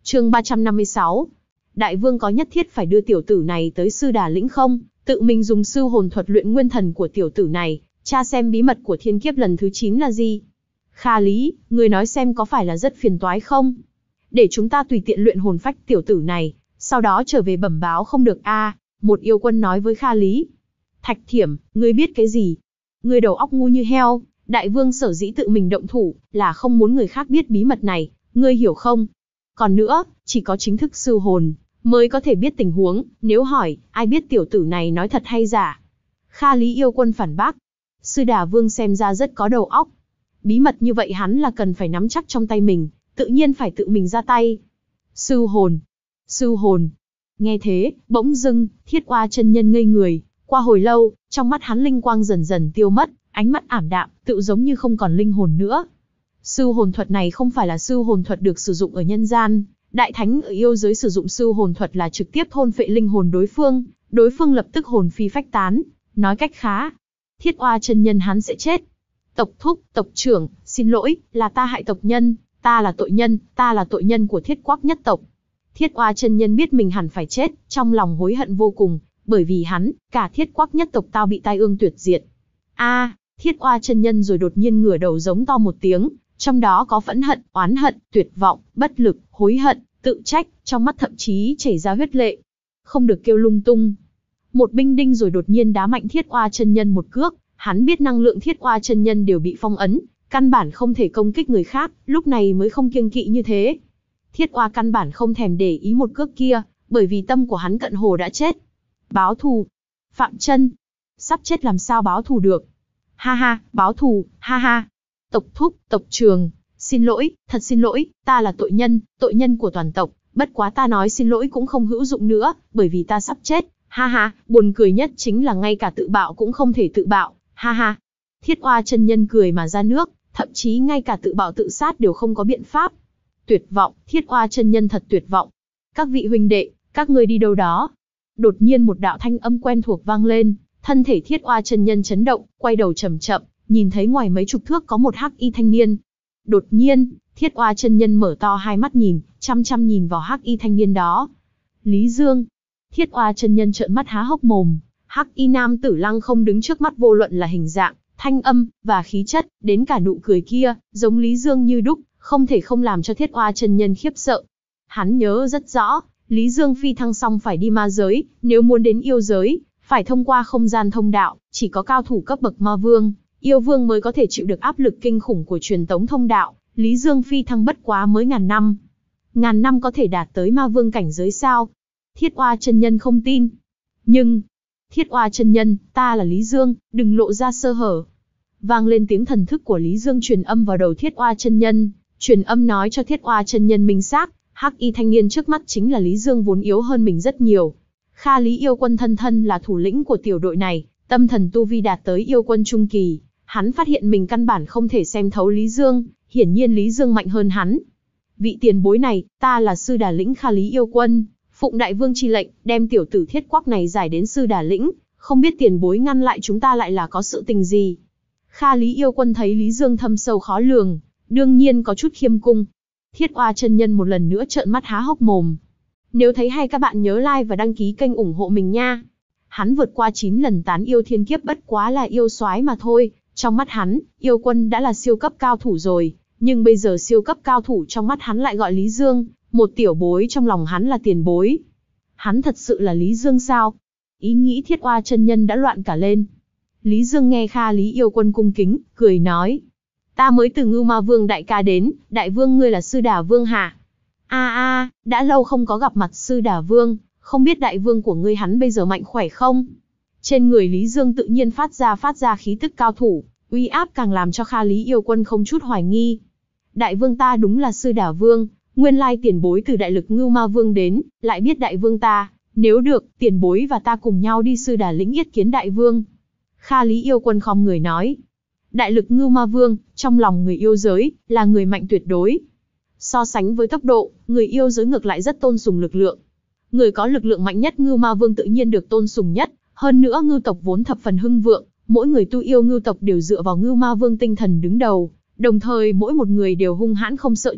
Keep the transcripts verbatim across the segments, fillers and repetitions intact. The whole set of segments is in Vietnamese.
Chương ba trăm năm mươi sáu. Đại vương có nhất thiết phải đưa tiểu tử này tới Sư Đà Lĩnh không? Tự mình dùng sư hồn thuật luyện nguyên thần của tiểu tử này, tra xem bí mật của thiên kiếp lần thứ chín là gì. Kha Lý, người nói xem có phải là rất phiền toái không? Để chúng ta tùy tiện luyện hồn phách tiểu tử này, sau đó trở về bẩm báo không được a? À, một yêu quân nói với Kha Lý. Thạch Thiểm, ngươi biết cái gì? Ngươi đầu óc ngu như heo, đại vương sở dĩ tự mình động thủ, là không muốn người khác biết bí mật này, ngươi hiểu không? Còn nữa, chỉ có chính thức sư hồn mới có thể biết tình huống, nếu hỏi, ai biết tiểu tử này nói thật hay giả? Kha Lý yêu quân phản bác. Sư Đà Vương xem ra rất có đầu óc. Bí mật như vậy hắn là cần phải nắm chắc trong tay mình, tự nhiên phải tự mình ra tay. Sư hồn, sư hồn. Nghe thế, bỗng dưng, Thiết Oa chân nhân ngây người, qua hồi lâu, trong mắt hắn linh quang dần dần tiêu mất, ánh mắt ảm đạm, tựu giống như không còn linh hồn nữa. Sư hồn thuật này không phải là sư hồn thuật được sử dụng ở nhân gian, đại thánh ở yêu giới sử dụng sư hồn thuật là trực tiếp thôn phệ linh hồn đối phương, đối phương lập tức hồn phi phách tán, nói cách khá, Thiết Oa chân nhân hắn sẽ chết. Tộc thúc, tộc trưởng, xin lỗi, là ta hại tộc nhân, ta là tội nhân, ta là tội nhân của Thiết Quắc nhất tộc. Thiết Oa chân nhân biết mình hẳn phải chết, trong lòng hối hận vô cùng, bởi vì hắn, cả Thiết Quắc nhất tộc tao bị tai ương tuyệt diệt. A, à, Thiết Oa chân nhân rồi đột nhiên ngửa đầu giống to một tiếng, trong đó có phẫn hận, oán hận, tuyệt vọng, bất lực, hối hận, tự trách, trong mắt thậm chí chảy ra huyết lệ. Không được kêu lung tung. Một binh đinh rồi đột nhiên đá mạnh Thiết Oa chân nhân một cước, hắn biết năng lượng Thiết Oa chân nhân đều bị phong ấn, căn bản không thể công kích người khác, lúc này mới không kiêng kỵ như thế. Thiết Oa căn bản không thèm để ý một cước kia, bởi vì tâm của hắn cận hồ đã chết. Báo thù. Phạm Chân. Sắp chết làm sao báo thù được? Ha ha, báo thù, ha ha. Tộc thúc, tộc trường, xin lỗi, thật xin lỗi, ta là tội nhân, tội nhân của toàn tộc, bất quá ta nói xin lỗi cũng không hữu dụng nữa, bởi vì ta sắp chết, ha ha, buồn cười nhất chính là ngay cả tự bạo cũng không thể tự bạo, ha ha. Thiết Oa chân nhân cười mà ra nước, thậm chí ngay cả tự bạo tự sát đều không có biện pháp. Tuyệt vọng, Thiết Oa chân nhân thật tuyệt vọng. Các vị huynh đệ, các ngươi đi đâu đó? Đột nhiên một đạo thanh âm quen thuộc vang lên, thân thể Thiết Oa chân nhân chấn động, quay đầu chậm chậm, nhìn thấy ngoài mấy chục thước có một hắc y thanh niên. Đột nhiên, Thiết Oa chân nhân mở to hai mắt nhìn, chăm chăm nhìn vào hắc y thanh niên đó. Lý Dương. Thiết Oa chân nhân trợn mắt há hốc mồm, hắc y nam tử lăng không đứng trước mắt vô luận là hình dạng, thanh âm và khí chất, đến cả nụ cười kia, giống Lý Dương như đúc, không thể không làm cho Thiết Oa chân nhân khiếp sợ. Hắn nhớ rất rõ, Lý Dương phi thăng xong phải đi ma giới, nếu muốn đến yêu giới, phải thông qua không gian thông đạo, chỉ có cao thủ cấp bậc ma vương, yêu vương mới có thể chịu được áp lực kinh khủng của truyền tống thông đạo. Lý Dương phi thăng bất quá mới ngàn năm. Ngàn năm có thể đạt tới ma vương cảnh giới sao? Thiết Oa chân nhân không tin. Nhưng, Thiết Oa chân nhân, ta là Lý Dương, đừng lộ ra sơ hở. Vang lên tiếng thần thức của Lý Dương truyền âm vào đầu Thiết Oa chân nhân, truyền âm nói cho Thiết Oa chân nhân minh xác, hắc y thanh niên trước mắt chính là Lý Dương vốn yếu hơn mình rất nhiều. Kha Lý yêu quân thân thân là thủ lĩnh của tiểu đội này, tâm thần tu vi đạt tới yêu quân trung kỳ, hắn phát hiện mình căn bản không thể xem thấu Lý Dương, hiển nhiên Lý Dương mạnh hơn hắn. Vị tiền bối này, ta là Sư Đà Lĩnh Kha Lý yêu quân, phụng đại vương chi lệnh, đem tiểu tử Thiết Quắc này giải đến Sư Đà Lĩnh, không biết tiền bối ngăn lại chúng ta lại là có sự tình gì. Kha Lý yêu quân thấy Lý Dương thâm sâu khó lường, đương nhiên có chút khiêm cung. Thiết Oa chân nhân một lần nữa trợn mắt há hốc mồm. Nếu thấy hay các bạn nhớ like và đăng ký kênh ủng hộ mình nha. Hắn vượt qua chín lần tán yêu thiên kiếp bất quá là yêu soái mà thôi, trong mắt hắn, yêu quân đã là siêu cấp cao thủ rồi, nhưng bây giờ siêu cấp cao thủ trong mắt hắn lại gọi Lý Dương, một tiểu bối trong lòng hắn là tiền bối. Hắn thật sự là Lý Dương sao? Ý nghĩ Thiết Oa chân nhân đã loạn cả lên. Lý Dương nghe Kha Lý yêu quân cung kính, cười nói. Ta mới từ Ngưu Ma Vương đại ca đến, đại vương ngươi là Sư Đà Vương hả? A a, đã lâu không có gặp mặt Sư Đà Vương, không biết đại vương của ngươi hắn bây giờ mạnh khỏe không? Trên người Lý Dương tự nhiên phát ra phát ra khí tức cao thủ, uy áp càng làm cho Kha Lý yêu quân không chút hoài nghi. Đại vương ta đúng là Sư Đà Vương, nguyên lai tiền bối từ đại lực Ngưu Ma Vương đến, lại biết đại vương ta, nếu được, tiền bối và ta cùng nhau đi Sư Đà Lĩnh yết kiến đại vương. Kha Lý yêu quân khom người nói. Đại lực Ngưu Ma Vương, trong lòng người yêu giới, là người mạnh tuyệt đối. So sánh với tốc độ, người yêu giới ngược lại rất tôn sùng lực lượng. Người có lực lượng mạnh nhất Ngưu Ma Vương tự nhiên được tôn sùng nhất, hơn nữa ngưu tộc vốn thập phần hưng vượng, mỗi người tu yêu ngưu tộc đều dựa vào Ngưu Ma Vương tinh thần đứng đầu, đồng thời mỗi một người đều hung hãn không sợ chết,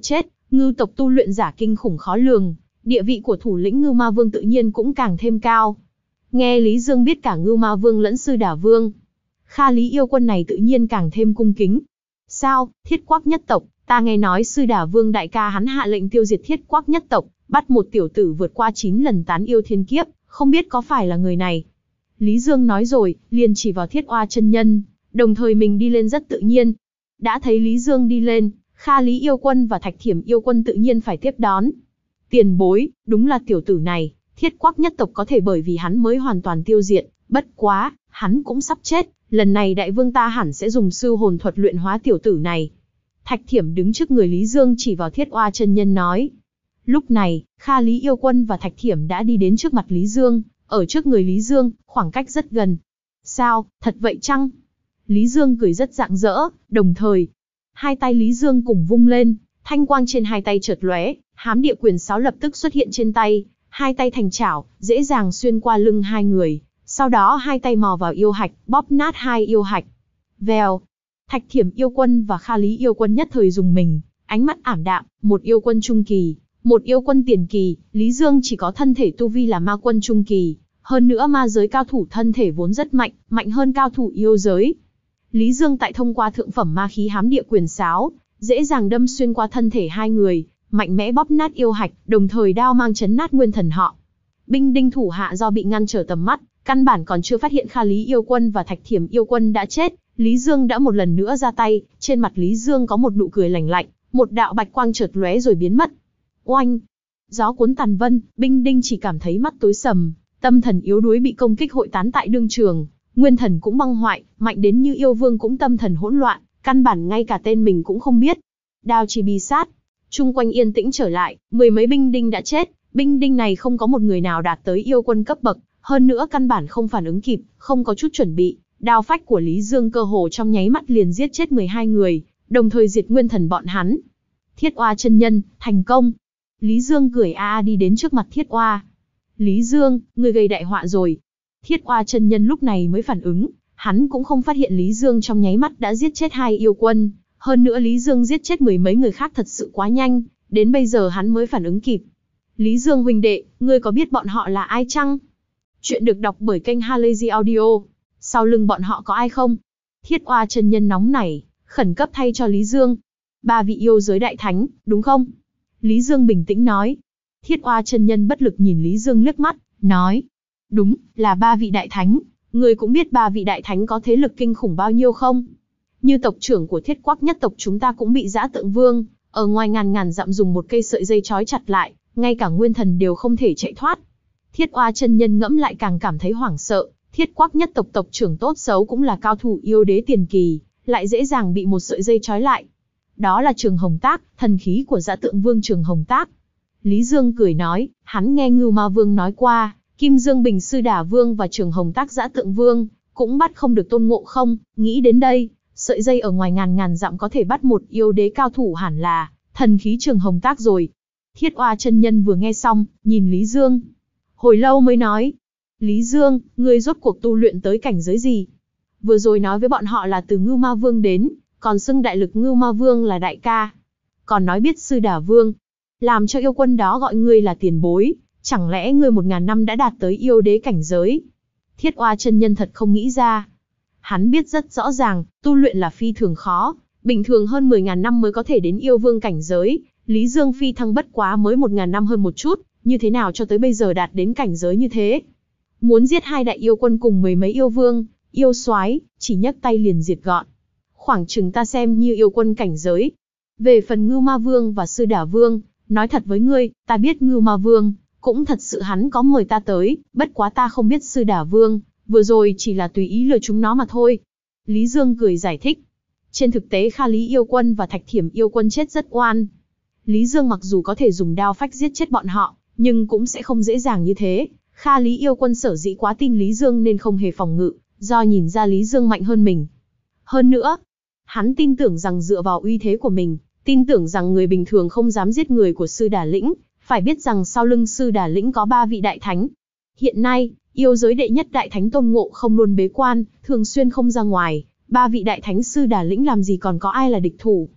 Ngưu tộc tu luyện giả kinh khủng khó lường, địa vị của thủ lĩnh Ngưu Ma Vương tự nhiên cũng càng thêm cao. Nghe Lý Dương biết cả Ngưu Ma Vương lẫn Sư Đà Vương, Kha Lý yêu quân này tự nhiên càng thêm cung kính. Sao, Thiết Quắc nhất tộc, ta nghe nói Sư Đà Vương đại ca hắn hạ lệnh tiêu diệt Thiết Quắc nhất tộc, bắt một tiểu tử vượt qua chín lần tán yêu thiên kiếp, không biết có phải là người này. Lý Dương nói rồi, liền chỉ vào Thiết Oa chân nhân, đồng thời mình đi lên rất tự nhiên. Đã thấy Lý Dương đi lên, Kha Lý yêu quân và Thạch Thiểm yêu quân tự nhiên phải tiếp đón. Tiền bối, đúng là tiểu tử này, Thiết Quắc nhất tộc có thể bởi vì hắn mới hoàn toàn tiêu diệt, bất quá, hắn cũng sắp chết, lần này đại vương ta hẳn sẽ dùng sư hồn thuật luyện hóa tiểu tử này. Thạch Thiểm đứng trước người Lý Dương chỉ vào Thiết Oa chân nhân nói. Lúc này, Kha Lý yêu quân và Thạch Thiểm đã đi đến trước mặt Lý Dương, ở trước người Lý Dương, khoảng cách rất gần. Sao, thật vậy chăng? Lý Dương cười rất rạng rỡ, đồng thời, hai tay Lý Dương cùng vung lên, thanh quang trên hai tay chợt lóe, hám địa quyền sáo lập tức xuất hiện trên tay, hai tay thành chảo, dễ dàng xuyên qua lưng hai người, sau đó hai tay mò vào yêu hạch, bóp nát hai yêu hạch. Vèo, Thạch Thiểm yêu quân và Kha Lý yêu quân nhất thời dùng mình, ánh mắt ảm đạm, một yêu quân trung kỳ, một yêu quân tiền kỳ, Lý Dương chỉ có thân thể tu vi là ma quân trung kỳ, hơn nữa ma giới cao thủ thân thể vốn rất mạnh, mạnh hơn cao thủ yêu giới. Lý Dương tại thông qua thượng phẩm ma khí hám địa quyền sáo, dễ dàng đâm xuyên qua thân thể hai người, mạnh mẽ bóp nát yêu hạch, đồng thời đao mang chấn nát nguyên thần họ. Binh đinh thủ hạ do bị ngăn trở tầm mắt, căn bản còn chưa phát hiện Kha Lý yêu quân và Thạch Thiểm yêu quân đã chết, Lý Dương đã một lần nữa ra tay, trên mặt Lý Dương có một nụ cười lạnh lạnh, một đạo bạch quang chợt lóe rồi biến mất. Oanh! Gió cuốn tàn vân, binh đinh chỉ cảm thấy mắt tối sầm, tâm thần yếu đuối bị công kích hội tán tại đương trường, nguyên thần cũng băng hoại, mạnh đến như yêu vương cũng tâm thần hỗn loạn, căn bản ngay cả tên mình cũng không biết. Đao chỉ bi sát, chung quanh yên tĩnh trở lại, mười mấy binh đinh đã chết, binh đinh này không có một người nào đạt tới yêu quân cấp bậc, hơn nữa căn bản không phản ứng kịp, không có chút chuẩn bị, đao phách của Lý Dương cơ hồ trong nháy mắt liền giết chết mười hai người, đồng thời diệt nguyên thần bọn hắn. Thiết Oa chân nhân, thành công. Lý Dương cười a a đi đến trước mặt Thiết Oa. Lý Dương, ngươi gây đại họa rồi. Thiết Oa chân nhân lúc này mới phản ứng, hắn cũng không phát hiện Lý Dương trong nháy mắt đã giết chết hai yêu quân, hơn nữa Lý Dương giết chết mười mấy người khác thật sự quá nhanh, đến bây giờ hắn mới phản ứng kịp. Lý Dương huynh đệ, ngươi có biết bọn họ là ai chăng? Chuyện được đọc bởi kênh Halazy Audio. Sau lưng bọn họ có ai không? Thiết Oa chân nhân nóng nảy, khẩn cấp thay cho Lý Dương. Ba vị yêu giới đại thánh, đúng không? Lý Dương bình tĩnh nói. Thiết Oa chân nhân bất lực nhìn Lý Dương liếc mắt, nói. Đúng, là ba vị đại thánh. Người cũng biết ba vị đại thánh có thế lực kinh khủng bao nhiêu không? Như tộc trưởng của Thiết Quắc nhất tộc chúng ta cũng bị Dã Tượng Vương, ở ngoài ngàn ngàn dặm dùng một cây sợi dây trói chặt lại, ngay cả nguyên thần đều không thể chạy thoát. Thiết Oa chân nhân ngẫm lại càng cảm thấy hoảng sợ, Thiết Quắc nhất tộc tộc trưởng tốt xấu cũng là cao thủ yêu đế tiền kỳ, lại dễ dàng bị một sợi dây trói lại. Đó là Trường Hồng Tác, thần khí của Dã Tượng Vương Trường Hồng Tác. Lý Dương cười nói, hắn nghe Ngưu Ma Vương nói qua, Kim Dương Bình Sư Đà Vương và Trường Hồng Tác Dã Tượng Vương, cũng bắt không được Tôn Ngộ Không, nghĩ đến đây, sợi dây ở ngoài ngàn ngàn dặm có thể bắt một yêu đế cao thủ hẳn là thần khí Trường Hồng Tác rồi. Thiết Oa chân nhân vừa nghe xong, nhìn Lý Dương, hồi lâu mới nói, Lý Dương, ngươi rốt cuộc tu luyện tới cảnh giới gì? Vừa rồi nói với bọn họ là từ Ngưu Ma Vương đến, còn xưng đại lực Ngưu Ma Vương là đại ca. Còn nói biết Sư Đà Vương, làm cho yêu quân đó gọi ngươi là tiền bối, chẳng lẽ ngươi một ngàn năm đã đạt tới yêu đế cảnh giới? Thiết Oa chân nhân thật không nghĩ ra. Hắn biết rất rõ ràng, tu luyện là phi thường khó, bình thường hơn mười ngàn năm mới có thể đến yêu vương cảnh giới, Lý Dương phi thăng bất quá mới một ngàn năm hơn một chút, như thế nào cho tới bây giờ đạt đến cảnh giới như thế? Muốn giết hai đại yêu quân cùng mười mấy yêu vương, yêu soái, chỉ nhấc tay liền diệt gọn. Khoảng chừng ta xem như yêu quân cảnh giới. Về phần Ngưu Ma Vương và Sư Đà Vương, nói thật với ngươi, ta biết Ngưu Ma Vương, cũng thật sự hắn có mời ta tới, bất quá ta không biết Sư Đà Vương, vừa rồi chỉ là tùy ý lừa chúng nó mà thôi. Lý Dương cười giải thích. Trên thực tế Kha Lý yêu quân và Thạch Thiểm yêu quân chết rất oan. Lý Dương mặc dù có thể dùng đao phách giết chết bọn họ, nhưng cũng sẽ không dễ dàng như thế. Kha Lý yêu quân sở dĩ quá tin Lý Dương nên không hề phòng ngự, do nhìn ra Lý Dương mạnh hơn mình. Hơn nữa, hắn tin tưởng rằng dựa vào uy thế của mình, tin tưởng rằng người bình thường không dám giết người của Sư Đà Lĩnh, phải biết rằng sau lưng Sư Đà Lĩnh có ba vị đại thánh. Hiện nay, yêu giới đệ nhất đại thánh Tôn Ngộ Không luôn bế quan, thường xuyên không ra ngoài, ba vị đại thánh Sư Đà Lĩnh làm gì còn có ai là địch thủ.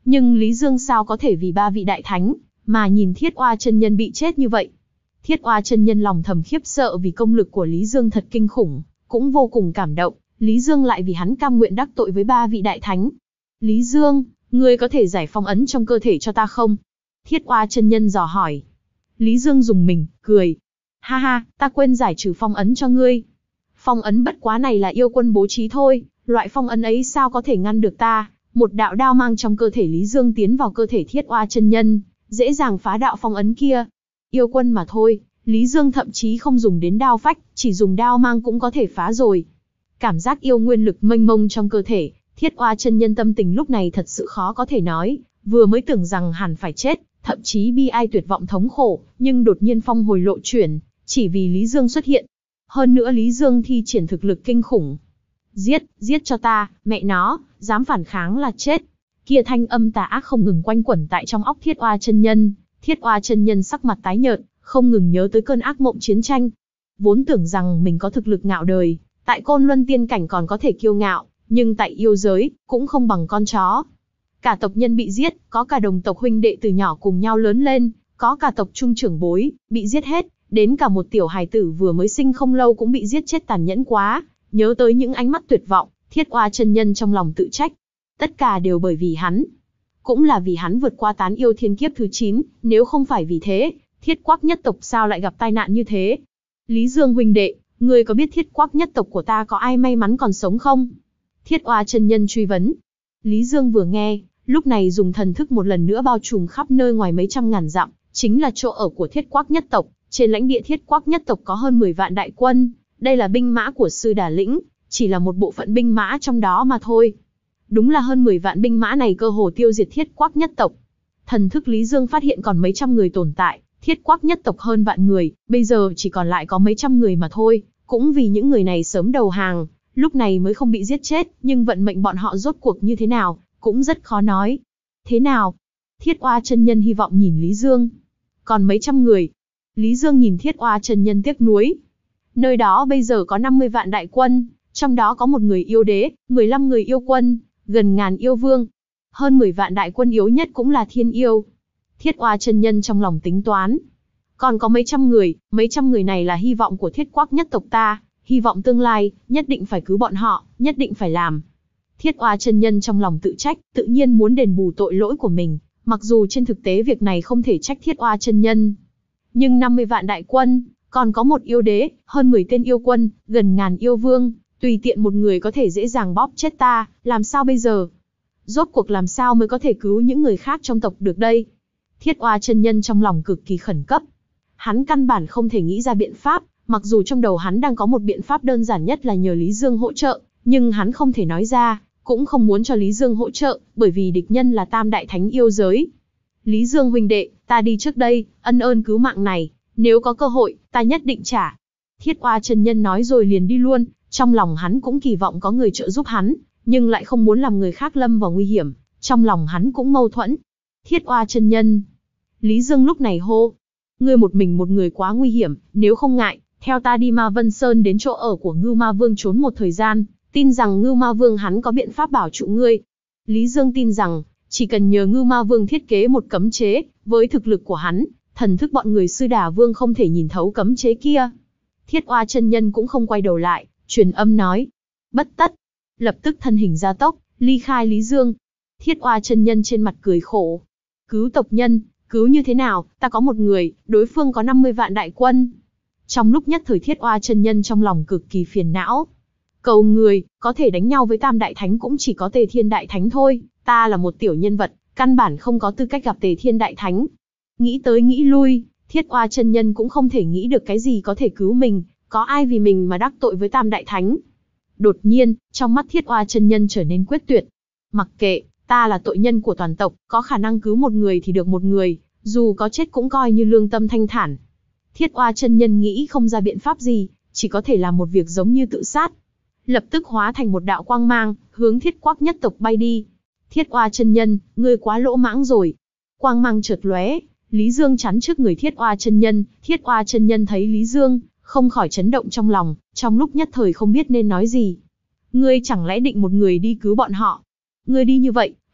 Nhưng Lý Dương sao có thể vì ba vị đại thánh, mà nhìn Thiết Oa chân nhân bị chết như vậy. Thiết Oa chân nhân lòng thầm khiếp sợ vì công lực của Lý Dương thật kinh khủng, cũng vô cùng cảm động, Lý Dương lại vì hắn cam nguyện đắc tội với ba vị đại thánh. Lý Dương, ngươi có thể giải phong ấn trong cơ thể cho ta không? Thiết Oa chân nhân dò hỏi. Lý Dương dùng mình, cười. Ha ha, ta quên giải trừ phong ấn cho ngươi. Phong ấn bất quá này là yêu quân bố trí thôi, loại phong ấn ấy sao có thể ngăn được ta? Một đạo đao mang trong cơ thể Lý Dương tiến vào cơ thể Thiết Oa chân nhân, dễ dàng phá đạo phong ấn kia. Yêu quân mà thôi, Lý Dương thậm chí không dùng đến đao phách, chỉ dùng đao mang cũng có thể phá rồi. Cảm giác yêu nguyên lực mênh mông trong cơ thể, Thiết Oa chân nhân tâm tình lúc này thật sự khó có thể nói, vừa mới tưởng rằng hẳn phải chết, thậm chí bi ai tuyệt vọng thống khổ, nhưng đột nhiên phong hồi lộ chuyển, chỉ vì Lý Dương xuất hiện. Hơn nữa Lý Dương thi triển thực lực kinh khủng. Giết, giết cho ta, mẹ nó, dám phản kháng là chết. Kia thanh âm tà ác không ngừng quanh quẩn tại trong óc Thiết Oa chân nhân, Thiết Oa chân nhân sắc mặt tái nhợt, không ngừng nhớ tới cơn ác mộng chiến tranh. Vốn tưởng rằng mình có thực lực ngạo đời, tại Côn Luân tiên cảnh còn có thể kiêu ngạo, nhưng tại yêu giới, cũng không bằng con chó. Cả tộc nhân bị giết, có cả đồng tộc huynh đệ từ nhỏ cùng nhau lớn lên, có cả tộc trung trưởng bối, bị giết hết, đến cả một tiểu hài tử vừa mới sinh không lâu cũng bị giết chết tàn nhẫn quá. Nhớ tới những ánh mắt tuyệt vọng, Thiết Oa chân nhân trong lòng tự trách. Tất cả đều bởi vì hắn. Cũng là vì hắn vượt qua tán yêu thiên kiếp thứ chín, nếu không phải vì thế, Thiết Quắc nhất tộc sao lại gặp tai nạn như thế? Lý Dương huynh đệ, ngươi có biết Thiết Quắc nhất tộc của ta có ai may mắn còn sống không? Thiết Oa chân nhân truy vấn. Lý Dương vừa nghe, lúc này dùng thần thức một lần nữa bao trùm khắp nơi ngoài mấy trăm ngàn dặm, chính là chỗ ở của Thiết Quắc nhất tộc. Trên lãnh địa Thiết Quắc nhất tộc có hơn mười vạn đại quân, đây là binh mã của Sư Đà Lĩnh, chỉ là một bộ phận binh mã trong đó mà thôi. Đúng là hơn mười vạn binh mã này cơ hồ tiêu diệt Thiết Quắc nhất tộc. Thần thức Lý Dương phát hiện còn mấy trăm người tồn tại, Thiết Quắc nhất tộc hơn vạn người, bây giờ chỉ còn lại có mấy trăm người mà thôi, cũng vì những người này sớm đầu hàng, lúc này mới không bị giết chết, nhưng vận mệnh bọn họ rốt cuộc như thế nào, cũng rất khó nói. Thế nào? Thiết Oa chân nhân hy vọng nhìn Lý Dương. Còn mấy trăm người. Lý Dương nhìn Thiết Oa chân nhân tiếc nuối. Nơi đó bây giờ có năm mươi vạn đại quân, trong đó có một người yêu đế, mười lăm người yêu quân, gần ngàn yêu vương. Hơn mười vạn đại quân yếu nhất cũng là thiên yêu. Thiết Oa chân nhân trong lòng tính toán. Còn có mấy trăm người, mấy trăm người này là hy vọng của Thiết Quắc nhất tộc ta, hy vọng tương lai, nhất định phải cứu bọn họ, nhất định phải làm. Thiết Oa chân nhân trong lòng tự trách, tự nhiên muốn đền bù tội lỗi của mình, mặc dù trên thực tế việc này không thể trách Thiết Oa chân nhân. Nhưng năm mươi vạn đại quân, còn có một yêu đế, hơn mười tên yêu quân, gần ngàn yêu vương, tùy tiện một người có thể dễ dàng bóp chết ta, làm sao bây giờ? Rốt cuộc làm sao mới có thể cứu những người khác trong tộc được đây? Thiết Oa chân nhân trong lòng cực kỳ khẩn cấp. Hắn căn bản không thể nghĩ ra biện pháp, mặc dù trong đầu hắn đang có một biện pháp đơn giản nhất là nhờ Lý Dương hỗ trợ, nhưng hắn không thể nói ra, cũng không muốn cho Lý Dương hỗ trợ, bởi vì địch nhân là Tam Đại Thánh yêu giới. Lý Dương huynh đệ, ta đi trước đây, ân ơn cứu mạng này, nếu có cơ hội, ta nhất định trả. Thiết Oa chân nhân nói rồi liền đi luôn, trong lòng hắn cũng kỳ vọng có người trợ giúp hắn, nhưng lại không muốn làm người khác lâm vào nguy hiểm, trong lòng hắn cũng mâu thuẫn. Thiết Oa chân nhân. Lý Dương lúc này hô. Ngươi một mình một người quá nguy hiểm, nếu không ngại, theo ta đi Ma Vân Sơn đến chỗ ở của Ngưu Ma Vương trốn một thời gian, tin rằng Ngưu Ma Vương hắn có biện pháp bảo trụ ngươi. Lý Dương tin rằng, chỉ cần nhờ Ngưu Ma Vương thiết kế một cấm chế, với thực lực của hắn, thần thức bọn người Sư Đà Vương không thể nhìn thấu cấm chế kia. Thiết Oa chân nhân cũng không quay đầu lại, truyền âm nói. Bất tất. Lập tức thân hình gia tốc, ly khai Lý Dương. Thiết Oa chân nhân trên mặt cười khổ. Cứu tộc nhân, cứu như thế nào, ta có một người, đối phương có năm mươi vạn đại quân. Trong lúc nhất thời Thiết Oa chân nhân trong lòng cực kỳ phiền não. Cầu người, có thể đánh nhau với Tam Đại Thánh cũng chỉ có Tề Thiên Đại Thánh thôi, ta là một tiểu nhân vật, căn bản không có tư cách gặp Tề Thiên Đại Thánh. Nghĩ tới nghĩ lui, Thiết Oa chân nhân cũng không thể nghĩ được cái gì có thể cứu mình, có ai vì mình mà đắc tội với Tam Đại Thánh. Đột nhiên, trong mắt Thiết Oa chân nhân trở nên quyết tuyệt. Mặc kệ, ta là tội nhân của toàn tộc, có khả năng cứu một người thì được một người, dù có chết cũng coi như lương tâm thanh thản. Thiết Oa chân nhân nghĩ không ra biện pháp gì, chỉ có thể làm một việc giống như tự sát. Lập tức hóa thành một đạo quang mang, hướng Thiết Quắc nhất tộc bay đi. Thiết Oa chân nhân, ngươi quá lỗ mãng rồi. Quang mang chợt lóe, Lý Dương chắn trước người Thiết Oa chân nhân, Thiết Oa chân nhân thấy Lý Dương, không khỏi chấn động trong lòng, trong lúc nhất thời không biết nên nói gì. Ngươi chẳng lẽ định một người đi cứu bọn họ? Ngươi đi như vậy,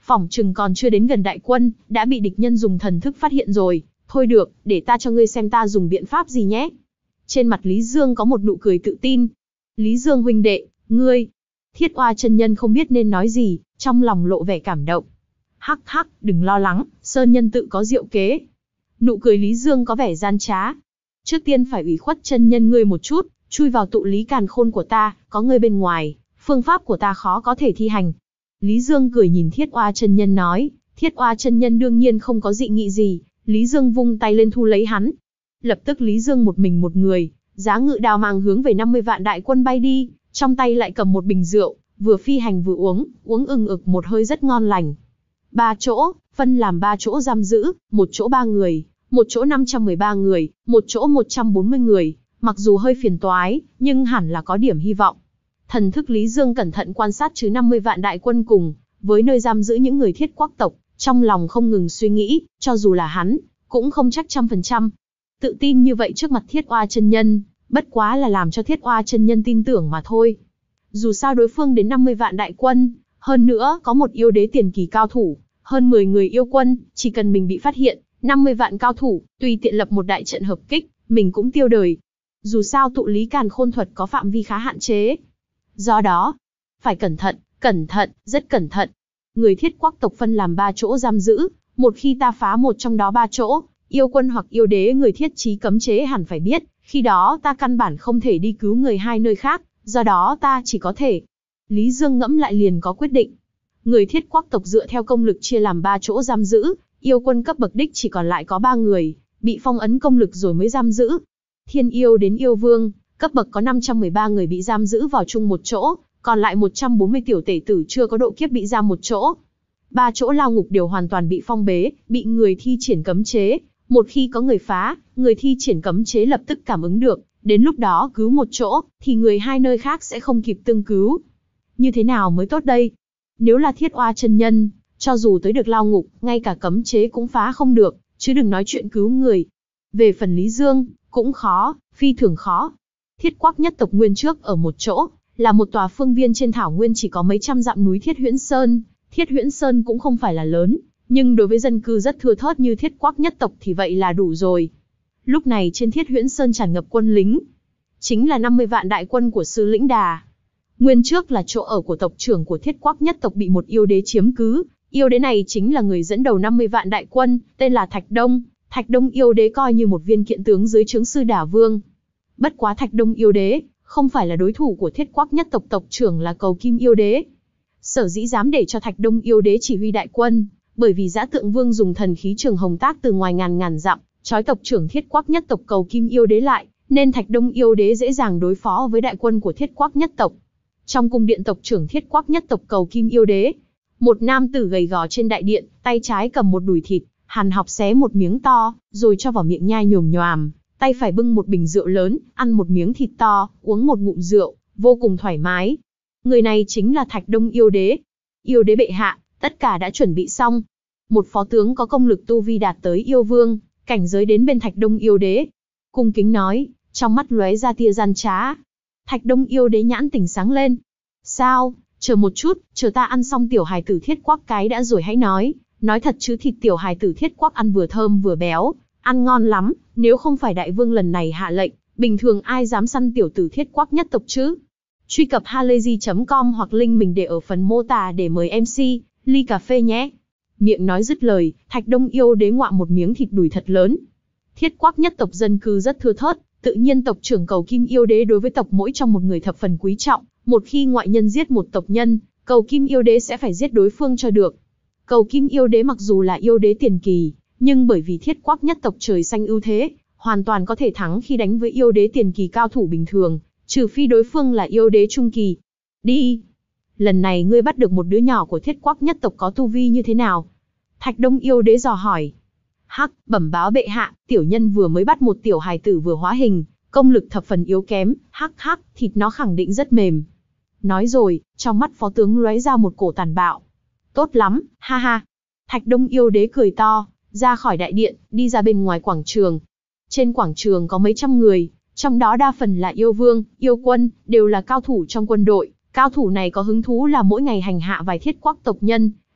phỏng chừng còn chưa đến gần đại quân, đã bị địch nhân dùng thần thức phát hiện rồi. Thôi được, để ta cho ngươi xem ta dùng biện pháp gì nhé. Trên mặt Lý Dương có một nụ cười tự tin. Lý Dương huynh đệ, ngươi. Thiết Oa chân nhân không biết nên nói gì, trong lòng lộ vẻ cảm động. Hắc hắc, đừng lo lắng, Sơn nhân tự có diệu kế. Nụ cười Lý Dương có vẻ gian trá. Trước tiên phải ủy khuất chân nhân ngươi một chút, chui vào tụ lý càn khôn của ta, có ngươi bên ngoài, phương pháp của ta khó có thể thi hành. Lý Dương cười nhìn Thiết Oa chân nhân nói. Thiết Oa chân nhân đương nhiên không có dị nghị gì. Lý Dương vung tay lên thu lấy hắn. Lập tức Lý Dương một mình một người, giá ngự đao mang hướng về năm mươi vạn đại quân bay đi, trong tay lại cầm một bình rượu, vừa phi hành vừa uống, uống ừng ực một hơi rất ngon lành. Ba chỗ, phân làm ba chỗ giam giữ, một chỗ ba người, một chỗ năm trăm mười ba người, một chỗ một trăm bốn mươi người, mặc dù hơi phiền toái, nhưng hẳn là có điểm hy vọng. Thần thức Lý Dương cẩn thận quan sát chứ năm mươi vạn đại quân cùng, với nơi giam giữ những người Thiết Quắc tộc, trong lòng không ngừng suy nghĩ, cho dù là hắn, cũng không chắc trăm phần trăm. Tự tin như vậy trước mặt Thiết Oa chân nhân, bất quá là làm cho Thiết Oa chân nhân tin tưởng mà thôi. Dù sao đối phương đến năm mươi vạn đại quân, hơn nữa có một yêu đế tiền kỳ cao thủ, hơn mười người yêu quân, chỉ cần mình bị phát hiện, năm mươi vạn cao thủ, tùy tiện lập một đại trận hợp kích, mình cũng tiêu đời. Dù sao tụ lý càn khôn thuật có phạm vi khá hạn chế. Do đó, phải cẩn thận, cẩn thận, rất cẩn thận. Người Thiết Quắc tộc phân làm ba chỗ giam giữ, một khi ta phá một trong đó ba chỗ, yêu quân hoặc yêu đế người thiết trí cấm chế hẳn phải biết, khi đó ta căn bản không thể đi cứu người hai nơi khác, do đó ta chỉ có thể. Lý Dương ngẫm lại liền có quyết định. Người Thiết Quắc tộc dựa theo công lực chia làm ba chỗ giam giữ, yêu quân cấp bậc đích chỉ còn lại có ba người, bị phong ấn công lực rồi mới giam giữ. Thiên yêu đến yêu vương, cấp bậc có năm trăm mười ba người bị giam giữ vào chung một chỗ, còn lại một trăm bốn mươi tiểu tể tử chưa có độ kiếp bị giam một chỗ. Ba chỗ lao ngục đều hoàn toàn bị phong bế, bị người thi triển cấm chế. Một khi có người phá, người thi triển cấm chế lập tức cảm ứng được, đến lúc đó cứu một chỗ, thì người hai nơi khác sẽ không kịp tương cứu. Như thế nào mới tốt đây? Nếu là Thiết Oa chân nhân, cho dù tới được lao ngục, ngay cả cấm chế cũng phá không được, chứ đừng nói chuyện cứu người. Về phần Lý Dương, cũng khó, phi thường khó. Thiết Quắc nhất tộc nguyên trước ở một chỗ, là một tòa phương viên trên thảo nguyên chỉ có mấy trăm dặm núi Thiết Huyễn Sơn. Thiết Huyễn Sơn cũng không phải là lớn, nhưng đối với dân cư rất thưa thớt như Thiết Quắc nhất tộc thì vậy là đủ rồi. Lúc này trên Thiết Huyễn Sơn tràn ngập quân lính, chính là năm mươi vạn đại quân của Sư Lĩnh Đà. Nguyên trước là chỗ ở của tộc trưởng của Thiết Quắc nhất tộc bị một yêu đế chiếm cứ, yêu đế này chính là người dẫn đầu năm mươi vạn đại quân, tên là Thạch Đông. Thạch Đông yêu đế coi như một viên kiện tướng dưới trướng Sư Đà Vương. Bất quá Thạch Đông yêu đế không phải là đối thủ của Thiết Quắc nhất tộc tộc trưởng là Cầu Kim yêu đế. Sở dĩ dám để cho Thạch Đông yêu đế chỉ huy đại quân, bởi vì Dã Tượng Vương dùng thần khí Trường Hồng tác từ ngoài ngàn ngàn dặm, trói tộc trưởng Thiết Quắc nhất tộc Cầu Kim yêu đế lại, nên Thạch Đông yêu đế dễ dàng đối phó với đại quân của Thiết Quắc nhất tộc. Trong cung điện tộc trưởng Thiết Quắc nhất tộc Cầu Kim yêu đế, một nam tử gầy gò trên đại điện, tay trái cầm một đùi thịt, hàn học xé một miếng to, rồi cho vào miệng nhai nhồm nhoàm, tay phải bưng một bình rượu lớn, ăn một miếng thịt to, uống một ngụm rượu, vô cùng thoải mái. Người này chính là Thạch Đông yêu đế. Yêu đế bệ hạ, tất cả đã chuẩn bị xong. Một phó tướng có công lực tu vi đạt tới yêu vương, cảnh giới đến bên Thạch Đông yêu đế, cung kính nói, trong mắt lóe ra tia gian trá. Thạch Đông yêu đế nhãn tỉnh sáng lên. Sao, chờ một chút, chờ ta ăn xong tiểu hài tử Thiết Quắc cái đã rồi hãy nói. Nói thật chứ thịt tiểu hài tử Thiết Quắc ăn vừa thơm vừa béo, ăn ngon lắm, nếu không phải đại vương lần này hạ lệnh, bình thường ai dám săn tiểu tử Thiết Quắc nhất tộc chứ? Truy cập halayzi chấm com hoặc link mình để ở phần mô tả để mời em xê, ly cà phê nhé. Miệng nói dứt lời, Thạch Đông yêu đế ngoạm một miếng thịt đùi thật lớn. Thiết Quắc nhất tộc dân cư rất thưa thớt, tự nhiên tộc trưởng Cầu Kim yêu đế đối với tộc mỗi trong một người thập phần quý trọng, một khi ngoại nhân giết một tộc nhân, Cầu Kim yêu đế sẽ phải giết đối phương cho được. Cầu Kim yêu đế mặc dù là yêu đế tiền kỳ, nhưng bởi vì Thiết Quắc nhất tộc trời xanh ưu thế, hoàn toàn có thể thắng khi đánh với yêu đế tiền kỳ cao thủ bình thường, trừ phi đối phương là yêu đế trung kỳ. Đi! Lần này ngươi bắt được một đứa nhỏ của Thiết Quắc nhất tộc có tu vi như thế nào? Thạch Đông yêu đế dò hỏi. Hắc, bẩm báo bệ hạ, tiểu nhân vừa mới bắt một tiểu hài tử vừa hóa hình, công lực thập phần yếu kém, hắc hắc, thịt nó khẳng định rất mềm. Nói rồi, trong mắt phó tướng lóe ra một cổ tàn bạo. Tốt lắm, ha ha. Thạch Đông yêu đế cười to, ra khỏi đại điện, đi ra bên ngoài quảng trường. Trên quảng trường có mấy trăm người, trong đó đa phần là yêu vương, yêu quân, đều là cao thủ trong quân đội. Cao thủ này có hứng thú là mỗi ngày hành hạ vài Thiết Quắc tộc nhân,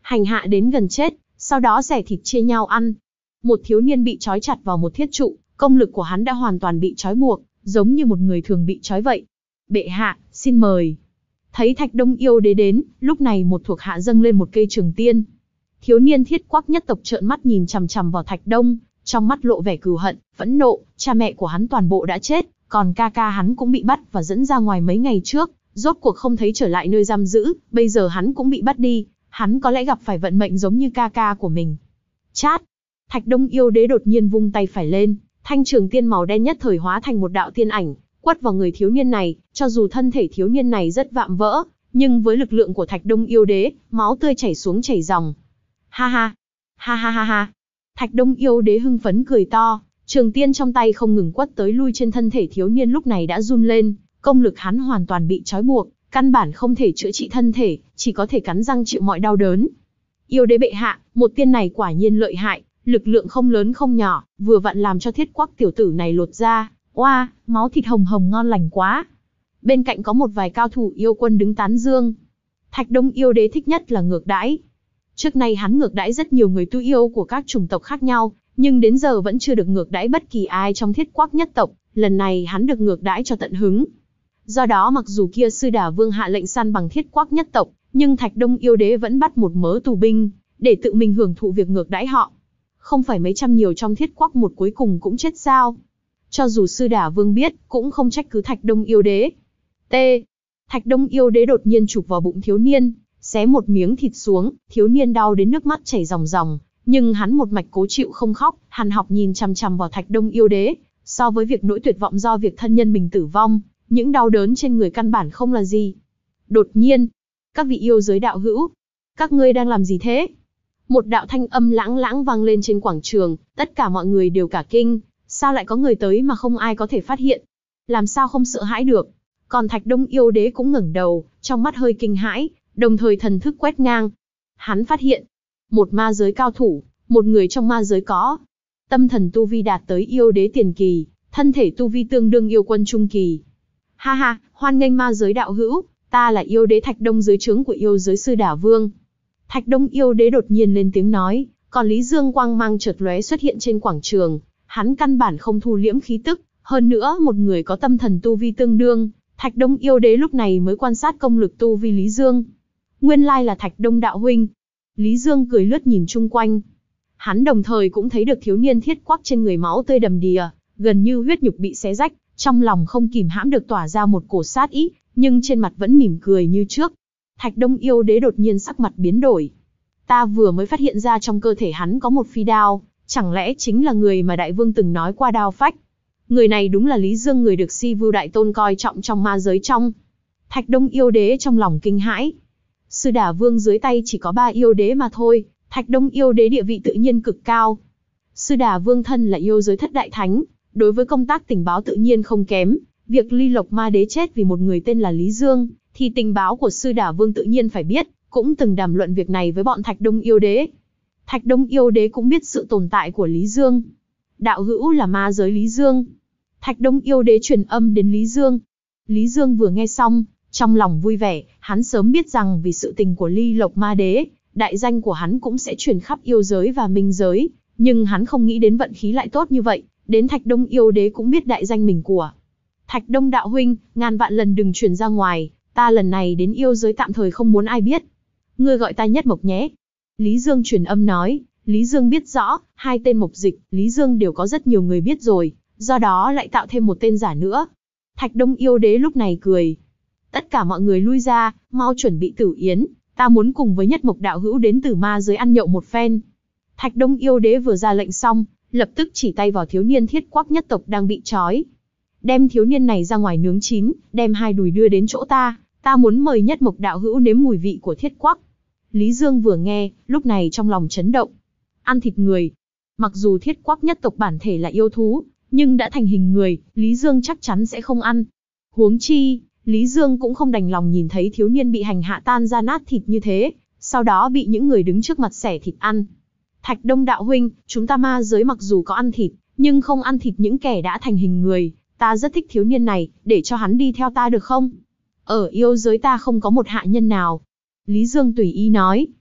hành hạ đến gần chết, sau đó xẻ thịt chia nhau ăn. Một thiếu niên bị trói chặt vào một thiết trụ, công lực của hắn đã hoàn toàn bị trói buộc, giống như một người thường bị trói vậy. Bệ hạ, xin mời. Thấy Thạch Đông Yêu Đế đến, lúc này một thuộc hạ dâng lên một cây trường tiên. Thiếu niên Thiết Quắc nhất tộc trợn mắt nhìn chằm chằm vào Thạch Đông, trong mắt lộ vẻ cừu hận, phẫn nộ, cha mẹ của hắn toàn bộ đã chết, còn ca ca hắn cũng bị bắt và dẫn ra ngoài mấy ngày trước, rốt cuộc không thấy trở lại nơi giam giữ, bây giờ hắn cũng bị bắt đi, hắn có lẽ gặp phải vận mệnh giống như ca ca của mình. Chát! Thạch Đông Yêu Đế đột nhiên vung tay phải lên, thanh trường tiên màu đen nhất thời hóa thành một đạo tiên ảnh, quất vào người thiếu niên này, cho dù thân thể thiếu niên này rất vạm vỡ, nhưng với lực lượng của Thạch Đông Yêu Đế, máu tươi chảy xuống chảy ròng. Ha ha! Ha ha ha ha! Thạch Đông Yêu Đế hưng phấn cười to, trường tiên trong tay không ngừng quất tới lui trên thân thể thiếu niên lúc này đã run lên, công lực hắn hoàn toàn bị trói buộc, căn bản không thể chữa trị thân thể, chỉ có thể cắn răng chịu mọi đau đớn. Yêu Đế bệ hạ, một tiên này quả nhiên lợi hại, lực lượng không lớn không nhỏ, vừa vặn làm cho Thiết Quắc tiểu tử này lột ra. Oa, máu thịt hồng hồng ngon lành quá. Bên cạnh có một vài cao thủ yêu quân đứng tán dương. Thạch Đông Yêu Đế thích nhất là ngược đãi. Trước nay hắn ngược đãi rất nhiều người tu yêu của các chủng tộc khác nhau, nhưng đến giờ vẫn chưa được ngược đãi bất kỳ ai trong Thiết Quắc nhất tộc, lần này hắn được ngược đãi cho tận hứng. Do đó mặc dù kia Sư Đà Vương hạ lệnh săn bằng Thiết Quắc nhất tộc, nhưng Thạch Đông Yêu Đế vẫn bắt một mớ tù binh, để tự mình hưởng thụ việc ngược đãi họ. Không phải mấy trăm nhiều trong Thiết Quắc một cuối cùng cũng chết sao? Cho dù Sư Đà Vương biết, cũng không trách cứ Thạch Đông Yêu Đế. T. Thạch Đông Yêu Đế đột nhiên chụp vào bụng thiếu niên, xé một miếng thịt xuống, thiếu niên đau đến nước mắt chảy ròng ròng, nhưng hắn một mạch cố chịu không khóc, hằn học nhìn chằm chằm vào Thạch Đông Yêu Đế. So với việc nỗi tuyệt vọng do việc thân nhân mình tử vong, những đau đớn trên người căn bản không là gì. Đột nhiên, các vị yêu giới đạo hữu, các ngươi đang làm gì thế? Một đạo thanh âm lãng lãng vang lên trên quảng trường, tất cả mọi người đều cả kinh. Sao lại có người tới mà không ai có thể phát hiện? Làm sao không sợ hãi được? Còn Thạch Đông Yêu Đế cũng ngẩng đầu, trong mắt hơi kinh hãi, đồng thời thần thức quét ngang. Hắn phát hiện, một ma giới cao thủ, một người trong ma giới có tâm thần tu vi đạt tới yêu đế tiền kỳ, thân thể tu vi tương đương yêu quân trung kỳ. Ha ha, hoan nghênh ma giới đạo hữu, ta là yêu đế Thạch Đông dưới trướng của yêu giới Sư Đà Vương. Thạch Đông Yêu Đế đột nhiên lên tiếng nói, còn Lý Dương quang mang chợt lóe xuất hiện trên quảng trường. Hắn căn bản không thu liễm khí tức, hơn nữa một người có tâm thần tu vi tương đương, Thạch Đông Yêu Đế lúc này mới quan sát công lực tu vi Lý Dương. Nguyên lai là Thạch Đông đạo huynh. Lý Dương cười lướt nhìn chung quanh. Hắn đồng thời cũng thấy được thiếu niên Thiết Quắc trên người máu tươi đầm đìa, gần như huyết nhục bị xé rách, trong lòng không kìm hãm được tỏa ra một cổ sát ý, nhưng trên mặt vẫn mỉm cười như trước. Thạch Đông Yêu Đế đột nhiên sắc mặt biến đổi. Ta vừa mới phát hiện ra trong cơ thể hắn có một phi đao. Chẳng lẽ chính là người mà Đại Vương từng nói qua đao phách? Người này đúng là Lý Dương, người được Si Vưu Đại Tôn coi trọng trong ma giới trong. Thạch Đông Yêu Đế trong lòng kinh hãi. Sư Đà Vương dưới tay chỉ có ba yêu đế mà thôi, Thạch Đông Yêu Đế địa vị tự nhiên cực cao. Sư Đà Vương thân là yêu giới thất đại thánh, đối với công tác tình báo tự nhiên không kém. Việc Ly Lộc Ma Đế chết vì một người tên là Lý Dương, thì tình báo của Sư Đà Vương tự nhiên phải biết, cũng từng đàm luận việc này với bọn Thạch Đông Yêu Đế. Thạch Đông Yêu Đế cũng biết sự tồn tại của Lý Dương. Đạo hữu là ma giới Lý Dương. Thạch Đông Yêu Đế truyền âm đến Lý Dương. Lý Dương vừa nghe xong, trong lòng vui vẻ, hắn sớm biết rằng vì sự tình của Ly Lộc Ma Đế, đại danh của hắn cũng sẽ truyền khắp yêu giới và minh giới, nhưng hắn không nghĩ đến vận khí lại tốt như vậy, đến Thạch Đông Yêu Đế cũng biết đại danh mình của. Thạch Đông đạo huynh, ngàn vạn lần đừng truyền ra ngoài, ta lần này đến yêu giới tạm thời không muốn ai biết. Ngươi gọi ta Nhất Mộc nhé. Lý Dương truyền âm nói, Lý Dương biết rõ, hai tên Mộc Dịch, Lý Dương đều có rất nhiều người biết rồi, do đó lại tạo thêm một tên giả nữa. Thạch Đông Yêu Đế lúc này cười. Tất cả mọi người lui ra, mau chuẩn bị tử yến, ta muốn cùng với Nhất Mộc đạo hữu đến từ ma giới ăn nhậu một phen. Thạch Đông Yêu Đế vừa ra lệnh xong, lập tức chỉ tay vào thiếu niên Thiết Quắc nhất tộc đang bị trói. Đem thiếu niên này ra ngoài nướng chín, đem hai đùi đưa đến chỗ ta, ta muốn mời Nhất Mộc đạo hữu nếm mùi vị của Thiết Quắc. Lý Dương vừa nghe, lúc này trong lòng chấn động. Ăn thịt người. Mặc dù Thiết Quắc nhất tộc bản thể là yêu thú, nhưng đã thành hình người, Lý Dương chắc chắn sẽ không ăn. Huống chi, Lý Dương cũng không đành lòng nhìn thấy thiếu niên bị hành hạ tan ra nát thịt như thế, sau đó bị những người đứng trước mặt xẻ thịt ăn. Thạch Đông đạo huynh, chúng ta ma giới mặc dù có ăn thịt, nhưng không ăn thịt những kẻ đã thành hình người. Ta rất thích thiếu niên này, để cho hắn đi theo ta được không? Ở yêu giới ta không có một hạ nhân nào. Lý Dương tùy ý nói.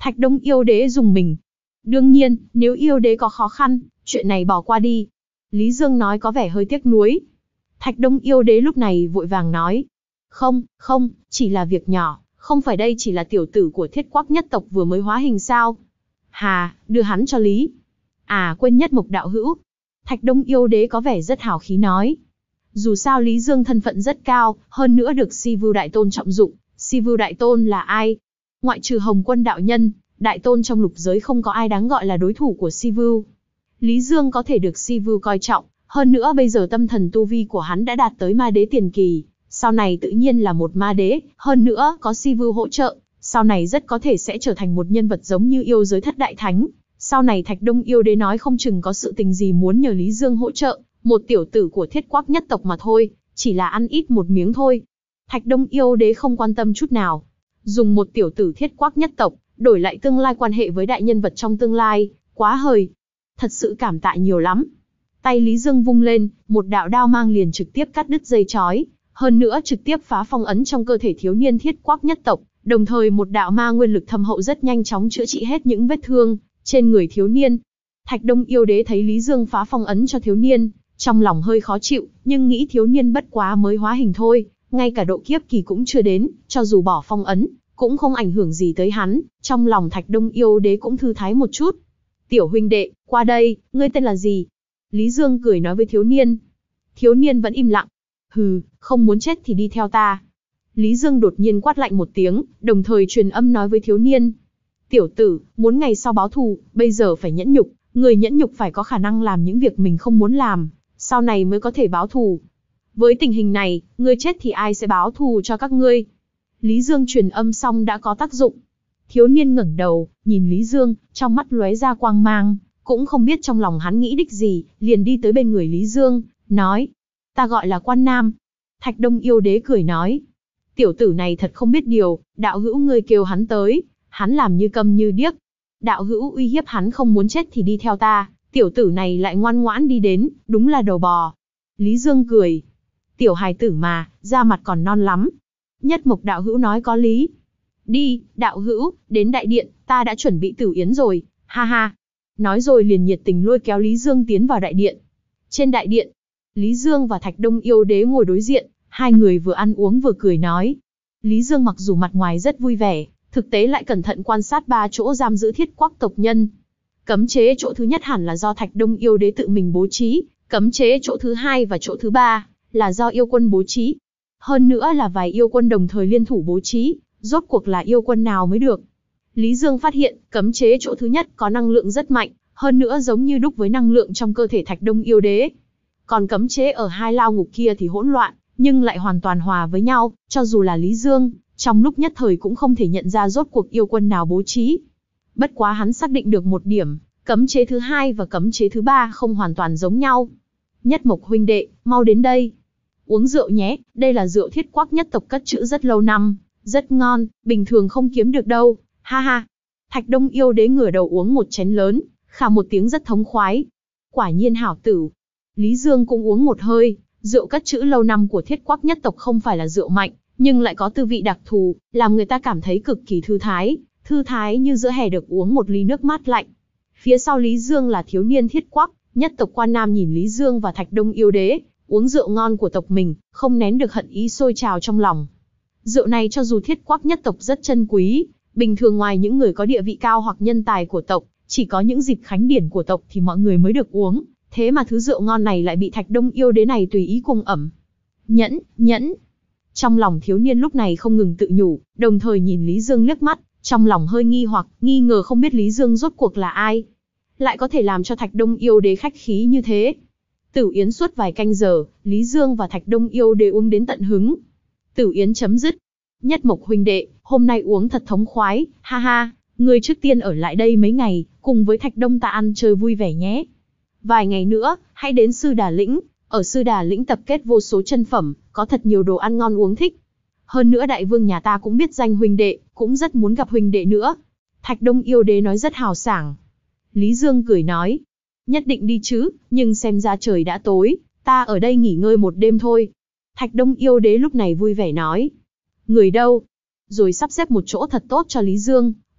Thạch Đông yêu đế dùng mình. Đương nhiên, nếu yêu đế có khó khăn, chuyện này bỏ qua đi. Lý Dương nói có vẻ hơi tiếc nuối. Thạch Đông yêu đế lúc này vội vàng nói. Không, không, chỉ là việc nhỏ, không phải đây chỉ là tiểu tử của Thiết Quắc nhất tộc vừa mới hóa hình sao? Hà, đưa hắn cho Lý. À, quên Nhất Mộc đạo hữu. Thạch Đông yêu đế có vẻ rất hào khí nói. Dù sao Lý Dương thân phận rất cao, hơn nữa được Si Vưu Đại Tôn trọng dụng. Si Vưu Đại Tôn là ai? Ngoại trừ Hồng Quân đạo nhân, Đại Tôn trong lục giới không có ai đáng gọi là đối thủ của Si Vưu. Lý Dương có thể được Si Vưu coi trọng, hơn nữa bây giờ tâm thần tu vi của hắn đã đạt tới ma đế tiền kỳ, sau này tự nhiên là một ma đế, hơn nữa có Si Vưu hỗ trợ, sau này rất có thể sẽ trở thành một nhân vật giống như yêu giới thất đại thánh. Sau này Thạch Đông yêu đế nói không chừng có sự tình gì muốn nhờ Lý Dương hỗ trợ, một tiểu tử của Thiết Quắc nhất tộc mà thôi, chỉ là ăn ít một miếng thôi. Thạch Đông yêu đế không quan tâm chút nào. Dùng một tiểu tử Thiết Quắc nhất tộc, đổi lại tương lai quan hệ với đại nhân vật trong tương lai, quá hời. Thật sự cảm tạ nhiều lắm. Tay Lý Dương vung lên, một đạo đao mang liền trực tiếp cắt đứt dây chói, hơn nữa trực tiếp phá phong ấn trong cơ thể thiếu niên Thiết Quắc nhất tộc, đồng thời một đạo ma nguyên lực thâm hậu rất nhanh chóng chữa trị hết những vết thương trên người thiếu niên. Thạch Đông yêu đế thấy Lý Dương phá phong ấn cho thiếu niên, trong lòng hơi khó chịu, nhưng nghĩ thiếu niên bất quá mới hóa hình thôi, ngay cả độ kiếp kỳ cũng chưa đến, cho dù bỏ phong ấn, cũng không ảnh hưởng gì tới hắn, trong lòng Thạch Đông yêu đế cũng thư thái một chút. Tiểu huynh đệ, qua đây, ngươi tên là gì? Lý Dương cười nói với thiếu niên. Thiếu niên vẫn im lặng. Hừ, không muốn chết thì đi theo ta. Lý Dương đột nhiên quát lạnh một tiếng, đồng thời truyền âm nói với thiếu niên. Tiểu tử, muốn ngày sau báo thù, bây giờ phải nhẫn nhục, người nhẫn nhục phải có khả năng làm những việc mình không muốn làm, sau này mới có thể báo thù. Với tình hình này, ngươi chết thì ai sẽ báo thù cho các ngươi? Lý Dương truyền âm xong đã có tác dụng. Thiếu niên ngẩng đầu, nhìn Lý Dương, trong mắt lóe ra quang mang, cũng không biết trong lòng hắn nghĩ đích gì, liền đi tới bên người Lý Dương, nói. Ta gọi là Quan Nam. Thạch Đông yêu đế cười nói. Tiểu tử này thật không biết điều, đạo hữu ngươi kêu hắn tới, hắn làm như câm như điếc. Đạo hữu uy hiếp hắn không muốn chết thì đi theo ta, tiểu tử này lại ngoan ngoãn đi đến, đúng là đầu bò. Lý Dương cười. Tiểu hài tử mà, da mặt còn non lắm. Nhất Mộc đạo hữu nói có lý. Đi, đạo hữu, đến đại điện, ta đã chuẩn bị tử yến rồi, ha ha. Nói rồi liền nhiệt tình lôi kéo Lý Dương tiến vào đại điện. Trên đại điện, Lý Dương và Thạch Đông yêu đế ngồi đối diện, hai người vừa ăn uống vừa cười nói. Lý Dương mặc dù mặt ngoài rất vui vẻ, thực tế lại cẩn thận quan sát ba chỗ giam giữ Thiết Quắc tộc nhân. Cấm chế chỗ thứ nhất hẳn là do Thạch Đông yêu đế tự mình bố trí, cấm chế chỗ thứ hai và chỗ thứ ba là do yêu quân bố trí. Hơn nữa là vài yêu quân đồng thời liên thủ bố trí, rốt cuộc là yêu quân nào mới được. Lý Dương phát hiện, cấm chế chỗ thứ nhất có năng lượng rất mạnh, hơn nữa giống như đúc với năng lượng trong cơ thể Thạch Đông yêu đế. Còn cấm chế ở hai lao ngục kia thì hỗn loạn, nhưng lại hoàn toàn hòa với nhau, cho dù là Lý Dương, trong lúc nhất thời cũng không thể nhận ra rốt cuộc yêu quân nào bố trí. Bất quá hắn xác định được một điểm, cấm chế thứ hai và cấm chế thứ ba không hoàn toàn giống nhau. Nhất Mộc huynh đệ, mau đến đây. Uống rượu nhé, đây là rượu Thiết Quắc nhất tộc cất trữ rất lâu năm, rất ngon, bình thường không kiếm được đâu, ha ha. Thạch Đông yêu đế ngửa đầu uống một chén lớn, khà một tiếng rất thống khoái. Quả nhiên hảo tử. Lý Dương cũng uống một hơi, rượu cất trữ lâu năm của Thiết Quắc nhất tộc không phải là rượu mạnh, nhưng lại có tư vị đặc thù, làm người ta cảm thấy cực kỳ thư thái, thư thái như giữa hè được uống một ly nước mát lạnh. Phía sau Lý Dương là thiếu niên Thiết Quắc, nhất tộc Quan Nam nhìn Lý Dương và Thạch Đông yêu đế, uống rượu ngon của tộc mình, không nén được hận ý sôi trào trong lòng. Rượu này cho dù Thiết Quắc nhất tộc rất chân quý, bình thường ngoài những người có địa vị cao hoặc nhân tài của tộc, chỉ có những dịp khánh điển của tộc thì mọi người mới được uống, thế mà thứ rượu ngon này lại bị Thạch Đông yêu đế này tùy ý cùng ẩm. Nhẫn, nhẫn. Trong lòng thiếu niên lúc này không ngừng tự nhủ, đồng thời nhìn Lý Dương liếc mắt, trong lòng hơi nghi hoặc, nghi ngờ không biết Lý Dương rốt cuộc là ai, lại có thể làm cho Thạch Đông yêu đế khách khí như thế. Tử yến suốt vài canh giờ, Lý Dương và Thạch Đông yêu đế uống đến tận hứng. Tử yến chấm dứt. Nhất Mộc huynh đệ, hôm nay uống thật thống khoái, ha ha, ngươi trước tiên ở lại đây mấy ngày, cùng với Thạch Đông ta ăn chơi vui vẻ nhé. Vài ngày nữa, hãy đến Sư Đà Lĩnh, ở Sư Đà Lĩnh tập kết vô số chân phẩm, có thật nhiều đồ ăn ngon uống thích. Hơn nữa đại vương nhà ta cũng biết danh huynh đệ, cũng rất muốn gặp huynh đệ nữa. Thạch Đông yêu đế nói rất hào sảng. Lý Dương cười nói, nhất định đi chứ, nhưng xem ra trời đã tối, ta ở đây nghỉ ngơi một đêm thôi. Thạch Đông yêu đế lúc này vui vẻ nói, người đâu? Rồi sắp xếp một chỗ thật tốt cho Lý Dương,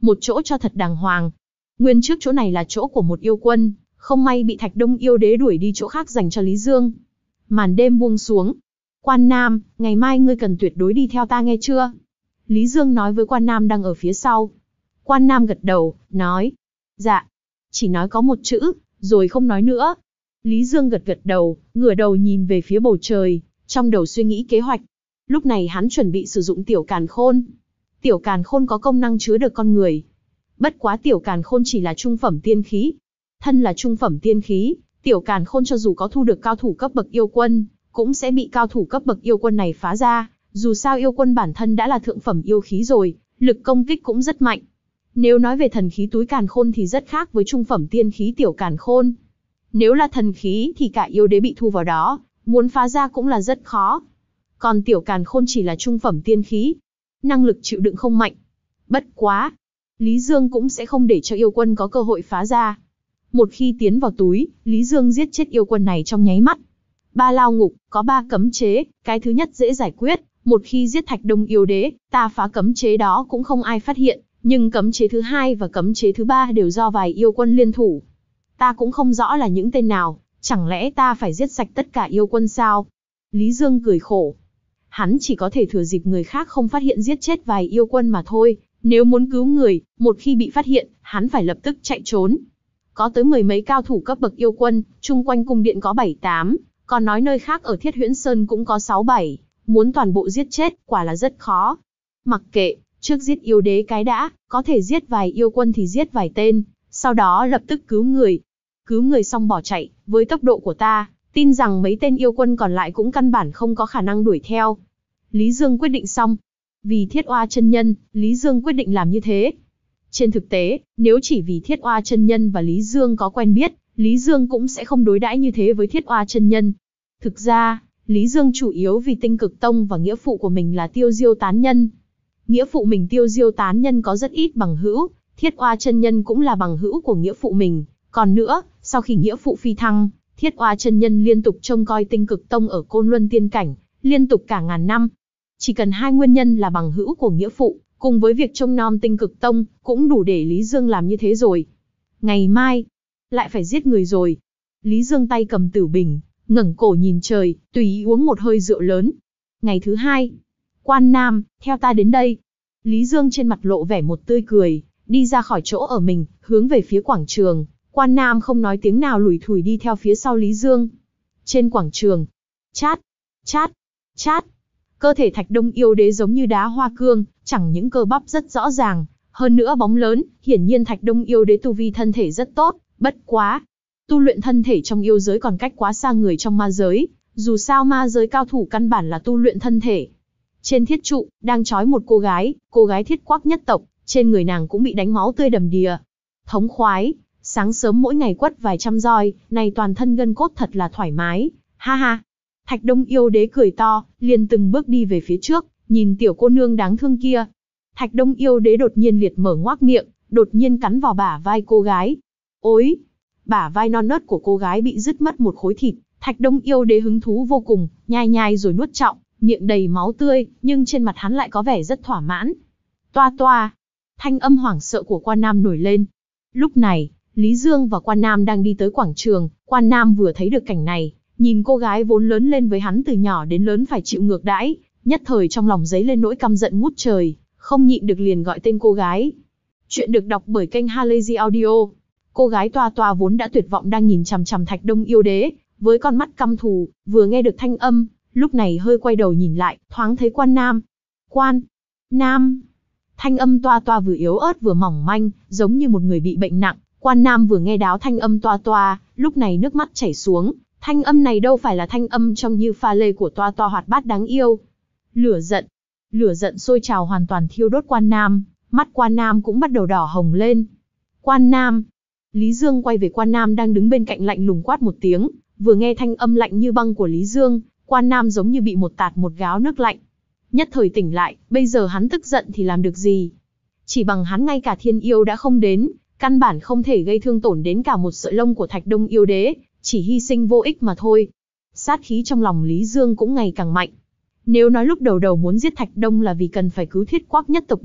một chỗ cho thật đàng hoàng. Nguyên trước chỗ này là chỗ của một yêu quân, không may bị Thạch Đông yêu đế đuổi đi chỗ khác dành cho Lý Dương. Màn đêm buông xuống. Quan Nam, ngày mai ngươi cần tuyệt đối đi theo ta nghe chưa? Lý Dương nói với Quan Nam đang ở phía sau. Quan Nam gật đầu, nói. Dạ. Chỉ nói có một chữ, rồi không nói nữa. Lý Dương gật gật đầu, ngửa đầu nhìn về phía bầu trời, trong đầu suy nghĩ kế hoạch. Lúc này hắn chuẩn bị sử dụng tiểu càn khôn. Tiểu càn khôn có công năng chứa được con người. Bất quá tiểu càn khôn chỉ là trung phẩm tiên khí. Thân là trung phẩm tiên khí, tiểu càn khôn cho dù có thu được cao thủ cấp bậc yêu quân, cũng sẽ bị cao thủ cấp bậc yêu quân này phá ra. Dù sao yêu quân bản thân đã là thượng phẩm yêu khí rồi, lực công kích cũng rất mạnh. Nếu nói về thần khí túi càn khôn thì rất khác với trung phẩm tiên khí tiểu càn khôn. Nếu là thần khí thì cả yêu đế bị thu vào đó, muốn phá ra cũng là rất khó. Còn tiểu càn khôn chỉ là trung phẩm tiên khí, năng lực chịu đựng không mạnh. Bất quá, Lý Dương cũng sẽ không để cho yêu quân có cơ hội phá ra. Một khi tiến vào túi, Lý Dương giết chết yêu quân này trong nháy mắt. Ba lao ngục, có ba cấm chế, cái thứ nhất dễ giải quyết. Một khi giết Thạch Đông yêu đế, ta phá cấm chế đó cũng không ai phát hiện. Nhưng cấm chế thứ hai và cấm chế thứ ba đều do vài yêu quân liên thủ. Ta cũng không rõ là những tên nào, chẳng lẽ ta phải giết sạch tất cả yêu quân sao? Lý Dương cười khổ. Hắn chỉ có thể thừa dịp người khác không phát hiện giết chết vài yêu quân mà thôi. Nếu muốn cứu người, một khi bị phát hiện, hắn phải lập tức chạy trốn. Có tới mười mấy cao thủ cấp bậc yêu quân, chung quanh cung điện có bảy tám, còn nói nơi khác ở Thiết Huyễn Sơn cũng có sáu bảy, muốn toàn bộ giết chết, quả là rất khó. Mặc kệ, trước giết yêu đế cái đã, có thể giết vài yêu quân thì giết vài tên, sau đó lập tức cứu người. Cứu người xong bỏ chạy, với tốc độ của ta, tin rằng mấy tên yêu quân còn lại cũng căn bản không có khả năng đuổi theo. Lý Dương quyết định xong. Vì Thiết Oa chân nhân, Lý Dương quyết định làm như thế. Trên thực tế, nếu chỉ vì Thiết Oa chân nhân và Lý Dương có quen biết, Lý Dương cũng sẽ không đối đãi như thế với Thiết Oa chân nhân. Thực ra, Lý Dương chủ yếu vì Tinh Cực Tông và nghĩa phụ của mình là Tiêu Diêu tán nhân. Nghĩa phụ mình Tiêu Diêu tán nhân có rất ít bằng hữu, Thiết Oa chân nhân cũng là bằng hữu của nghĩa phụ mình. Còn nữa, sau khi nghĩa phụ phi thăng, Thiết Oa chân nhân liên tục trông coi Tinh Cực Tông ở Côn Luân Tiên Cảnh, liên tục cả ngàn năm. Chỉ cần hai nguyên nhân là bằng hữu của nghĩa phụ, cùng với việc trông nom Tinh Cực Tông, cũng đủ để Lý Dương làm như thế rồi. Ngày mai, lại phải giết người rồi. Lý Dương tay cầm tử bình, ngẩng cổ nhìn trời, tùy ý uống một hơi rượu lớn. Ngày thứ hai, Quan Nam, theo ta đến đây. Lý Dương trên mặt lộ vẻ một tươi cười, đi ra khỏi chỗ ở mình, hướng về phía quảng trường. Quan Nam không nói tiếng nào lủi thủi đi theo phía sau Lý Dương. Trên quảng trường, chát, chát, chát. Cơ thể Thạch Đông yêu đế giống như đá hoa cương, chẳng những cơ bắp rất rõ ràng, hơn nữa bóng lớn, hiển nhiên Thạch Đông yêu đế tu vi thân thể rất tốt, bất quá. Tu luyện thân thể trong yêu giới còn cách quá xa người trong ma giới, dù sao ma giới cao thủ căn bản là tu luyện thân thể. Trên thiết trụ, đang trói một cô gái, cô gái Thiết Quắc nhất tộc, trên người nàng cũng bị đánh máu tươi đầm đìa. Thống khoái, sáng sớm mỗi ngày quất vài trăm roi, này toàn thân gân cốt thật là thoải mái, ha ha. Thạch Đông yêu đế cười to, liền từng bước đi về phía trước, nhìn tiểu cô nương đáng thương kia. Thạch Đông yêu đế đột nhiên liệt mở ngoác miệng, đột nhiên cắn vào bả vai cô gái. Ôi! Bả vai non nớt của cô gái bị rứt mất một khối thịt, Thạch Đông yêu đế hứng thú vô cùng, nhai nhai rồi nuốt trọng, miệng đầy máu tươi, nhưng trên mặt hắn lại có vẻ rất thỏa mãn. Toa toa! Thanh âm hoảng sợ của Quan Nam nổi lên. Lúc này, Lý Dương và Quan Nam đang đi tới quảng trường, Quan Nam vừa thấy được cảnh này, nhìn cô gái vốn lớn lên với hắn từ nhỏ đến lớn phải chịu ngược đãi, nhất thời trong lòng dấy lên nỗi căm giận ngút trời, không nhịn được liền gọi tên cô gái. Chuyện được đọc bởi kênh Halazy Audio. Cô gái Toa Toa vốn đã tuyệt vọng đang nhìn chằm chằm Thạch Đông yêu đế, với con mắt căm thù, vừa nghe được thanh âm, lúc này hơi quay đầu nhìn lại, thoáng thấy Quan Nam. Quan Nam. Thanh âm Toa Toa vừa yếu ớt vừa mỏng manh, giống như một người bị bệnh nặng. Quan Nam vừa nghe đáo thanh âm Toa Toa, lúc này nước mắt chảy xuống. Thanh âm này đâu phải là thanh âm trong như pha lê của Toa Toa hoạt bát đáng yêu. Lửa giận, lửa giận sôi trào hoàn toàn thiêu đốt Quan Nam, mắt Quan Nam cũng bắt đầu đỏ hồng lên. Quan Nam. Lý Dương quay về Quan Nam đang đứng bên cạnh lạnh lùng quát một tiếng, vừa nghe thanh âm lạnh như băng của Lý Dương, Quan Nam giống như bị một tạt một gáo nước lạnh. Nhất thời tỉnh lại, bây giờ hắn tức giận thì làm được gì? Chỉ bằng hắn ngay cả thiên yêu đã không đến, căn bản không thể gây thương tổn đến cả một sợi lông của Thạch Đông yêu đế, chỉ hy sinh vô ích mà thôi. Sát khí trong lòng Lý Dương cũng ngày càng mạnh. Nếu nói lúc đầu đầu muốn giết Thạch Đông là vì cần phải cứu Thiết Quắc nhất tộc địa,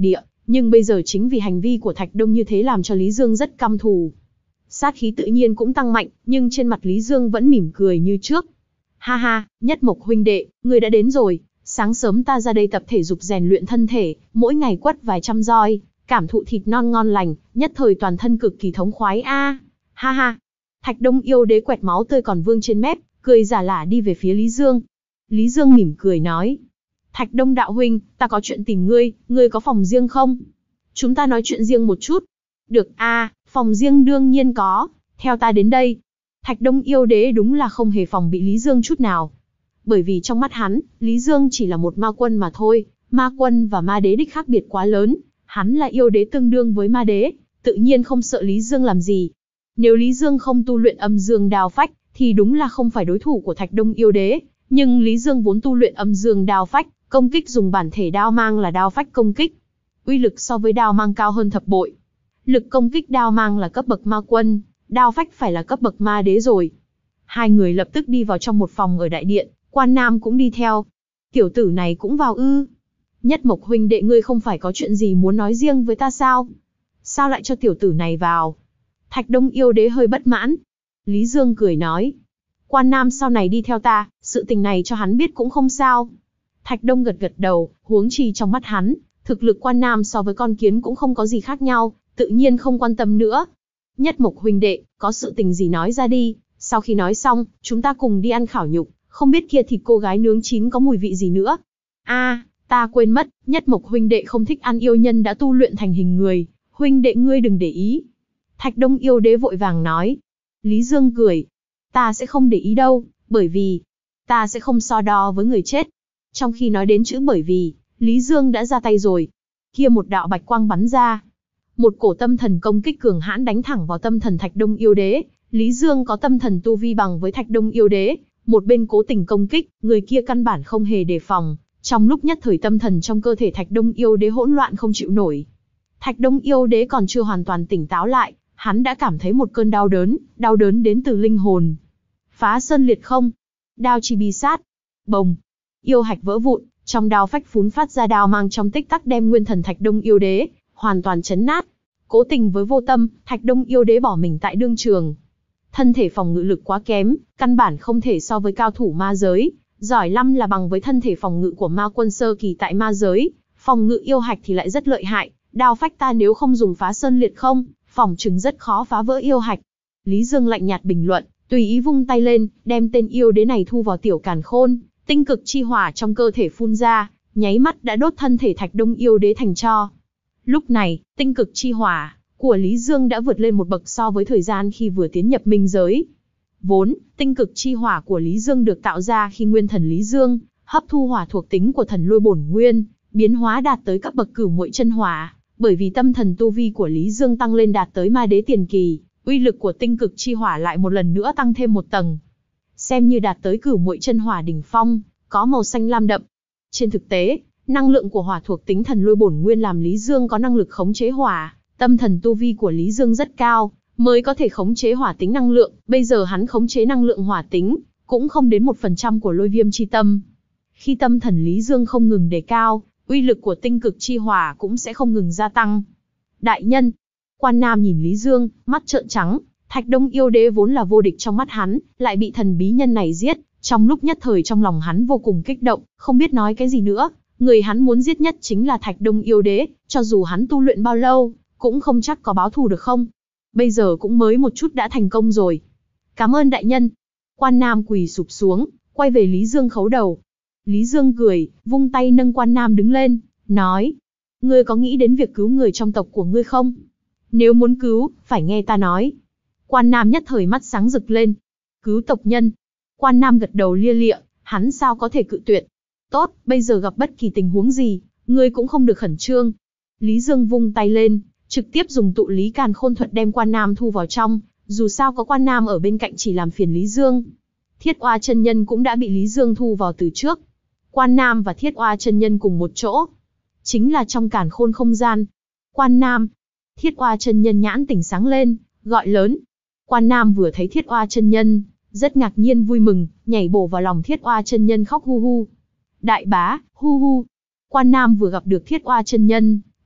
Nhưng bây giờ chính vì hành vi của Thạch Đông như thế làm cho Lý Dương rất căm thù. Sát khí tự nhiên cũng tăng mạnh, nhưng trên mặt Lý Dương vẫn mỉm cười như trước. Ha ha, Nhất Mộc huynh đệ, ngươi đã đến rồi. Sáng sớm ta ra đây tập thể dục rèn luyện thân thể, mỗi ngày quất vài trăm roi, cảm thụ thịt non ngon lành, nhất thời toàn thân cực kỳ thống khoái a. Ha ha. Thạch Đông yêu đế quẹt máu tươi còn vương trên mép, cười giả lả đi về phía Lý Dương. Lý Dương mỉm cười nói: Thạch Đông đạo huynh, ta có chuyện tìm ngươi, ngươi có phòng riêng không? Chúng ta nói chuyện riêng một chút. Được a, phòng riêng đương nhiên có, theo ta đến đây. Thạch Đông yêu đế đúng là không hề phòng bị Lý Dương chút nào. Bởi vì trong mắt hắn, Lý Dương chỉ là một ma quân mà thôi, ma quân và ma đế đích khác biệt quá lớn, hắn là yêu đế tương đương với ma đế, tự nhiên không sợ Lý Dương làm gì. Nếu Lý Dương không tu luyện âm dương đao phách, thì đúng là không phải đối thủ của Thạch Đông yêu đế, nhưng Lý Dương vốn tu luyện âm dương đao phách, công kích dùng bản thể đao mang là đao phách công kích. Uy lực so với đao mang cao hơn thập bội. Lực công kích đao mang là cấp bậc ma quân, đao phách phải là cấp bậc ma đế rồi. Hai người lập tức đi vào trong một phòng ở đại điện, Quan Nam cũng đi theo. Tiểu tử này cũng vào ư? Nhất Mộc huynh đệ, ngươi không phải có chuyện gì muốn nói riêng với ta sao? Sao lại cho tiểu tử này vào? Thạch Đông yêu đế hơi bất mãn. Lý Dương cười nói: Quan Nam sau này đi theo ta, sự tình này cho hắn biết cũng không sao. Thạch Đông gật gật đầu, huống chi trong mắt hắn, thực lực Quan Nam so với con kiến cũng không có gì khác nhau, tự nhiên không quan tâm nữa. Nhất Mộc huynh đệ, có sự tình gì nói ra đi, sau khi nói xong, chúng ta cùng đi ăn khảo nhục, không biết kia thịt cô gái nướng chín có mùi vị gì nữa. A, à, ta quên mất, Nhất Mộc huynh đệ không thích ăn yêu nhân đã tu luyện thành hình người, huynh đệ ngươi đừng để ý. Thạch Đông yêu đế vội vàng nói. Lý Dương cười: Ta sẽ không để ý đâu, bởi vì ta sẽ không so đo với người chết. Trong khi nói đến chữ bởi vì, Lý Dương đã ra tay rồi. Kia một đạo bạch quang bắn ra. Một cổ tâm thần công kích cường hãn đánh thẳng vào tâm thần Thạch Đông yêu đế. Lý Dương có tâm thần tu vi bằng với Thạch Đông yêu đế. Một bên cố tình công kích, người kia căn bản không hề đề phòng. Trong lúc nhất thời tâm thần trong cơ thể Thạch Đông yêu đế hỗn loạn không chịu nổi. Thạch Đông yêu đế còn chưa hoàn toàn tỉnh táo lại, hắn đã cảm thấy một cơn đau đớn, đau đớn đến từ linh hồn. Phá sơn liệt không, đao chi bi sát. Bồng, yêu hạch vỡ vụn, trong đao phách phún phát ra đao mang trong tích tắc đem nguyên thần Thạch Đông yêu đế hoàn toàn chấn nát. Cố tình với vô tâm, Thạch Đông yêu đế bỏ mình tại đương trường. Thân thể phòng ngự lực quá kém, căn bản không thể so với cao thủ ma giới, giỏi lắm là bằng với thân thể phòng ngự của ma quân sơ kỳ tại ma giới, phòng ngự yêu hạch thì lại rất lợi hại, đao phách ta nếu không dùng phá sơn liệt không, phỏng chừng rất khó phá vỡ yêu hạch. Lý Dương lạnh nhạt bình luận, tùy ý vung tay lên, đem tên yêu đế này thu vào tiểu càn khôn, tinh cực chi hỏa trong cơ thể phun ra, nháy mắt đã đốt thân thể Thạch Đông yêu đế thành tro. Lúc này, tinh cực chi hỏa của Lý Dương đã vượt lên một bậc so với thời gian khi vừa tiến nhập minh giới. Vốn, tinh cực chi hỏa của Lý Dương được tạo ra khi nguyên thần Lý Dương hấp thu hỏa thuộc tính của thần lôi bổn nguyên, biến hóa đạt tới cấp bậc cửu muội chân hỏa, bởi vì tâm thần tu vi của Lý Dương tăng lên đạt tới ma đế tiền kỳ, uy lực của tinh cực chi hỏa lại một lần nữa tăng thêm một tầng. Xem như đạt tới cửu muội chân hỏa đỉnh phong, có màu xanh lam đậm. Trên thực tế, năng lượng của hỏa thuộc tính thần lôi bổn nguyên làm Lý Dương có năng lực khống chế hỏa, tâm thần tu vi của Lý Dương rất cao, mới có thể khống chế hỏa tính năng lượng, bây giờ hắn khống chế năng lượng hỏa tính, cũng không đến một phần trăm của lôi viêm chi tâm. Khi tâm thần Lý Dương không ngừng đề cao, uy lực của tinh cực chi hỏa cũng sẽ không ngừng gia tăng. Đại nhân, Quan Nam nhìn Lý Dương, mắt trợn trắng, Thạch Đông yêu đế vốn là vô địch trong mắt hắn, lại bị thần bí nhân này giết, trong lúc nhất thời trong lòng hắn vô cùng kích động, không biết nói cái gì nữa, người hắn muốn giết nhất chính là Thạch Đông yêu đế, cho dù hắn tu luyện bao lâu, cũng không chắc có báo thù được không. Bây giờ cũng mới một chút đã thành công rồi. Cảm ơn đại nhân. Quan Nam quỳ sụp xuống, quay về Lý Dương khấu đầu. Lý Dương cười, vung tay nâng Quan Nam đứng lên, nói: Ngươi có nghĩ đến việc cứu người trong tộc của ngươi không? Nếu muốn cứu, phải nghe ta nói. Quan Nam nhất thời mắt sáng rực lên. Cứu tộc nhân. Quan Nam gật đầu lia lịa, hắn sao có thể cự tuyệt. Tốt, bây giờ gặp bất kỳ tình huống gì, ngươi cũng không được khẩn trương. Lý Dương vung tay lên, trực tiếp dùng tụ lý càn khôn thuật đem Quan Nam thu vào trong, dù sao có Quan Nam ở bên cạnh chỉ làm phiền Lý Dương. Thiết Oa chân nhân cũng đã bị Lý Dương thu vào từ trước. Quan Nam và Thiết Oa chân nhân cùng một chỗ, chính là trong càn khôn không gian. Quan Nam, Thiết Oa chân nhân nhãn tỉnh sáng lên, gọi lớn. Quan Nam vừa thấy Thiết Oa chân nhân, rất ngạc nhiên vui mừng, nhảy bổ vào lòng Thiết Oa chân nhân khóc hu hu. Đại bá, hu hu. Quan Nam vừa gặp được Thiết Oa chân nhân,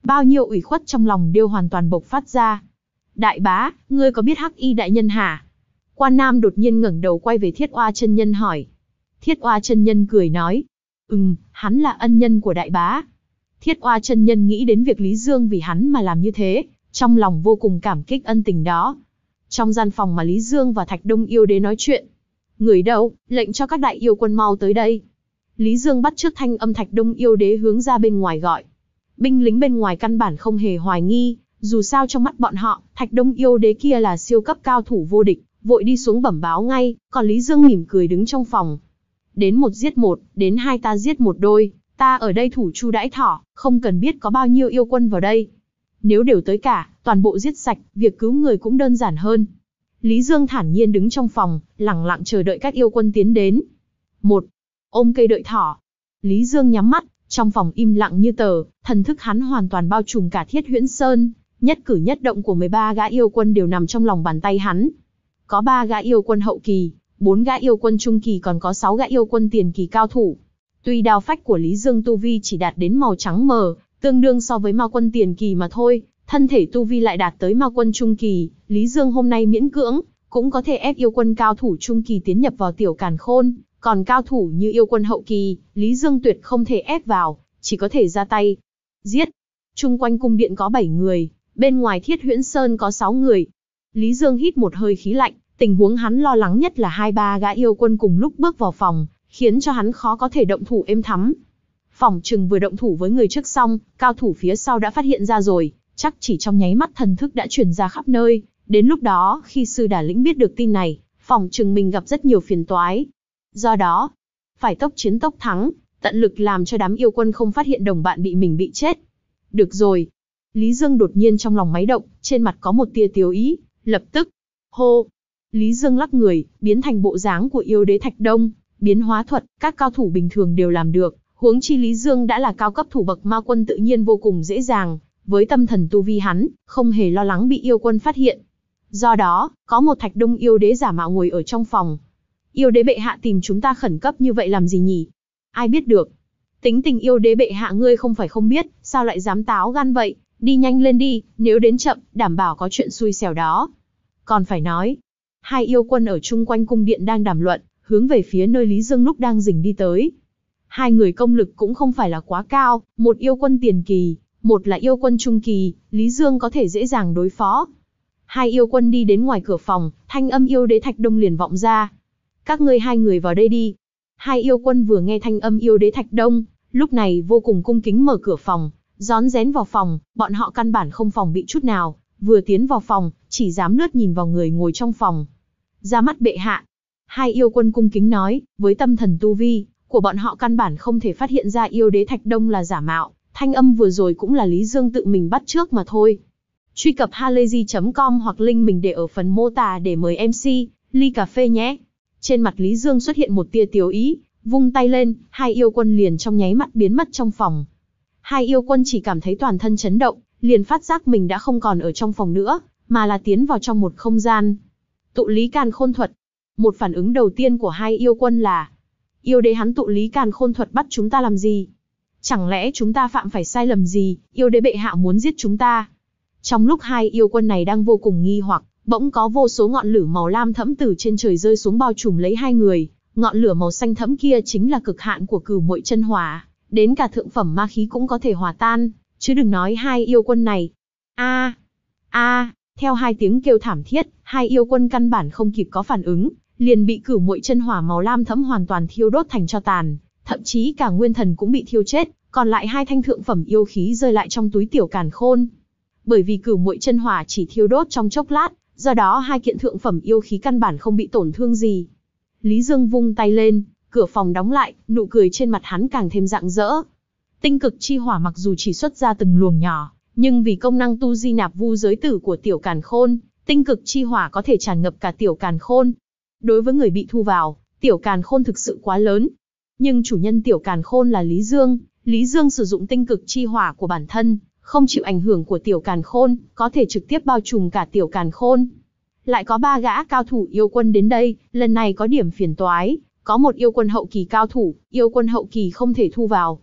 Bao nhiêu ủy khuất trong lòng đều hoàn toàn bộc phát ra. Đại bá, ngươi có biết Hắc Y đại nhân hả? Quan Nam đột nhiên ngẩng đầu quay về Thiết Oa chân nhân hỏi. Thiết Oa chân nhân cười nói, ừm, hắn là ân nhân của đại bá. Thiết Oa chân nhân nghĩ đến việc Lý Dương vì hắn mà làm như thế, trong lòng vô cùng cảm kích ân tình đó. Trong gian phòng mà Lý Dương và Thạch Đông yêu đế nói chuyện. Người đâu, lệnh cho các đại yêu quân mau tới đây. Lý Dương bắt chước thanh âm Thạch Đông yêu đế hướng ra bên ngoài gọi. Binh lính bên ngoài căn bản không hề hoài nghi, dù sao trong mắt bọn họ, Thạch Đông yêu đế kia là siêu cấp cao thủ vô địch, vội đi xuống bẩm báo ngay, còn Lý Dương mỉm cười đứng trong phòng. Đến một giết một, đến hai ta giết một đôi, ta ở đây thủ chu đãi thỏ, không cần biết có bao nhiêu yêu quân vào đây. Nếu đều tới cả, toàn bộ giết sạch, việc cứu người cũng đơn giản hơn. Lý Dương thản nhiên đứng trong phòng, lẳng lặng chờ đợi các yêu quân tiến đến. Một, ôm cây đợi thỏ. Lý Dương nhắm mắt, trong phòng im lặng như tờ, thần thức hắn hoàn toàn bao trùm cả Thiết Huyễn Sơn, nhất cử nhất động của mười ba gã yêu quân đều nằm trong lòng bàn tay hắn. Có ba gã yêu quân hậu kỳ, bốn gã yêu quân trung kỳ, còn có sáu gã yêu quân tiền kỳ cao thủ. Tuy đao phách của Lý Dương tu vi chỉ đạt đến màu trắng mờ, tương đương so với ma quân tiền kỳ mà thôi, thân thể tu vi lại đạt tới ma quân trung kỳ, Lý Dương hôm nay miễn cưỡng cũng có thể ép yêu quân cao thủ trung kỳ tiến nhập vào tiểu càn khôn, còn cao thủ như yêu quân hậu kỳ, Lý Dương tuyệt không thể ép vào, chỉ có thể ra tay. Giết! Chung quanh cung điện có bảy người, bên ngoài Thiết Huyễn Sơn có sáu người. Lý Dương hít một hơi khí lạnh, tình huống hắn lo lắng nhất là hai ba gã yêu quân cùng lúc bước vào phòng, khiến cho hắn khó có thể động thủ êm thắm. Phỏng chừng vừa động thủ với người trước xong, cao thủ phía sau đã phát hiện ra rồi, chắc chỉ trong nháy mắt thần thức đã truyền ra khắp nơi, đến lúc đó khi sư Đà Lĩnh biết được tin này, phỏng chừng mình gặp rất nhiều phiền toái. Do đó, phải tốc chiến tốc thắng, tận lực làm cho đám yêu quân không phát hiện đồng bạn bị mình bị chết. Được rồi. Lý Dương đột nhiên trong lòng máy động, trên mặt có một tia tiếu ý, lập tức, hô. Lý Dương lắc người, biến thành bộ dáng của yêu đế Thạch Đông, biến hóa thuật, các cao thủ bình thường đều làm được, huống chi Lý Dương đã là cao cấp thủ bậc ma quân tự nhiên vô cùng dễ dàng, với tâm thần tu vi hắn, không hề lo lắng bị yêu quân phát hiện. Do đó, có một Thạch Đông yêu đế giả mạo ngồi ở trong phòng. Yêu đế bệ hạ tìm chúng ta khẩn cấp như vậy làm gì nhỉ? Ai biết được. Tính tình yêu đế bệ hạ ngươi không phải không biết, sao lại dám táo gan vậy? Đi nhanh lên đi, nếu đến chậm, đảm bảo có chuyện xui xẻo đó. Còn phải nói, hai yêu quân ở chung quanh cung điện đang đàm luận, hướng về phía nơi Lý Dương lúc đang rình đi tới. Hai người công lực cũng không phải là quá cao, một yêu quân tiền kỳ, một là yêu quân trung kỳ, Lý Dương có thể dễ dàng đối phó. Hai yêu quân đi đến ngoài cửa phòng, thanh âm yêu đế Thạch Đông liền vọng ra. Các ngươi hai người vào đây đi. Hai yêu quân vừa nghe thanh âm yêu đế Thạch Đông, lúc này vô cùng cung kính mở cửa phòng, rón rén vào phòng, bọn họ căn bản không phòng bị chút nào, vừa tiến vào phòng, chỉ dám lướt nhìn vào người ngồi trong phòng. Ra mắt bệ hạ. Hai yêu quân cung kính nói, với tâm thần tu vi của bọn họ căn bản không thể phát hiện ra yêu đế Thạch Đông là giả mạo, thanh âm vừa rồi cũng là Lý Dương tự mình bắt trước mà thôi. Truy cập halayzi chấm com hoặc link mình để ở phần mô tả để mời em xê, ly cà phê nhé. Trên mặt Lý Dương xuất hiện một tia tiếu ý, vung tay lên, hai yêu quân liền trong nháy mắt biến mất trong phòng. Hai yêu quân chỉ cảm thấy toàn thân chấn động, liền phát giác mình đã không còn ở trong phòng nữa, mà là tiến vào trong một không gian. Tụ lý càn khôn thuật. Một phản ứng đầu tiên của hai yêu quân là, yêu đế hắn tụ lý càn khôn thuật bắt chúng ta làm gì? Chẳng lẽ chúng ta phạm phải sai lầm gì, yêu đế bệ hạ muốn giết chúng ta? Trong lúc hai yêu quân này đang vô cùng nghi hoặc, bỗng có vô số ngọn lửa màu lam thẫm từ trên trời rơi xuống bao trùm lấy hai người. Ngọn lửa màu xanh thẫm kia chính là cực hạn của Cửu Muội Chân Hỏa, đến cả thượng phẩm ma khí cũng có thể hòa tan, chứ đừng nói hai yêu quân này. A, a, theo hai tiếng kêu thảm thiết, hai yêu quân căn bản không kịp có phản ứng, liền bị Cửu Muội Chân Hỏa màu lam thẫm hoàn toàn thiêu đốt thành tro tàn, thậm chí cả nguyên thần cũng bị thiêu chết, còn lại hai thanh thượng phẩm yêu khí rơi lại trong túi tiểu càn khôn. Bởi vì Cửu Muội Chân Hỏa chỉ thiêu đốt trong chốc lát, do đó hai kiện thượng phẩm yêu khí căn bản không bị tổn thương gì. Lý Dương vung tay lên, cửa phòng đóng lại, nụ cười trên mặt hắn càng thêm rạng rỡ. Tinh cực chi hỏa mặc dù chỉ xuất ra từng luồng nhỏ, nhưng vì công năng tu di nạp vu giới tử của tiểu càn khôn, tinh cực chi hỏa có thể tràn ngập cả tiểu càn khôn. Đối với người bị thu vào, tiểu càn khôn thực sự quá lớn. Nhưng chủ nhân tiểu càn khôn là Lý Dương, Lý Dương sử dụng tinh cực chi hỏa của bản thân, không chịu ảnh hưởng của tiểu càn khôn, có thể trực tiếp bao trùm cả tiểu càn khôn. Lại có ba gã cao thủ yêu quân đến đây, lần này có điểm phiền toái, có một yêu quân hậu kỳ cao thủ, yêu quân hậu kỳ không thể thu vào.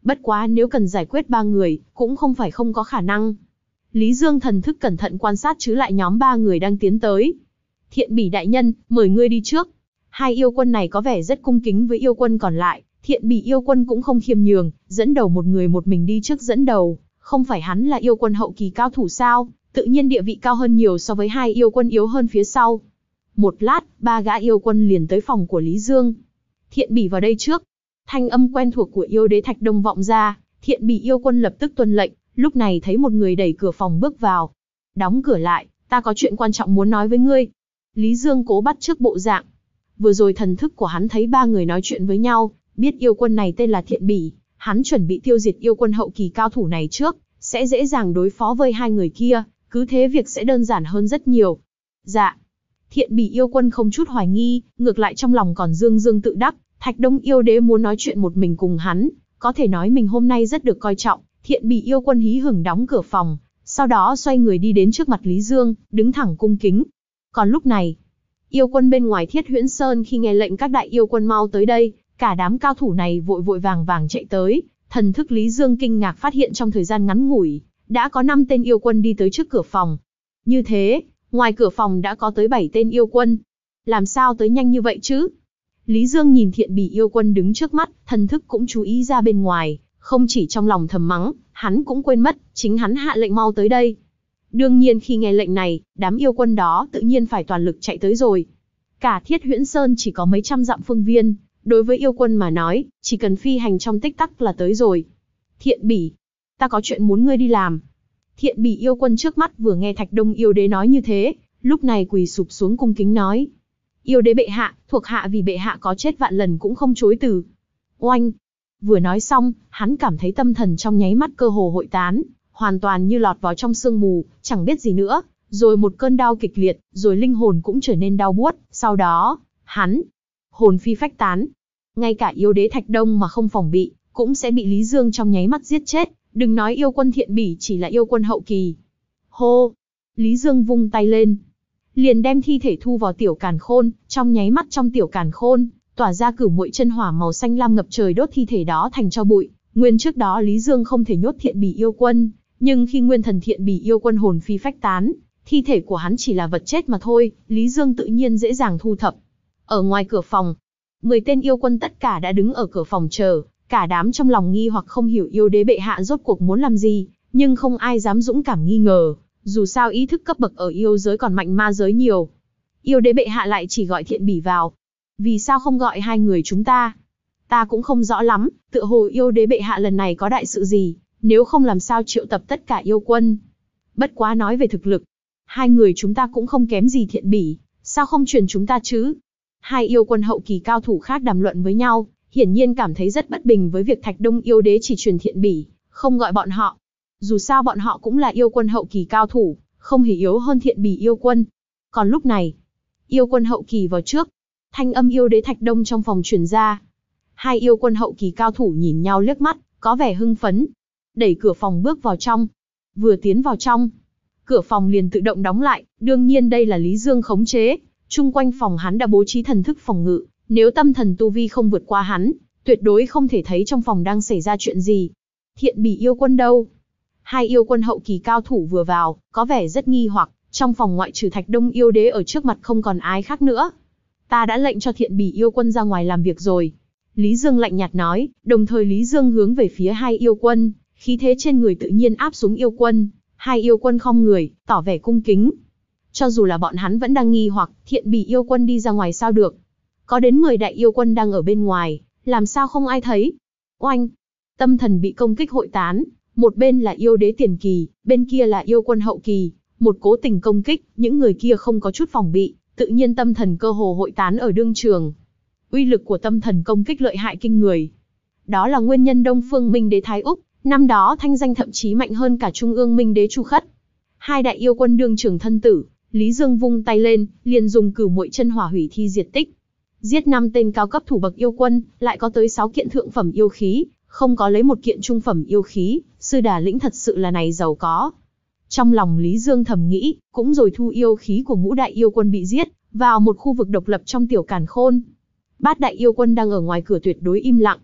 Bất quá nếu cần giải quyết ba người, cũng không phải không có khả năng. Lý Dương thần thức cẩn thận quan sát chứ lại nhóm ba người đang tiến tới. Thiện Bỉ đại nhân, mời ngươi đi trước. Hai yêu quân này có vẻ rất cung kính với yêu quân còn lại, Thiện Bỉ yêu quân cũng không khiêm nhường, dẫn đầu một người một mình đi trước dẫn đầu. Không phải hắn là yêu quân hậu kỳ cao thủ sao, tự nhiên địa vị cao hơn nhiều so với hai yêu quân yếu hơn phía sau. Một lát, ba gã yêu quân liền tới phòng của Lý Dương. Thiện Bỉ vào đây trước. Thanh âm quen thuộc của yêu đế Thạch Đông vọng ra, Thiện Bỉ yêu quân lập tức tuân lệnh, lúc này thấy một người đẩy cửa phòng bước vào. Đóng cửa lại, ta có chuyện quan trọng muốn nói với ngươi. Lý Dương cố bắt chước bộ dạng. Vừa rồi thần thức của hắn thấy ba người nói chuyện với nhau, biết yêu quân này tên là Thiện Bỉ, hắn chuẩn bị tiêu diệt yêu quân hậu kỳ cao thủ này trước, sẽ dễ dàng đối phó với hai người kia, cứ thế việc sẽ đơn giản hơn rất nhiều. Dạ. Thiện Bỉ yêu quân không chút hoài nghi, ngược lại trong lòng còn dương dương tự đắc, Thạch Đông yêu đế muốn nói chuyện một mình cùng hắn, có thể nói mình hôm nay rất được coi trọng. Thiện Bỉ yêu quân hí hửng đóng cửa phòng, sau đó xoay người đi đến trước mặt Lý Dương, đứng thẳng cung kính. Còn lúc này, yêu quân bên ngoài Thiết Huyễn Sơn khi nghe lệnh các đại yêu quân mau tới đây, cả đám cao thủ này vội vội vàng vàng chạy tới. Thần thức Lý Dương kinh ngạc phát hiện trong thời gian ngắn ngủi, đã có năm tên yêu quân đi tới trước cửa phòng. Như thế, ngoài cửa phòng đã có tới bảy tên yêu quân. Làm sao tới nhanh như vậy chứ? Lý Dương nhìn Thiện Bỉ yêu quân đứng trước mắt, thần thức cũng chú ý ra bên ngoài, không chỉ trong lòng thầm mắng, hắn cũng quên mất, chính hắn hạ lệnh mau tới đây. Đương nhiên khi nghe lệnh này, đám yêu quân đó tự nhiên phải toàn lực chạy tới rồi. Cả Thiết Huyễn Sơn chỉ có mấy trăm dặm phương viên, đối với yêu quân mà nói, chỉ cần phi hành trong tích tắc là tới rồi. Thiện Bỉ, ta có chuyện muốn ngươi đi làm. Thiện Bỉ yêu quân trước mắt vừa nghe Thạch Đông yêu đế nói như thế, lúc này quỳ sụp xuống cung kính nói. Yêu đế bệ hạ, thuộc hạ vì bệ hạ có chết vạn lần cũng không chối từ. Oanh! Vừa nói xong, hắn cảm thấy tâm thần trong nháy mắt cơ hồ hội tán, hoàn toàn như lọt vào trong sương mù, chẳng biết gì nữa, rồi một cơn đau kịch liệt, rồi linh hồn cũng trở nên đau buốt, sau đó, hắn, hồn phi phách tán. Ngay cả yêu đế Thạch Đông mà không phòng bị, cũng sẽ bị Lý Dương trong nháy mắt giết chết, đừng nói yêu quân Thiện Bỉ chỉ là yêu quân hậu kỳ. Hô! Lý Dương vung tay lên, liền đem thi thể thu vào tiểu càn khôn, trong nháy mắt trong tiểu càn khôn, tỏa ra cửu muội chân hỏa màu xanh lam ngập trời đốt thi thể đó thành tro bụi. Nguyên trước đó Lý Dương không thể nhốt Thiện Bỉ yêu quân, nhưng khi nguyên thần Thiện Bỉ yêu quân hồn phi phách tán, thi thể của hắn chỉ là vật chết mà thôi, Lý Dương tự nhiên dễ dàng thu thập. Ở ngoài cửa phòng, mười tên yêu quân tất cả đã đứng ở cửa phòng chờ, cả đám trong lòng nghi hoặc không hiểu yêu đế bệ hạ rốt cuộc muốn làm gì, nhưng không ai dám dũng cảm nghi ngờ, dù sao ý thức cấp bậc ở yêu giới còn mạnh ma giới nhiều. Yêu đế bệ hạ lại chỉ gọi Thiện Bỉ vào. Vì sao không gọi hai người chúng ta? Ta cũng không rõ lắm, tựa hồ yêu đế bệ hạ lần này có đại sự gì, nếu không làm sao triệu tập tất cả yêu quân. Bất quá nói về thực lực, hai người chúng ta cũng không kém gì Thiện Bỉ, sao không truyền chúng ta chứ? Hai yêu quân hậu kỳ cao thủ khác đàm luận với nhau, hiển nhiên cảm thấy rất bất bình với việc Thạch Đông yêu đế chỉ truyền Thiện Bỉ, không gọi bọn họ. Dù sao bọn họ cũng là yêu quân hậu kỳ cao thủ, không hề yếu hơn Thiện Bỉ yêu quân. Còn lúc này, yêu quân hậu kỳ vào trước, thanh âm yêu đế Thạch Đông trong phòng truyền ra. Hai yêu quân hậu kỳ cao thủ nhìn nhau liếc mắt, có vẻ hưng phấn. Đẩy cửa phòng bước vào trong. Vừa tiến vào trong, cửa phòng liền tự động đóng lại, đương nhiên đây là Lý Dương khống chế. Chung quanh phòng hắn đã bố trí thần thức phòng ngự, nếu tâm thần tu vi không vượt qua hắn, tuyệt đối không thể thấy trong phòng đang xảy ra chuyện gì. Thiện Bỉ yêu quân đâu? Hai yêu quân hậu kỳ cao thủ vừa vào, có vẻ rất nghi hoặc, trong phòng ngoại trừ Thạch Đông yêu đế ở trước mặt không còn ai khác nữa. Ta đã lệnh cho Thiện Bỉ yêu quân ra ngoài làm việc rồi. Lý Dương lạnh nhạt nói, đồng thời Lý Dương hướng về phía hai yêu quân, khí thế trên người tự nhiên áp xuống yêu quân. Hai yêu quân khom người, tỏ vẻ cung kính. Cho dù là bọn hắn vẫn đang nghi hoặc, Thiện Bỉ yêu quân đi ra ngoài sao được. Có đến mười đại yêu quân đang ở bên ngoài, làm sao không ai thấy. Oanh! Tâm thần bị công kích hội tán, một bên là yêu đế tiền kỳ, bên kia là yêu quân hậu kỳ. Một cố tình công kích, những người kia không có chút phòng bị, tự nhiên tâm thần cơ hồ hội tán ở đương trường. Uy lực của tâm thần công kích lợi hại kinh người. Đó là nguyên nhân Đông Phương Minh Đế Thái Úc, năm đó thanh danh thậm chí mạnh hơn cả Trung ương Minh Đế Chu Khất. Hai đại yêu quân đương trường thân tử, Lý Dương vung tay lên, liền dùng cửu muội chân hỏa hủy thi diệt tích. Giết năm tên cao cấp thủ bậc yêu quân, lại có tới sáu kiện thượng phẩm yêu khí, không có lấy một kiện trung phẩm yêu khí, sư đà lĩnh thật sự là này giàu có. Trong lòng Lý Dương thầm nghĩ, cũng rồi thu yêu khí của ngũ đại yêu quân bị giết, vào một khu vực độc lập trong tiểu càn khôn. Bát đại yêu quân đang ở ngoài cửa tuyệt đối im lặng.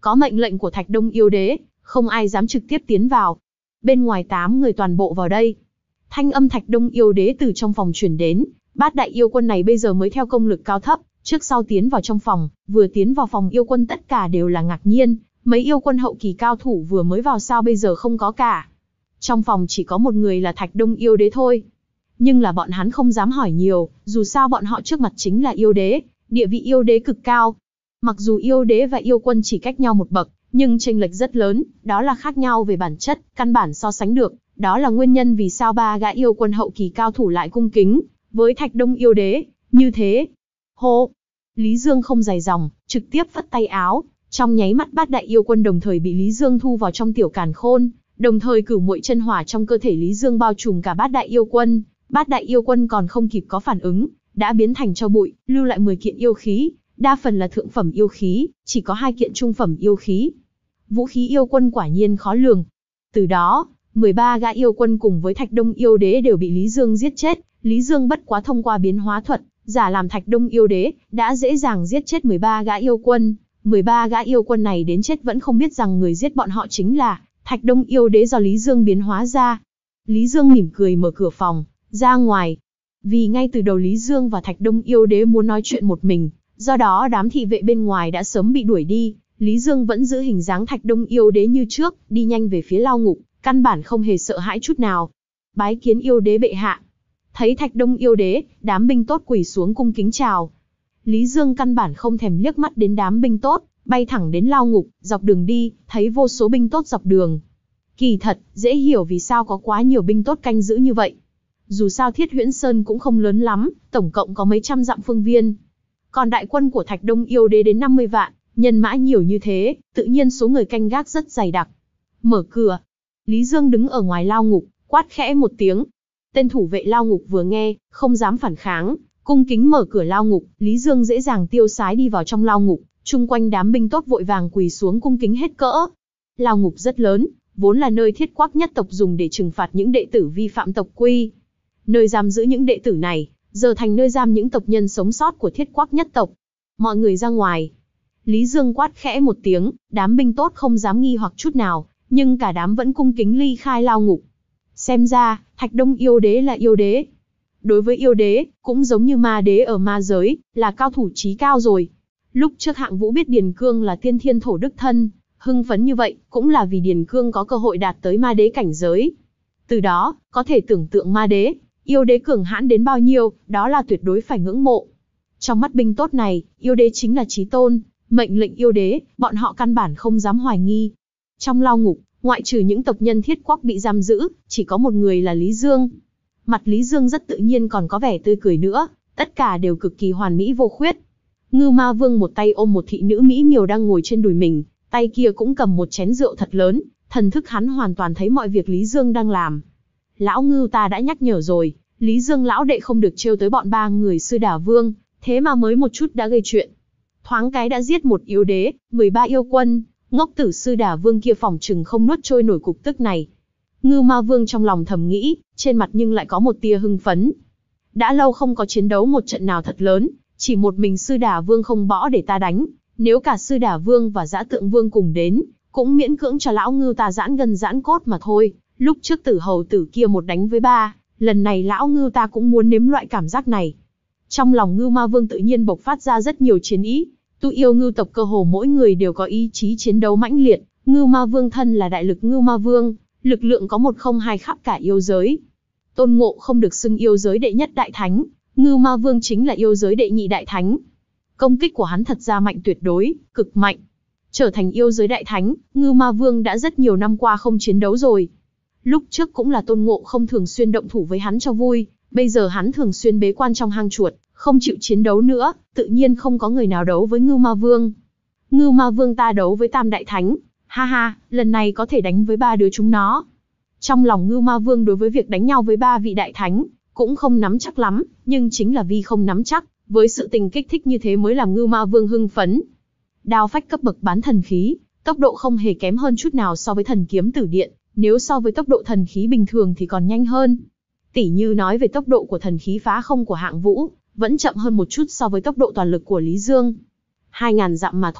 Có mệnh lệnh của Thạch Đông yêu đế, không ai dám trực tiếp tiến vào. Bên ngoài tám người toàn bộ vào đây. Thanh âm Thạch Đông yêu đế từ trong phòng truyền đến, bát đại yêu quân này bây giờ mới theo công lực cao thấp, trước sau tiến vào trong phòng, vừa tiến vào phòng yêu quân tất cả đều là ngạc nhiên, mấy yêu quân hậu kỳ cao thủ vừa mới vào sao bây giờ không có cả. Trong phòng chỉ có một người là Thạch Đông yêu đế thôi. Nhưng là bọn hắn không dám hỏi nhiều, dù sao bọn họ trước mặt chính là yêu đế, địa vị yêu đế cực cao. Mặc dù yêu đế và yêu quân chỉ cách nhau một bậc, nhưng chênh lệch rất lớn, đó là khác nhau về bản chất, căn bản so sánh được, đó là nguyên nhân vì sao ba gã yêu quân hậu kỳ cao thủ lại cung kính với Thạch Đông yêu đế, như thế. Hô! Lý Dương không dài dòng, trực tiếp phất tay áo, trong nháy mắt bát đại yêu quân đồng thời bị Lý Dương thu vào trong tiểu càn khôn, đồng thời cửu muội chân hỏa trong cơ thể Lý Dương bao trùm cả bát đại yêu quân, bát đại yêu quân còn không kịp có phản ứng, đã biến thành tro bụi, lưu lại mười kiện yêu khí, đa phần là thượng phẩm yêu khí, chỉ có hai kiện trung phẩm yêu khí. Vũ khí yêu quân quả nhiên khó lường. Từ đó, mười ba gã yêu quân cùng với Thạch Đông yêu đế đều bị Lý Dương giết chết, Lý Dương bất quá thông qua biến hóa thuật, giả làm Thạch Đông yêu đế, đã dễ dàng giết chết mười ba gã yêu quân. mười ba gã yêu quân này đến chết vẫn không biết rằng người giết bọn họ chính là Thạch Đông yêu đế do Lý Dương biến hóa ra. Lý Dương mỉm cười mở cửa phòng, ra ngoài. Vì ngay từ đầu Lý Dương và Thạch Đông yêu đế muốn nói chuyện một mình, do đó đám thị vệ bên ngoài đã sớm bị đuổi đi, Lý Dương vẫn giữ hình dáng Thạch Đông yêu đế như trước, đi nhanh về phía lao ngục, căn bản không hề sợ hãi chút nào. Bái kiến yêu đế bệ hạ. Thấy Thạch Đông yêu đế, đám binh tốt quỳ xuống cung kính chào. Lý Dương căn bản không thèm liếc mắt đến đám binh tốt, bay thẳng đến lao ngục, dọc đường đi, thấy vô số binh tốt dọc đường. Kỳ thật, dễ hiểu vì sao có quá nhiều binh tốt canh giữ như vậy. Dù sao Thiết Huyễn Sơn cũng không lớn lắm, tổng cộng có mấy trăm dặm phương viên. Còn đại quân của Thạch Đông yêu đế đến năm mươi vạn, nhân mã nhiều như thế, tự nhiên số người canh gác rất dày đặc. Mở cửa. Lý Dương đứng ở ngoài lao ngục, quát khẽ một tiếng. Tên thủ vệ lao ngục vừa nghe, không dám phản kháng, cung kính mở cửa lao ngục, Lý Dương dễ dàng tiêu sái đi vào trong lao ngục, chung quanh đám binh tốt vội vàng quỳ xuống cung kính hết cỡ. Lao ngục rất lớn, vốn là nơi Thiết Quắc nhất tộc dùng để trừng phạt những đệ tử vi phạm tộc quy. Nơi giam giữ những đệ tử này, giờ thành nơi giam những tộc nhân sống sót của Thiết Quắc nhất tộc. Mọi người ra ngoài. Lý Dương quát khẽ một tiếng, đám binh tốt không dám nghi hoặc chút nào, nhưng cả đám vẫn cung kính ly khai lao ngục. Xem ra, Thạch Đông yêu đế là yêu đế. Đối với yêu đế, cũng giống như ma đế ở ma giới, là cao thủ chí cao rồi. Lúc trước Hạng Vũ biết Điền Cương là tiên thiên thổ đức thân, hưng phấn như vậy, cũng là vì Điền Cương có cơ hội đạt tới ma đế cảnh giới. Từ đó, có thể tưởng tượng ma đế, yêu đế cường hãn đến bao nhiêu, đó là tuyệt đối phải ngưỡng mộ. Trong mắt binh tốt này, yêu đế chính là chí tôn, mệnh lệnh yêu đế, bọn họ căn bản không dám hoài nghi. Trong lao ngục, ngoại trừ những tộc nhân Thiết Quắc bị giam giữ, chỉ có một người là Lý Dương. Mặt Lý Dương rất tự nhiên còn có vẻ tươi cười nữa, tất cả đều cực kỳ hoàn mỹ vô khuyết. Ngưu Ma Vương một tay ôm một thị nữ mỹ miều đang ngồi trên đùi mình, tay kia cũng cầm một chén rượu thật lớn, thần thức hắn hoàn toàn thấy mọi việc Lý Dương đang làm. Lão Ngưu ta đã nhắc nhở rồi, Lý Dương lão đệ không được trêu tới bọn ba người Sư Đà Vương, thế mà mới một chút đã gây chuyện. Thoáng cái đã giết một yêu đế, mười ba yêu quân, ngốc tử Sư Đà Vương kia phỏng chừng không nuốt trôi nổi cục tức này. Ngưu Ma Vương trong lòng thầm nghĩ, trên mặt nhưng lại có một tia hưng phấn. Đã lâu không có chiến đấu một trận nào thật lớn, chỉ một mình Sư Đà Vương không bỏ để ta đánh, nếu cả Sư Đà Vương và Dã Tượng Vương cùng đến, cũng miễn cưỡng cho lão Ngưu ta giãn gân giãn cốt mà thôi. Lúc trước Tử Hầu tử kia một đánh với ba, lần này lão Ngưu ta cũng muốn nếm loại cảm giác này. Trong lòng Ngưu Ma Vương tự nhiên bộc phát ra rất nhiều chiến ý, tu yêu ngưu tộc cơ hồ mỗi người đều có ý chí chiến đấu mãnh liệt. Ngưu Ma Vương thân là đại lực Ngưu Ma Vương, lực lượng có một không hai khắp cả yêu giới. Tôn Ngộ không được xưng yêu giới đệ nhất đại thánh, Ngưu Ma Vương chính là yêu giới đệ nhị đại thánh. Công kích của hắn thật ra mạnh tuyệt đối, cực mạnh. Trở thành yêu giới đại thánh, Ngưu Ma Vương đã rất nhiều năm qua không chiến đấu rồi. Lúc trước cũng là Tôn Ngộ không thường xuyên động thủ với hắn cho vui, bây giờ hắn thường xuyên bế quan trong hang chuột, không chịu chiến đấu nữa, tự nhiên không có người nào đấu với Ngưu Ma Vương. Ngưu Ma Vương ta đấu với Tam Đại Thánh, ha ha, lần này có thể đánh với ba đứa chúng nó. Trong lòng Ngưu Ma Vương đối với việc đánh nhau với ba vị Đại Thánh, cũng không nắm chắc lắm, nhưng chính là vì không nắm chắc, với sự tình kích thích như thế mới làm Ngưu Ma Vương hưng phấn. Đao phách cấp bậc bán thần khí, tốc độ không hề kém hơn chút nào so với thần kiếm tử điện, nếu so với tốc độ thần khí bình thường thì còn nhanh hơn. Tỷ như nói về tốc độ của thần khí phá không của Hạng Vũ, vẫn chậm hơn một chút so với tốc độ toàn lực của Lý Dương. Hai ngàn dặm mà thôi,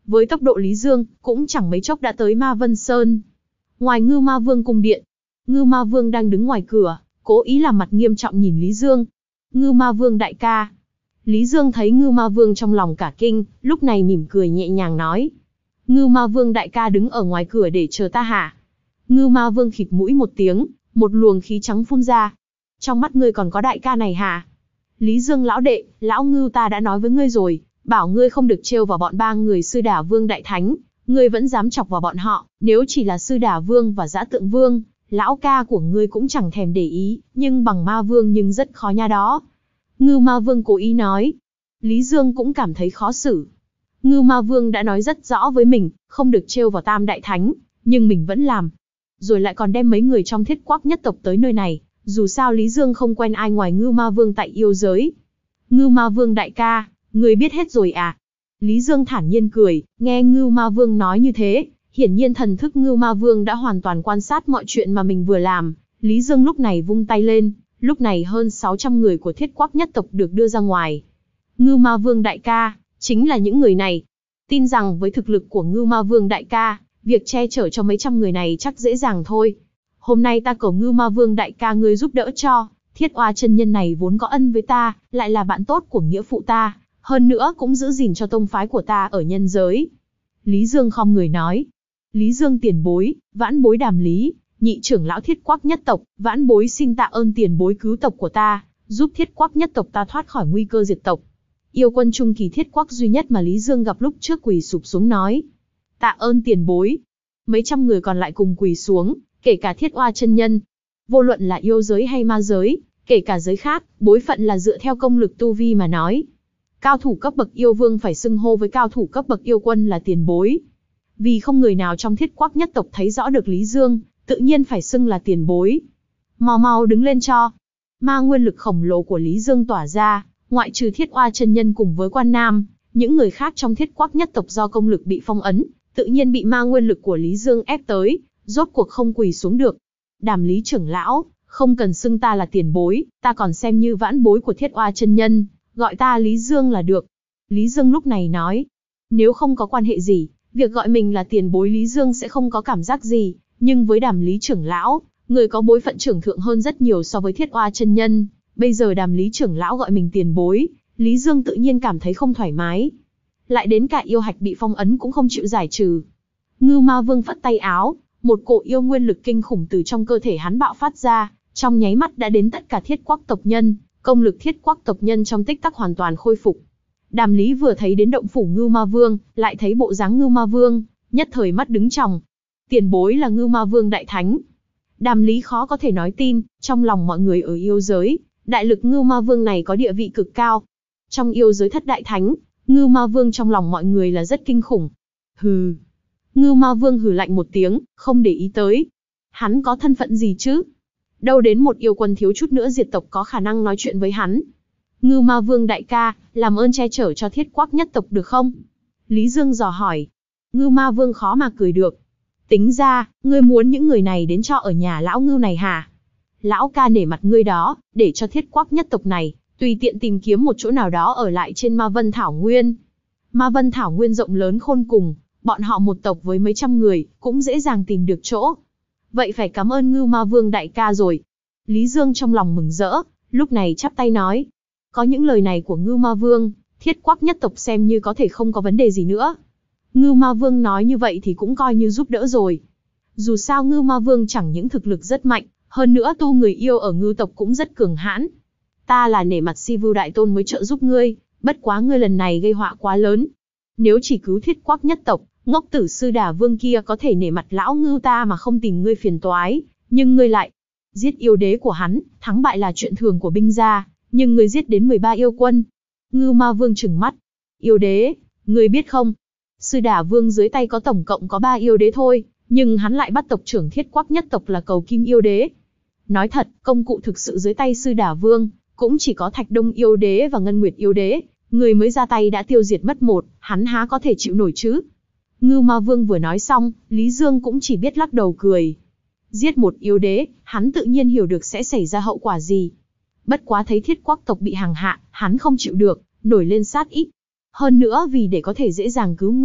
Với tốc độ Lý Dương, cũng chẳng mấy chốc đã tới Ma Vân Sơn. Ngoài Ngưu Ma Vương cung điện, Ngưu Ma Vương đang đứng ngoài cửa, cố ý làm mặt nghiêm trọng nhìn Lý Dương. Ngưu Ma Vương đại ca. Lý Dương thấy Ngưu Ma Vương trong lòng cả kinh, lúc này mỉm cười nhẹ nhàng nói. Ngưu Ma Vương đại ca đứng ở ngoài cửa để chờ ta hả? Ngưu Ma Vương khịt mũi một tiếng, một luồng khí trắng phun ra. Trong mắt ngươi còn có đại ca này hả? Lý Dương lão đệ, lão Ngưu ta đã nói với ngươi rồi, bảo ngươi không được trêu vào bọn ba người Sư Đà Vương đại thánh, ngươi vẫn dám chọc vào bọn họ, nếu chỉ là Sư Đà Vương và Dã Tượng Vương, lão ca của ngươi cũng chẳng thèm để ý, nhưng bằng Ma Vương nhưng rất khó nha đó. Ngưu Ma Vương cố ý nói. Lý Dương cũng cảm thấy khó xử. Ngưu Ma Vương đã nói rất rõ với mình, không được trêu vào Tam Đại Thánh, nhưng mình vẫn làm. Rồi lại còn đem mấy người trong Thiết Quắc nhất tộc tới nơi này, dù sao Lý Dương không quen ai ngoài Ngưu Ma Vương tại yêu giới. Ngưu Ma Vương đại ca, người biết hết rồi à? Lý Dương thản nhiên cười, nghe Ngưu Ma Vương nói như thế, hiển nhiên thần thức Ngưu Ma Vương đã hoàn toàn quan sát mọi chuyện mà mình vừa làm. Lý Dương lúc này vung tay lên, lúc này hơn sáu trăm người của Thiết Quắc nhất tộc được đưa ra ngoài. Ngưu Ma Vương đại ca, chính là những người này. Tin rằng với thực lực của Ngưu Ma Vương đại ca, việc che chở cho mấy trăm người này chắc dễ dàng thôi. Hôm nay ta cầu Ngưu Ma Vương đại ca ngươi giúp đỡ cho, Thiết Oa chân nhân này vốn có ân với ta, lại là bạn tốt của nghĩa phụ ta, hơn nữa cũng giữ gìn cho tông phái của ta ở nhân giới. Lý Dương khom người nói. Lý Dương tiền bối, vãn bối Đàm Lý, nhị trưởng lão Thiết Quắc nhất tộc, vãn bối xin tạ ơn tiền bối cứu tộc của ta, giúp Thiết Quắc nhất tộc ta thoát khỏi nguy cơ diệt tộc. Yêu quân trung kỳ Thiết Quắc duy nhất mà Lý Dương gặp lúc trước quỳ sụp xuống nói. Tạ ơn tiền bối. Mấy trăm người còn lại cùng quỳ xuống, kể cả Thiết Oa chân nhân. Vô luận là yêu giới hay ma giới, kể cả giới khác, bối phận là dựa theo công lực tu vi mà nói. Cao thủ cấp bậc yêu vương phải xưng hô với cao thủ cấp bậc yêu quân là tiền bối. Vì không người nào trong Thiết Quắc nhất tộc thấy rõ được Lý Dương, tự nhiên phải xưng là tiền bối. Mau mau đứng lên cho. Ma nguyên lực khổng lồ của Lý Dương tỏa ra, ngoại trừ Thiết Oa chân nhân cùng với Quan Nam, những người khác trong Thiết Quắc nhất tộc do công lực bị phong ấn, tự nhiên bị ma nguyên lực của Lý Dương ép tới, rốt cuộc không quỳ xuống được. Đàm Lý trưởng lão, không cần xưng ta là tiền bối, ta còn xem như vãn bối của Thiết Oa chân nhân, gọi ta Lý Dương là được. Lý Dương lúc này nói, nếu không có quan hệ gì, việc gọi mình là tiền bối Lý Dương sẽ không có cảm giác gì, nhưng với Đàm Lý trưởng lão, người có bối phận trưởng thượng hơn rất nhiều so với Thiết Oa chân nhân, bây giờ Đàm Lý trưởng lão gọi mình tiền bối, Lý Dương tự nhiên cảm thấy không thoải mái. Lại đến cả yêu hạch bị phong ấn cũng không chịu giải trừ. Ngưu Ma Vương phất tay áo, một cỗ yêu nguyên lực kinh khủng từ trong cơ thể hắn bạo phát ra, trong nháy mắt đã đến tất cả Thiết Quắc tộc nhân, công lực Thiết Quắc tộc nhân trong tích tắc hoàn toàn khôi phục. Đàm Lý vừa thấy đến động phủ Ngưu Ma Vương, lại thấy bộ dáng Ngưu Ma Vương, nhất thời mắt đứng tròng. Tiền bối là Ngưu Ma Vương đại thánh. Đàm Lý khó có thể nói tin, trong lòng mọi người ở yêu giới, đại lực Ngưu Ma Vương này có địa vị cực cao. Trong yêu giới thất đại thánh, Ngưu Ma Vương trong lòng mọi người là rất kinh khủng. Hừ. Ngưu Ma Vương hừ lạnh một tiếng, không để ý tới. Hắn có thân phận gì chứ? Đâu đến một yêu quân thiếu chút nữa diệt tộc có khả năng nói chuyện với hắn. Ngưu Ma Vương đại ca, làm ơn che chở cho Thiết Quắc nhất tộc được không? Lý Dương dò hỏi. Ngưu Ma Vương khó mà cười được. Tính ra, ngươi muốn những người này đến cho ở nhà lão Ngưu này hả? Lão ca nể mặt ngươi đó, để cho Thiết Quắc nhất tộc này, tùy tiện tìm kiếm một chỗ nào đó ở lại trên Ma Vân Thảo Nguyên. Ma Vân Thảo Nguyên rộng lớn khôn cùng, bọn họ một tộc với mấy trăm người, cũng dễ dàng tìm được chỗ. Vậy phải cảm ơn Ngưu Ma Vương đại ca rồi. Lý Dương trong lòng mừng rỡ, lúc này chắp tay nói. Có những lời này của Ngưu Ma Vương, Thiết Quắc nhất tộc xem như có thể không có vấn đề gì nữa. Ngưu Ma Vương nói như vậy thì cũng coi như giúp đỡ rồi. Dù sao Ngưu Ma Vương chẳng những thực lực rất mạnh, hơn nữa tu người yêu ở Ngưu tộc cũng rất cường hãn. Ta là nể mặt Si Vưu đại tôn mới trợ giúp ngươi, bất quá ngươi lần này gây họa quá lớn. Nếu chỉ cứu Thiết Quắc nhất tộc, ngốc tử Sư Đà Vương kia có thể nể mặt lão Ngưu ta mà không tìm ngươi phiền toái, nhưng ngươi lại giết yêu đế của hắn, thắng bại là chuyện thường của binh gia, nhưng ngươi giết đến mười ba yêu quân. Ngưu Ma Vương trừng mắt. Yêu đế, ngươi biết không? Sư Đà Vương dưới tay có tổng cộng có ba yêu đế thôi, nhưng hắn lại bắt tộc trưởng Thiết Quắc nhất tộc là Cầu Kim yêu đế. Nói thật, công cụ thực sự dưới tay Sư Đà Vương cũng chỉ có Thạch Đông yêu đế và Ngân Nguyệt yêu đế, người mới ra tay đã tiêu diệt mất một, hắn há có thể chịu nổi chứ? Ngưu Ma Vương vừa nói xong, Lý Dương cũng chỉ biết lắc đầu cười. Giết một yêu đế, hắn tự nhiên hiểu được sẽ xảy ra hậu quả gì. Bất quá thấy Thiết Quắc tộc bị hàng hạ, hắn không chịu được, nổi lên sát ý. Hơn nữa vì để có thể dễ dàng cứu người,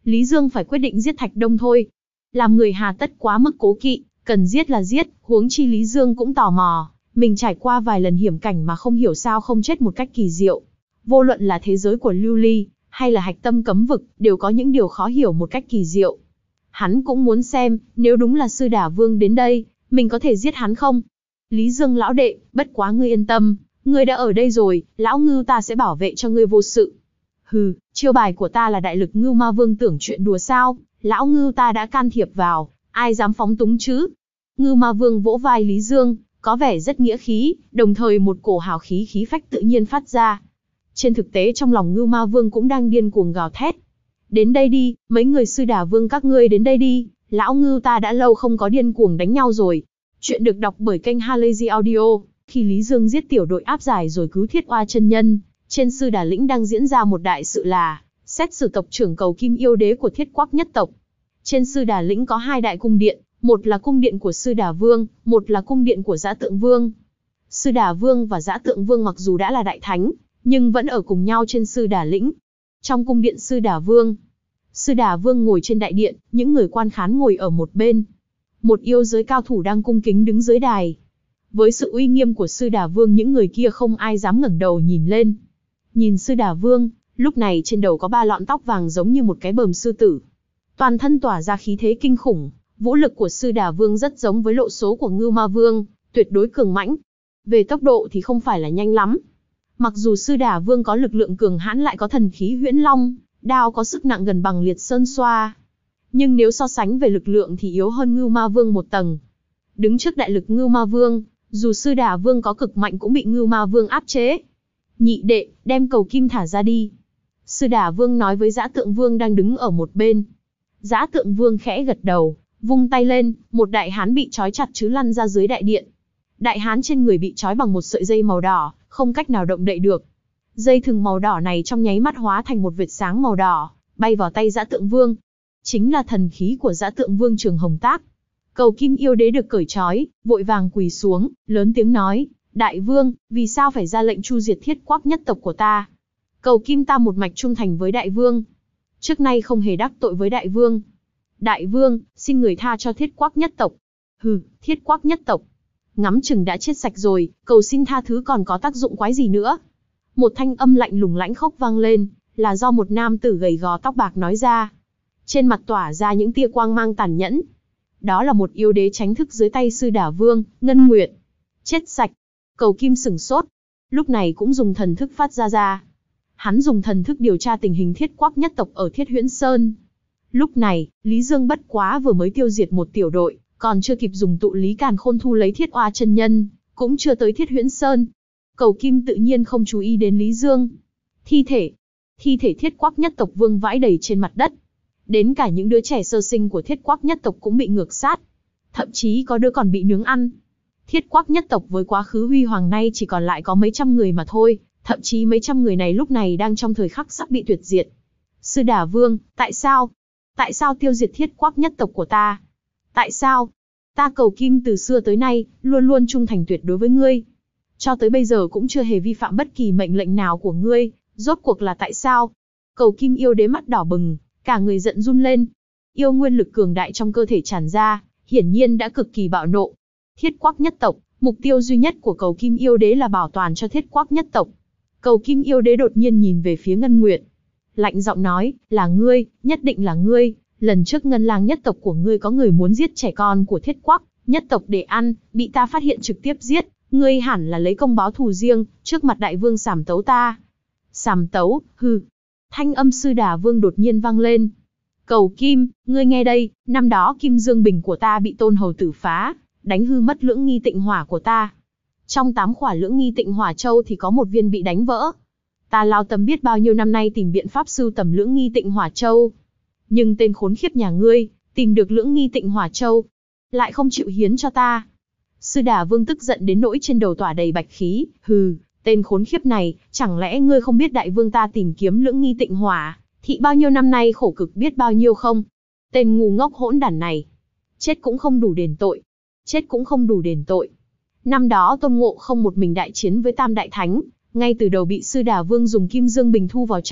Lý Dương phải quyết định giết Thạch Đông thôi. Làm người hà tất quá mức cố kỵ, cần giết là giết, huống chi Lý Dương cũng tò mò, mình trải qua vài lần hiểm cảnh mà không hiểu sao không chết một cách kỳ diệu. Vô luận là thế giới của Lưu Ly, hay là hạch tâm cấm vực, đều có những điều khó hiểu một cách kỳ diệu. Hắn cũng muốn xem, nếu đúng là Sư Đà Vương đến đây, mình có thể giết hắn không? Lý Dương lão đệ, bất quá ngươi yên tâm, ngươi đã ở đây rồi, lão ngưu ta sẽ bảo vệ cho ngươi vô sự. Hừ, chiêu bài của ta là đại lực ngưu ma vương, tưởng chuyện đùa sao, lão ngưu ta đã can thiệp vào, ai dám phóng túng chứ? Ngưu ma vương vỗ vai Lý Dương, có vẻ rất nghĩa khí, đồng thời một cổ hào khí khí phách tự nhiên phát ra. Trên thực tế trong lòng Ngưu ma vương cũng đang điên cuồng gào thét. Đến đây đi, mấy người Sư Đà Vương các ngươi đến đây đi, lão ngưu ta đã lâu không có điên cuồng đánh nhau rồi. Chuyện được đọc bởi kênh Halazy Audio. Khi Lý Dương giết tiểu đội áp giải rồi cứu Thiết Oa chân nhân, trên Sư Đà lĩnh đang diễn ra một đại sự là xét xử tộc trưởng Cầu Kim yêu đế của Thiết Quắc nhất tộc. Trên Sư Đà lĩnh có hai đại cung điện, một là cung điện của Sư Đà Vương, một là cung điện của Dã Tượng Vương. Sư Đà Vương và Dã Tượng Vương mặc dù đã là đại thánh, nhưng vẫn ở cùng nhau trên Sư Đà lĩnh. Trong cung điện Sư Đà Vương, Sư Đà Vương ngồi trên đại điện, những người quan khán ngồi ở một bên. Một yêu giới cao thủ đang cung kính đứng dưới đài. Với sự uy nghiêm của Sư Đà Vương, những người kia không ai dám ngẩng đầu nhìn lên. Nhìn Sư Đà Vương, lúc này trên đầu có ba lọn tóc vàng giống như một cái bờm sư tử. Toàn thân tỏa ra khí thế kinh khủng, vũ lực của Sư Đà Vương rất giống với lộ số của Ngưu Ma Vương, tuyệt đối cường mãnh. Về tốc độ thì không phải là nhanh lắm. Mặc dù Sư Đà Vương có lực lượng cường hãn, lại có thần khí Huyễn Long, đao có sức nặng gần bằng Liệt Sơn Xoa. Nhưng nếu so sánh về lực lượng thì yếu hơn Ngưu Ma Vương một tầng. Đứng trước đại lực Ngưu Ma Vương, dù Sư Đà Vương có cực mạnh cũng bị Ngưu Ma Vương áp chế. Nhị đệ, đem Cầu Kim thả ra đi. Sư Đà Vương nói với Dã Tượng Vương đang đứng ở một bên. Dã Tượng Vương khẽ gật đầu, vung tay lên, một đại hán bị trói chặt chứ lăn ra dưới đại điện. Đại hán trên người bị trói bằng một sợi dây màu đỏ, không cách nào động đậy được. Dây thừng màu đỏ này trong nháy mắt hóa thành một vệt sáng màu đỏ, bay vào tay Dã Tượng Vương. Chính là thần khí của Dã Tượng Vương Trường Hồng Tác. Cầu Kim yêu đế được cởi trói, vội vàng quỳ xuống, lớn tiếng nói, Đại Vương, vì sao phải ra lệnh tru diệt Thiết Quắc nhất tộc của ta? Cầu Kim ta một mạch trung thành với Đại Vương, trước nay không hề đắc tội với Đại Vương. Đại Vương, xin người tha cho Thiết Quắc nhất tộc. Hừ, Thiết Quắc nhất tộc, ngắm chừng đã chết sạch rồi, cầu xin tha thứ còn có tác dụng quái gì nữa? Một thanh âm lạnh lùng lãnh khốc vang lên, là do một nam tử gầy gò tóc bạc nói ra. Trên mặt tỏa ra những tia quang mang tàn nhẫn. Đó là một yêu đế tránh thức dưới tay Sư Đà Vương, Ngân Nguyệt. Chết sạch. Cầu Kim sửng sốt. Lúc này cũng dùng thần thức phát ra ra. Hắn dùng thần thức điều tra tình hình Thiết Quắc nhất tộc ở Thiết Huyễn Sơn. Lúc này, Lý Dương bất quá vừa mới tiêu diệt một tiểu đội, còn chưa kịp dùng tụ lý càn khôn thu lấy Thiết Oa chân nhân, cũng chưa tới Thiết Huyễn Sơn. Cầu Kim tự nhiên không chú ý đến Lý Dương. Thi thể. Thi thể Thiết Quắc nhất tộc vương vãi đầy trên mặt đất. Đến cả những đứa trẻ sơ sinh của Thiết Quắc nhất tộc cũng bị ngược sát. Thậm chí có đứa còn bị nướng ăn. Thiết Quắc nhất tộc với quá khứ huy hoàng nay chỉ còn lại có mấy trăm người mà thôi, thậm chí mấy trăm người này lúc này đang trong thời khắc sắp bị tuyệt diệt. Sư Đà Vương, tại sao? Tại sao tiêu diệt Thiết Quắc nhất tộc của ta? Tại sao? Ta Cầu Kim từ xưa tới nay, luôn luôn trung thành tuyệt đối với ngươi. Cho tới bây giờ cũng chưa hề vi phạm bất kỳ mệnh lệnh nào của ngươi, rốt cuộc là tại sao? Cầu Kim yêu đế mắt đỏ bừng, cả người giận run lên. Yêu nguyên lực cường đại trong cơ thể tràn ra, hiển nhiên đã cực kỳ bạo nộ. Thiết Quắc nhất tộc, mục tiêu duy nhất của Cầu Kim yêu đế là bảo toàn cho Thiết Quắc nhất tộc. Cầu Kim yêu đế đột nhiên nhìn về phía Ngân Nguyệt, lạnh giọng nói, là ngươi, nhất định là ngươi. Lần trước Ngân Lang nhất tộc của ngươi có người muốn giết trẻ con của Thiết Quắc nhất tộc để ăn, bị ta phát hiện trực tiếp giết. Ngươi hẳn là lấy công báo thù riêng, trước mặt Đại Vương sàm tấu ta. Sàm tấu, hừ. Thanh âm Sư Đà Vương đột nhiên vang lên. Cầu Kim, ngươi nghe đây, năm đó Kim Dương Bình của ta bị Tôn Hầu tử phá, đánh hư mất lưỡng nghi tịnh hỏa của ta. Trong tám khỏa lưỡng nghi tịnh hỏa châu thì có một viên bị đánh vỡ. Ta lao tâm biết bao nhiêu năm nay tìm biện pháp sưu tầm lưỡng nghi tịnh hỏa châu. Nhưng tên khốn khiếp nhà ngươi, tìm được lưỡng nghi tịnh hỏa châu, lại không chịu hiến cho ta. Sư Đà Vương tức giận đến nỗi trên đầu tỏa đầy bạch khí, hừ, tên khốn khiếp này, chẳng lẽ ngươi không biết Đại Vương ta tìm kiếm lưỡng nghi tịnh hỏa, thị bao nhiêu năm nay khổ cực biết bao nhiêu không? Tên ngu ngốc hỗn đản này, chết cũng không đủ đền tội, chết cũng không đủ đền tội. Năm đó Tôn Ngộ Không một mình đại chiến với Tam Đại Thánh, ngay từ đầu bị Sư Đà Vương dùng Kim Dương Bình thu vào trong,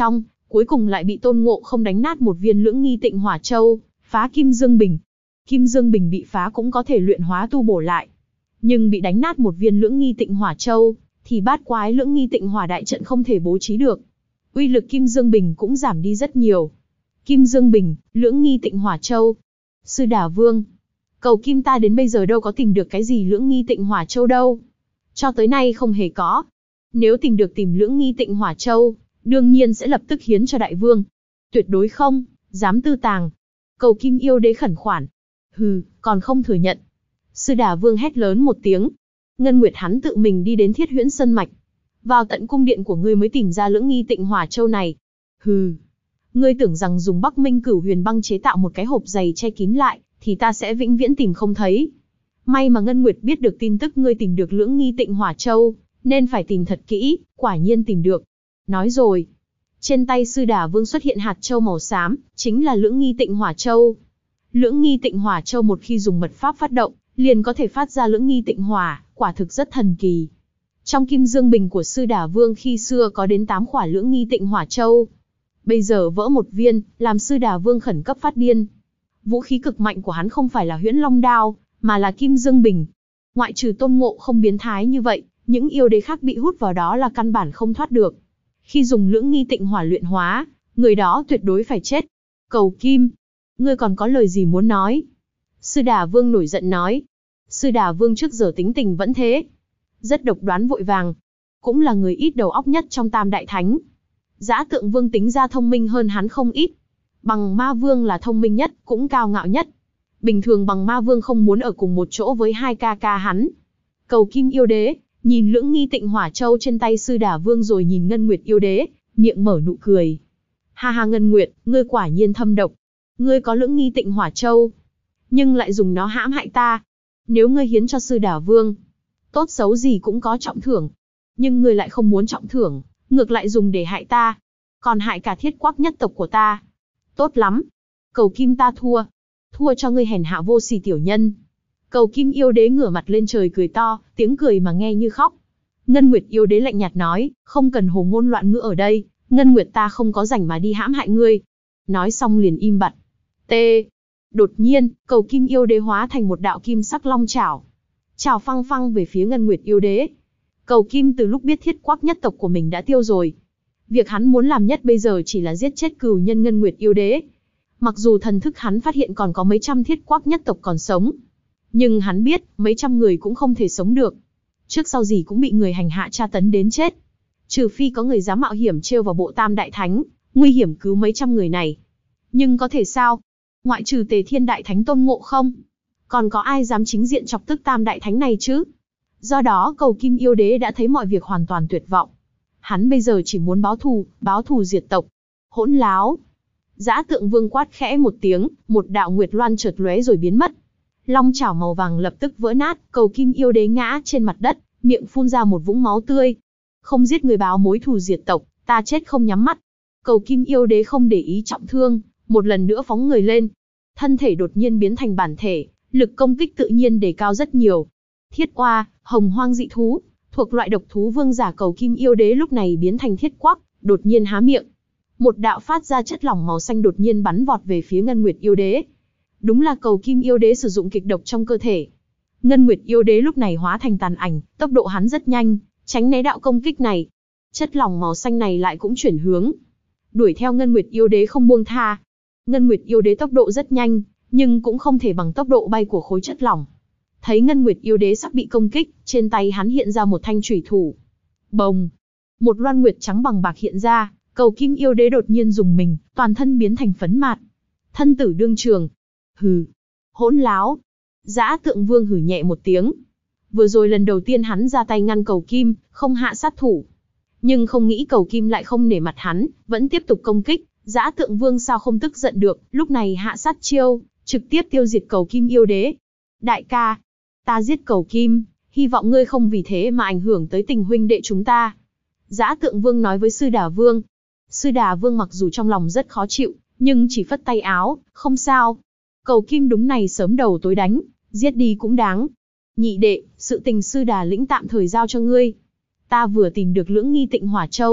cuối cùng lại bị Tôn Ngộ Không đánh nát một viên Lưỡng Nghi Tịnh Hỏa Châu, phá Kim Dương Bình. Kim Dương Bình bị phá cũng có thể luyện hóa tu bổ lại, nhưng bị đánh nát một viên Lưỡng Nghi Tịnh Hỏa Châu, thì bát quái Lưỡng Nghi Tịnh Hỏa đại trận không thể bố trí được. Uy lực Kim Dương Bình cũng giảm đi rất nhiều. Kim Dương Bình, Lưỡng Nghi Tịnh Hỏa Châu. Sư Đà Vương, Cầu Kim ta đến bây giờ đâu có tìm được cái gì Lưỡng Nghi Tịnh Hỏa Châu đâu. Cho tới nay không hề có. Nếu tìm được tìm Lưỡng Nghi Tịnh Hỏa Châu, đương nhiên sẽ lập tức hiến cho đại vương. Tuyệt đối không, dám tư tàng. Cầu Kim yêu đế khẩn khoản. Hừ, còn không thừa nhận. Sư Đà Vương hét lớn một tiếng. Ngân Nguyệt hắn tự mình đi đến Thiết Huyễn Sơn Mạch. Vào tận cung điện của ngươi mới tìm ra Lưỡng Nghi Tịnh Hỏa Châu này. Hừ, ngươi tưởng rằng dùng Bắc Minh Cửu Huyền Băng chế tạo một cái hộp giày che kín lại, thì ta sẽ vĩnh viễn tìm không thấy. May mà Ngân Nguyệt biết được tin tức ngươi tìm được Lưỡng Nghi Tịnh Hỏa Châu, nên phải tìm thật kỹ, quả nhiên tìm được. Nói rồi, trên tay Sư Đà Vương xuất hiện hạt châu màu xám, chính là Lưỡng Nghi Tịnh Hỏa Châu. Lưỡng Nghi Tịnh Hỏa Châu một khi dùng mật pháp phát động, liền có thể phát ra Lưỡng Nghi Tịnh Hỏa, quả thực rất thần kỳ. Trong Kim Dương Bình của Sư Đà Vương khi xưa có đến tám quả Lưỡng Nghi Tịnh Hỏa Châu. Bây giờ vỡ một viên, làm Sư Đà Vương khẩn cấp phát điên. Vũ khí cực mạnh của hắn không phải là Huyễn Long Đao, mà là Kim Dương Bình. Ngoại trừ Tôn Ngộ Không biến thái như vậy, những yêu đế khác bị hút vào đó là căn bản không thoát được. Khi dùng Lưỡng Nghi Tịnh Hỏa luyện hóa, người đó tuyệt đối phải chết. Cầu Kim, ngươi còn có lời gì muốn nói? Sư Đà Vương nổi giận nói. Sư Đà Vương trước giờ tính tình vẫn thế, rất độc đoán vội vàng, cũng là người ít đầu óc nhất trong Tam Đại Thánh. Dã Tượng Vương tính ra thông minh hơn hắn không ít. Bằng Ma Vương là thông minh nhất, cũng cao ngạo nhất. Bình thường Bằng Ma Vương không muốn ở cùng một chỗ với hai ca ca hắn. Cầu Kim yêu đế nhìn Lưỡng Nghi Tịnh Hỏa Châu trên tay Sư Đà Vương rồi nhìn Ngân Nguyệt yêu đế, miệng mở nụ cười. Ha ha Ngân Nguyệt, ngươi quả nhiên thâm độc. Ngươi có Lưỡng Nghi Tịnh Hỏa Châu, nhưng lại dùng nó hãm hại ta. Nếu ngươi hiến cho Sư Đà Vương, tốt xấu gì cũng có trọng thưởng. Nhưng ngươi lại không muốn trọng thưởng, ngược lại dùng để hại ta, còn hại cả Thiết Quắc nhất tộc của ta. Tốt lắm, Cầu Kim ta thua, thua cho ngươi hèn hạ vô sỉ tiểu nhân. Cầu Kim yêu đế ngửa mặt lên trời cười to, tiếng cười mà nghe như khóc. Ngân Nguyệt yêu đế lạnh nhạt nói, không cần hồ ngôn loạn ngữ ở đây, Ngân Nguyệt ta không có rảnh mà đi hãm hại ngươi. Nói xong liền im bặt. T. Đột nhiên, Cầu Kim yêu đế hóa thành một đạo kim sắc long chảo, chảo phăng phăng về phía Ngân Nguyệt yêu đế. Cầu Kim từ lúc biết Thiết Quắc nhất tộc của mình đã tiêu rồi, việc hắn muốn làm nhất bây giờ chỉ là giết chết cừu nhân Ngân Nguyệt yêu đế. Mặc dù thần thức hắn phát hiện còn có mấy trăm Thiết Quắc nhất tộc còn sống, nhưng hắn biết mấy trăm người cũng không thể sống được, trước sau gì cũng bị người hành hạ tra tấn đến chết. Trừ phi có người dám mạo hiểm trêu vào bộ Tam Đại Thánh, nguy hiểm cứu mấy trăm người này. Nhưng có thể sao? Ngoại trừ Tề Thiên Đại Thánh Tôn Ngộ Không, còn có ai dám chính diện chọc tức Tam Đại Thánh này chứ? Do đó Cầu Kim yêu đế đã thấy mọi việc hoàn toàn tuyệt vọng. Hắn bây giờ chỉ muốn báo thù, báo thù diệt tộc. Hỗn láo! Dã Tượng Vương quát khẽ một tiếng, một đạo nguyệt loan chợt lóe rồi biến mất. Long chảo màu vàng lập tức vỡ nát, Cầu Kim yêu đế ngã trên mặt đất, miệng phun ra một vũng máu tươi. Không giết người báo mối thù diệt tộc, ta chết không nhắm mắt. Cầu Kim yêu đế không để ý trọng thương, một lần nữa phóng người lên. Thân thể đột nhiên biến thành bản thể, lực công kích tự nhiên đề cao rất nhiều. Thiết Oa, hồng hoang dị thú, thuộc loại độc thú vương giả. Cầu Kim yêu đế lúc này biến thành Thiết Quắc, đột nhiên há miệng. Một đạo phát ra chất lỏng màu xanh đột nhiên bắn vọt về phía Ngân Nguyệt yêu đế. Đúng là Cầu Kim yêu đế sử dụng kịch độc trong cơ thể. Ngân Nguyệt yêu đế lúc này hóa thành tàn ảnh, tốc độ hắn rất nhanh, tránh né đạo công kích này. Chất lỏng màu xanh này lại cũng chuyển hướng, đuổi theo Ngân Nguyệt yêu đế không buông tha. Ngân Nguyệt yêu đế tốc độ rất nhanh, nhưng cũng không thể bằng tốc độ bay của khối chất lỏng. Thấy Ngân Nguyệt yêu đế sắp bị công kích, trên tay hắn hiện ra một thanh chủy thủ. Bồng! Một loan nguyệt trắng bằng bạc hiện ra, Cầu Kim yêu đế đột nhiên dùng mình, toàn thân biến thành phấn mạt. Thân tử đương trường. Hừ! Hỗn láo! Dã Tượng Vương hừ nhẹ một tiếng. Vừa rồi lần đầu tiên hắn ra tay ngăn Cầu Kim, không hạ sát thủ. Nhưng không nghĩ Cầu Kim lại không nể mặt hắn, vẫn tiếp tục công kích. Dã Tượng Vương sao không tức giận được, lúc này hạ sát chiêu, trực tiếp tiêu diệt Cầu Kim yêu đế. Đại ca, ta giết Cầu Kim, hy vọng ngươi không vì thế mà ảnh hưởng tới tình huynh đệ chúng ta. Dã Tượng Vương nói với Sư Đà Vương. Sư Đà Vương mặc dù trong lòng rất khó chịu, nhưng chỉ phất tay áo, không sao. Cầu Kim đúng này sớm đầu tối đánh, giết đi cũng đáng. Nhị đệ, sự tình Sư Đà lĩnh tạm thời giao cho ngươi. Ta vừa tìm được Lưỡng Nghi Tịnh Hỏa Châu,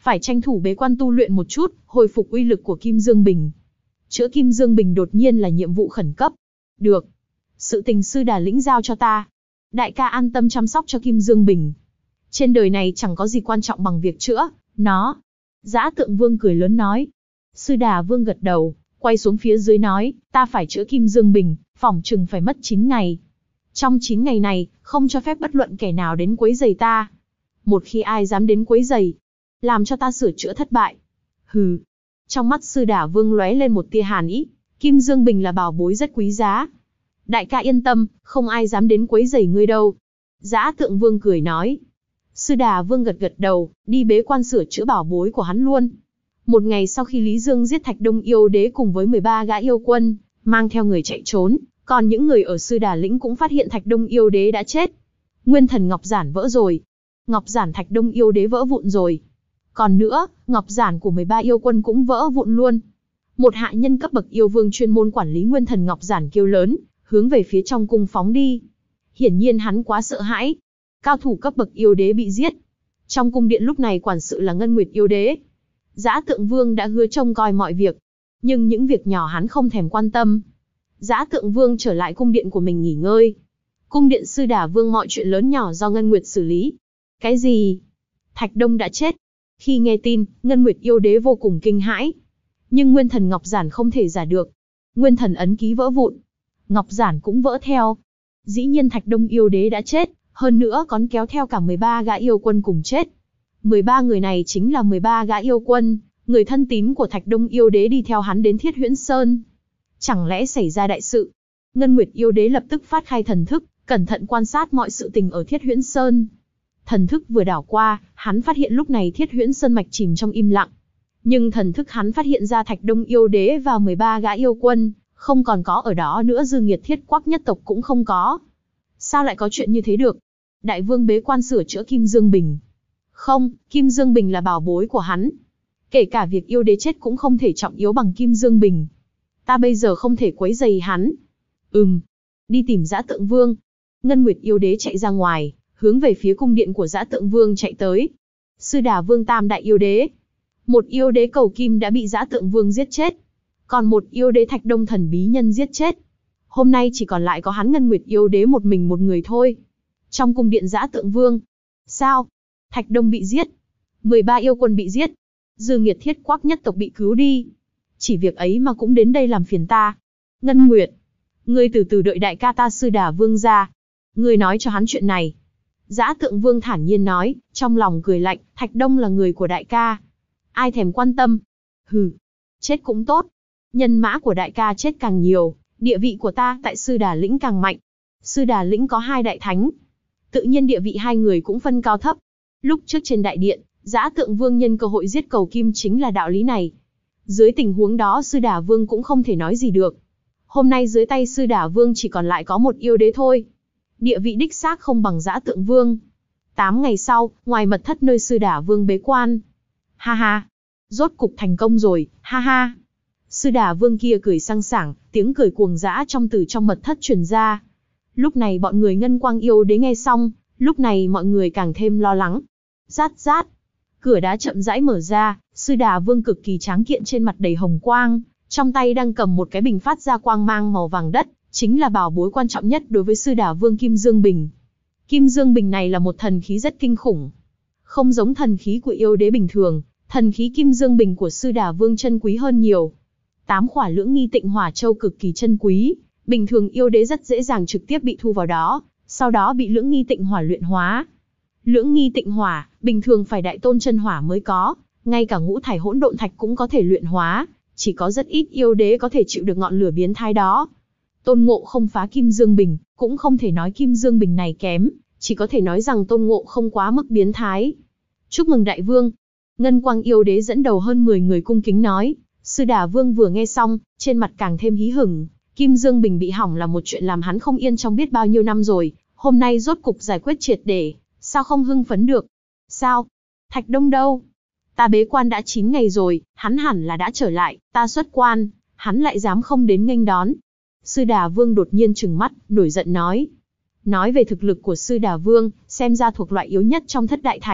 phải tranh thủ bế quan tu luyện một chút, hồi phục uy lực của Kim Dương Bình. Chữa Kim Dương Bình đột nhiên là nhiệm vụ khẩn cấp. Được. Sự tình sư đà lĩnh giao cho ta. Đại ca an tâm chăm sóc cho Kim Dương Bình. Trên đời này chẳng có gì quan trọng bằng việc chữa nó. Dã Tượng Vương cười lớn nói. Sư Đà Vương gật đầu, quay xuống phía dưới nói, ta phải chữa Kim Dương Bình, phỏng chừng phải mất chín ngày. Trong chín ngày này, không cho phép bất luận kẻ nào đến quấy rầy ta. Một khi ai dám đến quấy rầy, làm cho ta sửa chữa thất bại. Hừ. Trong mắt Sư Đà Vương lóe lên một tia hàn ý, Kim Dương Bình là bảo bối rất quý giá. Đại ca yên tâm, không ai dám đến quấy rầy ngươi đâu. Dã Tượng Vương cười nói. Sư Đà Vương gật gật đầu, đi bế quan sửa chữa bảo bối của hắn luôn. Một ngày sau khi Lý Dương giết Thạch Đông Yêu Đế cùng với mười ba gã yêu quân, mang theo người chạy trốn, còn những người ở Sư Đà Lĩnh cũng phát hiện Thạch Đông Yêu Đế đã chết. Nguyên thần ngọc giản vỡ rồi. Ngọc giản Thạch Đông Yêu Đế vỡ vụn rồi. Còn nữa, ngọc giản của mười ba yêu quân cũng vỡ vụn luôn. Một hạ nhân cấp bậc yêu vương chuyên môn quản lý nguyên thần ngọc giản kêu lớn, hướng về phía trong cung phóng đi. Hiển nhiên hắn quá sợ hãi. Cao thủ cấp bậc yêu đế bị giết. Trong cung điện lúc này quản sự là Ngân Nguyệt yêu đế. Dã Tượng Vương đã hứa trông coi mọi việc, nhưng những việc nhỏ hắn không thèm quan tâm. Dã Tượng Vương trở lại cung điện của mình nghỉ ngơi. Cung điện Sư Đà Vương mọi chuyện lớn nhỏ do Ngân Nguyệt xử lý. Cái gì? Thạch Đông đã chết. Khi nghe tin, Ngân Nguyệt yêu đế vô cùng kinh hãi. Nhưng nguyên thần ngọc giản không thể giả được. Nguyên thần ấn ký vỡ vụn, ngọc giản cũng vỡ theo. Dĩ nhiên Thạch Đông yêu đế đã chết, hơn nữa còn kéo theo cả mười ba gã yêu quân cùng chết. mười ba người này chính là mười ba gã yêu quân, người thân tín của Thạch Đông yêu đế đi theo hắn đến Thiết Huyễn Sơn. Chẳng lẽ xảy ra đại sự? Ngân Nguyệt yêu đế lập tức phát khai thần thức, cẩn thận quan sát mọi sự tình ở Thiết Huyễn Sơn. Thần thức vừa đảo qua, hắn phát hiện lúc này Thiết Huyễn Sơn mạch chìm trong im lặng. Nhưng thần thức hắn phát hiện ra Thạch Đông yêu đế và mười ba gã yêu quân không còn có ở đó nữa, dư nghiệt Thiết Quắc nhất tộc cũng không có. Sao lại có chuyện như thế được? Đại vương bế quan sửa chữa Kim Dương Bình. Không, Kim Dương Bình là bảo bối của hắn. Kể cả việc yêu đế chết cũng không thể trọng yếu bằng Kim Dương Bình. Ta bây giờ không thể quấy rầy hắn. Ừm, đi tìm Dã Tượng Vương. Ngân Nguyệt yêu đế chạy ra ngoài, hướng về phía cung điện của Dã Tượng Vương chạy tới. Sư Đà Vương tam đại yêu đế. Một yêu đế cầu kim đã bị Dã Tượng Vương giết chết. Còn một yêu đế Thạch Đông thần bí nhân giết chết. Hôm nay chỉ còn lại có hắn Ngân Nguyệt yêu đế một mình một người thôi. Trong cung điện Dã Tượng Vương. Sao? Thạch Đông bị giết. mười ba yêu quân bị giết. Dư nghiệt Thiết Quắc nhất tộc bị cứu đi. Chỉ việc ấy mà cũng đến đây làm phiền ta. Ngân Nguyệt, ngươi từ từ đợi đại ca ta Sư Đà Vương ra. Ngươi nói cho hắn chuyện này. Dã Tượng Vương thản nhiên nói, trong lòng cười lạnh, Thạch Đông là người của đại ca. Ai thèm quan tâm. Hừ, chết cũng tốt. Nhân mã của đại ca chết càng nhiều, địa vị của ta tại Sư Đà Lĩnh càng mạnh. Sư Đà Lĩnh có hai đại thánh. Tự nhiên địa vị hai người cũng phân cao thấp. Lúc trước trên đại điện, Dã Tượng Vương nhân cơ hội giết cầu kim chính là đạo lý này. Dưới tình huống đó Sư Đà Vương cũng không thể nói gì được. Hôm nay dưới tay Sư Đà Vương chỉ còn lại có một yêu đế thôi. Địa vị đích xác không bằng Dã Tượng Vương. Tám ngày sau, ngoài mật thất nơi Sư Đà Vương bế quan. Ha ha, rốt cục thành công rồi, ha ha. Sư Đà Vương kia cười sang sảng, tiếng cười cuồng dã trong từ trong mật thất truyền ra. Lúc này bọn người Ngân Quang yêu đế nghe xong, lúc này mọi người càng thêm lo lắng. Rát rát, cửa đá chậm rãi mở ra, Sư Đà Vương cực kỳ tráng kiện trên mặt đầy hồng quang, trong tay đang cầm một cái bình phát ra quang mang màu vàng đất, chính là bảo bối quan trọng nhất đối với Sư Đà Vương Kim Dương Bình. Kim Dương Bình này là một thần khí rất kinh khủng. Không giống thần khí của yêu đế bình thường, thần khí Kim Dương Bình của Sư Đà Vương chân quý hơn nhiều. Tám khỏa lưỡng nghi tịnh hỏa châu cực kỳ chân quý, bình thường yêu đế rất dễ dàng trực tiếp bị thu vào đó, sau đó bị lưỡng nghi tịnh hỏa luyện hóa. Lưỡng nghi tịnh hỏa, bình thường phải đại tôn chân hỏa mới có, ngay cả ngũ thải hỗn độn thạch cũng có thể luyện hóa, chỉ có rất ít yêu đế có thể chịu được ngọn lửa biến thái đó. Tôn Ngộ không phá Kim Dương Bình, cũng không thể nói Kim Dương Bình này kém, chỉ có thể nói rằng Tôn Ngộ không quá mức biến thái. Chúc mừng đại vương. Ngân Quang yêu đế dẫn đầu hơn mười người cung kính nói. Sư Đà Vương vừa nghe xong, trên mặt càng thêm hí hửng. Kim Dương Bình bị hỏng là một chuyện làm hắn không yên trong biết bao nhiêu năm rồi, hôm nay rốt cục giải quyết triệt để, sao không hưng phấn được? Sao? Thạch Đông đâu? Ta bế quan đã chín ngày rồi, hắn hẳn là đã trở lại, ta xuất quan, hắn lại dám không đến nghênh đón. Sư Đà Vương đột nhiên trừng mắt, nổi giận nói. Nói về thực lực của Sư Đà Vương, xem ra thuộc loại yếu nhất trong thất đại thánh,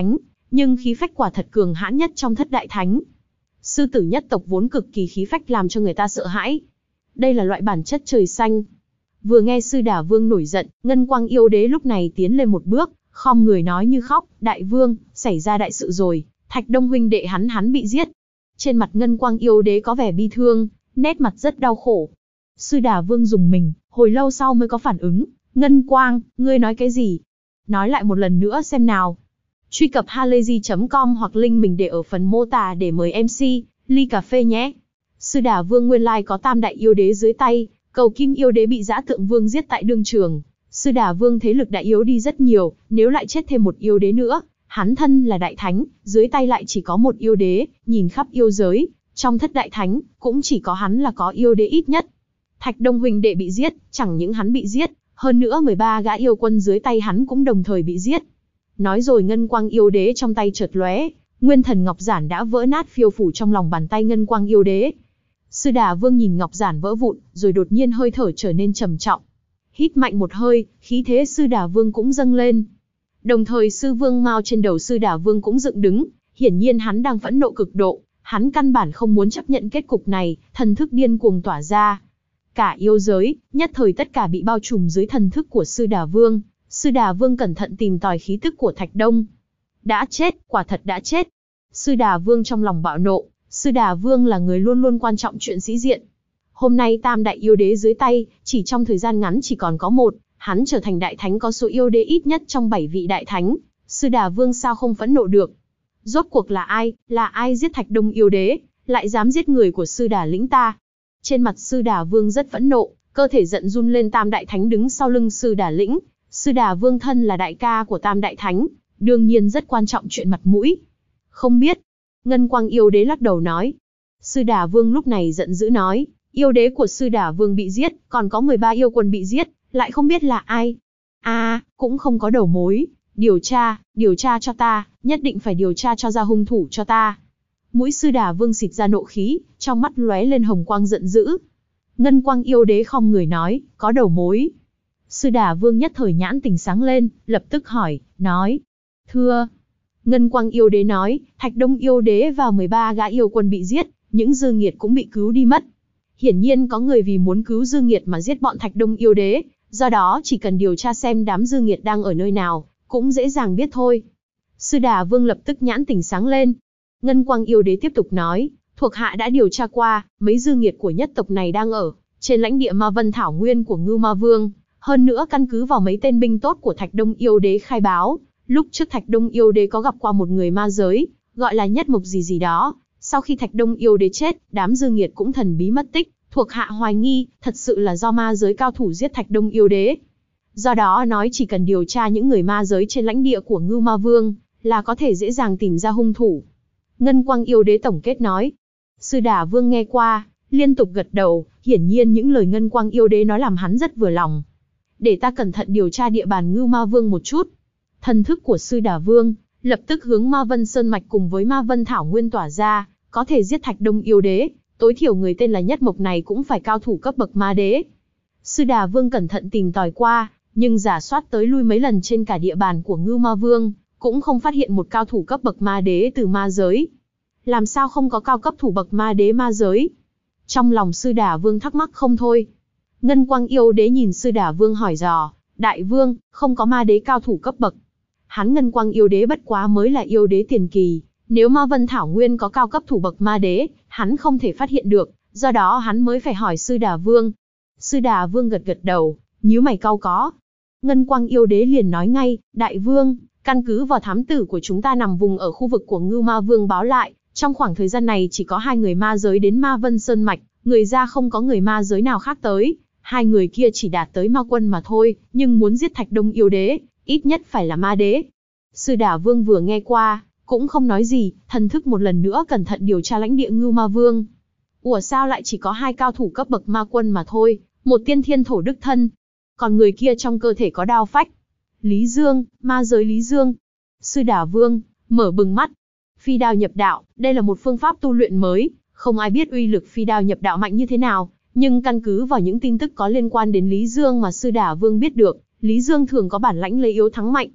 nhưng khí phách quả thật cường hãn nhất trong thất đại thánh. Sư tử nhất tộc vốn cực kỳ khí phách làm cho người ta sợ hãi. Đây là loại bản chất trời xanh. Vừa nghe Sư Đà Vương nổi giận, Ngân Quang Yêu Đế lúc này tiến lên một bước, khom người nói như khóc, đại vương, xảy ra đại sự rồi, Thạch Đông huynh đệ hắn hắn bị giết. Trên mặt Ngân Quang Yêu Đế có vẻ bi thương, nét mặt rất đau khổ. Sư Đà Vương dùng mình, hồi lâu sau mới có phản ứng, Ngân Quang, ngươi nói cái gì? Nói lại một lần nữa xem nào. Truy cập halayzi chấm com hoặc link mình để ở phần mô tả để mời em xê, ly cà phê nhé. Sư Đà Vương nguyên lai có tam đại yêu đế dưới tay, Cầu Kim Yêu Đế bị Dã Tượng Vương giết tại đương trường. Sư Đà Vương thế lực đã yếu đi rất nhiều, nếu lại chết thêm một yêu đế nữa, hắn thân là đại thánh, dưới tay lại chỉ có một yêu đế, nhìn khắp yêu giới, trong thất đại thánh, cũng chỉ có hắn là có yêu đế ít nhất. Thạch Đông huynh đệ bị giết, chẳng những hắn bị giết, hơn nữa mười ba gã yêu quân dưới tay hắn cũng đồng thời bị giết. Nói rồi Ngân Quang Yêu Đế trong tay chợt lóe, Nguyên Thần Ngọc Giản đã vỡ nát phiêu phủ trong lòng bàn tay Ngân Quang Yêu Đế. Sư Đà Vương nhìn Ngọc Giản vỡ vụn, rồi đột nhiên hơi thở trở nên trầm trọng. Hít mạnh một hơi, khí thế Sư Đà Vương cũng dâng lên. Đồng thời Sư Vương Mao trên đầu Sư Đà Vương cũng dựng đứng, hiển nhiên hắn đang phẫn nộ cực độ, hắn căn bản không muốn chấp nhận kết cục này, thần thức điên cuồng tỏa ra. Cả yêu giới, nhất thời tất cả bị bao trùm dưới thần thức của Sư Đà Vương. Sư Đà Vương cẩn thận tìm tòi khí tức của Thạch Đông. Đã chết, quả thật đã chết. Sư Đà Vương trong lòng bạo nộ, Sư Đà Vương là người luôn luôn quan trọng chuyện sĩ diện. Hôm nay tam đại yêu đế dưới tay, chỉ trong thời gian ngắn chỉ còn có một, hắn trở thành đại thánh có số yêu đế ít nhất trong bảy vị đại thánh. Sư Đà Vương sao không phẫn nộ được? Rốt cuộc là ai, là ai giết Thạch Đông yêu đế, lại dám giết người của Sư Đà lĩnh ta? Trên mặt Sư Đà Vương rất phẫn nộ, cơ thể giận run lên. Tam đại thánh đứng sau lưng Sư Đà lĩnh. Sư Đà Vương thân là đại ca của tam đại thánh, đương nhiên rất quan trọng chuyện mặt mũi. Không biết. Ngân Quang Yêu Đế lắc đầu nói. Sư Đà Vương lúc này giận dữ nói, yêu đế của Sư Đà Vương bị giết, còn có mười ba yêu quân bị giết, lại không biết là ai. À, cũng không có đầu mối. Điều tra, điều tra cho ta, nhất định phải điều tra cho ra hung thủ cho ta. Mũi Sư Đà Vương xịt ra nộ khí, trong mắt lóe lên hồng quang giận dữ. Ngân Quang Yêu Đế khom người nói, có đầu mối. Sư Đà Vương nhất thời nhãn tình sáng lên, lập tức hỏi, nói. Thưa. Ngân Quang Yêu Đế nói, Thạch Đông Yêu Đế và mười ba gã yêu quân bị giết, những dư nghiệt cũng bị cứu đi mất. Hiển nhiên có người vì muốn cứu dư nghiệt mà giết bọn Thạch Đông Yêu Đế, do đó chỉ cần điều tra xem đám dư nghiệt đang ở nơi nào, cũng dễ dàng biết thôi. Sư Đà Vương lập tức nhãn tình sáng lên. Ngân Quang Yêu Đế tiếp tục nói, thuộc hạ đã điều tra qua, mấy dư nghiệt của nhất tộc này đang ở trên lãnh địa Ma Vân Thảo Nguyên của Ngưu Ma Vương. Hơn nữa căn cứ vào mấy tên binh tốt của Thạch Đông Yêu Đế khai báo, lúc trước Thạch Đông Yêu Đế có gặp qua một người ma giới, gọi là Nhất Mộc gì gì đó. Sau khi Thạch Đông Yêu Đế chết, đám dư nghiệt cũng thần bí mất tích, thuộc hạ hoài nghi, thật sự là do ma giới cao thủ giết Thạch Đông Yêu Đế. Do đó nói chỉ cần điều tra những người ma giới trên lãnh địa của Ngưu Ma Vương, là có thể dễ dàng tìm ra hung thủ. Ngân Quang Yêu Đế tổng kết nói. Sư Đà Vương nghe qua, liên tục gật đầu, hiển nhiên những lời Ngân Quang Yêu Đế nói làm hắn rất vừa lòng. Để ta cẩn thận điều tra địa bàn Ngưu Ma Vương một chút. Thần thức của Sư Đà Vương lập tức hướng Ma Vân Sơn Mạch cùng với Ma Vân Thảo Nguyên tỏa ra, có thể giết Thạch Đông Yêu Đế, tối thiểu người tên là Nhất Mộc này cũng phải cao thủ cấp bậc ma đế. Sư Đà Vương cẩn thận tìm tòi qua, nhưng giả soát tới lui mấy lần trên cả địa bàn của Ngưu Ma Vương, cũng không phát hiện một cao thủ cấp bậc ma đế từ ma giới. Làm sao không có cao cấp thủ bậc ma đế ma giới? Trong lòng Sư Đà Vương thắc mắc không thôi. Ngân Quang Yêu Đế nhìn Sư Đà Vương hỏi dò, đại vương, không có ma đế cao thủ cấp bậc. Hắn Ngân Quang Yêu Đế bất quá mới là yêu đế tiền kỳ, nếu Ma Vân Thảo Nguyên có cao cấp thủ bậc ma đế, hắn không thể phát hiện được, do đó hắn mới phải hỏi Sư Đà Vương. Sư Đà Vương gật gật đầu, nhíu mày cau có. Ngân Quang Yêu Đế liền nói ngay, đại vương, căn cứ vào thám tử của chúng ta nằm vùng ở khu vực của Ngưu Ma Vương báo lại, trong khoảng thời gian này chỉ có hai người ma giới đến Ma Vân Sơn Mạch, người ra không có người ma giới nào khác tới. Hai người kia chỉ đạt tới ma quân mà thôi, nhưng muốn giết Thạch Đông Yêu Đế, ít nhất phải là ma đế. Sư Đà Vương vừa nghe qua, cũng không nói gì, thần thức một lần nữa cẩn thận điều tra lãnh địa Ngưu Ma Vương. Ủa sao lại chỉ có hai cao thủ cấp bậc ma quân mà thôi, một tiên thiên thổ đức thân, còn người kia trong cơ thể có đao phách. Lý Dương, ma giới Lý Dương. Sư Đà Vương mở bừng mắt. Phi đao nhập đạo, đây là một phương pháp tu luyện mới, không ai biết uy lực phi đao nhập đạo mạnh như thế nào, nhưng căn cứ vào những tin tức có liên quan đến Lý Dương mà Sư Đà Vương biết được, Lý Dương thường có bản lãnh lấy yếu thắng mạnh.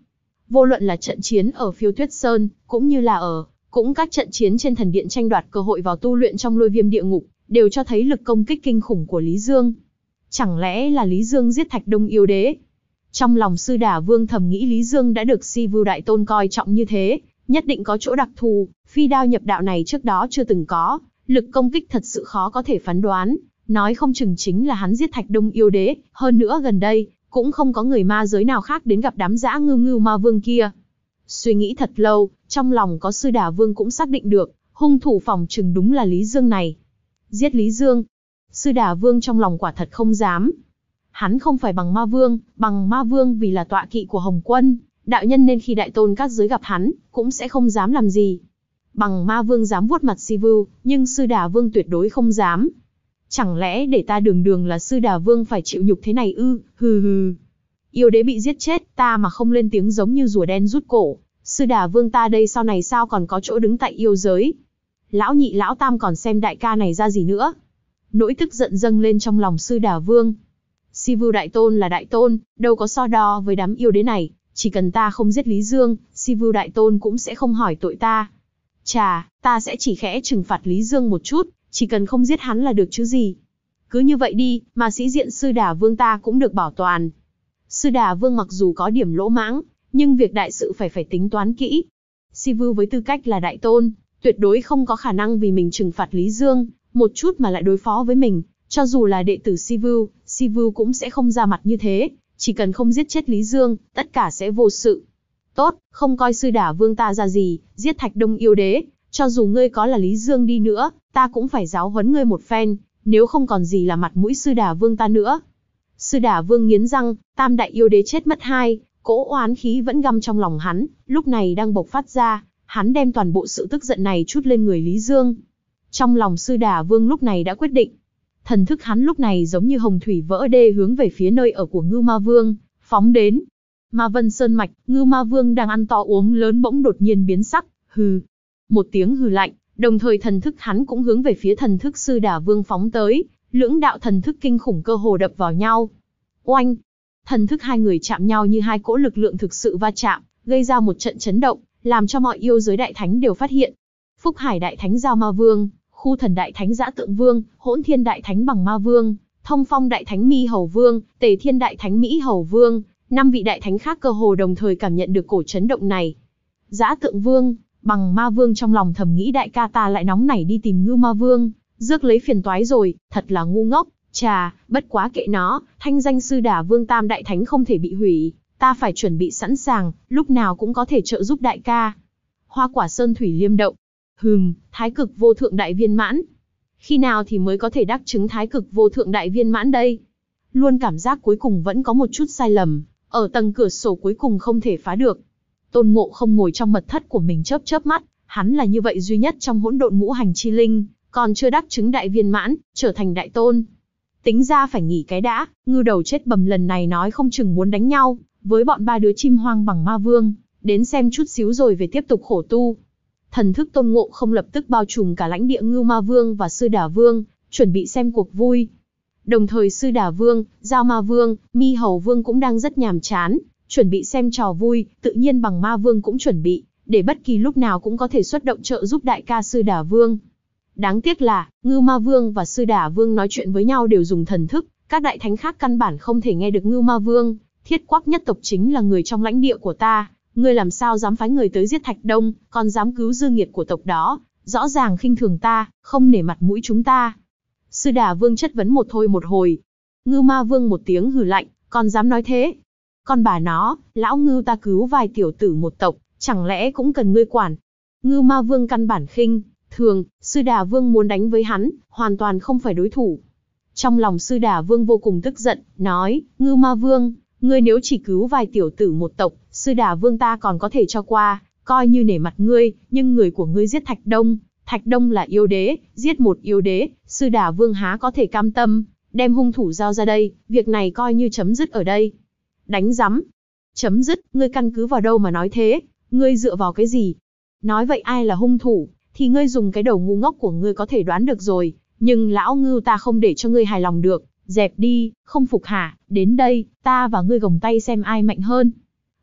Vô luận là trận chiến ở Phiêu Tuyết Sơn, cũng như là ở, cũng các trận chiến trên thần điện tranh đoạt cơ hội vào tu luyện trong Lôi Viêm địa ngục, đều cho thấy lực công kích kinh khủng của Lý Dương. Chẳng lẽ là Lý Dương giết Thạch Đông yêu đế? Trong lòng Sư Đà Vương thầm nghĩ Lý Dương đã được Si Vưu Đại Tôn coi trọng như thế, nhất định có chỗ đặc thù, phi đao nhập đạo này trước đó chưa từng có, lực công kích thật sự khó có thể phán đoán, nói không chừng chính là hắn giết Thạch Đông yêu đế, hơn nữa gần đây, cũng không có người ma giới nào khác đến gặp đám dã ngưu ngưu ma vương kia. Suy nghĩ thật lâu, trong lòng có Sư Đà Vương cũng xác định được, hung thủ phòng chừng đúng là Lý Dương này. Giết Lý Dương. Sư Đà Vương trong lòng quả thật không dám. Hắn không phải Bằng Ma Vương, Bằng Ma Vương vì là tọa kỵ của Hồng Quân, đạo nhân nên khi Đại Tôn các giới gặp hắn, cũng sẽ không dám làm gì. Bằng Ma Vương dám vuốt mặt Si Vưu, nhưng Sư Đà Vương tuyệt đối không dám. Chẳng lẽ để ta đường đường là Sư Đà Vương phải chịu nhục thế này ư? Hừ hừ. Yêu đế bị giết chết, ta mà không lên tiếng giống như rùa đen rút cổ, Sư Đà Vương ta đây sau này sao còn có chỗ đứng tại yêu giới? Lão nhị lão tam còn xem đại ca này ra gì nữa? Nỗi tức giận dâng lên trong lòng Sư Đà Vương. Si Vưu Đại Tôn là Đại Tôn, đâu có so đo với đám yêu đế này, chỉ cần ta không giết Lý Dương, Si Vưu Đại Tôn cũng sẽ không hỏi tội ta. Chà, ta sẽ chỉ khẽ trừng phạt Lý Dương một chút, chỉ cần không giết hắn là được chứ gì. Cứ như vậy đi, mà sĩ diện Sư Đà Vương ta cũng được bảo toàn. Sư Đà Vương mặc dù có điểm lỗ mãng, nhưng việc đại sự phải phải tính toán kỹ. Si Vưu với tư cách là Đại Tôn, tuyệt đối không có khả năng vì mình trừng phạt Lý Dương, một chút mà lại đối phó với mình. Cho dù là đệ tử Si Vưu, Si Vưu cũng sẽ không ra mặt như thế, chỉ cần không giết chết Lý Dương, tất cả sẽ vô sự. Tốt, không coi Sư Đà Vương ta ra gì, giết Thạch Đông yêu đế, cho dù ngươi có là Lý Dương đi nữa, ta cũng phải giáo huấn ngươi một phen, nếu không còn gì là mặt mũi Sư Đà Vương ta nữa. Sư Đà Vương nghiến răng, tam đại yêu đế chết mất hai, cỗ oán khí vẫn găm trong lòng hắn, lúc này đang bộc phát ra, hắn đem toàn bộ sự tức giận này trút lên người Lý Dương. Trong lòng Sư Đà Vương lúc này đã quyết định. Thần thức hắn lúc này giống như hồng thủy vỡ đê hướng về phía nơi ở của Ngưu Ma Vương, phóng đến. Ma Vân Sơn Mạch, Ngưu Ma Vương đang ăn to uống lớn bỗng đột nhiên biến sắc, hừ. Một tiếng hừ lạnh, đồng thời thần thức hắn cũng hướng về phía thần thức Sư Đà Vương phóng tới, lưỡng đạo thần thức kinh khủng cơ hồ đập vào nhau. Oanh! Thần thức hai người chạm nhau như hai cỗ lực lượng thực sự va chạm, gây ra một trận chấn động, làm cho mọi yêu giới đại thánh đều phát hiện. Phúc Hải Đại Thánh Giao Ma Vương, Khu Thần Đại Thánh Dã Tượng Vương, Hỗn Thiên Đại Thánh Bằng Ma Vương, Thông Phong Đại Thánh Mi Hầu Vương, Tề Thiên Đại Thánh Mỹ Hầu Vương, năm vị đại thánh khác cơ hồ đồng thời cảm nhận được cổ chấn động này. Dã Tượng Vương, Bằng Ma Vương trong lòng thầm nghĩ đại ca ta lại nóng nảy đi tìm Ngưu Ma Vương, rước lấy phiền toái rồi, thật là ngu ngốc. Chà, bất quá kệ nó, thanh danh Sư Đà Vương Tam Đại Thánh không thể bị hủy, ta phải chuẩn bị sẵn sàng, lúc nào cũng có thể trợ giúp đại ca. Hoa Quả Sơn Thủy Liêm Động. Hừm, Thái Cực Vô Thượng Đại Viên Mãn. Khi nào thì mới có thể đắc chứng Thái Cực Vô Thượng Đại Viên Mãn đây? Luôn cảm giác cuối cùng vẫn có một chút sai lầm, ở tầng cửa sổ cuối cùng không thể phá được. Tôn Ngộ Không ngồi trong mật thất của mình chớp chớp mắt, hắn là như vậy duy nhất trong hỗn độn ngũ hành chi linh, còn chưa đắc chứng Đại Viên Mãn, trở thành Đại Tôn. Tính ra phải nghỉ cái đã, ngưu đầu chết bầm lần này nói không chừng muốn đánh nhau, với bọn ba đứa chim hoang Bằng Ma Vương, đến xem chút xíu rồi về tiếp tục khổ tu. Thần thức Tôn Ngộ Không lập tức bao trùm cả lãnh địa Ngưu Ma Vương và Sư Đà Vương, chuẩn bị xem cuộc vui. Đồng thời Sư Đà Vương, Giao Ma Vương, Mi Hầu Vương cũng đang rất nhàm chán, chuẩn bị xem trò vui, tự nhiên Bằng Ma Vương cũng chuẩn bị, để bất kỳ lúc nào cũng có thể xuất động trợ giúp đại ca Sư Đà Vương. Đáng tiếc là, Ngưu Ma Vương và Sư Đà Vương nói chuyện với nhau đều dùng thần thức, các đại thánh khác căn bản không thể nghe được Ngưu Ma Vương. Thiết Quắc nhất tộc chính là người trong lãnh địa của ta, ngươi làm sao dám phái người tới giết Thạch Đông, còn dám cứu dư nghiệt của tộc đó, rõ ràng khinh thường ta, không nể mặt mũi chúng ta. Sư Đà Vương chất vấn một thôi một hồi. Ngưu Ma Vương một tiếng hừ lạnh, còn dám nói thế? Con bà nó, lão Ngưu ta cứu vài tiểu tử một tộc, chẳng lẽ cũng cần ngươi quản? Ngưu Ma Vương căn bản khinh thường, Sư Đà Vương muốn đánh với hắn, hoàn toàn không phải đối thủ. Trong lòng Sư Đà Vương vô cùng tức giận, nói, Ngưu Ma Vương, ngươi nếu chỉ cứu vài tiểu tử một tộc, Sư Đà Vương ta còn có thể cho qua, coi như nể mặt ngươi, nhưng người của ngươi giết Thạch Đông, Thạch Đông là yêu đế, giết một yêu đế, Sư Đà Vương há có thể cam tâm, đem hung thủ giao ra đây, việc này coi như chấm dứt ở đây. Đánh rắm. Chấm dứt, ngươi căn cứ vào đâu mà nói thế, ngươi dựa vào cái gì? Nói vậy ai là hung thủ, thì ngươi dùng cái đầu ngu ngốc của ngươi có thể đoán được rồi, nhưng lão Ngưu ta không để cho ngươi hài lòng được, dẹp đi, không phục hả, đến đây, ta và ngươi gồng tay xem ai mạnh hơn.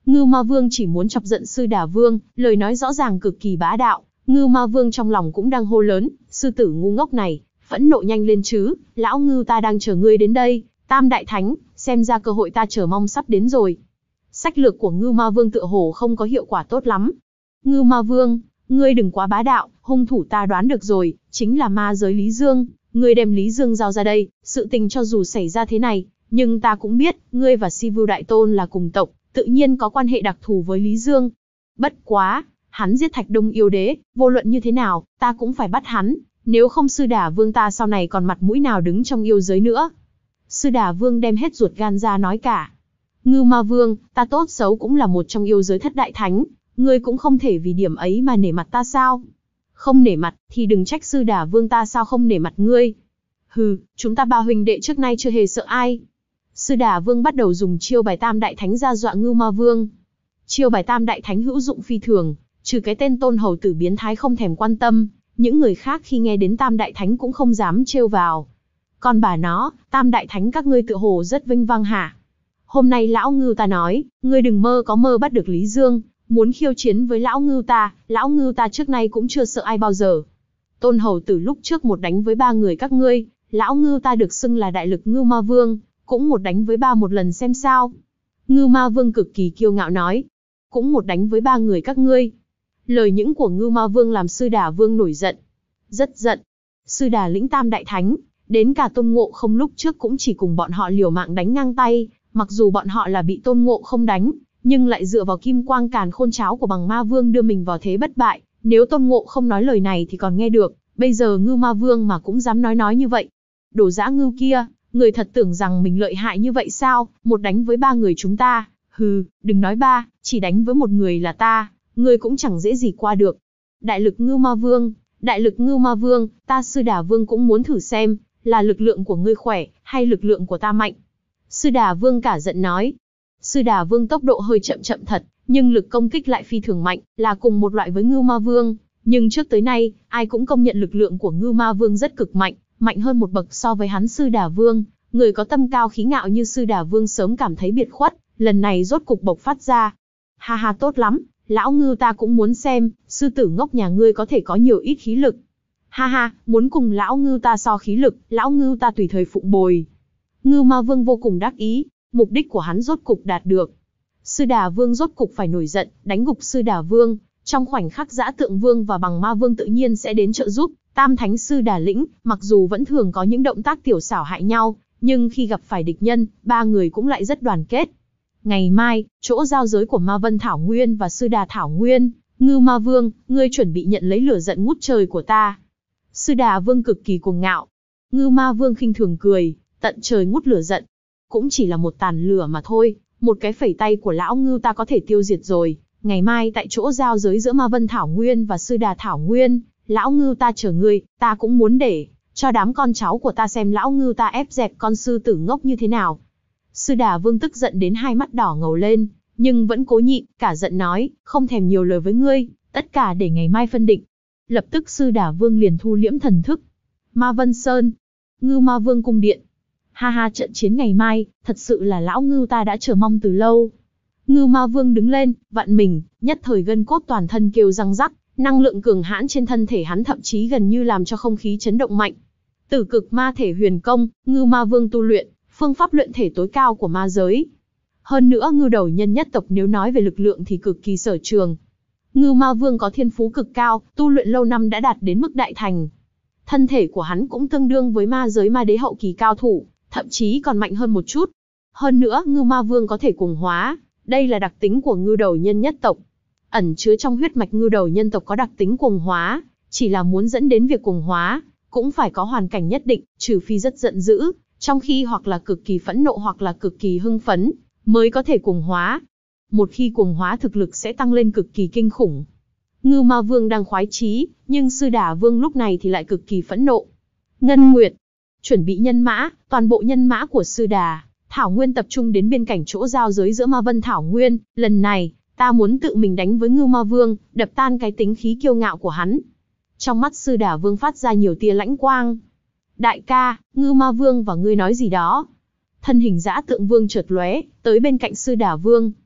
Ngưu Ma Vương chỉ muốn chọc giận Sư Đà Vương, lời nói rõ ràng cực kỳ bá đạo. Ngưu Ma Vương trong lòng cũng đang hô lớn, sư tử ngu ngốc này, phẫn nộ nhanh lên chứ, lão Ngưu ta đang chờ ngươi đến đây, Tam Đại Thánh, xem ra cơ hội ta chờ mong sắp đến rồi. Sách lược của Ngưu Ma Vương tựa hồ không có hiệu quả tốt lắm. Ngưu Ma Vương, ngươi đừng quá bá đạo, hung thủ ta đoán được rồi, chính là ma giới Lý Dương, ngươi đem Lý Dương giao ra đây, sự tình cho dù xảy ra thế này, nhưng ta cũng biết, ngươi và Si Vưu Đại Tôn là cùng tộc, tự nhiên có quan hệ đặc thù với Lý Dương. Bất quá, hắn giết Thạch Đông yêu đế, vô luận như thế nào, ta cũng phải bắt hắn, nếu không Sư Đà Vương ta sau này còn mặt mũi nào đứng trong yêu giới nữa. Sư Đà Vương đem hết ruột gan ra nói cả. Ngưu Ma Vương, ta tốt xấu cũng là một trong yêu giới thất đại thánh, ngươi cũng không thể vì điểm ấy mà nể mặt ta sao? Không nể mặt, thì đừng trách Sư Đà Vương ta sao không nể mặt ngươi. Hừ, chúng ta ba huynh đệ trước nay chưa hề sợ ai. Sư Đà Vương bắt đầu dùng chiêu bài Tam Đại Thánh ra dọa Ngưu Ma Vương. Chiêu bài Tam Đại Thánh hữu dụng phi thường, trừ cái tên Tôn Hầu tử biến thái không thèm quan tâm, những người khác khi nghe đến Tam Đại Thánh cũng không dám trêu vào. Còn bà nó, Tam Đại Thánh các ngươi tự hồ rất vinh vang hả? Hôm nay lão Ngưu ta nói, ngươi đừng mơ có mơ bắt được Lý Dương, muốn khiêu chiến với lão Ngưu ta, lão Ngưu ta trước nay cũng chưa sợ ai bao giờ. Tôn Hầu tử lúc trước một đánh với ba người các ngươi, lão Ngưu ta được xưng là đại lực Ngưu Ma Vương, cũng một đánh với ba một lần xem sao. Ngưu Ma Vương cực kỳ kiêu ngạo nói, cũng một đánh với ba người các ngươi. Lời những của Ngưu Ma Vương làm Sư Đà Vương nổi giận. Rất giận. Sư Đà lĩnh Tam Đại Thánh, đến cả Tôn Ngộ Không lúc trước cũng chỉ cùng bọn họ liều mạng đánh ngang tay, mặc dù bọn họ là bị Tôn Ngộ Không đánh, nhưng lại dựa vào kim quang càn khôn cháo của Bằng Ma Vương đưa mình vào thế bất bại, nếu Tôn Ngộ Không nói lời này thì còn nghe được, bây giờ Ngưu Ma Vương mà cũng dám nói nói như vậy. Đồ dã ngưu kia, người thật tưởng rằng mình lợi hại như vậy sao, một đánh với ba người chúng ta, hừ, đừng nói ba, chỉ đánh với một người là ta, ngươi cũng chẳng dễ gì qua được. Đại lực Ngưu Ma Vương, đại lực Ngưu Ma Vương, ta Sư Đà Vương cũng muốn thử xem, là lực lượng của ngươi khỏe, hay lực lượng của ta mạnh. Sư Đà Vương cả giận nói. Sư Đà Vương tốc độ hơi chậm chậm thật, nhưng lực công kích lại phi thường mạnh, là cùng một loại với Ngưu Ma Vương. Nhưng trước tới nay, ai cũng công nhận lực lượng của Ngưu Ma Vương rất cực mạnh, mạnh hơn một bậc so với hắn Sư Đà Vương. Người có tâm cao khí ngạo như Sư Đà Vương sớm cảm thấy biệt khuất, lần này rốt cục bộc phát ra. Ha ha, tốt lắm, lão Ngưu ta cũng muốn xem, sư tử ngốc nhà ngươi có thể có nhiều ít khí lực. Ha ha, muốn cùng lão Ngưu ta so khí lực, lão Ngưu ta tùy thời phụng bồi. Ngưu Ma Vương vô cùng đắc ý, mục đích của hắn rốt cục đạt được. Sư Đà Vương rốt cục phải nổi giận, đánh gục Sư Đà Vương. Trong khoảnh khắc Dã Tượng Vương và Bằng Ma Vương tự nhiên sẽ đến trợ giúp. Tam Thánh Sư Đà lĩnh, mặc dù vẫn thường có những động tác tiểu xảo hại nhau, nhưng khi gặp phải địch nhân, ba người cũng lại rất đoàn kết. Ngày mai, chỗ giao giới của Ma Vân Thảo Nguyên và Sư Đà Thảo Nguyên, Ngưu Ma Vương, ngươi chuẩn bị nhận lấy lửa giận ngút trời của ta. Sư Đà Vương cực kỳ cuồng ngạo. Ngưu Ma Vương khinh thường cười, tận trời ngút lửa giận. Cũng chỉ là một tàn lửa mà thôi, một cái phẩy tay của lão Ngưu ta có thể tiêu diệt rồi. Ngày mai tại chỗ giao giới giữa Ma Vân Thảo Nguyên và Sư Đà Thảo Nguyên, lão Ngưu ta chờ ngươi, ta cũng muốn để cho đám con cháu của ta xem lão Ngưu ta ép dẹp con sư tử ngốc như thế nào. Sư Đà Vương tức giận đến hai mắt đỏ ngầu lên, nhưng vẫn cố nhịn, cả giận nói, không thèm nhiều lời với ngươi, tất cả để ngày mai phân định. Lập tức Sư Đà Vương liền thu liễm thần thức. Ma Vân Sơn, Ngưu Ma Vương cung điện. Ha ha, trận chiến ngày mai, thật sự là lão Ngưu ta đã chờ mong từ lâu. Ngưu Ma Vương đứng lên, vặn mình, nhất thời gân cốt toàn thân kêu răng rắc, năng lượng cường hãn trên thân thể hắn thậm chí gần như làm cho không khí chấn động mạnh. Tử Cực Ma Thể Huyền Công, Ngưu Ma Vương tu luyện, phương pháp luyện thể tối cao của ma giới. Hơn nữa Ngưu Đầu Nhân nhất tộc nếu nói về lực lượng thì cực kỳ sở trường. Ngưu Ma Vương có thiên phú cực cao, tu luyện lâu năm đã đạt đến mức đại thành. Thân thể của hắn cũng tương đương với ma giới ma đế hậu kỳ cao thủ, thậm chí còn mạnh hơn một chút. Hơn nữa Ngưu Ma Vương có thể cuồng hóa, đây là đặc tính của Ngưu Đầu Nhân nhất tộc. Ẩn chứa trong huyết mạch Ngưu Đầu Nhân tộc có đặc tính cuồng hóa, chỉ là muốn dẫn đến việc cuồng hóa, cũng phải có hoàn cảnh nhất định, trừ phi rất giận dữ, trong khi hoặc là cực kỳ phẫn nộ hoặc là cực kỳ hưng phấn, mới có thể cuồng hóa. Một khi cuồng hóa thực lực sẽ tăng lên cực kỳ kinh khủng. Ngưu Ma Vương đang khoái chí, nhưng Sư Đà Vương lúc này thì lại cực kỳ phẫn nộ. Ngân Nguyệt, chuẩn bị nhân mã, toàn bộ nhân mã của Sư Đà Thảo Nguyên tập trung đến bên cạnh chỗ giao giới giữa Ma Vân Thảo Nguyên, lần này, ta muốn tự mình đánh với Ngưu Ma Vương, đập tan cái tính khí kiêu ngạo của hắn. Trong mắt Sư Đà Vương phát ra nhiều tia lãnh quang. Đại ca, Ngưu Ma Vương và ngươi nói gì đó? Thân hình Dã Tượng Vương chợt lóe, tới bên cạnh Sư Đà Vương.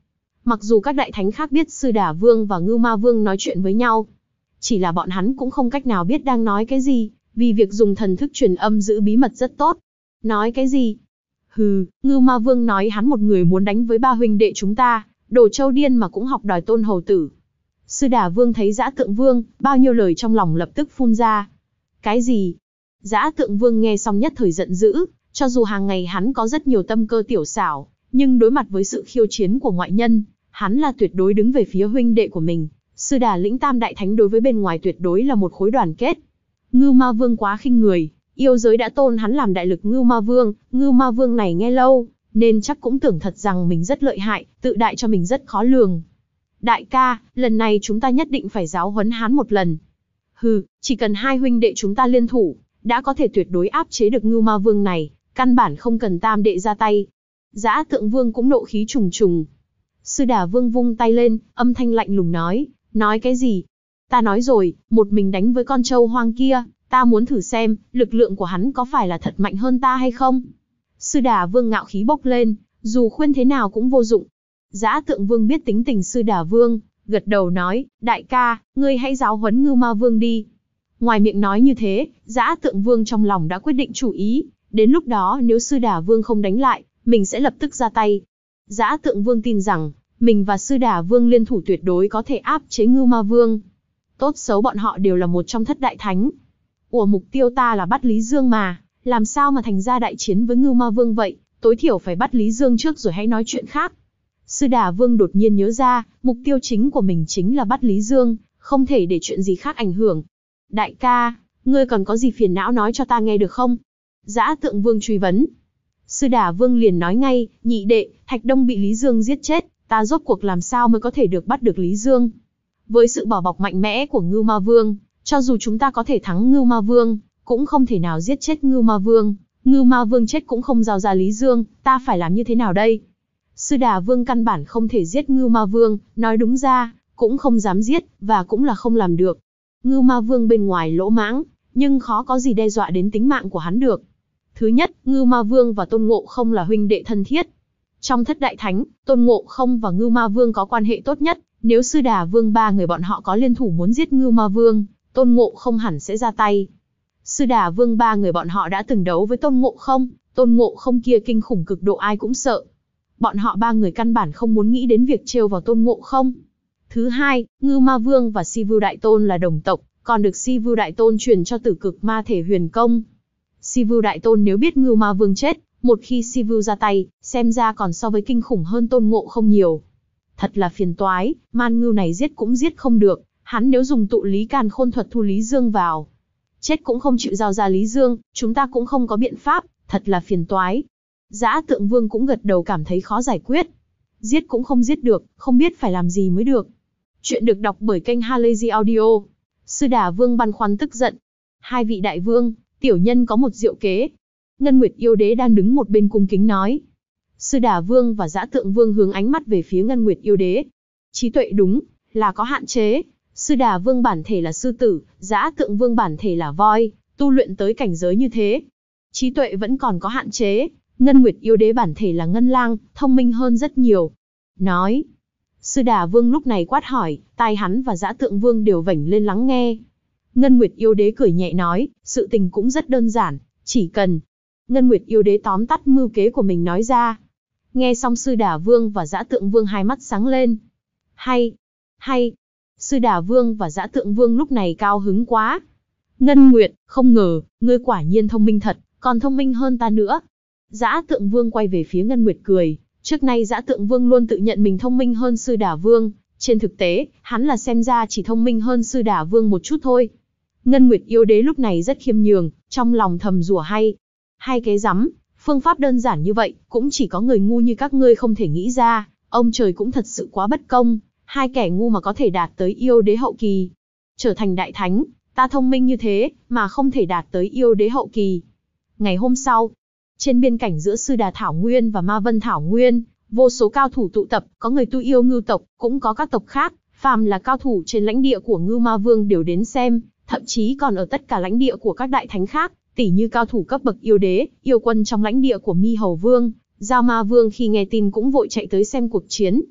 Mặc dù các đại thánh khác biết Sư Đà Vương và Ngưu Ma Vương nói chuyện với nhau, chỉ là bọn hắn cũng không cách nào biết đang nói cái gì, vì việc dùng thần thức truyền âm giữ bí mật rất tốt. Nói cái gì? Hừ, Ngưu Ma Vương nói hắn một người muốn đánh với ba huynh đệ chúng ta, đồ trâu điên mà cũng học đòi tôn hầu tử. Sư Đà Vương thấy Dã Tượng Vương, bao nhiêu lời trong lòng lập tức phun ra. Cái gì? Dã Tượng Vương nghe xong nhất thời giận dữ, cho dù hàng ngày hắn có rất nhiều tâm cơ tiểu xảo, nhưng đối mặt với sự khiêu chiến của ngoại nhân, hắn là tuyệt đối đứng về phía huynh đệ của mình. Sư Đà lĩnh Tam Đại Thánh đối với bên ngoài tuyệt đối là một khối đoàn kết. Ngưu Ma Vương quá khinh người, yêu giới đã tôn hắn làm đại lực Ngưu Ma Vương, Ngưu Ma Vương này nghe lâu, nên chắc cũng tưởng thật rằng mình rất lợi hại, tự đại cho mình rất khó lường. Đại ca, lần này chúng ta nhất định phải giáo huấn hắn một lần. Hừ, chỉ cần hai huynh đệ chúng ta liên thủ, đã có thể tuyệt đối áp chế được Ngưu Ma Vương này, căn bản không cần tam đệ ra tay. Dã Tượng Vương cũng nộ khí trùng trùng. Sư Đà Vương vung tay lên, âm thanh lạnh lùng nói, nói cái gì? Ta nói rồi, một mình đánh với con trâu hoang kia, ta muốn thử xem, lực lượng của hắn có phải là thật mạnh hơn ta hay không? Sư Đà Vương ngạo khí bốc lên, dù khuyên thế nào cũng vô dụng. Dã Tượng Vương biết tính tình Sư Đà Vương, gật đầu nói, đại ca, ngươi hãy giáo huấn Ngưu Ma Vương đi. Ngoài miệng nói như thế, Dã Tượng Vương trong lòng đã quyết định chủ ý, đến lúc đó nếu Sư Đà Vương không đánh lại, mình sẽ lập tức ra tay. Dã Tượng Vương tin rằng, mình và Sư Đà Vương liên thủ tuyệt đối có thể áp chế Ngưu Ma Vương. Tốt xấu bọn họ đều là một trong thất đại thánh. Ủa, mục tiêu ta là bắt Lý Dương mà, làm sao mà thành ra đại chiến với Ngưu Ma Vương vậy, tối thiểu phải bắt Lý Dương trước rồi hãy nói chuyện khác. Sư Đà Vương đột nhiên nhớ ra, mục tiêu chính của mình chính là bắt Lý Dương, không thể để chuyện gì khác ảnh hưởng. Đại ca, ngươi còn có gì phiền não nói cho ta nghe được không? Dã Tượng Vương truy vấn. Sư Đà Vương liền nói ngay, nhị đệ, Thạch Đông bị Lý Dương giết chết, ta rốt cuộc làm sao mới có thể được bắt được Lý Dương? Với sự bảo bọc mạnh mẽ của Ngưu Ma Vương, cho dù chúng ta có thể thắng Ngưu Ma Vương, cũng không thể nào giết chết Ngưu Ma Vương. Ngưu Ma Vương chết cũng không giao ra Lý Dương, ta phải làm như thế nào đây? Sư Đà Vương căn bản không thể giết Ngưu Ma Vương, nói đúng ra, cũng không dám giết, và cũng là không làm được. Ngưu Ma Vương bên ngoài lỗ mãng, nhưng khó có gì đe dọa đến tính mạng của hắn được. Thứ nhất, Ngưu Ma Vương và Tôn Ngộ Không là huynh đệ thân thiết. Trong thất đại thánh, Tôn Ngộ Không và Ngưu Ma Vương có quan hệ tốt nhất, nếu Sư Đà Vương ba người bọn họ có liên thủ muốn giết Ngưu Ma Vương, Tôn Ngộ Không hẳn sẽ ra tay. Sư Đà Vương ba người bọn họ đã từng đấu với Tôn Ngộ Không, Tôn Ngộ Không kia kinh khủng cực độ ai cũng sợ. Bọn họ ba người căn bản không muốn nghĩ đến việc trêu vào Tôn Ngộ Không. Thứ hai, Ngưu Ma Vương và Si Vưu Đại Tôn là đồng tộc, còn được Si Vưu Đại Tôn truyền cho Tử Cực Ma Thể Huyền Công. Si Vưu Đại Tôn nếu biết Ngưu Ma Vương chết, một khi Si Vưu ra tay, xem ra còn so với kinh khủng hơn Tôn Ngộ Không nhiều. Thật là phiền toái, man ngưu này giết cũng giết không được, hắn nếu dùng tụ lý càn khôn thuật thu Lý Dương vào, chết cũng không chịu giao ra Lý Dương, chúng ta cũng không có biện pháp, thật là phiền toái. Dã Tượng Vương cũng gật đầu cảm thấy khó giải quyết. Giết cũng không giết được, không biết phải làm gì mới được. Chuyện được đọc bởi kênh Halazy Audio. Sư Đà Vương băn khoăn tức giận. Hai vị đại vương, tiểu nhân có một diệu kế. Ngân Nguyệt Yêu Đế đang đứng một bên cung kính nói. Sư Đà Vương và Dã Tượng Vương hướng ánh mắt về phía Ngân Nguyệt Yêu Đế. Trí tuệ đúng, là có hạn chế. Sư Đà Vương bản thể là sư tử, Dã Tượng Vương bản thể là voi, tu luyện tới cảnh giới như thế. Trí tuệ vẫn còn có hạn chế. Ngân Nguyệt Yêu Đế bản thể là Ngân Lang, thông minh hơn rất nhiều. Nói. Sư Đà Vương lúc này quát hỏi, tai hắn và Dã Tượng Vương đều vểnh lên lắng nghe. Ngân Nguyệt Yêu Đế cười nhẹ nói, sự tình cũng rất đơn giản, chỉ cần. Ngân Nguyệt Yêu Đế tóm tắt mưu kế của mình nói ra. Nghe xong Sư Đà Vương và Dã Tượng Vương hai mắt sáng lên. Hay, hay. Sư Đà Vương và Dã Tượng Vương lúc này cao hứng quá. Ngân Nguyệt, không ngờ, ngươi quả nhiên thông minh thật, còn thông minh hơn ta nữa. Dã Tượng Vương quay về phía Ngân Nguyệt cười. Trước nay Dã Tượng Vương luôn tự nhận mình thông minh hơn Sư Đà Vương, trên thực tế, hắn là xem ra chỉ thông minh hơn Sư Đà Vương một chút thôi. Ngân Nguyệt Yêu Đế lúc này rất khiêm nhường, trong lòng thầm rủa hay. Hai cái rắm, phương pháp đơn giản như vậy, cũng chỉ có người ngu như các ngươi không thể nghĩ ra, ông trời cũng thật sự quá bất công, hai kẻ ngu mà có thể đạt tới Yêu Đế hậu kỳ. Trở thành đại thánh, ta thông minh như thế, mà không thể đạt tới Yêu Đế hậu kỳ. Ngày hôm sau, trên biên cảnh giữa Sư Đà Thảo Nguyên và Ma Vân Thảo Nguyên, vô số cao thủ tụ tập, có người tu yêu ngưu tộc, cũng có các tộc khác, phàm là cao thủ trên lãnh địa của Ngưu Ma Vương đều đến xem, thậm chí còn ở tất cả lãnh địa của các đại thánh khác, tỉ như cao thủ cấp bậc yêu đế, yêu quân trong lãnh địa của Mi Hầu Vương, Giao Ma Vương khi nghe tin cũng vội chạy tới xem cuộc chiến.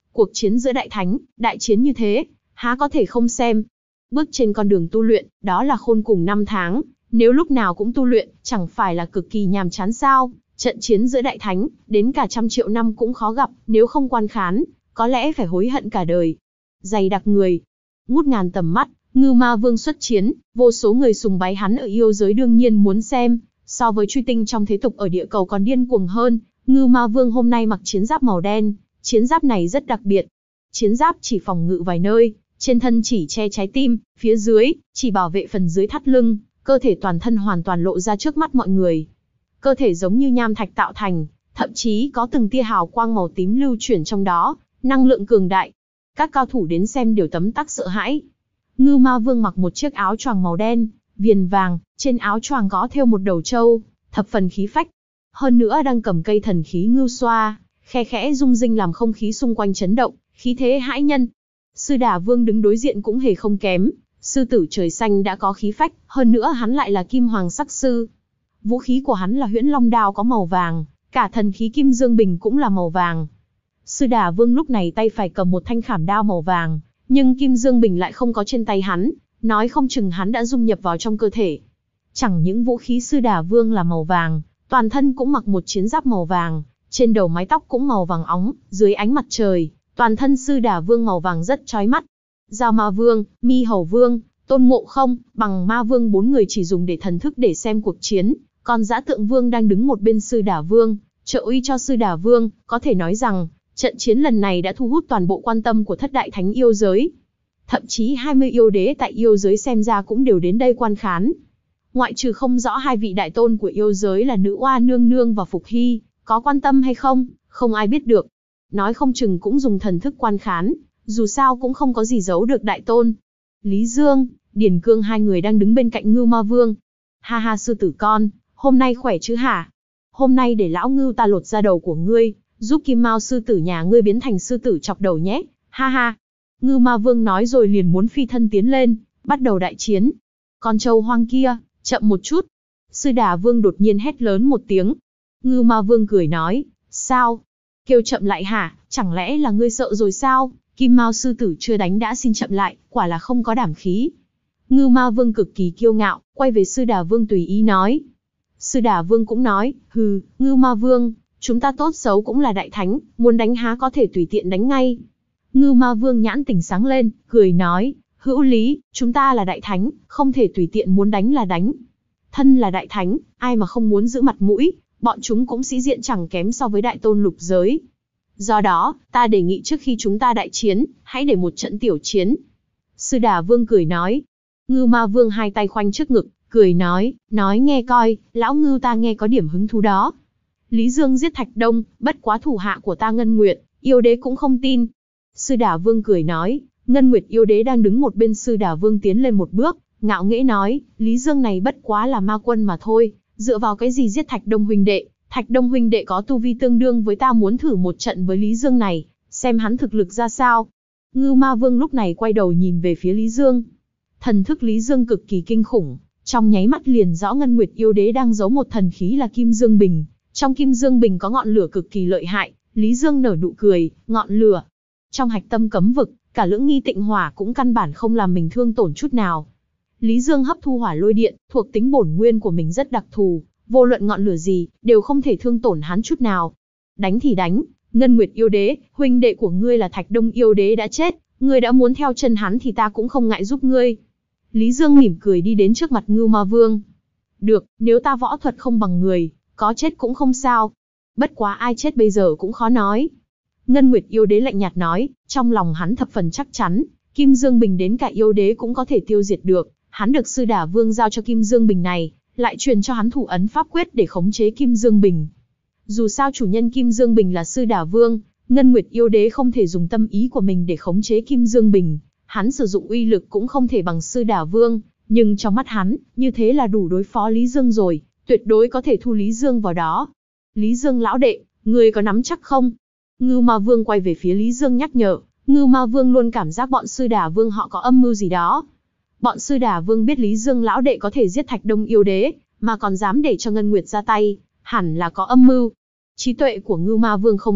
Cuộc chiến giữa đại thánh, đại chiến như thế, há có thể không xem. Bước trên con đường tu luyện, đó là khôn cùng năm tháng, nếu lúc nào cũng tu luyện, chẳng phải là cực kỳ nhàm chán sao? Trận chiến giữa đại thánh, đến cả trăm triệu năm cũng khó gặp, nếu không quan khán, có lẽ phải hối hận cả đời. Dày đặc người, ngút ngàn tầm mắt, Ngưu Ma Vương xuất chiến, vô số người sùng bái hắn ở yêu giới đương nhiên muốn xem, so với truy tinh trong thế tục ở địa cầu còn điên cuồng hơn. Ngưu Ma Vương hôm nay mặc chiến giáp màu đen, chiến giáp này rất đặc biệt. Chiến giáp chỉ phòng ngự vài nơi, trên thân chỉ che trái tim, phía dưới chỉ bảo vệ phần dưới thắt lưng, cơ thể toàn thân hoàn toàn lộ ra trước mắt mọi người. Cơ thể giống như nham thạch tạo thành, thậm chí có từng tia hào quang màu tím lưu chuyển trong đó, năng lượng cường đại. Các cao thủ đến xem đều tấm tắc sợ hãi. Ngưu Ma Vương mặc một chiếc áo choàng màu đen, viền vàng, trên áo choàng có thêu một đầu trâu, thập phần khí phách. Hơn nữa đang cầm cây thần khí ngưu xoa, khe khẽ rung rinh làm không khí xung quanh chấn động, khí thế hãi nhân. Sư Đà Vương đứng đối diện cũng hề không kém, sư tử trời xanh đã có khí phách, hơn nữa hắn lại là kim hoàng sắc sư. Vũ khí của hắn là huyễn long đao có màu vàng, cả thần khí kim dương bình cũng là màu vàng. Sư Đà Vương lúc này tay phải cầm một thanh khảm đao màu vàng, nhưng kim dương bình lại không có trên tay hắn, nói không chừng hắn đã dung nhập vào trong cơ thể. Chẳng những vũ khí Sư Đà Vương là màu vàng, toàn thân cũng mặc một chiến giáp màu vàng, trên đầu mái tóc cũng màu vàng óng, dưới ánh mặt trời, toàn thân Sư Đà Vương màu vàng rất chói mắt. Giao Ma Vương, Mi Hầu Vương, Tôn Ngộ Không, Bằng Ma Vương bốn người chỉ dùng để thần thức để xem cuộc chiến, còn Dã Tượng Vương đang đứng một bên Sư Đà Vương, trợ uy cho Sư Đà Vương, có thể nói rằng, trận chiến lần này đã thu hút toàn bộ quan tâm của thất đại thánh yêu giới. Thậm chí hai mươi yêu đế tại yêu giới xem ra cũng đều đến đây quan khán. Ngoại trừ không rõ hai vị đại tôn của yêu giới là Nữ Oa Nương Nương và Phục Hy, có quan tâm hay không, không ai biết được. Nói không chừng cũng dùng thần thức quan khán, dù sao cũng không có gì giấu được đại tôn. Lý Dương, Điền Cương hai người đang đứng bên cạnh Ngưu Ma Vương. Ha ha sư tử con, hôm nay khỏe chứ hả? Hôm nay để lão Ngưu ta lột da đầu của ngươi, giúp Kim Mao sư tử nhà ngươi biến thành sư tử chọc đầu nhé, ha ha. Ngưu Ma Vương nói rồi liền muốn phi thân tiến lên, bắt đầu đại chiến. Con trâu hoang kia, chậm một chút. Sư Đà Vương đột nhiên hét lớn một tiếng. Ngưu Ma Vương cười nói, sao? Kêu chậm lại hả, chẳng lẽ là ngươi sợ rồi sao? Kim Mao sư tử chưa đánh đã xin chậm lại, quả là không có đảm khí. Ngưu Ma Vương cực kỳ kiêu ngạo, quay về Sư Đà Vương tùy ý nói. Sư Đà Vương cũng nói, hừ, Ngưu Ma Vương, chúng ta tốt xấu cũng là đại thánh, muốn đánh há có thể tùy tiện đánh ngay. Ngưu Ma Vương nhãn tỉnh sáng lên, cười nói, hữu lý, chúng ta là đại thánh, không thể tùy tiện muốn đánh là đánh. Thân là đại thánh, ai mà không muốn giữ mặt mũi, bọn chúng cũng sĩ diện chẳng kém so với đại tôn lục giới. Do đó, ta đề nghị trước khi chúng ta đại chiến, hãy để một trận tiểu chiến. Sư Đà Vương cười nói. Ngưu Ma Vương hai tay khoanh trước ngực, cười nói, nói nghe coi, lão Ngưu ta nghe có điểm hứng thú đó. Lý Dương giết Thạch Đông, bất quá thủ hạ của ta Ngân Nguyệt, yêu đế cũng không tin. Sư Đà Vương cười nói, Ngân Nguyệt yêu đế đang đứng một bên. Sư Đà Vương tiến lên một bước, ngạo nghễ nói, Lý Dương này bất quá là ma quân mà thôi, dựa vào cái gì giết Thạch Đông huynh đệ? Thạch Đông huynh đệ có tu vi tương đương với ta, muốn thử một trận với Lý Dương này, xem hắn thực lực ra sao. Ngưu Ma Vương lúc này quay đầu nhìn về phía Lý Dương. Thần thức Lý Dương cực kỳ kinh khủng, trong nháy mắt liền rõ Ngân Nguyệt yêu đế đang giấu một thần khí là Kim Dương Bình. Trong Kim Dương Bình có ngọn lửa cực kỳ lợi hại. Lý Dương nở nụ cười, ngọn lửa. Trong hạch tâm cấm vực, cả lưỡng nghi tịnh hỏa cũng căn bản không làm mình thương tổn chút nào. Lý Dương hấp thu hỏa lôi điện, thuộc tính bổn nguyên của mình rất đặc thù, vô luận ngọn lửa gì, đều không thể thương tổn hắn chút nào. Đánh thì đánh, Ngân Nguyệt yêu đế, huynh đệ của ngươi là Thạch Đông yêu đế đã chết, ngươi đã muốn theo chân hắn thì ta cũng không ngại giúp ngươi. Lý Dương mỉm cười đi đến trước mặt Ngưu Ma Vương. Được, nếu ta võ thuật không bằng người, có chết cũng không sao. Bất quá ai chết bây giờ cũng khó nói. Ngân Nguyệt yêu đế lạnh nhạt nói, trong lòng hắn thập phần chắc chắn, Kim Dương Bình đến cả yêu đế cũng có thể tiêu diệt được. Hắn được Sư Đà Vương giao cho Kim Dương Bình này, lại truyền cho hắn thủ ấn pháp quyết để khống chế Kim Dương Bình. Dù sao chủ nhân Kim Dương Bình là Sư Đà Vương, Ngân Nguyệt yêu đế không thể dùng tâm ý của mình để khống chế Kim Dương Bình. Hắn sử dụng uy lực cũng không thể bằng Sư Đà Vương, nhưng trong mắt hắn, như thế là đủ đối phó Lý Dương rồi, tuyệt đối có thể thu Lý Dương vào đó. Lý Dương lão đệ, ngươi có nắm chắc không? Ngưu Ma Vương quay về phía Lý Dương nhắc nhở. Ngưu Ma Vương luôn cảm giác bọn Sư Đà Vương họ có âm mưu gì đó. Bọn Sư Đà Vương biết Lý Dương lão đệ có thể giết Thạch Đông yêu đế, mà còn dám để cho Ngân Nguyệt ra tay, hẳn là có âm mưu. Trí tuệ của Ngưu Ma Vương không thấp,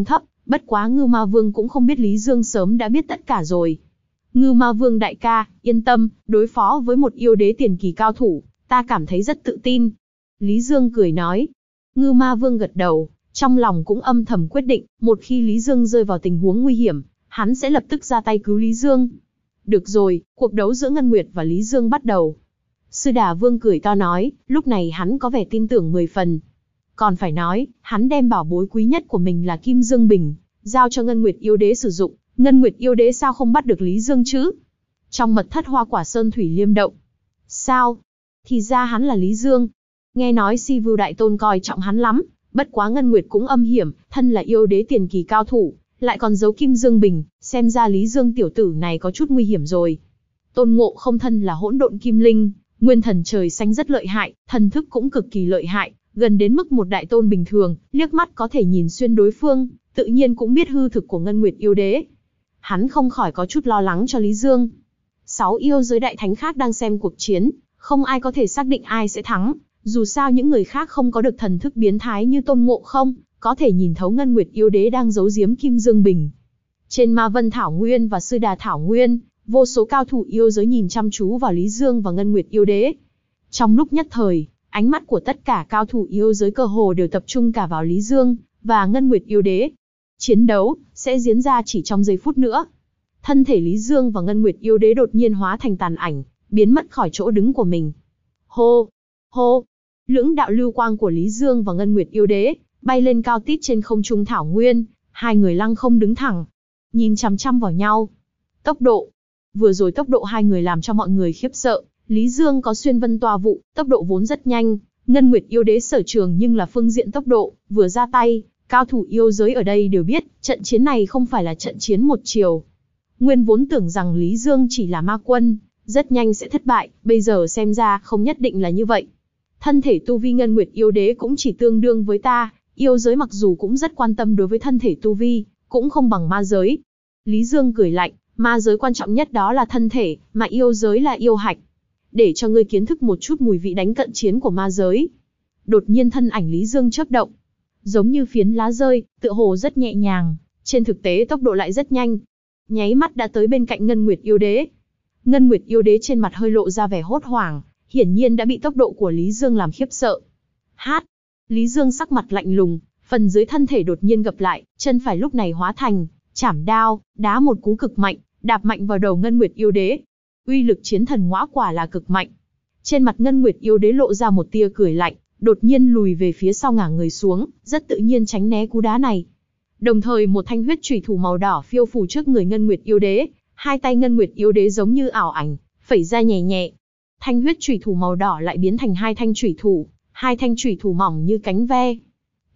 Bất quá Ngưu Ma Vương cũng không biết Lý Dương sớm đã biết tất cả rồi. Ngưu Ma Vương đại ca, yên tâm, đối phó với một yêu đế tiền kỳ cao thủ, ta cảm thấy rất tự tin. Lý Dương cười nói. Ngưu Ma Vương gật đầu, trong lòng cũng âm thầm quyết định, một khi Lý Dương rơi vào tình huống nguy hiểm, hắn sẽ lập tức ra tay cứu Lý Dương. Được rồi, cuộc đấu giữa Ngân Nguyệt và Lý Dương bắt đầu. Sư Đà Vương cười to nói, lúc này hắn có vẻ tin tưởng mười phần. Còn phải nói, hắn đem bảo bối quý nhất của mình là Kim Dương Bình, giao cho Ngân Nguyệt yêu đế sử dụng. Ngân Nguyệt yêu đế sao không bắt được Lý Dương chứ? Trong mật thất Hoa Quả Sơn Thủy Liêm Động. Sao? Thì ra hắn là Lý Dương. Nghe nói Si Vưu Đại Tôn coi trọng hắn lắm, bất quá Ngân Nguyệt cũng âm hiểm, thân là yêu đế tiền kỳ cao thủ, lại còn giấu Kim Dương Bình, xem ra Lý Dương tiểu tử này có chút nguy hiểm rồi. Tôn Ngộ Không thân là hỗn độn kim linh, nguyên thần trời xanh rất lợi hại, thần thức cũng cực kỳ lợi hại, gần đến mức một đại tôn bình thường, liếc mắt có thể nhìn xuyên đối phương, tự nhiên cũng biết hư thực của Ngân Nguyệt yêu đế. Hắn không khỏi có chút lo lắng cho Lý Dương. Sáu yêu giới đại thánh khác đang xem cuộc chiến, không ai có thể xác định ai sẽ thắng, dù sao những người khác không có được thần thức biến thái như Tôn Ngộ Không, có thể nhìn thấu Ngân Nguyệt yêu đế đang giấu giếm Kim Dương Bình. Trên Ma Vân Thảo Nguyên và Sư Đà Thảo Nguyên, vô số cao thủ yêu giới nhìn chăm chú vào Lý Dương và Ngân Nguyệt yêu đế. Trong lúc nhất thời, ánh mắt của tất cả cao thủ yêu giới cơ hồ đều tập trung cả vào Lý Dương và Ngân Nguyệt yêu đế. Chiến đấu sẽ diễn ra chỉ trong giây phút nữa. Thân thể Lý Dương và Ngân Nguyệt yêu đế đột nhiên hóa thành tàn ảnh, biến mất khỏi chỗ đứng của mình. Hô, hô, lưỡng đạo lưu quang của Lý Dương và Ngân Nguyệt yêu đế bay lên cao tít trên không trung thảo nguyên, hai người lăng không đứng thẳng, nhìn chằm chằm vào nhau. Tốc độ, vừa rồi tốc độ hai người làm cho mọi người khiếp sợ. Lý Dương có xuyên vân toa vụ, tốc độ vốn rất nhanh, Ngân Nguyệt yêu đế sở trường nhưng là phương diện tốc độ, vừa ra tay, cao thủ yêu giới ở đây đều biết, trận chiến này không phải là trận chiến một chiều. Nguyên vốn tưởng rằng Lý Dương chỉ là ma quân, rất nhanh sẽ thất bại, bây giờ xem ra không nhất định là như vậy. Thân thể tu vi Ngân Nguyệt yêu đế cũng chỉ tương đương với ta, yêu giới mặc dù cũng rất quan tâm đối với thân thể tu vi, cũng không bằng ma giới. Lý Dương cười lạnh, ma giới quan trọng nhất đó là thân thể, mà yêu giới là yêu hạch. Để cho ngươi kiến thức một chút mùi vị đánh cận chiến của ma giới. Đột nhiên thân ảnh Lý Dương chớp động, giống như phiến lá rơi, tựa hồ rất nhẹ nhàng, trên thực tế tốc độ lại rất nhanh. Nháy mắt đã tới bên cạnh Ngân Nguyệt yêu đế. Ngân Nguyệt yêu đế trên mặt hơi lộ ra vẻ hốt hoảng, hiển nhiên đã bị tốc độ của Lý Dương làm khiếp sợ. Hát! Lý Dương sắc mặt lạnh lùng, phần dưới thân thể đột nhiên gập lại, chân phải lúc này hóa thành chảm đao, đá một cú cực mạnh, đạp mạnh vào đầu Ngân Nguyệt yêu đế. Uy lực chiến thần ngõa quả là cực mạnh. Trên mặt Ngân Nguyệt yêu đế lộ ra một tia cười lạnh, đột nhiên lùi về phía sau ngả người xuống, rất tự nhiên tránh né cú đá này. Đồng thời một thanh huyết chủy thủ màu đỏ phiêu phù trước người Ngân Nguyệt yêu đế, hai tay Ngân Nguyệt yêu đế giống như ảo ảnh, phẩy ra nhẹ nhẹ. Thanh huyết chủy thủ màu đỏ lại biến thành hai thanh chủy thủ, hai thanh chủy thủ mỏng như cánh ve. T.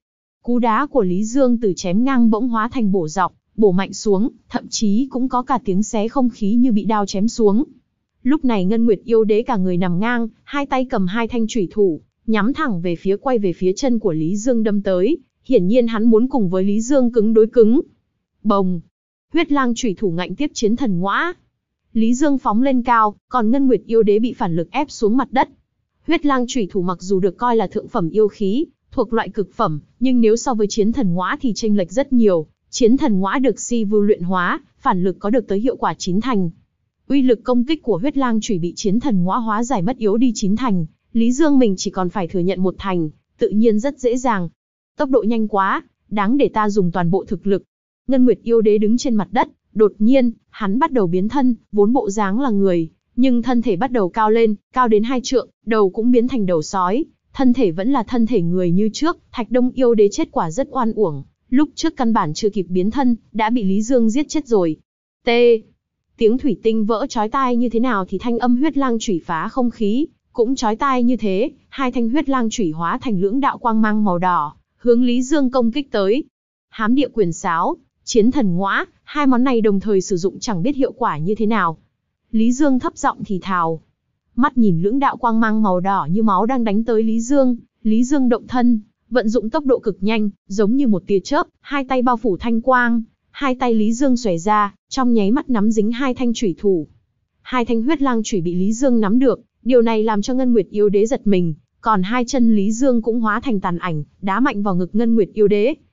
Cú đá của Lý Dương từ chém ngang bỗng hóa thành bổ dọc, bổ mạnh xuống, thậm chí cũng có cả tiếng xé không khí như bị đao chém xuống. Lúc này Ngân Nguyệt yêu đế cả người nằm ngang, hai tay cầm hai thanh chủy thủ, nhắm thẳng về phía quay về phía chân của Lý Dương đâm tới, hiển nhiên hắn muốn cùng với Lý Dương cứng đối cứng. Bồng! Huyết lang chủy thủ ngạnh tiếp chiến thần ngõa. Lý Dương phóng lên cao, còn Ngân Nguyệt yêu đế bị phản lực ép xuống mặt đất. Huyết lang chủy thủ mặc dù được coi là thượng phẩm yêu khí, thuộc loại cực phẩm, nhưng nếu so với chiến thần ngõa thì chênh lệch rất nhiều. Chiến thần ngõa được Si Vưu luyện hóa, phản lực có được tới hiệu quả chín thành. Uy lực công kích của huyết lang chủy bị chiến thần ngõa hóa giải mất yếu đi chín thành, Lý Dương mình chỉ còn phải thừa nhận một thành, tự nhiên rất dễ dàng. Tốc độ nhanh quá, đáng để ta dùng toàn bộ thực lực. Ngân Nguyệt yêu đế đứng trên mặt đất, đột nhiên, hắn bắt đầu biến thân, vốn bộ dáng là người, nhưng thân thể bắt đầu cao lên, cao đến hai trượng, đầu cũng biến thành đầu sói, thân thể vẫn là thân thể người như trước. Thạch Đông yêu đế chết quả rất oan uổng, lúc trước căn bản chưa kịp biến thân, đã bị Lý Dương giết chết rồi. T. Tiếng thủy tinh vỡ chói tai như thế nào thì thanh âm huyết lang chủy phá không khí cũng chói tai như thế, hai thanh huyết lang chủy hóa thành lưỡng đạo quang mang màu đỏ, hướng Lý Dương công kích tới. Hám địa quyền sáo, chiến thần ngõa, hai món này đồng thời sử dụng chẳng biết hiệu quả như thế nào. Lý Dương thấp giọng thì thào. Mắt nhìn lưỡng đạo quang mang màu đỏ như máu đang đánh tới Lý Dương, Lý Dương động thân, vận dụng tốc độ cực nhanh, giống như một tia chớp, hai tay bao phủ thanh quang, hai tay Lý Dương xòe ra, trong nháy mắt nắm dính hai thanh chủy thủ. Hai thanh huyết lang chủy bị Lý Dương nắm được, điều này làm cho Ngân Nguyệt yêu đế giật mình, còn hai chân Lý Dương cũng hóa thành tàn ảnh, đá mạnh vào ngực Ngân Nguyệt yêu đế.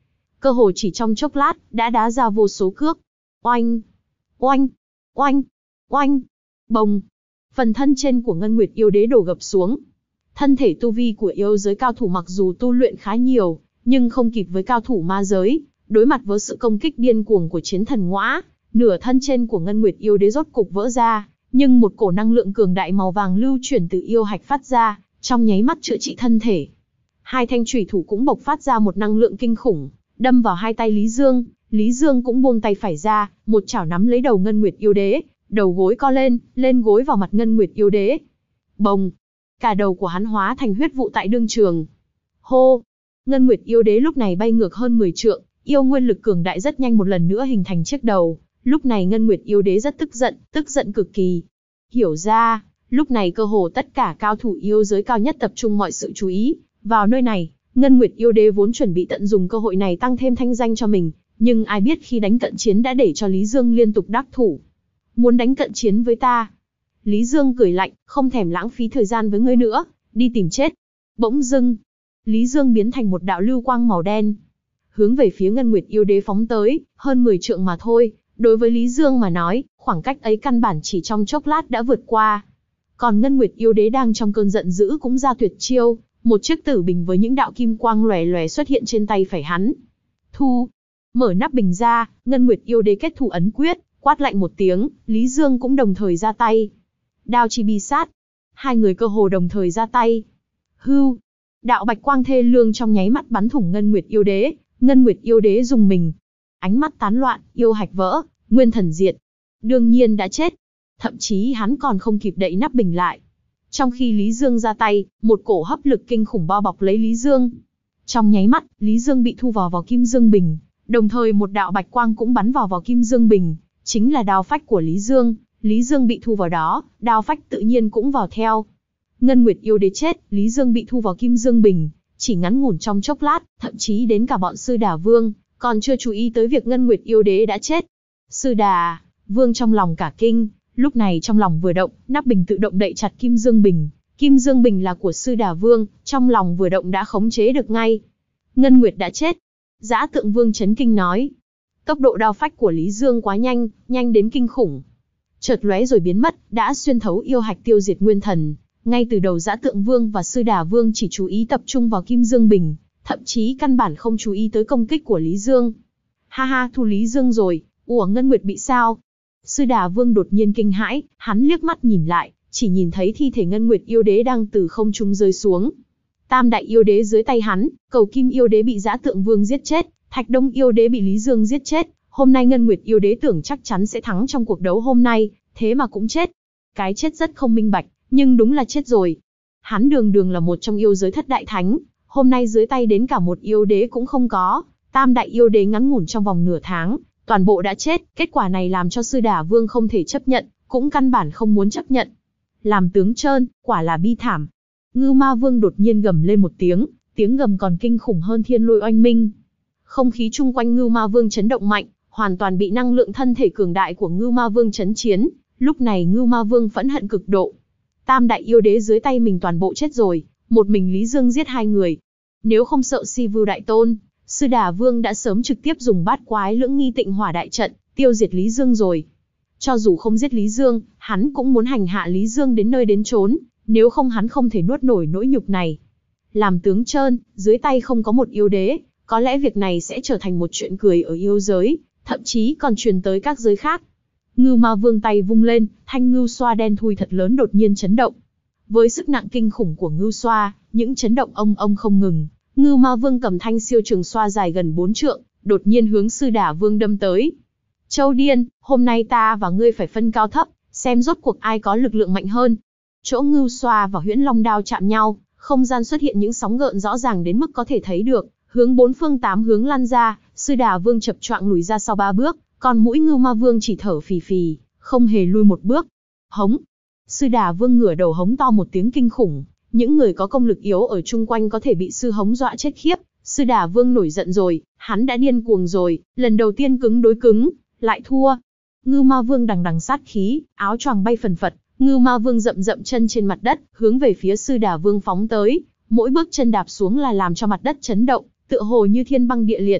cơ hồ chỉ trong chốc lát, đã đá ra vô số cước. Oanh, oanh, oanh, oanh, bồng. Phần thân trên của Ngân Nguyệt yêu đế đổ gập xuống. Thân thể tu vi của yêu giới cao thủ mặc dù tu luyện khá nhiều, nhưng không kịp với cao thủ ma giới, đối mặt với sự công kích điên cuồng của chiến thần ngõa, nửa thân trên của Ngân Nguyệt yêu đế rốt cục vỡ ra, nhưng một cổ năng lượng cường đại màu vàng lưu chuyển từ yêu hạch phát ra, trong nháy mắt chữa trị thân thể. Hai thanh chủy thủ cũng bộc phát ra một năng lượng kinh khủng, đâm vào hai tay Lý Dương, Lý Dương cũng buông tay phải ra, một chảo nắm lấy đầu Ngân Nguyệt yêu đế, đầu gối co lên, lên gối vào mặt Ngân Nguyệt yêu đế. Bồng! Cả đầu của hắn hóa thành huyết vụ tại đương trường. Hô! Ngân Nguyệt yêu đế lúc này bay ngược hơn mười trượng, yêu nguyên lực cường đại rất nhanh một lần nữa hình thành chiếc đầu. Lúc này Ngân Nguyệt yêu đế rất tức giận, tức giận cực kỳ. Hiểu ra, lúc này cơ hồ tất cả cao thủ yêu giới cao nhất tập trung mọi sự chú ý vào nơi này. Ngân Nguyệt yêu đế vốn chuẩn bị tận dụng cơ hội này tăng thêm thanh danh cho mình, nhưng ai biết khi đánh cận chiến đã để cho Lý Dương liên tục đắc thủ. Muốn đánh cận chiến với ta? Lý Dương cười lạnh, không thèm lãng phí thời gian với ngươi nữa, đi tìm chết. Bỗng dưng, Lý Dương biến thành một đạo lưu quang màu đen, hướng về phía Ngân Nguyệt yêu đế phóng tới, hơn mười trượng mà thôi. Đối với Lý Dương mà nói, khoảng cách ấy căn bản chỉ trong chốc lát đã vượt qua. Còn Ngân Nguyệt yêu đế đang trong cơn giận dữ cũng ra tuyệt chiêu, một chiếc tử bình với những đạo kim quang lòe lòe xuất hiện trên tay phải hắn. Thu, mở nắp bình ra, Ngân Nguyệt yêu đế kết thủ ấn quyết, quát lạnh một tiếng, Lý Dương cũng đồng thời ra tay. Đao chi bi sát, hai người cơ hồ đồng thời ra tay. Hưu, đạo bạch quang thê lương trong nháy mắt bắn thủng Ngân Nguyệt yêu đế, Ngân Nguyệt yêu đế rùng mình. Ánh mắt tán loạn, yêu hạch vỡ, nguyên thần diệt. Đương nhiên đã chết. Thậm chí hắn còn không kịp đậy nắp bình lại. Trong khi Lý Dương ra tay, một cổ hấp lực kinh khủng bao bọc lấy Lý Dương. Trong nháy mắt, Lý Dương bị thu vào vào Kim Dương Bình, đồng thời một đạo bạch quang cũng bắn vào vào Kim Dương Bình, chính là đao phách của Lý Dương. Lý Dương bị thu vào đó, đao phách tự nhiên cũng vào theo. Ngân Nguyệt yêu đế chết, Lý Dương bị thu vào Kim Dương Bình, chỉ ngắn ngủn trong chốc lát, thậm chí đến cả bọn Sư Đà Vương còn chưa chú ý tới việc Ngân Nguyệt yêu đế đã chết. Sư Đà Vương trong lòng cả kinh, lúc này trong lòng vừa động, nắp bình tự động đậy chặt Kim Dương Bình. Kim Dương Bình là của Sư Đà Vương, trong lòng vừa động đã khống chế được ngay. Ngân Nguyệt đã chết. Dã Tượng Vương chấn kinh nói. Tốc độ đao phách của Lý Dương quá nhanh, nhanh đến kinh khủng. Chợt lóe rồi biến mất, đã xuyên thấu yêu hạch tiêu diệt nguyên thần. Ngay từ đầu Dã Tượng Vương và Sư Đà Vương chỉ chú ý tập trung vào Kim Dương Bình, thậm chí căn bản không chú ý tới công kích của Lý Dương. Ha ha, thu Lý Dương rồi, ủa Ngân Nguyệt bị sao? Sư Đà Vương đột nhiên kinh hãi, hắn liếc mắt nhìn lại, chỉ nhìn thấy thi thể Ngân Nguyệt yêu đế đang từ không trung rơi xuống. Tam đại yêu đế dưới tay hắn, Cầu Kim yêu đế bị Dã Tượng Vương giết chết, Thạch Đông yêu đế bị Lý Dương giết chết. Hôm nay Ngân Nguyệt yêu đế tưởng chắc chắn sẽ thắng trong cuộc đấu hôm nay, thế mà cũng chết. Cái chết rất không minh bạch, nhưng đúng là chết rồi. Hắn đường đường là một trong yêu giới thất đại thánh, hôm nay dưới tay đến cả một yêu đế cũng không có. Tam đại yêu đế ngắn ngủn trong vòng nửa tháng, toàn bộ đã chết. Kết quả này làm cho Sư Đà Vương không thể chấp nhận, cũng căn bản không muốn chấp nhận. Làm tướng trơn, quả là bi thảm. Ngưu Ma Vương đột nhiên gầm lên một tiếng, tiếng gầm còn kinh khủng hơn thiên lôi oanh minh. Không khí chung quanh Ngưu Ma Vương chấn động mạnh, hoàn toàn bị năng lượng thân thể cường đại của Ngưu Ma Vương chấn chiến. Lúc này Ngưu Ma Vương phẫn hận cực độ. Tam đại yêu đế dưới tay mình toàn bộ chết rồi, một mình Lý Dương giết hai người. Nếu không sợ Si Vưu Đại Tôn, Sư Đà Vương đã sớm trực tiếp dùng bát quái lưỡng nghi tịnh hỏa đại trận, tiêu diệt Lý Dương rồi. Cho dù không giết Lý Dương, hắn cũng muốn hành hạ Lý Dương đến nơi đến chốn, nếu không hắn không thể nuốt nổi nỗi nhục này. Làm tướng trơn, dưới tay không có một yêu đế, có lẽ việc này sẽ trở thành một chuyện cười ở yêu giới, thậm chí còn truyền tới các giới khác. Ngưu Ma Vương tay vung lên, thanh ngưu xoa đen thui thật lớn đột nhiên chấn động. Với sức nặng kinh khủng của ngưu xoa, những chấn động ông ông không ngừng. Ngưu Ma Vương cầm thanh siêu trường xoa dài gần bốn trượng, đột nhiên hướng Sư Đà Vương đâm tới. Châu điên, hôm nay ta và ngươi phải phân cao thấp, xem rốt cuộc ai có lực lượng mạnh hơn. Chỗ ngưu xoa và huyễn long đao chạm nhau, không gian xuất hiện những sóng gợn rõ ràng đến mức có thể thấy được, hướng bốn phương tám hướng lan ra. Sư Đà Vương chập choạng lùi ra sau ba bước, còn mũi Ngưu Ma Vương chỉ thở phì phì, không hề lui một bước. Hống! Sư Đà Vương ngửa đầu hống to một tiếng kinh khủng. Những người có công lực yếu ở chung quanh có thể bị sư hống dọa chết khiếp. Sư Đà Vương nổi giận rồi, hắn đã điên cuồng rồi, lần đầu tiên cứng đối cứng, lại thua. Ngưu Ma Vương đằng đằng sát khí, áo choàng bay phần phật, Ngưu Ma Vương dậm dậm chân trên mặt đất, hướng về phía Sư Đà Vương phóng tới. Mỗi bước chân đạp xuống là làm cho mặt đất chấn động, tựa hồ như thiên băng địa liệt.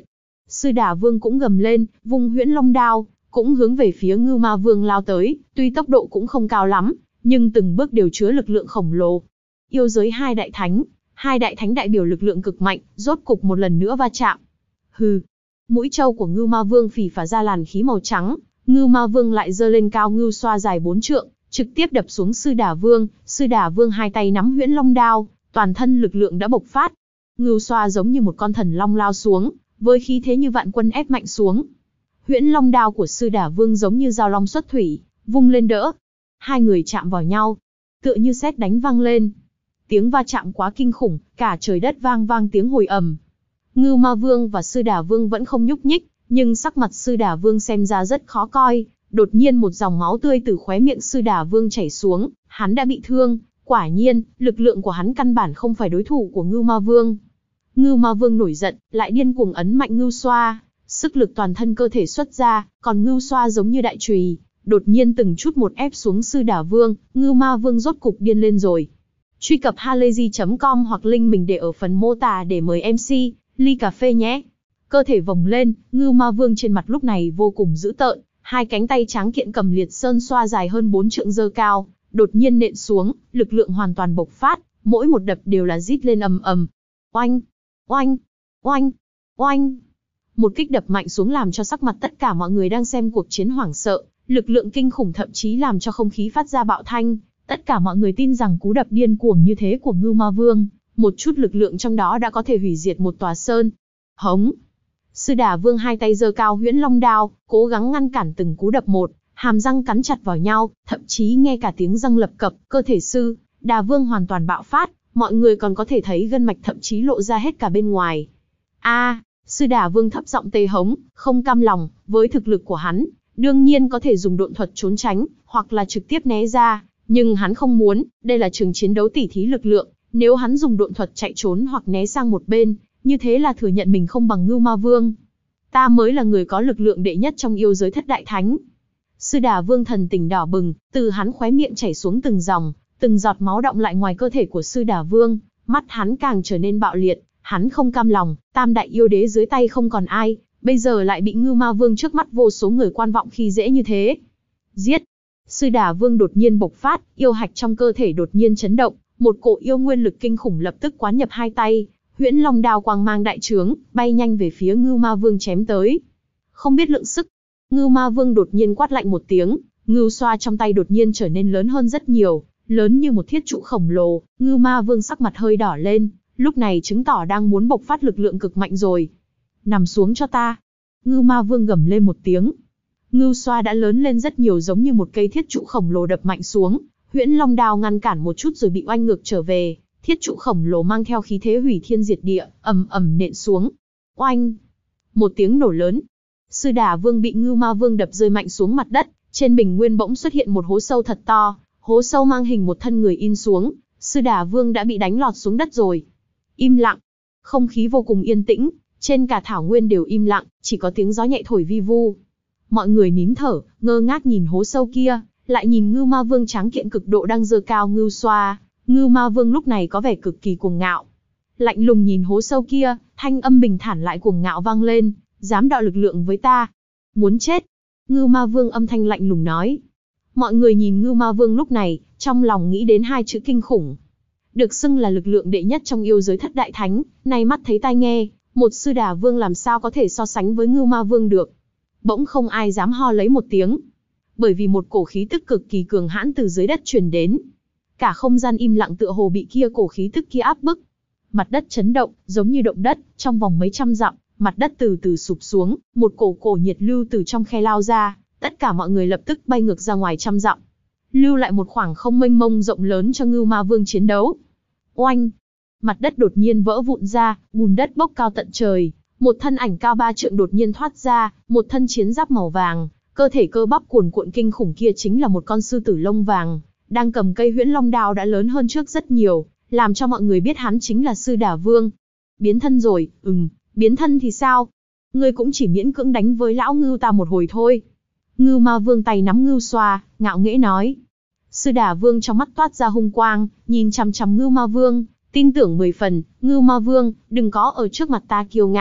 Sư Đà Vương cũng gầm lên, vung Huyễn Long đao, cũng hướng về phía Ngưu Ma Vương lao tới, tuy tốc độ cũng không cao lắm, nhưng từng bước đều chứa lực lượng khổng lồ. Yêu giới hai đại thánh, hai đại thánh đại biểu lực lượng cực mạnh, rốt cục một lần nữa va chạm. Hừ. Mũi trâu của Ngưu Ma Vương phì phả ra làn khí màu trắng, Ngưu Ma Vương lại giơ lên cao ngưu xoa dài bốn trượng, trực tiếp đập xuống Sư Đà Vương. Sư Đà Vương hai tay nắm Huyễn Long đao, toàn thân lực lượng đã bộc phát. Ngưu xoa giống như một con thần long lao xuống, với khí thế như vạn quân ép mạnh xuống. Huyễn Long đao của Sư Đà Vương giống như dao long xuất thủy, vung lên đỡ. Hai người chạm vào nhau, tựa như sét đánh vang lên. Tiếng va chạm quá kinh khủng, cả trời đất vang vang tiếng hồi ầm. Ngưu Ma Vương và Sư Đà Vương vẫn không nhúc nhích, nhưng sắc mặt Sư Đà Vương xem ra rất khó coi. Đột nhiên một dòng máu tươi từ khóe miệng Sư Đà Vương chảy xuống, hắn đã bị thương. Quả nhiên, lực lượng của hắn căn bản không phải đối thủ của Ngưu Ma Vương. Ngưu Ma Vương nổi giận, lại điên cuồng ấn mạnh ngưu xoa, sức lực toàn thân cơ thể xuất ra, còn ngưu xoa giống như đại chùy, đột nhiên từng chút một ép xuống Sư Đà Vương. Ngưu Ma Vương rốt cục điên lên rồi. Truy cập halayzi chấm com hoặc link mình để ở phần mô tả để mời em xê ly cà phê nhé. Cơ thể vồng lên, Ngưu Ma Vương trên mặt lúc này vô cùng dữ tợn, hai cánh tay tráng kiện cầm liệt sơn xoa dài hơn bốn trượng giơ cao, đột nhiên nện xuống, lực lượng hoàn toàn bộc phát, mỗi một đập đều là rít lên ầm ầm. Oanh, oanh, oanh, oanh. Một kích đập mạnh xuống làm cho sắc mặt tất cả mọi người đang xem cuộc chiến hoảng sợ, lực lượng kinh khủng thậm chí làm cho không khí phát ra bạo thanh. Tất cả mọi người tin rằng cú đập điên cuồng như thế của Ngưu Ma Vương, một chút lực lượng trong đó đã có thể hủy diệt một tòa sơn. Hống. Sư Đà Vương hai tay giơ cao Huyễn Long đao, cố gắng ngăn cản từng cú đập một, hàm răng cắn chặt vào nhau, thậm chí nghe cả tiếng răng lập cập. Cơ thể Sư Đà Vương hoàn toàn bạo phát, mọi người còn có thể thấy gân mạch thậm chí lộ ra hết cả bên ngoài. A, à, Sư Đà Vương thấp giọng tê hống, không cam lòng. Với thực lực của hắn, đương nhiên có thể dùng độn thuật trốn tránh, hoặc là trực tiếp né ra. Nhưng hắn không muốn, đây là trường chiến đấu tỉ thí lực lượng, nếu hắn dùng độn thuật chạy trốn hoặc né sang một bên, như thế là thừa nhận mình không bằng Ngưu Ma Vương. Ta mới là người có lực lượng đệ nhất trong yêu giới thất đại thánh. Sư Đà Vương thần tình đỏ bừng, từ hắn khóe miệng chảy xuống từng dòng, từng giọt máu đọng lại ngoài cơ thể của Sư Đà Vương, mắt hắn càng trở nên bạo liệt, hắn không cam lòng, tam đại yêu đế dưới tay không còn ai, bây giờ lại bị Ngưu Ma Vương trước mắt vô số người quan vọng khi dễ như thế. Giết! Sư Đà Vương đột nhiên bộc phát, yêu hạch trong cơ thể đột nhiên chấn động, một cỗ yêu nguyên lực kinh khủng lập tức quán nhập hai tay, Huyễn Long đao quang mang đại trướng, bay nhanh về phía Ngưu Ma Vương chém tới. Không biết lượng sức, Ngưu Ma Vương đột nhiên quát lạnh một tiếng, ngưu xoa trong tay đột nhiên trở nên lớn hơn rất nhiều, lớn như một thiết trụ khổng lồ. Ngưu Ma Vương sắc mặt hơi đỏ lên, lúc này chứng tỏ đang muốn bộc phát lực lượng cực mạnh rồi. Nằm xuống cho ta. Ngưu Ma Vương gầm lên một tiếng. Ngưu xoa đã lớn lên rất nhiều, giống như một cây thiết trụ khổng lồ đập mạnh xuống. Huyễn Long đao ngăn cản một chút rồi bị oanh ngược trở về. Thiết trụ khổng lồ mang theo khí thế hủy thiên diệt địa, ầm ầm nện xuống. Oanh! Một tiếng nổ lớn. Sư Đà Vương bị Ngưu Ma Vương đập rơi mạnh xuống mặt đất. Trên bình nguyên bỗng xuất hiện một hố sâu thật to. Hố sâu mang hình một thân người in xuống. Sư Đà Vương đã bị đánh lọt xuống đất rồi. Im lặng. Không khí vô cùng yên tĩnh. Trên cả thảo nguyên đều im lặng, chỉ có tiếng gió nhẹ thổi vi vu. Mọi người nín thở, ngơ ngác nhìn hố sâu kia, lại nhìn Ngưu Ma Vương tráng kiện cực độ đang giơ cao ngưu xoa. Ngưu Ma Vương lúc này có vẻ cực kỳ cuồng ngạo. Lạnh lùng nhìn hố sâu kia, thanh âm bình thản lại cuồng ngạo vang lên, dám đọ lực lượng với ta. Muốn chết. Ngưu Ma Vương âm thanh lạnh lùng nói. Mọi người nhìn Ngưu Ma Vương lúc này, trong lòng nghĩ đến hai chữ kinh khủng. Được xưng là lực lượng đệ nhất trong yêu giới thất đại thánh, nay mắt thấy tai nghe, một Sư Đà Vương làm sao có thể so sánh với Ngưu Ma Vương được. Bỗng không ai dám ho lấy một tiếng. Bởi vì một cổ khí tức cực kỳ cường hãn từ dưới đất truyền đến. Cả không gian im lặng tựa hồ bị kia cổ khí tức kia áp bức. Mặt đất chấn động, giống như động đất, trong vòng mấy trăm dặm, mặt đất từ từ sụp xuống, một cổ cổ nhiệt lưu từ trong khe lao ra, tất cả mọi người lập tức bay ngược ra ngoài trăm dặm. Lưu lại một khoảng không mênh mông rộng lớn cho Ngưu Ma Vương chiến đấu. Oanh! Mặt đất đột nhiên vỡ vụn ra, bùn đất bốc cao tận trời, một thân ảnh cao ba trượng đột nhiên thoát ra, một thân chiến giáp màu vàng, cơ thể cơ bắp cuồn cuộn kinh khủng kia chính là một con sư tử lông vàng, đang cầm cây Huyễn Long đao đã lớn hơn trước rất nhiều, làm cho mọi người biết hắn chính là Sư Đà Vương. Biến thân rồi, ừm, biến thân thì sao? Ngươi cũng chỉ miễn cưỡng đánh với lão Ngưu ta một hồi thôi. Ngưu Ma Vương tay nắm ngưu xoa, ngạo nghễ nói. Sư Đà Vương trong mắt toát ra hung quang, nhìn chằm chằm Ngưu Ma Vương, tin tưởng mười phần. Ngưu Ma Vương, đừng có ở trước mặt ta kiêu ngạo,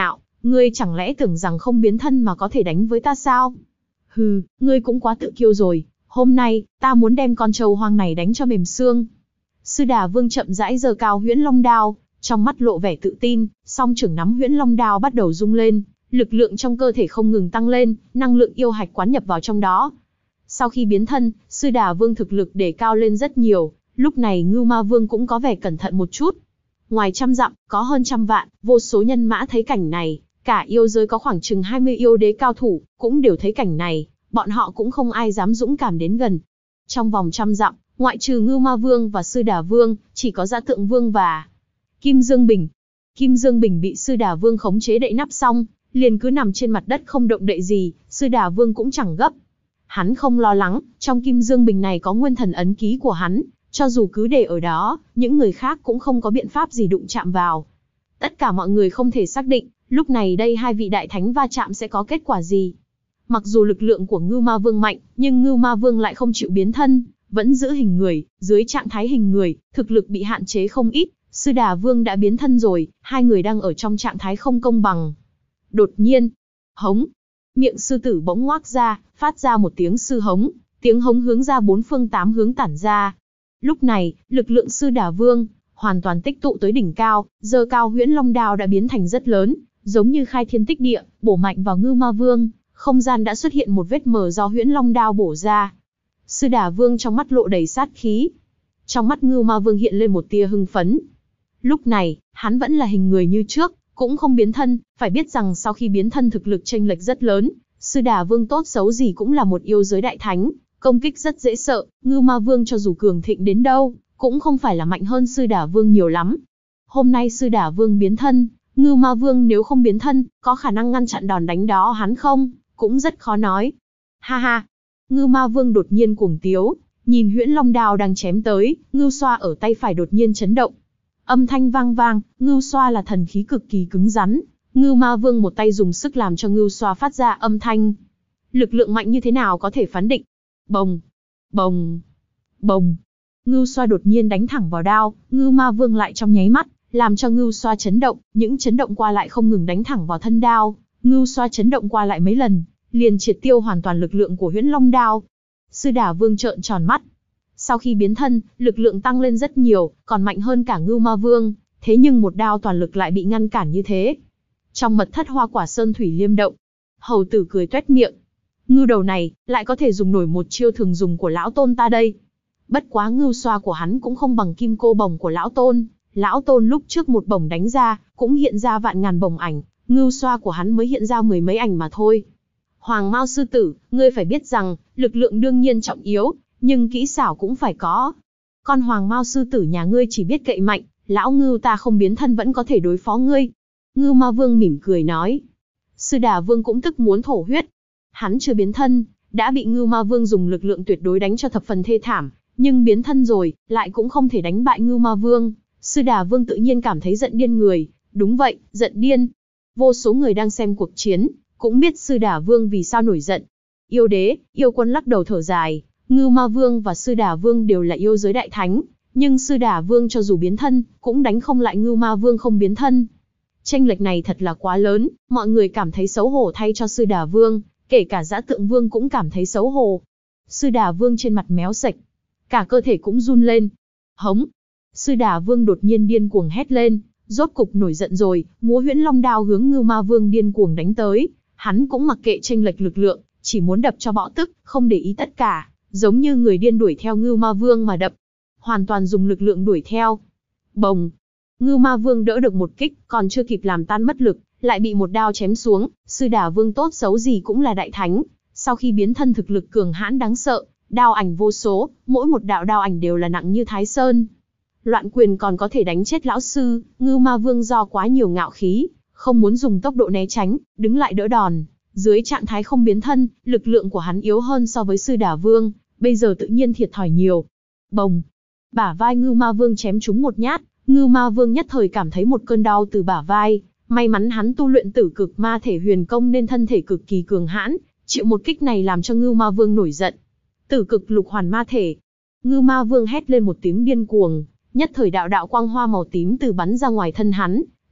Ngươi chẳng lẽ tưởng rằng không biến thân mà có thể đánh với ta sao? Hừ, ngươi cũng quá tự kiêu rồi, hôm nay, ta muốn đem con trâu hoang này đánh cho mềm xương. Sư Đà Vương chậm rãi giơ cao Huyễn Long đao, trong mắt lộ vẻ tự tin, song trưởng nắm Huyễn Long đao bắt đầu rung lên, lực lượng trong cơ thể không ngừng tăng lên, năng lượng yêu hạch quán nhập vào trong đó. Sau khi biến thân, Sư Đà Vương thực lực đề cao lên rất nhiều, lúc này Ngưu Ma Vương cũng có vẻ cẩn thận một chút. Ngoài trăm dặm, có hơn trăm vạn, vô số nhân mã thấy cảnh này, cả yêu giới có khoảng chừng hai mươi yêu đế cao thủ, cũng đều thấy cảnh này, bọn họ cũng không ai dám dũng cảm đến gần. Trong vòng trăm dặm, ngoại trừ Ngưu Ma Vương và Sư Đà Vương, chỉ có Dã Tượng Vương và Kim Dương Bình. Kim Dương Bình bị Sư Đà Vương khống chế đậy nắp xong, liền cứ nằm trên mặt đất không động đậy gì, Sư Đà Vương cũng chẳng gấp. Hắn không lo lắng, trong Kim Dương Bình này có nguyên thần ấn ký của hắn, cho dù cứ để ở đó, những người khác cũng không có biện pháp gì đụng chạm vào. Tất cả mọi người không thể xác định, lúc này đây hai vị đại thánh va chạm sẽ có kết quả gì. Mặc dù lực lượng của Ngưu Ma Vương mạnh, nhưng Ngưu Ma Vương lại không chịu biến thân, vẫn giữ hình người, dưới trạng thái hình người, thực lực bị hạn chế không ít. Sư Đà Vương đã biến thân rồi, hai người đang ở trong trạng thái không công bằng. Đột nhiên, hống, miệng sư tử bỗng ngoác ra, phát ra một tiếng sư hống, tiếng hống hướng ra bốn phương tám hướng tản ra. Lúc này, lực lượng Sư Đà Vương hoàn toàn tích tụ tới đỉnh cao, giơ cao Huyễn Long đao đã biến thành rất lớn, giống như khai thiên tích địa, bổ mạnh vào Ngưu Ma Vương, không gian đã xuất hiện một vết mờ do Huyễn Long đao bổ ra. Sư Đà Vương trong mắt lộ đầy sát khí. Trong mắt Ngưu Ma Vương hiện lên một tia hưng phấn. Lúc này, hắn vẫn là hình người như trước, cũng không biến thân, phải biết rằng sau khi biến thân thực lực chênh lệch rất lớn, Sư Đà Vương tốt xấu gì cũng là một yêu giới đại thánh, công kích rất dễ sợ, Ngưu Ma Vương cho dù cường thịnh đến đâu, cũng không phải là mạnh hơn Sư Đà Vương nhiều lắm. Hôm nay Sư Đà Vương biến thân, Ngưu Ma Vương nếu không biến thân, có khả năng ngăn chặn đòn đánh đó hắn không, cũng rất khó nói. Ha ha, Ngưu Ma Vương đột nhiên cuồng tiếu, nhìn Huyễn Long đao đang chém tới, ngưu xoa ở tay phải đột nhiên chấn động. Âm thanh vang vang, ngưu xoa là thần khí cực kỳ cứng rắn, Ngưu Ma Vương một tay dùng sức làm cho ngưu xoa phát ra âm thanh. Lực lượng mạnh như thế nào có thể phán định. Bồng, bồng, bồng. Ngưu xoa đột nhiên đánh thẳng vào đao, Ngưu Ma Vương lại trong nháy mắt, làm cho ngưu xoa chấn động, những chấn động qua lại không ngừng đánh thẳng vào thân đao, ngưu xoa chấn động qua lại mấy lần, liền triệt tiêu hoàn toàn lực lượng của Huyễn Long đao. Sư Đà Vương trợn tròn mắt. Sau khi biến thân, lực lượng tăng lên rất nhiều, còn mạnh hơn cả Ngưu Ma Vương, thế nhưng một đao toàn lực lại bị ngăn cản như thế. Trong mật thất Hoa Quả Sơn thủy liêm động, hầu tử cười toét miệng. Ngưu đầu này, lại có thể dùng nổi một chiêu thường dùng của lão tôn ta đây. Bất quá ngưu xoa của hắn cũng không bằng kim cô bồng của lão tôn. Lão tôn lúc trước một bổng đánh ra, cũng hiện ra vạn ngàn bổng ảnh, ngưu xoa của hắn mới hiện ra mười mấy ảnh mà thôi. Hoàng Mao sư tử, ngươi phải biết rằng, lực lượng đương nhiên trọng yếu, nhưng kỹ xảo cũng phải có. Con Hoàng Mao sư tử nhà ngươi chỉ biết cậy mạnh, lão ngưu ta không biến thân vẫn có thể đối phó ngươi. Ngưu Ma Vương mỉm cười nói. Sư Đà Vương cũng tức muốn thổ huyết. Hắn chưa biến thân, đã bị Ngưu Ma Vương dùng lực lượng tuyệt đối đánh cho thập phần thê thảm, nhưng biến thân rồi, lại cũng không thể đánh bại Ngưu Ma Vương. Sư Đà Vương tự nhiên cảm thấy giận điên người. Đúng vậy, giận điên. Vô số người đang xem cuộc chiến, cũng biết Sư Đà Vương vì sao nổi giận. Yêu đế, yêu quân lắc đầu thở dài. Ngưu Ma Vương và Sư Đà Vương đều là yêu giới đại thánh, nhưng Sư Đà Vương cho dù biến thân, cũng đánh không lại Ngưu Ma Vương không biến thân. Chênh lệch này thật là quá lớn, mọi người cảm thấy xấu hổ thay cho Sư Đà Vương, kể cả Dã Tượng Vương cũng cảm thấy xấu hổ. Sư Đà Vương trên mặt méo sạch, cả cơ thể cũng run lên. Hống! Sư Đà Vương đột nhiên điên cuồng hét lên, rốt cục nổi giận rồi, múa Huyễn Long đao hướng Ngưu Ma Vương điên cuồng đánh tới. Hắn cũng mặc kệ chênh lệch lực lượng, chỉ muốn đập cho bõ tức, không để ý tất cả, giống như người điên đuổi theo Ngưu Ma Vương mà đập, hoàn toàn dùng lực lượng đuổi theo. Bồng! Ngưu Ma Vương đỡ được một kích, còn chưa kịp làm tan mất lực, lại bị một đao chém xuống. Sư Đà Vương tốt xấu gì cũng là đại thánh, sau khi biến thân thực lực cường hãn đáng sợ, đao ảnh vô số, mỗi một đạo đao ảnh đều là nặng như Thái Sơn. Loạn quyền còn có thể đánh chết lão sư. Ngưu Ma Vương do quá nhiều ngạo khí, không muốn dùng tốc độ né tránh, đứng lại đỡ đòn. Dưới trạng thái không biến thân, lực lượng của hắn yếu hơn so với Sư Đà Vương, bây giờ tự nhiên thiệt thòi nhiều. Bồng! Bả vai Ngưu Ma Vương chém trúng một nhát, Ngưu Ma Vương nhất thời cảm thấy một cơn đau từ bả vai. May mắn hắn tu luyện Tử Cực Ma Thể Huyền Công nên thân thể cực kỳ cường hãn, chịu một kích này làm cho Ngưu Ma Vương nổi giận. Tử Cực Lục Hoàn Ma Thể! Ngưu Ma Vương hét lên một tiếng điên cuồng, nhất thời đạo đạo quang hoa màu tím từ bắn ra ngoài thân hắn,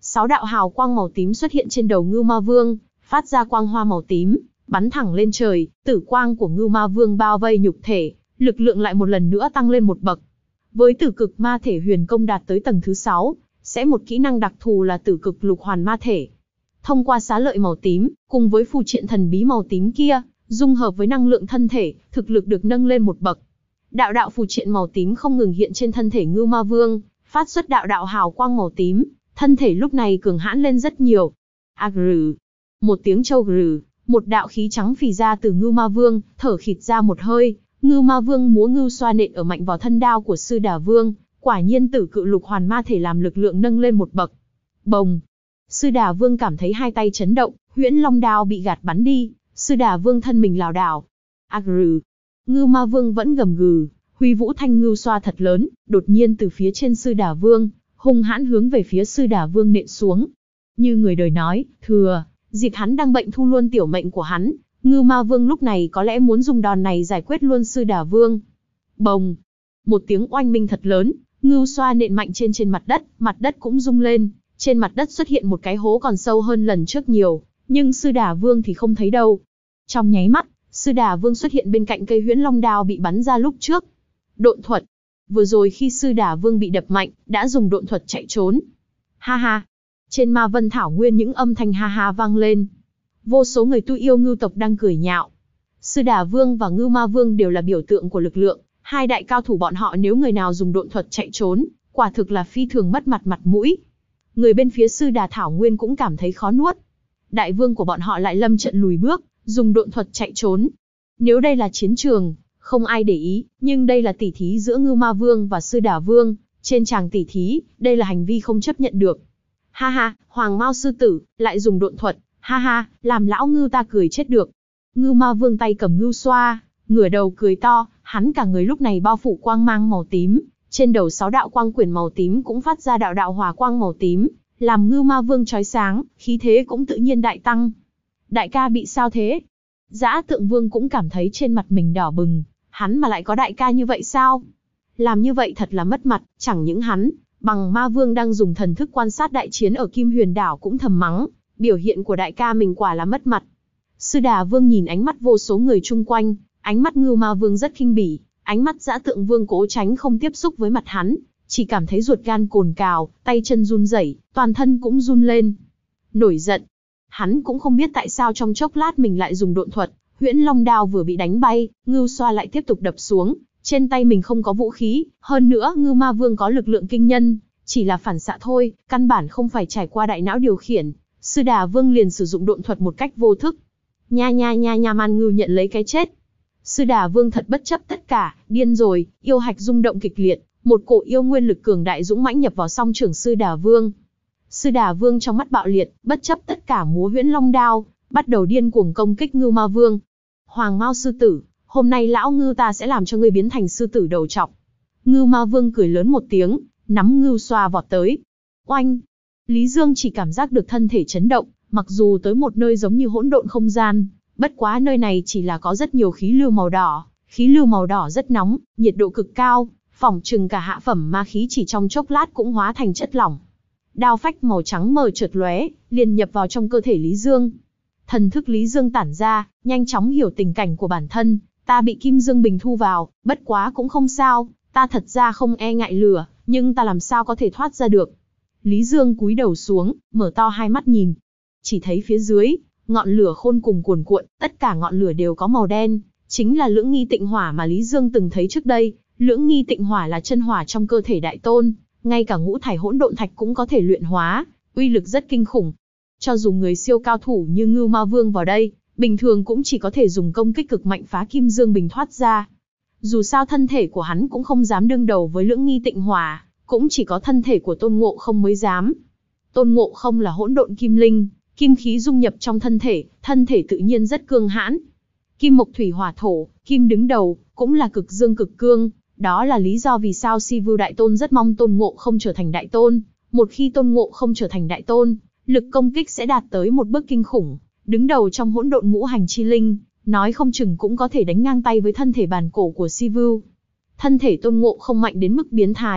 Sáu đạo hào quang màu tím xuất hiện trên đầu Ngưu Ma Vương, phát ra quang hoa màu tím, bắn thẳng lên trời, tử quang của Ngưu Ma Vương bao vây nhục thể, lực lượng lại một lần nữa tăng lên một bậc. Với tử cực ma thể huyền công đạt tới tầng thứ sáu, sẽ một kỹ năng đặc thù là tử cực lục hoàn ma thể. Thông qua xá lợi màu tím, cùng với phù triện thần bí màu tím kia, dung hợp với năng lượng thân thể, thực lực được nâng lên một bậc. Đạo đạo phù triện màu tím không ngừng hiện trên thân thể Ngưu Ma Vương, phát xuất đạo đạo hào quang màu tím, thân thể lúc này cường hãn lên rất nhiều. Agr. Một tiếng trâu gừ, một đạo khí trắng phì ra từ Ngưu Ma Vương, thở khịt ra một hơi, Ngưu Ma Vương múa ngưu xoa nện ở mạnh vào thân đao của Sư Đà Vương, quả nhiên tử cự lục hoàn ma thể làm lực lượng nâng lên một bậc. Bồng. Sư Đà Vương cảm thấy hai tay chấn động, huyễn long đao bị gạt bắn đi, Sư Đà Vương thân mình lảo đảo. Agr. Ngưu Ma Vương vẫn gầm gừ, huy vũ thanh ngưu xoa thật lớn, đột nhiên từ phía trên Sư Đà Vương, hung hãn hướng về phía Sư Đà Vương nện xuống. Như người đời nói, thừa dịp hắn đang bệnh thu luôn tiểu mệnh của hắn, Ngưu Ma Vương lúc này có lẽ muốn dùng đòn này giải quyết luôn Sư Đà Vương. Bồng. Một tiếng oanh minh thật lớn, ngưu xoa nện mạnh trên trên mặt đất, mặt đất cũng rung lên, trên mặt đất xuất hiện một cái hố còn sâu hơn lần trước nhiều, nhưng Sư Đà Vương thì không thấy đâu. Trong nháy mắt, Sư Đà Vương xuất hiện bên cạnh cây huyễn long đao bị bắn ra lúc trước. Độn thuật. Vừa rồi khi Sư Đà Vương bị đập mạnh, đã dùng độn thuật chạy trốn. Ha ha. Trên Ma Vân Thảo Nguyên những âm thanh ha ha vang lên. Vô số người tu yêu ngưu tộc đang cười nhạo. Sư Đà Vương và Ngưu Ma Vương đều là biểu tượng của lực lượng, hai đại cao thủ bọn họ nếu người nào dùng độn thuật chạy trốn, quả thực là phi thường mất mặt mặt mũi. Người bên phía Sư Đà Thảo Nguyên cũng cảm thấy khó nuốt. Đại vương của bọn họ lại lâm trận lùi bước, dùng độn thuật chạy trốn. Nếu đây là chiến trường, không ai để ý, nhưng đây là tỉ thí giữa Ngưu Ma Vương và Sư Đà Vương, trên tràng tỉ thí, đây là hành vi không chấp nhận được. Ha ha, Hoàng Mao sư tử, lại dùng độn thuật, ha ha, làm lão ngưu ta cười chết được. Ngưu Ma Vương tay cầm ngưu xoa, ngửa đầu cười to, hắn cả người lúc này bao phủ quang mang màu tím, trên đầu sáu đạo quang quyển màu tím cũng phát ra đạo đạo hỏa quang màu tím, làm Ngưu Ma Vương chói sáng, khí thế cũng tự nhiên đại tăng. Đại ca bị sao thế? Dã Tượng Vương cũng cảm thấy trên mặt mình đỏ bừng, hắn mà lại có đại ca như vậy sao? Làm như vậy thật là mất mặt, chẳng những hắn, bằng Ma Vương đang dùng thần thức quan sát đại chiến ở Kim Huyền Đảo cũng thầm mắng, biểu hiện của đại ca mình quả là mất mặt. Sư Đà Vương nhìn ánh mắt vô số người chung quanh, ánh mắt Ngưu Ma Vương rất khinh bỉ, ánh mắt Dã Tượng Vương cố tránh không tiếp xúc với mặt hắn, chỉ cảm thấy ruột gan cồn cào, tay chân run rẩy, toàn thân cũng run lên. Nổi giận, hắn cũng không biết tại sao trong chốc lát mình lại dùng độn thuật, huyễn long đao vừa bị đánh bay, ngưu xoa lại tiếp tục đập xuống, trên tay mình không có vũ khí, hơn nữa Ngưu Ma Vương có lực lượng kinh nhân, chỉ là phản xạ thôi, căn bản không phải trải qua đại não điều khiển. Sư Đà Vương liền sử dụng độn thuật một cách vô thức. Nha nha nha nha, man ngưu nhận lấy cái chết. Sư Đà Vương thật bất chấp tất cả, điên rồi, yêu hạch rung động kịch liệt, một cổ yêu nguyên lực cường đại dũng mãnh nhập vào song trưởng Sư Đà Vương. Sư Đà Vương trong mắt bạo liệt, bất chấp tất cả múa huyễn long đao, bắt đầu điên cuồng công kích Ngưu Ma Vương. Hoàng Mao sư tử, hôm nay lão ngưu ta sẽ làm cho ngươi biến thành sư tử đầu trọc. Ngưu Ma Vương cười lớn một tiếng, nắm ngưu xoa vọt tới. Oanh! Lý Dương chỉ cảm giác được thân thể chấn động, mặc dù tới một nơi giống như hỗn độn không gian, bất quá nơi này chỉ là có rất nhiều khí lưu màu đỏ, khí lưu màu đỏ rất nóng, nhiệt độ cực cao, phỏng chừng cả hạ phẩm ma khí chỉ trong chốc lát cũng hóa thành chất lỏng. Đao phách màu trắng mờ chợt lóe, liền nhập vào trong cơ thể Lý Dương. Thần thức Lý Dương tản ra, nhanh chóng hiểu tình cảnh của bản thân, ta bị Kim Dương Bình thu vào, bất quá cũng không sao, ta thật ra không e ngại lửa, nhưng ta làm sao có thể thoát ra được. Lý Dương cúi đầu xuống, mở to hai mắt nhìn. Chỉ thấy phía dưới, ngọn lửa khôn cùng cuồn cuộn, tất cả ngọn lửa đều có màu đen, chính là lưỡng nghi tịnh hỏa mà Lý Dương từng thấy trước đây. Lưỡng nghi tịnh hỏa là chân hỏa trong cơ thể đại tôn, ngay cả ngũ thải hỗn độn thạch cũng có thể luyện hóa, uy lực rất kinh khủng. Cho dù người siêu cao thủ như Ngưu Ma Vương vào đây, bình thường cũng chỉ có thể dùng công kích cực mạnh phá Kim Dương Bình thoát ra. Dù sao thân thể của hắn cũng không dám đương đầu với lưỡng nghi tịnh hỏa, cũng chỉ có thân thể của Tôn Ngộ Không mới dám. Tôn Ngộ Không là hỗn độn kim linh, kim khí dung nhập trong thân thể, thân thể tự nhiên rất cương hãn. Kim mộc thủy hỏa thổ, kim đứng đầu, cũng là cực dương cực cương, đó là lý do vì sao Si Vưu Đại Tôn rất mong Tôn Ngộ Không trở thành đại tôn. Một khi Tôn Ngộ Không trở thành đại tôn, lực công kích sẽ đạt tới một bước kinh khủng, đứng đầu trong hỗn độn ngũ hành chi linh, nói không chừng cũng có thể đánh ngang tay với thân thể bàn cổ của Si Vưu. Thân thể Tôn Ngộ Không mạnh đến mức biến thái,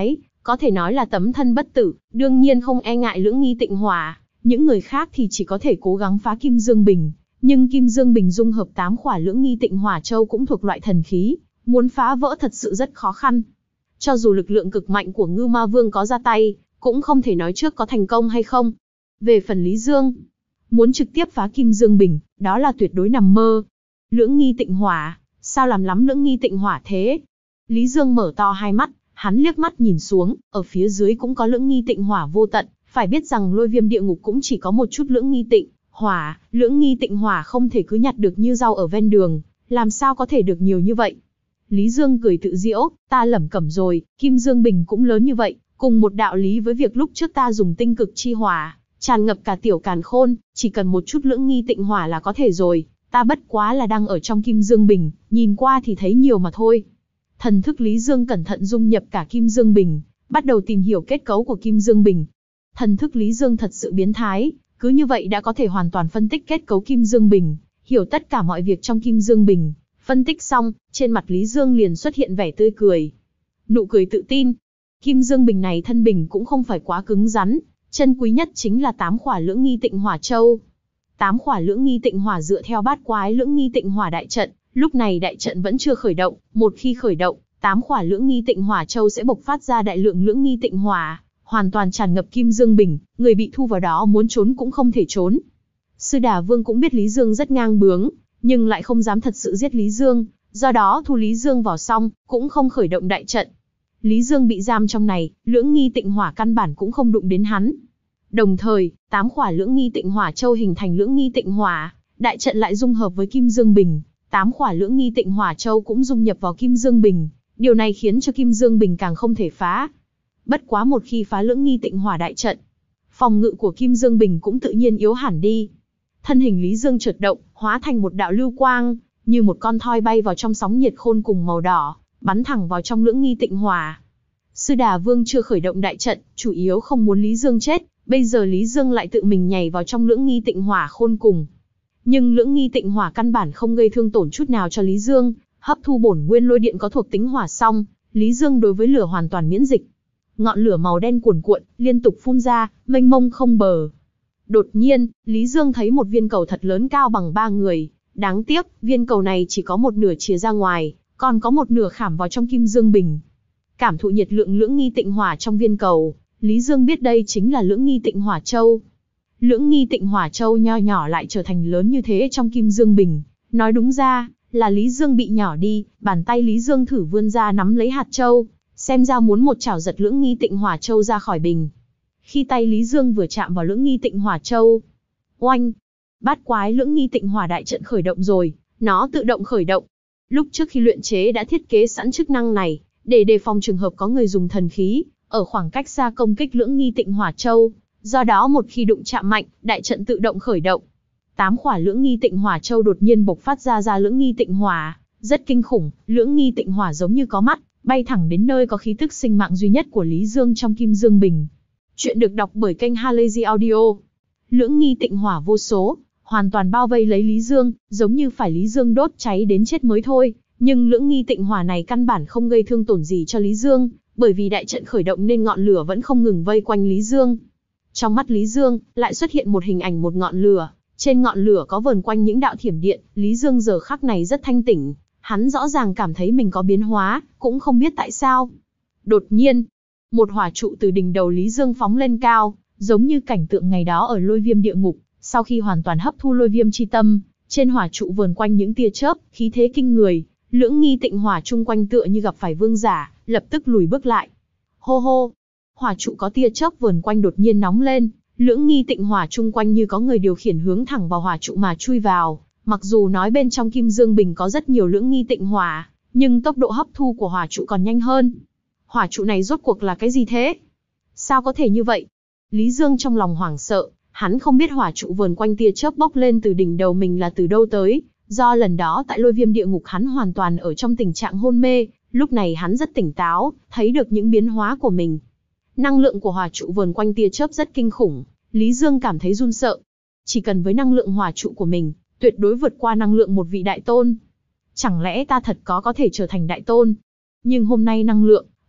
có thể nói là tấm thân bất tử, đương nhiên không e ngại lưỡng nghi tịnh hỏa. Những người khác thì chỉ có thể cố gắng phá Kim Dương Bình, nhưng Kim Dương Bình dung hợp tám khỏa lưỡng nghi tịnh hỏa châu cũng thuộc loại thần khí, muốn phá vỡ thật sự rất khó khăn. Cho dù lực lượng cực mạnh của Ngưu Ma Vương có ra tay, cũng không thể nói trước có thành công hay không. Về phần Lý Dương, muốn trực tiếp phá Kim Dương Bình, đó là tuyệt đối nằm mơ. Lưỡng nghi tịnh hỏa, sao làm lắm lưỡng nghi tịnh hỏa thế? Lý Dương mở to hai mắt, hắn liếc mắt nhìn xuống, ở phía dưới cũng có lưỡng nghi tịnh hỏa vô tận, phải biết rằng lôi viêm địa ngục cũng chỉ có một chút lưỡng nghi tịnh hỏa, lưỡng nghi tịnh hỏa không thể cứ nhặt được như rau ở ven đường, làm sao có thể được nhiều như vậy? Lý Dương cười tự giễu, ta lẩm cẩm rồi, Kim Dương Bình cũng lớn như vậy, cùng một đạo lý với việc lúc trước ta dùng tinh cực chi hỏa, tràn ngập cả tiểu càn khôn, chỉ cần một chút lưỡng nghi tịnh hỏa là có thể rồi, ta bất quá là đang ở trong Kim Dương Bình, nhìn qua thì thấy nhiều mà thôi. Thần thức Lý Dương cẩn thận dung nhập cả Kim Dương Bình, bắt đầu tìm hiểu kết cấu của Kim Dương Bình. Thần thức Lý Dương thật sự biến thái, cứ như vậy đã có thể hoàn toàn phân tích kết cấu Kim Dương Bình, hiểu tất cả mọi việc trong Kim Dương Bình. Phân tích xong, trên mặt Lý Dương liền xuất hiện vẻ tươi cười. Nụ cười tự tin. Kim Dương Bình này thân bình cũng không phải quá cứng rắn, chân quý nhất chính là tám khỏa lưỡng nghi tịnh hỏa châu. Tám khỏa lưỡng nghi tịnh hỏa dựa theo bát quái lưỡng nghi tịnh hỏa đại trận, lúc này đại trận vẫn chưa khởi động, một khi khởi động, tám khỏa lưỡng nghi tịnh hỏa châu sẽ bộc phát ra đại lượng lưỡng nghi tịnh hỏa, hoàn toàn tràn ngập Kim Dương Bình, người bị thu vào đó muốn trốn cũng không thể trốn. Sư Đà Vương cũng biết Lý Dương rất ngang bướng, nhưng lại không dám thật sự giết Lý Dương, do đó thu Lý Dương vào xong, cũng không khởi động đại trận. Lý Dương bị giam trong này, lưỡng nghi tịnh hỏa căn bản cũng không đụng đến hắn. Đồng thời, tám khỏa lưỡng nghi tịnh hỏa châu hình thành lưỡng nghi tịnh hỏa, đại trận lại dung hợp với Kim Dương Bình, tám khỏa lưỡng nghi tịnh hỏa châu cũng dung nhập vào Kim Dương Bình, điều này khiến cho Kim Dương Bình càng không thể phá. Bất quá một khi phá lưỡng nghi tịnh hỏa đại trận, phòng ngự của Kim Dương Bình cũng tự nhiên yếu hẳn đi. Thân hình Lý Dương chợt động, hóa thành một đạo lưu quang, như một con thoi bay vào trong sóng nhiệt khôn cùng màu đỏ, bắn thẳng vào trong lưỡng nghi tịnh hỏa. Sư Đà Vương chưa khởi động đại trận, chủ yếu không muốn Lý Dương chết, bây giờ Lý Dương lại tự mình nhảy vào trong lưỡng nghi tịnh hỏa khôn cùng. Nhưng lưỡng nghi tịnh hỏa căn bản không gây thương tổn chút nào cho Lý Dương, hấp thu bổn nguyên lôi điện có thuộc tính hỏa xong, Lý Dương đối với lửa hoàn toàn miễn dịch. Ngọn lửa màu đen cuồn cuộn, liên tục phun ra, mênh mông không bờ. Đột nhiên, Lý Dương thấy một viên cầu thật lớn cao bằng ba người, đáng tiếc, viên cầu này chỉ có một nửa chìa ra ngoài, còn có một nửa khảm vào trong Kim Dương Bình. Cảm thụ nhiệt lượng lưỡng nghi tịnh hỏa trong viên cầu, Lý Dương biết đây chính là lưỡng nghi tịnh hỏa châu. Lưỡng nghi tịnh hỏa châu nho nhỏ lại trở thành lớn như thế trong Kim Dương Bình, nói đúng ra là Lý Dương bị nhỏ đi, bàn tay Lý Dương thử vươn ra nắm lấy hạt châu, xem ra muốn một chảo giật lưỡng nghi tịnh hỏa châu ra khỏi bình. Khi tay Lý Dương vừa chạm vào lưỡng nghi tịnh hỏa châu, oanh, bát quái lưỡng nghi tịnh hỏa đại trận khởi động rồi, nó tự động khởi động. Lúc trước khi luyện chế đã thiết kế sẵn chức năng này, để đề phòng trường hợp có người dùng thần khí, ở khoảng cách xa công kích lưỡng nghi tịnh hỏa châu, do đó một khi đụng chạm mạnh, đại trận tự động khởi động. Tám khỏa lưỡng nghi tịnh hỏa châu đột nhiên bộc phát ra ra lưỡng nghi tịnh hỏa, rất kinh khủng, lưỡng nghi tịnh hỏa giống như có mắt, bay thẳng đến nơi có khí tức sinh mạng duy nhất của Lý Dương trong Kim Dương Bình. Chuyện được đọc bởi kênh Halazy Audio. Lưỡng nghi tịnh hỏa vô số, hoàn toàn bao vây lấy Lý Dương, giống như phải Lý Dương đốt cháy đến chết mới thôi. Nhưng lưỡng nghi tịnh hỏa này căn bản không gây thương tổn gì cho Lý Dương, bởi vì đại trận khởi động nên ngọn lửa vẫn không ngừng vây quanh Lý Dương. Trong mắt Lý Dương, lại xuất hiện một hình ảnh một ngọn lửa, trên ngọn lửa có vờn quanh những đạo thiểm điện. Lý Dương giờ khắc này rất thanh tỉnh, hắn rõ ràng cảm thấy mình có biến hóa, cũng không biết tại sao. Đột nhiên, một hỏa trụ từ đỉnh đầu Lý Dương phóng lên cao, giống như cảnh tượng ngày đó ở lôi viêm địa ngục. Sau khi hoàn toàn hấp thu lôi viêm chi tâm, trên hỏa trụ vờn quanh những tia chớp, khí thế kinh người. Lưỡng nghi tịnh hỏa chung quanh tựa như gặp phải vương giả, lập tức lùi bước lại. Hô hô, hỏa trụ có tia chớp vờn quanh đột nhiên nóng lên, lưỡng nghi tịnh hỏa chung quanh như có người điều khiển hướng thẳng vào hỏa trụ mà chui vào. Mặc dù nói bên trong Kim Dương Bình có rất nhiều lưỡng nghi tịnh hỏa, nhưng tốc độ hấp thu của hỏa trụ còn nhanh hơn. Hỏa trụ này rốt cuộc là cái gì thế? Sao có thể như vậy? Lý Dương trong lòng hoảng sợ, hắn không biết hỏa trụ vờn quanh tia chớp bốc lên từ đỉnh đầu mình là từ đâu tới. Do lần đó tại lôi viêm địa ngục hắn hoàn toàn ở trong tình trạng hôn mê, lúc này hắn rất tỉnh táo, thấy được những biến hóa của mình. Năng lượng của hỏa trụ vờn quanh tia chớp rất kinh khủng, Lý Dương cảm thấy run sợ. Chỉ cần với năng lượng hỏa trụ của mình, tuyệt đối vượt qua năng lượng một vị đại tôn. Chẳng lẽ ta thật có có thể trở thành đại tôn? Nhưng hôm nay năng lượng,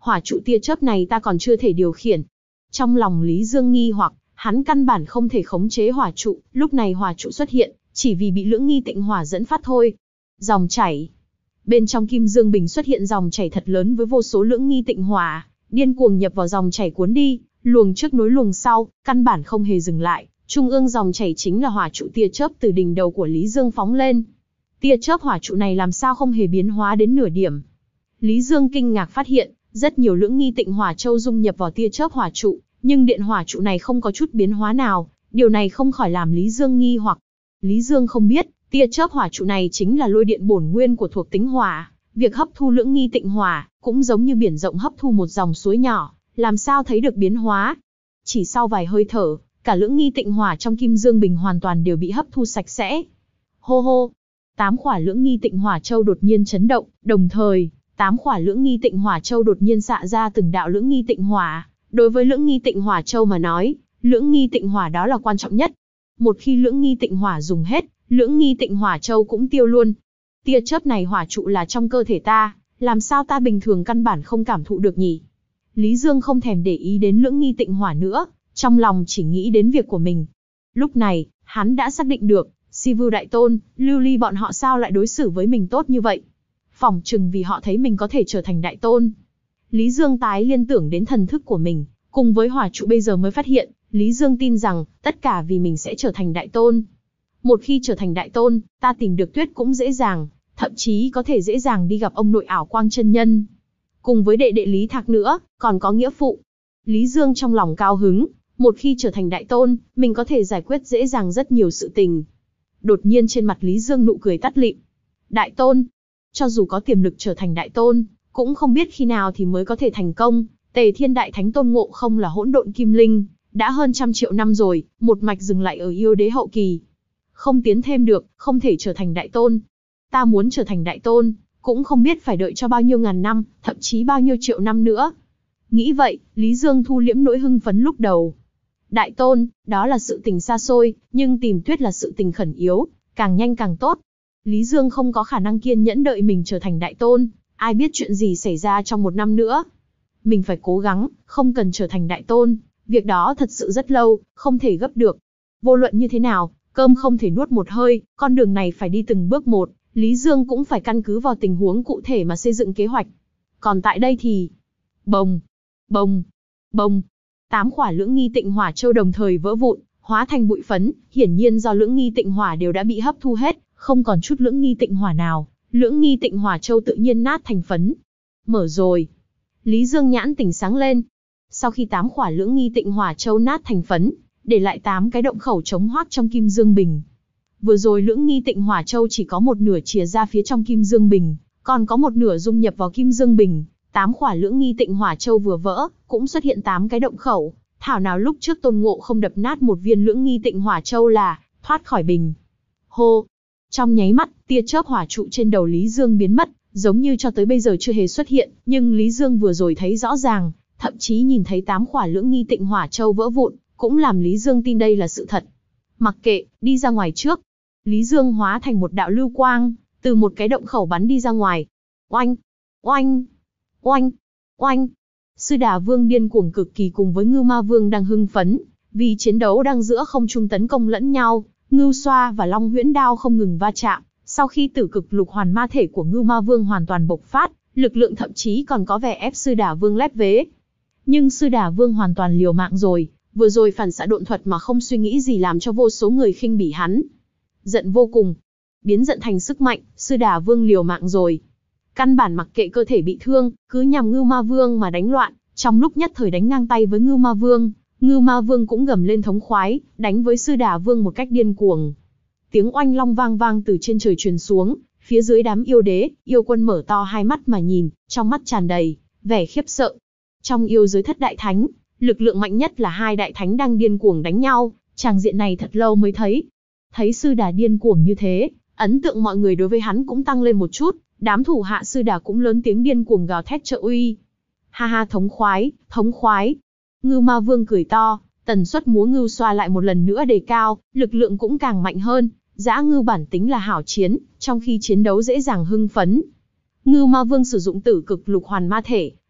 Hỏa trụ tia chớp này ta còn chưa thể điều khiển. Trong lòng Lý Dương nghi hoặc, hắn căn bản không thể khống chế hỏa trụ, lúc này hỏa trụ xuất hiện, chỉ vì bị Lưỡng Nghi Tịnh Hỏa dẫn phát thôi. Dòng chảy. Bên trong Kim Dương Bình xuất hiện dòng chảy thật lớn với vô số Lưỡng Nghi Tịnh Hỏa, điên cuồng nhập vào dòng chảy cuốn đi, luồng trước nối luồng sau, căn bản không hề dừng lại. Trung ương dòng chảy chính là hỏa trụ tia chớp từ đỉnh đầu của Lý Dương phóng lên. Tia chớp hỏa trụ này làm sao không hề biến hóa đến nửa điểm. Lý Dương kinh ngạc phát hiện, rất nhiều Lưỡng Nghi Tịnh Hỏa châu dung nhập vào tia chớp hỏa trụ, nhưng điện hỏa trụ này không có chút biến hóa nào, điều này không khỏi làm Lý Dương nghi hoặc. Lý Dương không biết, tia chớp hỏa trụ này chính là lôi điện bổn nguyên của thuộc tính hỏa, việc hấp thu Lưỡng Nghi Tịnh Hỏa cũng giống như biển rộng hấp thu một dòng suối nhỏ, làm sao thấy được biến hóa. Chỉ sau vài hơi thở, cả Lưỡng Nghi Tịnh Hỏa trong Kim Dương Bình hoàn toàn đều bị hấp thu sạch sẽ. Hô hô, tám khỏa Lưỡng Nghi Tịnh Hỏa châu đột nhiên chấn động, đồng thời, tám khỏa Lưỡng Nghi Tịnh Hỏa châu đột nhiên xạ ra từng đạo Lưỡng Nghi Tịnh Hỏa. Đối với Lưỡng Nghi Tịnh Hỏa châu mà nói, Lưỡng Nghi Tịnh Hỏa đó là quan trọng nhất. Một khi Lưỡng Nghi Tịnh Hỏa dùng hết, Lưỡng Nghi Tịnh Hỏa châu cũng tiêu luôn. Tia chớp này hỏa trụ là trong cơ thể ta, làm sao ta bình thường căn bản không cảm thụ được nhỉ? Lý Dương không thèm để ý đến Lưỡng Nghi Tịnh Hỏa nữa, trong lòng chỉ nghĩ đến việc của mình. Lúc này, hắn đã xác định được, Si Vưu Đại Tôn, Lưu Ly bọn họ sao lại đối xử với mình tốt như vậy? Phỏng chừng vì họ thấy mình có thể trở thành Đại Tôn. Lý Dương tái liên tưởng đến thần thức của mình, cùng với hỏa trụ bây giờ mới phát hiện, Lý Dương tin rằng, tất cả vì mình sẽ trở thành Đại Tôn. Một khi trở thành Đại Tôn, ta tìm được Tuyết cũng dễ dàng, thậm chí có thể dễ dàng đi gặp ông nội Ảo Quang chân nhân. Cùng với đệ đệ Lý Thạc nữa, còn có nghĩa phụ. Lý Dương trong lòng cao hứng, một khi trở thành Đại Tôn, mình có thể giải quyết dễ dàng rất nhiều sự tình. Đột nhiên trên mặt Lý Dương nụ cười tắt lịm. Đại Tôn, cho dù có tiềm lực trở thành Đại Tôn, cũng không biết khi nào thì mới có thể thành công. Tề Thiên Đại Thánh Tôn Ngộ Không là hỗn độn kim linh, đã hơn trăm triệu năm rồi, một mạch dừng lại ở yêu đế hậu kỳ. Không tiến thêm được, không thể trở thành Đại Tôn. Ta muốn trở thành Đại Tôn, cũng không biết phải đợi cho bao nhiêu ngàn năm, thậm chí bao nhiêu triệu năm nữa. Nghĩ vậy, Lý Dương thu liễm nỗi hưng phấn lúc đầu. Đại Tôn, đó là sự tình xa xôi, nhưng tìm Tuyết là sự tình khẩn yếu, càng nhanh càng tốt. Lý Dương không có khả năng kiên nhẫn đợi mình trở thành Đại Tôn, ai biết chuyện gì xảy ra trong một năm nữa. Mình phải cố gắng, không cần trở thành Đại Tôn, việc đó thật sự rất lâu, không thể gấp được. Vô luận như thế nào, cơm không thể nuốt một hơi, con đường này phải đi từng bước một, Lý Dương cũng phải căn cứ vào tình huống cụ thể mà xây dựng kế hoạch. Còn tại đây thì... Bồng, bồng, bồng, tám khỏa Lưỡng Nghi Tịnh Hỏa châu đồng thời vỡ vụn, hóa thành bụi phấn, hiển nhiên do Lưỡng Nghi Tịnh Hỏa đều đã bị hấp thu hết, không còn chút Lưỡng Nghi Tịnh Hỏa nào, Lưỡng Nghi Tịnh Hỏa châu tự nhiên nát thành phấn. Mở rồi. Lý Dương nhãn tỉnh sáng lên. Sau khi tám khỏa Lưỡng Nghi Tịnh Hỏa châu nát thành phấn, để lại tám cái động khẩu trống hoác trong Kim Dương Bình. Vừa rồi Lưỡng Nghi Tịnh Hỏa châu chỉ có một nửa chìa ra phía trong Kim Dương Bình, còn có một nửa dung nhập vào Kim Dương Bình. Tám khỏa Lưỡng Nghi Tịnh Hỏa châu vừa vỡ, cũng xuất hiện tám cái động khẩu. Thảo nào lúc trước Tôn Ngộ không đập nát một viên Lưỡng Nghi Tịnh Hỏa châu là thoát khỏi bình. Hô! Trong nháy mắt, tia chớp hỏa trụ trên đầu Lý Dương biến mất, giống như cho tới bây giờ chưa hề xuất hiện, nhưng Lý Dương vừa rồi thấy rõ ràng, thậm chí nhìn thấy tám khỏa Lưỡng Nghi Tịnh Hỏa châu vỡ vụn, cũng làm Lý Dương tin đây là sự thật. Mặc kệ, đi ra ngoài trước. Lý Dương hóa thành một đạo lưu quang, từ một cái động khẩu bắn đi ra ngoài. Oanh! Oanh! Oanh! Oanh! Sư Đà Vương điên cuồng cực kỳ cùng với Ngưu Ma Vương đang hưng phấn, vì chiến đấu đang giữa không trung tấn công lẫn nhau, Ngưu Xoa và Long Huyễn Đao không ngừng va chạm. Sau khi tử cực lục hoàn ma thể của Ngưu Ma Vương hoàn toàn bộc phát, lực lượng thậm chí còn có vẻ ép Sư Đà Vương lép vế. Nhưng Sư Đà Vương hoàn toàn liều mạng rồi, vừa rồi phản xạ độn thuật mà không suy nghĩ gì làm cho vô số người khinh bỉ hắn. Giận vô cùng, biến giận thành sức mạnh, Sư Đà Vương liều mạng rồi. Căn bản mặc kệ cơ thể bị thương, cứ nhằm Ngưu Ma Vương mà đánh loạn, trong lúc nhất thời đánh ngang tay với Ngưu Ma Vương, Ngưu Ma Vương cũng gầm lên thống khoái, đánh với Sư Đà Vương một cách điên cuồng. Tiếng oanh long vang vang từ trên trời truyền xuống, phía dưới đám yêu đế, yêu quân mở to hai mắt mà nhìn, trong mắt tràn đầy vẻ khiếp sợ. Trong yêu giới thất đại thánh, lực lượng mạnh nhất là hai đại thánh đang điên cuồng đánh nhau, tràng diện này thật lâu mới thấy. Thấy Sư Đà điên cuồng như thế, ấn tượng mọi người đối với hắn cũng tăng lên một chút, đám thủ hạ Sư Đà cũng lớn tiếng điên cuồng gào thét trợ uy. Ha ha, thống khoái, thống khoái. Ngưu Ma Vương cười to, tần suất múa ngưu xoa lại một lần nữa đề cao, lực lượng cũng càng mạnh hơn. Dã ngưu bản tính là hảo chiến, trong khi chiến đấu dễ dàng hưng phấn. Ngưu Ma Vương sử dụng tử cực lục hoàn ma thể,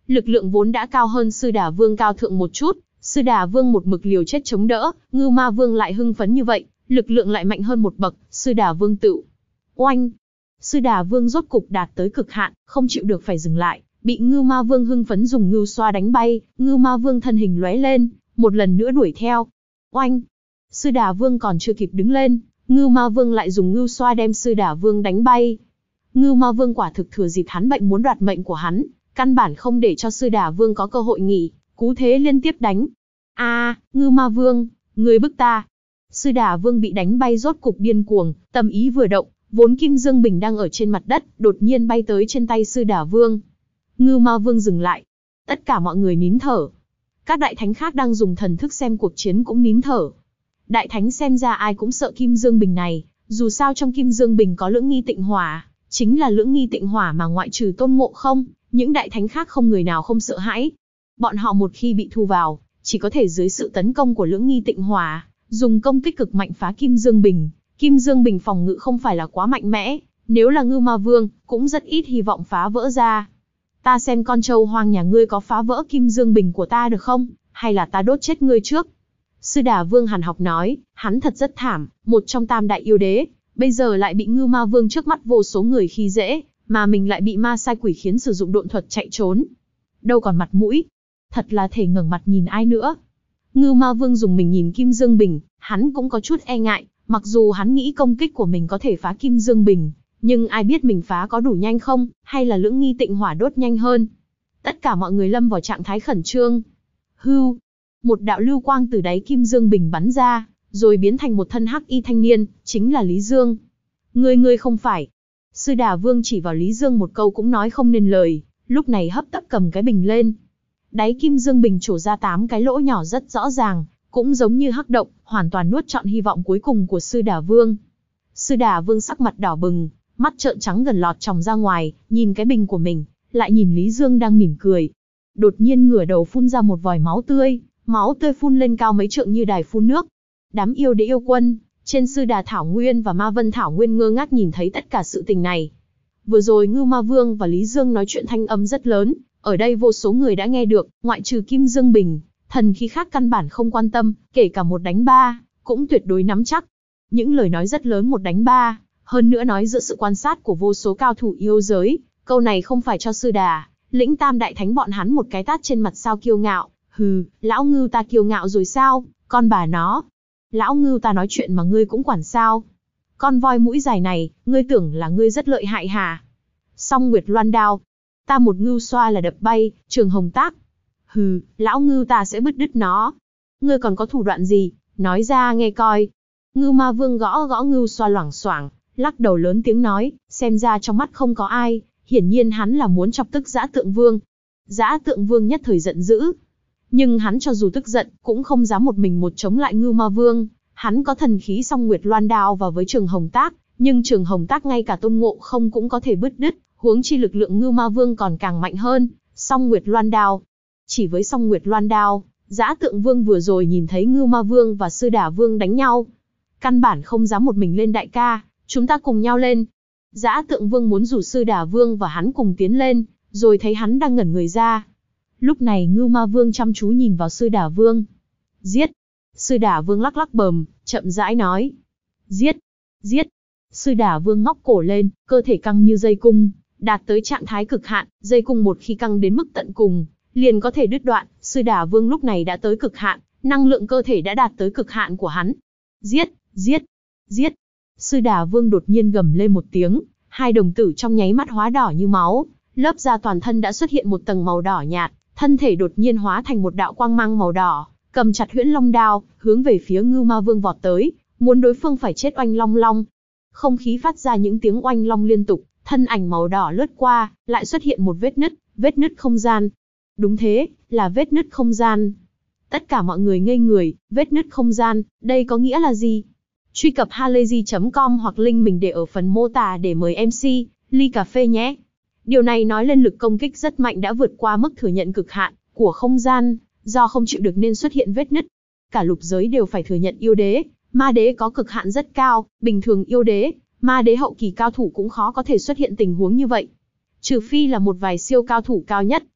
lực lượng vốn đã cao hơn Sư Đà Vương cao thượng một chút, Sư Đà Vương một mực liều chết chống đỡ, Ngưu Ma Vương lại hưng phấn như vậy, lực lượng lại mạnh hơn một bậc, Sư Đà Vương tự. Oanh! Sư Đà Vương rốt cục đạt tới cực hạn, không chịu được phải dừng lại, bị Ngưu Ma Vương hưng phấn dùng ngưu xoa đánh bay, Ngưu Ma Vương thân hình lóe lên, một lần nữa đuổi theo. Oanh! Sư Đà Vương còn chưa kịp đứng lên, Ngưu Ma Vương lại dùng ngưu xoa đem Sư Đà Vương đánh bay. Ngưu Ma Vương quả thực thừa dịp hắn bệnh muốn đoạt mệnh của hắn, căn bản không để cho Sư Đà Vương có cơ hội nghỉ, cú thế liên tiếp đánh. A, à, Ngưu Ma Vương, ngươi bức ta! Sư Đà Vương bị đánh bay rốt cục điên cuồng, tâm ý vừa động, vốn Kim Dương Bình đang ở trên mặt đất, đột nhiên bay tới trên tay Sư Đà Vương. Ngưu Ma Vương dừng lại. Tất cả mọi người nín thở. Các đại thánh khác đang dùng thần thức xem cuộc chiến cũng nín thở. Đại thánh xem ra ai cũng sợ Kim Dương Bình này, dù sao trong Kim Dương Bình có lưỡng nghi tịnh hỏa, chính là lưỡng nghi tịnh hỏa mà ngoại trừ Tôn Ngộ Không, những đại thánh khác không người nào không sợ hãi. Bọn họ một khi bị thu vào, chỉ có thể dưới sự tấn công của lưỡng nghi tịnh hỏa, dùng công kích cực mạnh phá Kim Dương Bình. Kim Dương Bình phòng ngự không phải là quá mạnh mẽ, nếu là Ngưu Ma Vương, cũng rất ít hy vọng phá vỡ ra. Ta xem con trâu hoang nhà ngươi có phá vỡ Kim Dương Bình của ta được không, hay là ta đốt chết ngươi trước? Sư Đà Vương hàn học nói, hắn thật rất thảm, một trong tam đại yêu đế, bây giờ lại bị Ngưu Ma Vương trước mắt vô số người khi dễ, mà mình lại bị ma sai quỷ khiến sử dụng độn thuật chạy trốn. Đâu còn mặt mũi, thật là thể ngẩng mặt nhìn ai nữa. Ngưu Ma Vương dùng mình nhìn Kim Dương Bình, hắn cũng có chút e ngại, mặc dù hắn nghĩ công kích của mình có thể phá Kim Dương Bình, nhưng ai biết mình phá có đủ nhanh không, hay là lưỡng nghi tịnh hỏa đốt nhanh hơn. Tất cả mọi người lâm vào trạng thái khẩn trương. Hưu, một đạo lưu quang từ đáy Kim Dương Bình bắn ra, rồi biến thành một thân hắc y thanh niên, chính là Lý Dương. Ngươi ngươi không phải. Sư Đà Vương chỉ vào Lý Dương một câu cũng nói không nên lời, lúc này hấp tấp cầm cái bình lên. Đáy Kim Dương Bình trổ ra tám cái lỗ nhỏ rất rõ ràng, cũng giống như hắc động, hoàn toàn nuốt trọn hy vọng cuối cùng của Sư Đà Vương. Sư Đà Vương sắc mặt đỏ bừng, mắt trợn trắng gần lọt tròng ra ngoài, nhìn cái bình của mình, lại nhìn Lý Dương đang mỉm cười. Đột nhiên ngửa đầu phun ra một vòi máu tươi, máu tươi phun lên cao mấy trượng như đài phun nước. Đám yêu đế yêu quân, trên Sư Đà Thảo Nguyên và Ma Vân Thảo Nguyên ngơ ngác nhìn thấy tất cả sự tình này. Vừa rồi Ngưu Ma Vương và Lý Dương nói chuyện thanh âm rất lớn, ở đây vô số người đã nghe được, ngoại trừ Kim Dương Bình, thần khí khác căn bản không quan tâm, kể cả một đánh ba, cũng tuyệt đối nắm chắc. Những lời nói rất lớn một đánh ba, hơn nữa nói giữa sự quan sát của vô số cao thủ yêu giới, câu này không phải cho Sư Đà, lĩnh tam đại thánh bọn hắn một cái tát trên mặt sao kiêu ngạo. Hừ, lão Ngưu ta kiêu ngạo rồi sao, con bà nó. Lão Ngưu ta nói chuyện mà ngươi cũng quản sao? Con voi mũi dài này, ngươi tưởng là ngươi rất lợi hại hả? Song Nguyệt Loan đao, ta một ngưu xoa là đập bay, Trường Hồng Tác. Hừ, lão Ngưu ta sẽ bứt đứt nó. Ngươi còn có thủ đoạn gì, nói ra nghe coi. Ngưu Ma Vương gõ gõ ngưu xoa loảng xoảng, lắc đầu lớn tiếng nói, xem ra trong mắt không có ai, hiển nhiên hắn là muốn chọc tức Dã Tượng Vương. Dã Tượng Vương nhất thời giận dữ. Nhưng hắn cho dù tức giận, cũng không dám một mình một chống lại Ngưu Ma Vương. Hắn có thần khí Song Nguyệt Loan đao và với Trường Hồng Tác, nhưng Trường Hồng Tác ngay cả Tôn Ngộ Không cũng có thể bứt đứt, huống chi lực lượng Ngưu Ma Vương còn càng mạnh hơn. Song Nguyệt Loan đao, chỉ với Song Nguyệt Loan đao, Dã Tượng Vương vừa rồi nhìn thấy Ngưu Ma Vương và Sư Đà Vương đánh nhau, căn bản không dám một mình lên. Đại ca, chúng ta cùng nhau lên. Dã Tượng Vương muốn rủ Sư Đà Vương và hắn cùng tiến lên, rồi thấy hắn đang ngẩn người ra. Lúc này Ngưu Ma Vương chăm chú nhìn vào Sư Đà Vương. Giết! Sư Đà Vương lắc lắc bờm, chậm rãi nói. Giết! Giết! Sư Đà Vương ngóc cổ lên, cơ thể căng như dây cung, đạt tới trạng thái cực hạn. Dây cung một khi căng đến mức tận cùng, liền có thể đứt đoạn. Sư Đà Vương lúc này đã tới cực hạn, năng lượng cơ thể đã đạt tới cực hạn của hắn. Giết! Giết! Giết! Sư Đà Vương đột nhiên gầm lên một tiếng, hai đồng tử trong nháy mắt hóa đỏ như máu, lớp da toàn thân đã xuất hiện một tầng màu đỏ nhạt, thân thể đột nhiên hóa thành một đạo quang mang màu đỏ, cầm chặt Huyễn Long đao, hướng về phía Ngưu Ma Vương vọt tới, muốn đối phương phải chết oanh long long. Không khí phát ra những tiếng oanh long liên tục, thân ảnh màu đỏ lướt qua, lại xuất hiện một vết nứt, vết nứt không gian. Đúng thế, là vết nứt không gian. Tất cả mọi người ngây người, vết nứt không gian, đây có nghĩa là gì? Truy cập halayzi chấm com hoặc link mình để ở phần mô tả để mời em xê, ly cà phê nhé. Điều này nói lên lực công kích rất mạnh đã vượt qua mức thừa nhận cực hạn của không gian, do không chịu được nên xuất hiện vết nứt. Cả lục giới đều phải thừa nhận yêu đế, ma đế có cực hạn rất cao, bình thường yêu đế, ma đế hậu kỳ cao thủ cũng khó có thể xuất hiện tình huống như vậy. Trừ phi là một vài siêu cao thủ cao nhất,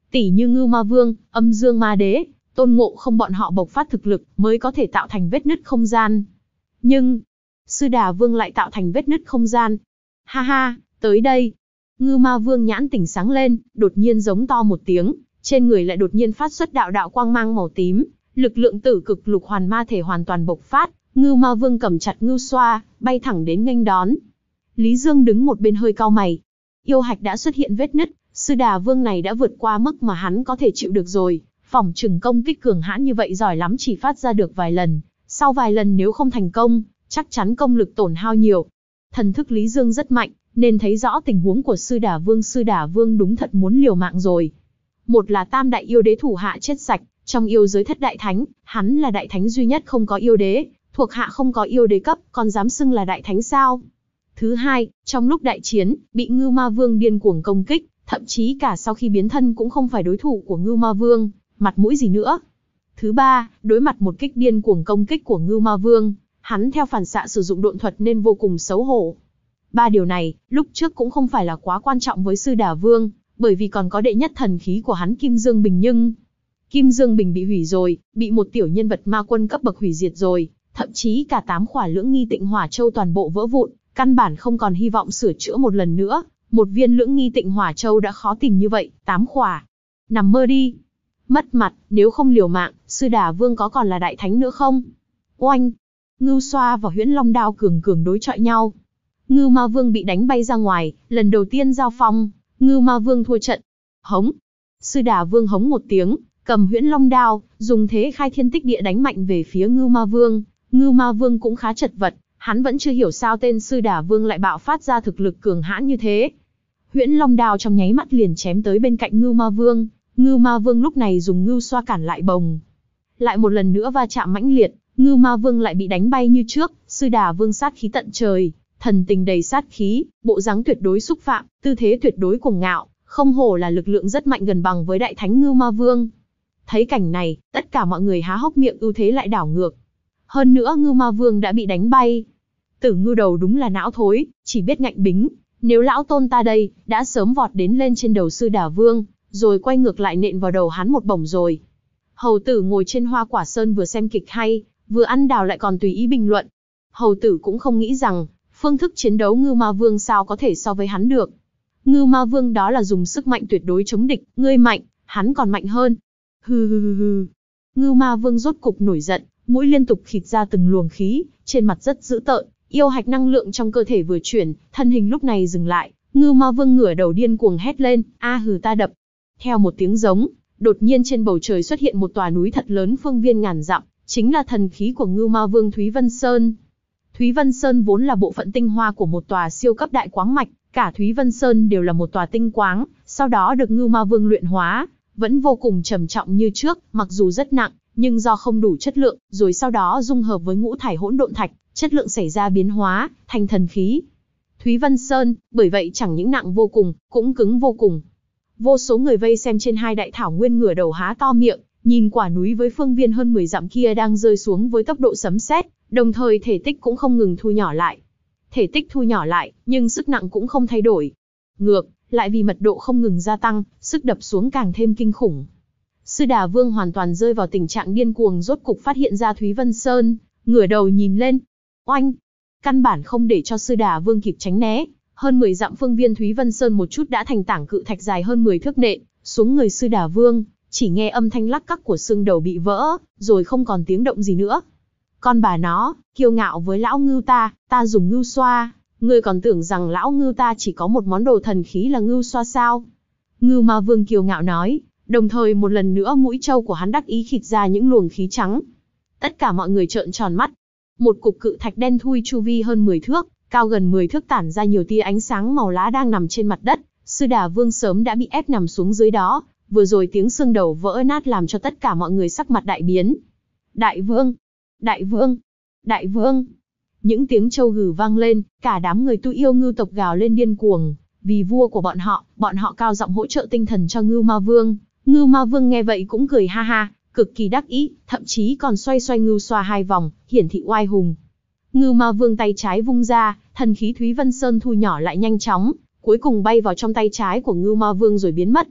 Tỷ như Ngưu Ma Vương, Âm Dương Ma Đế, Tôn Ngộ Không bọn họ bộc phát thực lực mới có thể tạo thành vết nứt không gian. Nhưng, Sư Đà Vương lại tạo thành vết nứt không gian. Ha ha, tới đây. Ngưu Ma Vương nhãn tỉnh sáng lên, đột nhiên giống to một tiếng, trên người lại đột nhiên phát xuất đạo đạo quang mang màu tím, lực lượng tử cực lục hoàn ma thể hoàn toàn bộc phát. Ngưu Ma Vương cầm chặt ngưu xoa, bay thẳng đến nghênh đón. Lý Dương đứng một bên hơi cau mày. Yêu hạch đã xuất hiện vết nứt, Sư Đà Vương này đã vượt qua mức mà hắn có thể chịu được rồi. Phỏng chừng công kích cường hãn như vậy giỏi lắm chỉ phát ra được vài lần, sau vài lần nếu không thành công, chắc chắn công lực tổn hao nhiều. Thần thức Lý Dương rất mạnh, nên thấy rõ tình huống của Sư Đà Vương. Sư Đà Vương đúng thật muốn liều mạng rồi. Một là tam đại yêu đế thủ hạ chết sạch, trong yêu giới thất đại thánh, hắn là đại thánh duy nhất không có yêu đế, thuộc hạ không có yêu đế cấp, còn dám xưng là đại thánh sao? Thứ hai, trong lúc đại chiến, bị Ngưu Ma Vương điên cuồng công kích, thậm chí cả sau khi biến thân cũng không phải đối thủ của Ngưu Ma Vương, mặt mũi gì nữa. Thứ ba, đối mặt một kích điên cuồng công kích của Ngưu Ma Vương, hắn theo phản xạ sử dụng độn thuật nên vô cùng xấu hổ. Ba điều này, lúc trước cũng không phải là quá quan trọng với Sư Đà Vương, bởi vì còn có đệ nhất thần khí của hắn Kim Dương Bình, nhưng Kim Dương Bình bị hủy rồi, bị một tiểu nhân vật ma quân cấp bậc hủy diệt rồi, thậm chí cả tám khỏa lưỡng nghi tịnh hỏa châu toàn bộ vỡ vụn, căn bản không còn hy vọng sửa chữa một lần nữa. Một viên lưỡng nghi tịnh hỏa châu đã khó tìm như vậy, tám khỏa. Nằm mơ đi. Mất mặt, nếu không liều mạng, Sư Đà Vương có còn là đại thánh nữa không? Oanh! Ngưu xoa và Huyễn Long đao cường cường đối chọi nhau. Ngưu Ma Vương bị đánh bay ra ngoài, lần đầu tiên giao phong, Ngưu Ma Vương thua trận. Hống! Sư Đà Vương hống một tiếng, cầm Huyễn Long đao, dùng thế khai thiên tích địa đánh mạnh về phía Ngưu Ma Vương. Ngưu Ma Vương cũng khá chật vật, hắn vẫn chưa hiểu sao tên Sư Đà Vương lại bạo phát ra thực lực cường hãn như thế. Huyễn Long đao trong nháy mắt liền chém tới bên cạnh Ngưu Ma Vương. Ngưu Ma Vương lúc này dùng ngưu xoa cản lại bồng. Lại một lần nữa va chạm mãnh liệt, Ngưu Ma Vương lại bị đánh bay như trước. Sư Đà Vương sát khí tận trời, thần tình đầy sát khí, bộ dáng tuyệt đối xúc phạm, tư thế tuyệt đối cuồng ngạo, không hổ là lực lượng rất mạnh gần bằng với đại thánh Ngưu Ma Vương. Thấy cảnh này, tất cả mọi người há hốc miệng, ưu thế lại đảo ngược. Hơn nữa Ngưu Ma Vương đã bị đánh bay. Tử Ngưu đầu đúng là não thối, chỉ biết ngạnh bính. Nếu lão tôn ta đây, đã sớm vọt đến lên trên đầu Sư Đà Vương, rồi quay ngược lại nện vào đầu hắn một bổng rồi. Hầu tử ngồi trên hoa quả sơn vừa xem kịch hay, vừa ăn đào lại còn tùy ý bình luận. Hầu tử cũng không nghĩ rằng, phương thức chiến đấu Ngưu Ma Vương sao có thể so với hắn được. Ngưu Ma Vương đó là dùng sức mạnh tuyệt đối chống địch, ngươi mạnh, hắn còn mạnh hơn. Hừ hừ hừ hừ. Ngưu Ma Vương rốt cục nổi giận, mũi liên tục khịt ra từng luồng khí, trên mặt rất dữ tợn, yêu hạch năng lượng trong cơ thể vừa chuyển, thân hình lúc này dừng lại, Ngưu Ma Vương ngửa đầu điên cuồng hét lên, a hừ ta đập. Theo một tiếng giống, đột nhiên trên bầu trời xuất hiện một tòa núi thật lớn phương viên ngàn dặm, chính là thần khí của Ngưu Ma Vương Thúy Vân Sơn. Thúy Vân Sơn vốn là bộ phận tinh hoa của một tòa siêu cấp đại quáng mạch, cả Thúy Vân Sơn đều là một tòa tinh quáng, sau đó được Ngưu Ma Vương luyện hóa, vẫn vô cùng trầm trọng như trước, mặc dù rất nặng, nhưng do không đủ chất lượng, rồi sau đó dung hợp với ngũ thải hỗn độn thạch, chất lượng xảy ra biến hóa, thành thần khí. Thúy Vân Sơn, bởi vậy chẳng những nặng vô cùng, cũng cứng vô cùng. Vô số người vây xem trên hai đại thảo nguyên ngửa đầu há to miệng, nhìn quả núi với phương viên hơn mười dặm kia đang rơi xuống với tốc độ sấm sét, đồng thời thể tích cũng không ngừng thu nhỏ lại. Thể tích thu nhỏ lại, nhưng sức nặng cũng không thay đổi. Ngược, lại vì mật độ không ngừng gia tăng, sức đập xuống càng thêm kinh khủng. Sư Đà Vương hoàn toàn rơi vào tình trạng điên cuồng, rốt cục phát hiện ra Thúy Vân Sơn, ngửa đầu nhìn lên. Oanh! Căn bản không để cho Sư Đà Vương kịp tránh né, hơn mười dặm phương viên Thúy Vân Sơn một chút đã thành tảng cự thạch dài hơn mười thước nện xuống người Sư Đà Vương, chỉ nghe âm thanh lắc cắc của xương đầu bị vỡ, rồi không còn tiếng động gì nữa. Con bà nó, kiêu ngạo với lão ngưu ta, ta dùng ngưu xoa, ngươi còn tưởng rằng lão ngưu ta chỉ có một món đồ thần khí là ngưu xoa sao? Ngưu Ma Vương kiêu ngạo nói, đồng thời một lần nữa mũi trâu của hắn đắc ý khịt ra những luồng khí trắng. Tất cả mọi người trợn tròn mắt. Một cục cự thạch đen thui chu vi hơn mười thước, cao gần mười thước tản ra nhiều tia ánh sáng màu lá đang nằm trên mặt đất. Sư Đà Vương sớm đã bị ép nằm xuống dưới đó, vừa rồi tiếng xương đầu vỡ nát làm cho tất cả mọi người sắc mặt đại biến. Đại Vương! Đại Vương! Đại Vương! Những tiếng trâu gừ vang lên, cả đám người tu yêu ngưu tộc gào lên điên cuồng, vì vua của bọn họ, bọn họ cao giọng hỗ trợ tinh thần cho Ngưu Ma Vương. Ngưu Ma Vương nghe vậy cũng cười ha ha, cực kỳ đắc ý, thậm chí còn xoay xoay ngưu xoa hai vòng, hiển thị oai hùng. Ngưu Ma Vương tay trái vung ra, thần khí Thúy Vân Sơn thu nhỏ lại nhanh chóng, cuối cùng bay vào trong tay trái của Ngưu Ma Vương rồi biến mất.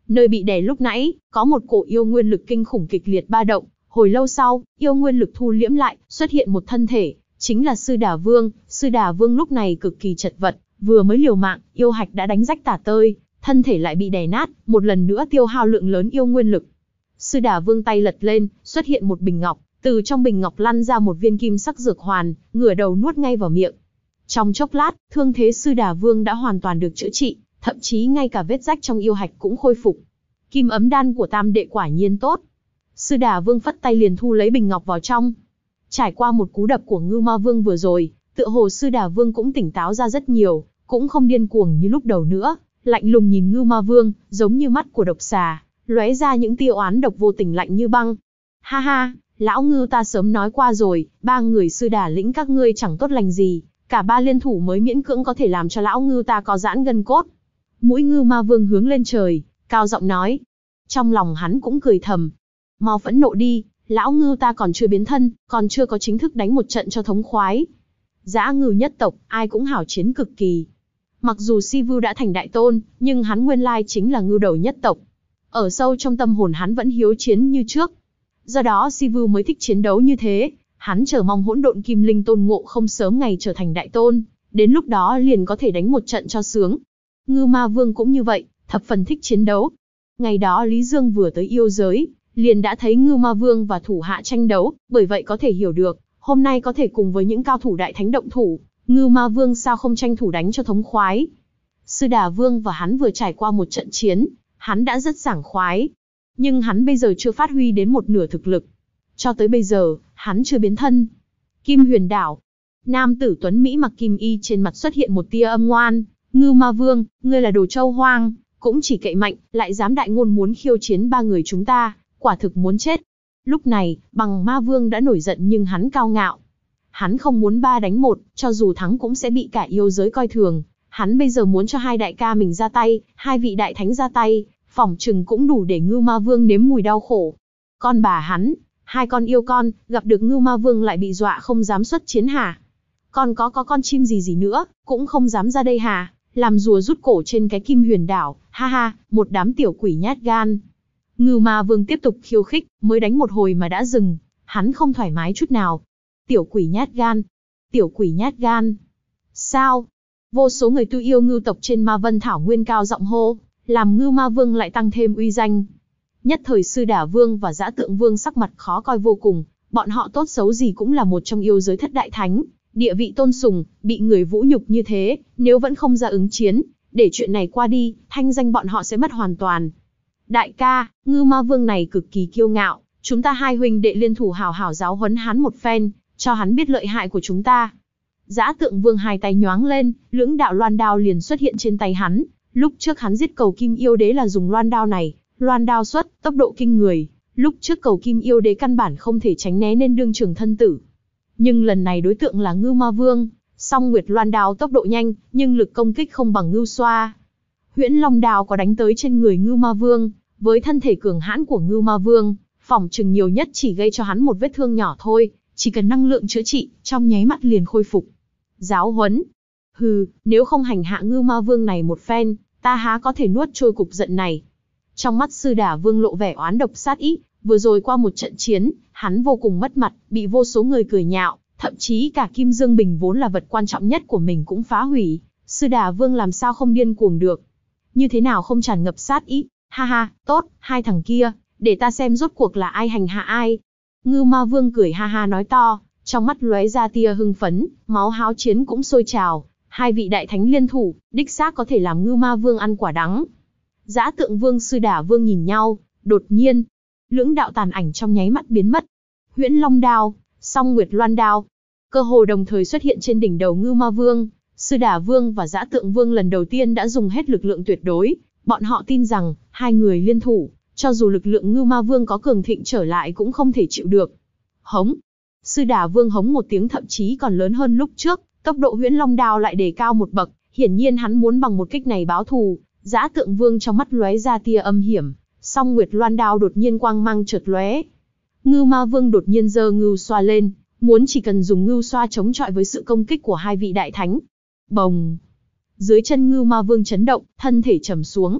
Nơi bị đè lúc nãy, có một cổ yêu nguyên lực kinh khủng kịch liệt ba động, hồi lâu sau, yêu nguyên lực thu liễm lại, xuất hiện một thân thể, chính là Sư Đà Vương. Sư Đà Vương lúc này cực kỳ chật vật, vừa mới liều mạng, yêu hạch đã đánh rách tả tơi, thân thể lại bị đè nát, một lần nữa tiêu hao lượng lớn yêu nguyên lực. Sư Đà Vương tay lật lên, xuất hiện một bình ngọc, từ trong bình ngọc lăn ra một viên kim sắc dược hoàn, ngửa đầu nuốt ngay vào miệng. Trong chốc lát, thương thế Sư Đà Vương đã hoàn toàn được chữa trị, thậm chí ngay cả vết rách trong yêu hạch cũng khôi phục. Kim ấm đan của tam đệ quả nhiên tốt. Sư Đà Vương phất tay liền thu lấy bình ngọc vào trong. Trải qua một cú đập của Ngưu Ma Vương vừa rồi, tựa hồ Sư Đà Vương cũng tỉnh táo ra rất nhiều, cũng không điên cuồng như lúc đầu nữa, lạnh lùng nhìn Ngưu Ma Vương, giống như mắt của độc xà, lóe ra những tia oán độc vô tình lạnh như băng. Ha ha, lão Ngưu ta sớm nói qua rồi, ba người Sư Đà lĩnh các ngươi chẳng tốt lành gì, cả ba liên thủ mới miễn cưỡng có thể làm cho lão Ngưu ta có giãn gân cốt. Mũi Ngưu Ma Vương hướng lên trời, cao giọng nói. Trong lòng hắn cũng cười thầm. Mau phẫn nộ đi, lão Ngưu ta còn chưa biến thân, còn chưa có chính thức đánh một trận cho thống khoái. Dã Ngưu nhất tộc, ai cũng hảo chiến cực kỳ. Mặc dù Si Vu đã thành đại tôn, nhưng hắn nguyên lai chính là ngưu đầu nhất tộc. Ở sâu trong tâm hồn hắn vẫn hiếu chiến như trước. Do đó Si Vu mới thích chiến đấu như thế, hắn chờ mong hỗn độn kim linh tôn ngộ không sớm ngày trở thành đại tôn, đến lúc đó liền có thể đánh một trận cho sướng. Ngưu Ma Vương cũng như vậy, thập phần thích chiến đấu. Ngày đó Lý Dương vừa tới yêu giới, liền đã thấy Ngưu Ma Vương và thủ hạ tranh đấu, bởi vậy có thể hiểu được, hôm nay có thể cùng với những cao thủ đại thánh động thủ, Ngưu Ma Vương sao không tranh thủ đánh cho thống khoái. Sư Đà Vương và hắn vừa trải qua một trận chiến, hắn đã rất sảng khoái. Nhưng hắn bây giờ chưa phát huy đến một nửa thực lực. Cho tới bây giờ, hắn chưa biến thân. Kim Huyền Đảo. Nam tử tuấn Mỹ mặc kim y trên mặt xuất hiện một tia âm ngoan. Ngưu Ma Vương, ngươi là đồ trâu hoang, cũng chỉ cậy mạnh, lại dám đại ngôn muốn khiêu chiến ba người chúng ta, quả thực muốn chết. Lúc này, Bằng Ma Vương đã nổi giận nhưng hắn cao ngạo. Hắn không muốn ba đánh một, cho dù thắng cũng sẽ bị cả yêu giới coi thường. Hắn bây giờ muốn cho hai đại ca mình ra tay, hai vị đại thánh ra tay, phỏng chừng cũng đủ để Ngưu Ma Vương nếm mùi đau khổ. Con bà hắn, hai con yêu con, gặp được Ngưu Ma Vương lại bị dọa không dám xuất chiến hả? Còn có có con chim gì gì nữa, cũng không dám ra đây hả? Làm rùa rút cổ trên cái Kim Huyền Đảo, ha ha, một đám tiểu quỷ nhát gan. Ngưu Ma Vương tiếp tục khiêu khích, mới đánh một hồi mà đã dừng, hắn không thoải mái chút nào. Tiểu quỷ nhát gan, tiểu quỷ nhát gan. Sao? Vô số người tu yêu ngưu tộc trên Ma Vân Thảo Nguyên cao giọng hô, làm Ngưu Ma Vương lại tăng thêm uy danh. Nhất thời Sư Đà Vương và Dã Tượng Vương sắc mặt khó coi vô cùng, bọn họ tốt xấu gì cũng là một trong yêu giới thất đại thánh, địa vị tôn sùng, bị người vũ nhục như thế, nếu vẫn không ra ứng chiến, để chuyện này qua đi, thanh danh bọn họ sẽ mất hoàn toàn. Đại ca, Ngưu Ma Vương này cực kỳ kiêu ngạo, chúng ta hai huynh đệ liên thủ hảo hảo giáo huấn hắn một phen, cho hắn biết lợi hại của chúng ta. Dã Tượng Vương hai tay nhoáng lên, lưỡng đạo loan đao liền xuất hiện trên tay hắn. Lúc trước hắn giết cầu kim yêu đế là dùng loan đao này, loan đao xuất, tốc độ kinh người. Lúc trước cầu kim yêu đế căn bản không thể tránh né nên đương trường thân tử. Nhưng lần này đối tượng là Ngưu Ma Vương, song nguyệt loan đao tốc độ nhanh, nhưng lực công kích không bằng Ngưu Xoa. Huyễn Long đao có đánh tới trên người Ngưu Ma Vương, với thân thể cường hãn của Ngưu Ma Vương, phỏng chừng nhiều nhất chỉ gây cho hắn một vết thương nhỏ thôi, chỉ cần năng lượng chữa trị, trong nháy mắt liền khôi phục. Giáo huấn. Hừ, nếu không hành hạ Ngưu Ma Vương này một phen, ta há có thể nuốt trôi cục giận này. Trong mắt Sư Đà Vương lộ vẻ oán độc sát ý, vừa rồi qua một trận chiến, hắn vô cùng mất mặt, bị vô số người cười nhạo, thậm chí cả Kim Dương Bình vốn là vật quan trọng nhất của mình cũng phá hủy. Sư Đà Vương làm sao không điên cuồng được? Như thế nào không tràn ngập sát ý? Ha ha, tốt, hai thằng kia, để ta xem rốt cuộc là ai hành hạ ai. Ngưu Ma Vương cười ha ha nói to, trong mắt lóe ra tia hưng phấn, máu háo chiến cũng sôi trào. Hai vị đại thánh liên thủ, đích xác có thể làm Ngưu Ma Vương ăn quả đắng. Dã Tượng Vương Sư Đà Vương nhìn nhau, đột nhiên, lưỡng đạo tàn ảnh trong nháy mắt biến mất. Huyễn Long đao, song nguyệt loan đao, cơ hồ đồng thời xuất hiện trên đỉnh đầu Ngưu Ma Vương. Sư Đà Vương và Dã Tượng Vương lần đầu tiên đã dùng hết lực lượng tuyệt đối, bọn họ tin rằng hai người liên thủ, cho dù lực lượng Ngưu Ma Vương có cường thịnh trở lại cũng không thể chịu được. Hống. Sư Đà Vương hống một tiếng thậm chí còn lớn hơn lúc trước, tốc độ Huyễn Long đao lại đề cao một bậc, hiển nhiên hắn muốn bằng một kích này báo thù. Dã Tượng Vương trong mắt lóe ra tia âm hiểm, song nguyệt loan đao đột nhiên quang mang chợt lóe. Ngưu Ma Vương đột nhiên giơ Ngưu Xoa lên, muốn chỉ cần dùng Ngưu Xoa chống chọi với sự công kích của hai vị đại thánh. Bồng! Dưới chân Ngưu Ma Vương chấn động, thân thể trầm xuống.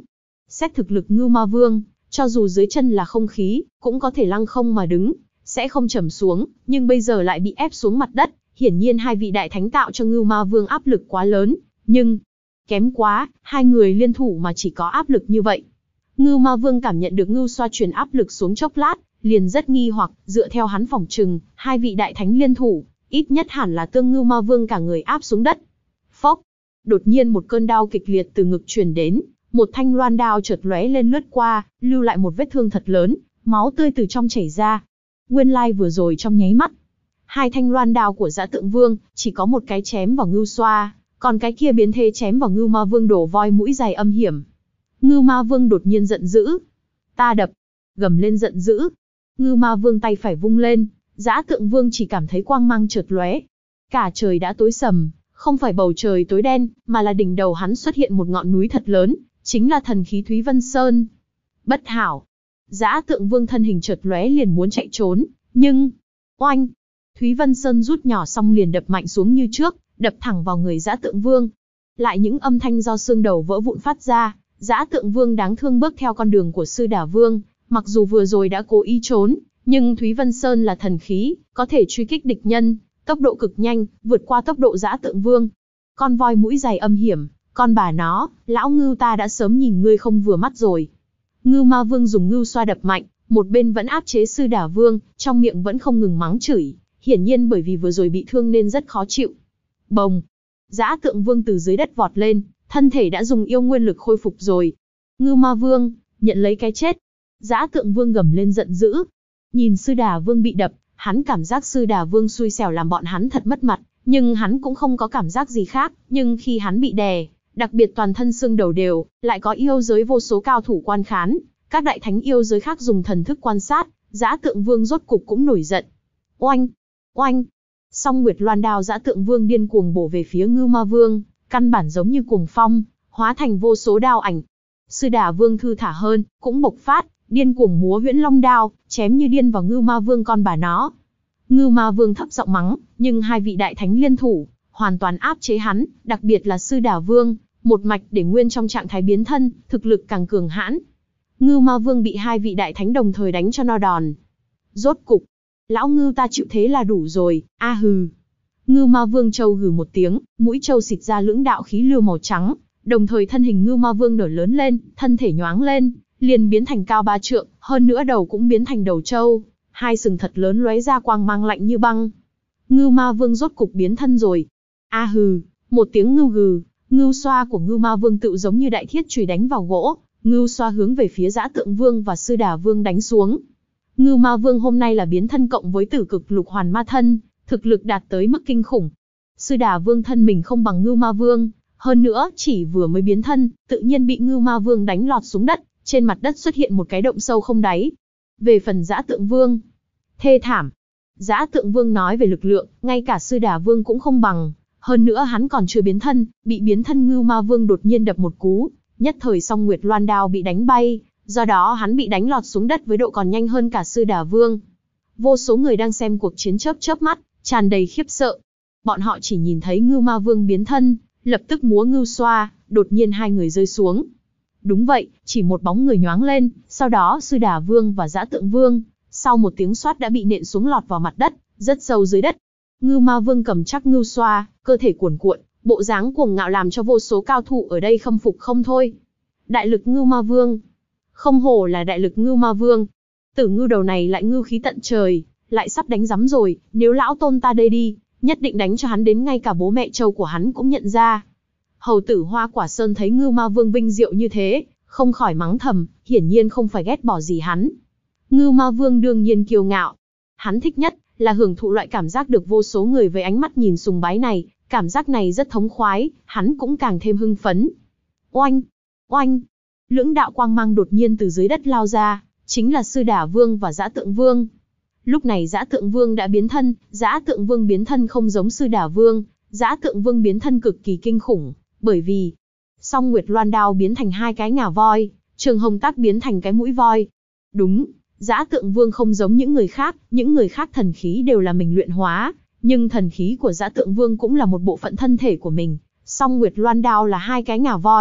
Xét thực lực Ngưu Ma Vương, cho dù dưới chân là không khí, cũng có thể lăng không mà đứng, sẽ không trầm xuống, nhưng bây giờ lại bị ép xuống mặt đất, hiển nhiên hai vị đại thánh tạo cho Ngưu Ma Vương áp lực quá lớn, nhưng kém quá, hai người liên thủ mà chỉ có áp lực như vậy. Ngưu Ma Vương cảm nhận được Ngưu Xoa truyền áp lực xuống chốc lát, liền rất nghi hoặc, dựa theo hắn phỏng chừng, hai vị đại thánh liên thủ, ít nhất hẳn là tương Ngưu Ma Vương cả người áp xuống đất. Phốc, đột nhiên một cơn đau kịch liệt từ ngực truyền đến, một thanh loan đao chợt lóe lên lướt qua, lưu lại một vết thương thật lớn, máu tươi từ trong chảy ra. Nguyên lai vừa rồi trong nháy mắt, hai thanh loan đao của Dã Tượng Vương, chỉ có một cái chém vào Ngưu Xoa, còn cái kia biến thế chém vào Ngưu Ma Vương đổ voi mũi dài âm hiểm. Ngưu Ma Vương đột nhiên giận dữ. Ta đập, gầm lên giận dữ. Ngưu Ma Vương tay phải vung lên, Dã Tượng Vương chỉ cảm thấy quang mang chợt lóe. Cả trời đã tối sầm, không phải bầu trời tối đen, mà là đỉnh đầu hắn xuất hiện một ngọn núi thật lớn, chính là thần khí Thúy Vân Sơn. Bất hảo. Dã Tượng Vương thân hình chợt lóe liền muốn chạy trốn, nhưng oanh, Thúy Vân Sơn rút nhỏ xong liền đập mạnh xuống như trước, đập thẳng vào người Dã Tượng Vương. Lại những âm thanh do xương đầu vỡ vụn phát ra, Dã Tượng Vương đáng thương bước theo con đường của Sư Đà Vương, mặc dù vừa rồi đã cố ý trốn, nhưng Thúy Vân Sơn là thần khí, có thể truy kích địch nhân, tốc độ cực nhanh, vượt qua tốc độ Dã Tượng Vương. Con voi mũi dài âm hiểm, con bà nó, lão Ngưu ta đã sớm nhìn ngươi không vừa mắt rồi. Ngưu Ma Vương dùng Ngưu Xoa đập mạnh, một bên vẫn áp chế Sư Đà Vương, trong miệng vẫn không ngừng mắng chửi, hiển nhiên bởi vì vừa rồi bị thương nên rất khó chịu. Bồng, Dã Tượng Vương từ dưới đất vọt lên, thân thể đã dùng yêu nguyên lực khôi phục rồi. Ngưu Ma Vương, nhận lấy cái chết. Dã Tượng Vương gầm lên giận dữ. Nhìn Sư Đà Vương bị đập, hắn cảm giác Sư Đà Vương xui xẻo làm bọn hắn thật mất mặt, nhưng hắn cũng không có cảm giác gì khác, nhưng khi hắn bị đè, đặc biệt toàn thân xương đầu đều, lại có yêu giới vô số cao thủ quan khán, các đại thánh yêu giới khác dùng thần thức quan sát, Dã Tượng Vương rốt cục cũng nổi giận. Oanh, oanh, song nguyệt loan đao Dã Tượng Vương điên cuồng bổ về phía Ngưu Ma Vương, căn bản giống như cuồng phong, hóa thành vô số đao ảnh. Sư Đà Vương thư thả hơn, cũng bộc phát, điên cuồng múa huyễn long đao, chém như điên vào Ngưu Ma Vương con bà nó. Ngưu Ma Vương thấp giọng mắng, nhưng hai vị đại thánh liên thủ, hoàn toàn áp chế hắn, đặc biệt là Sư Đà Vương, một mạch để nguyên trong trạng thái biến thân, thực lực càng cường hãn. Ngưu Ma Vương bị hai vị đại thánh đồng thời đánh cho no đòn. Rốt cục, lão Ngưu ta chịu thế là đủ rồi, a hừ. Ngưu Ma Vương trâu gừ một tiếng, mũi trâu xịt ra lưỡng đạo khí lưu màu trắng, đồng thời thân hình Ngưu Ma Vương nở lớn lên, thân thể nhoáng lên, liền biến thành cao ba trượng, hơn nữa đầu cũng biến thành đầu trâu, hai sừng thật lớn lóe ra quang mang lạnh như băng. Ngưu Ma Vương rốt cục biến thân rồi. A hừ, một tiếng ngưu gừ, Ngưu Xoa của Ngưu Ma Vương tự giống như đại thiết chùy đánh vào gỗ, Ngưu Xoa hướng về phía Dã Tượng Vương và Sư Đà Vương đánh xuống. Ngưu Ma Vương hôm nay là biến thân cộng với Tử Cực Lục Hoàn Ma thân, thực lực đạt tới mức kinh khủng. Sư Đà Vương thân mình không bằng Ngưu Ma Vương, hơn nữa chỉ vừa mới biến thân, tự nhiên bị Ngưu Ma Vương đánh lọt xuống đất, trên mặt đất xuất hiện một cái động sâu không đáy. Về phần Dã Tượng Vương, thê thảm. Dã Tượng Vương nói về lực lượng, ngay cả Sư Đà Vương cũng không bằng, hơn nữa hắn còn chưa biến thân, bị biến thân Ngưu Ma Vương đột nhiên đập một cú, nhất thời song nguyệt loan đao bị đánh bay, do đó hắn bị đánh lọt xuống đất với độ còn nhanh hơn cả Sư Đà Vương. Vô số người đang xem cuộc chiến chớp chớp mắt, tràn đầy khiếp sợ. Bọn họ chỉ nhìn thấy Ngưu Ma Vương biến thân, lập tức múa Ngưu Xoa, đột nhiên hai người rơi xuống. Đúng vậy, chỉ một bóng người nhoáng lên, sau đó Sư Đà Vương và Dã Tượng Vương, sau một tiếng xoát đã bị nện xuống lọt vào mặt đất, rất sâu dưới đất. Ngưu Ma Vương cầm chắc Ngưu Xoa, cơ thể cuồn cuộn, bộ dáng cuồng ngạo làm cho vô số cao thủ ở đây khâm phục không thôi. Đại lực Ngưu Ma Vương, không hổ là đại lực Ngưu Ma Vương. Tử Ngưu đầu này lại ngưu khí tận trời, lại sắp đánh rắm rồi, nếu lão tôn ta đây đi, nhất định đánh cho hắn đến ngay cả bố mẹ trâu của hắn cũng nhận ra. Hầu tử Hoa Quả Sơn thấy Ngưu Ma Vương vinh diệu như thế, không khỏi mắng thầm, hiển nhiên không phải ghét bỏ gì hắn. Ngưu Ma Vương đương nhiên kiêu ngạo. Hắn thích nhất là hưởng thụ loại cảm giác được vô số người với ánh mắt nhìn sùng bái này, cảm giác này rất thống khoái, hắn cũng càng thêm hưng phấn. Oanh, oanh, lưỡng đạo quang mang đột nhiên từ dưới đất lao ra, chính là Sư Đà Vương và Dã Tượng Vương. Lúc này Dã Tượng Vương đã biến thân, Dã Tượng Vương biến thân không giống Sư Đà Vương, Dã Tượng Vương biến thân cực kỳ kinh khủng, bởi vì song nguyệt loan đao biến thành hai cái ngà voi, Trường Hồng Tác biến thành cái mũi voi. Đúng, Dã Tượng Vương không giống những người khác, những người khác thần khí đều là mình luyện hóa, nhưng thần khí của Dã Tượng Vương cũng là một bộ phận thân thể của mình. Song nguyệt loan đao là hai cái ngà voi,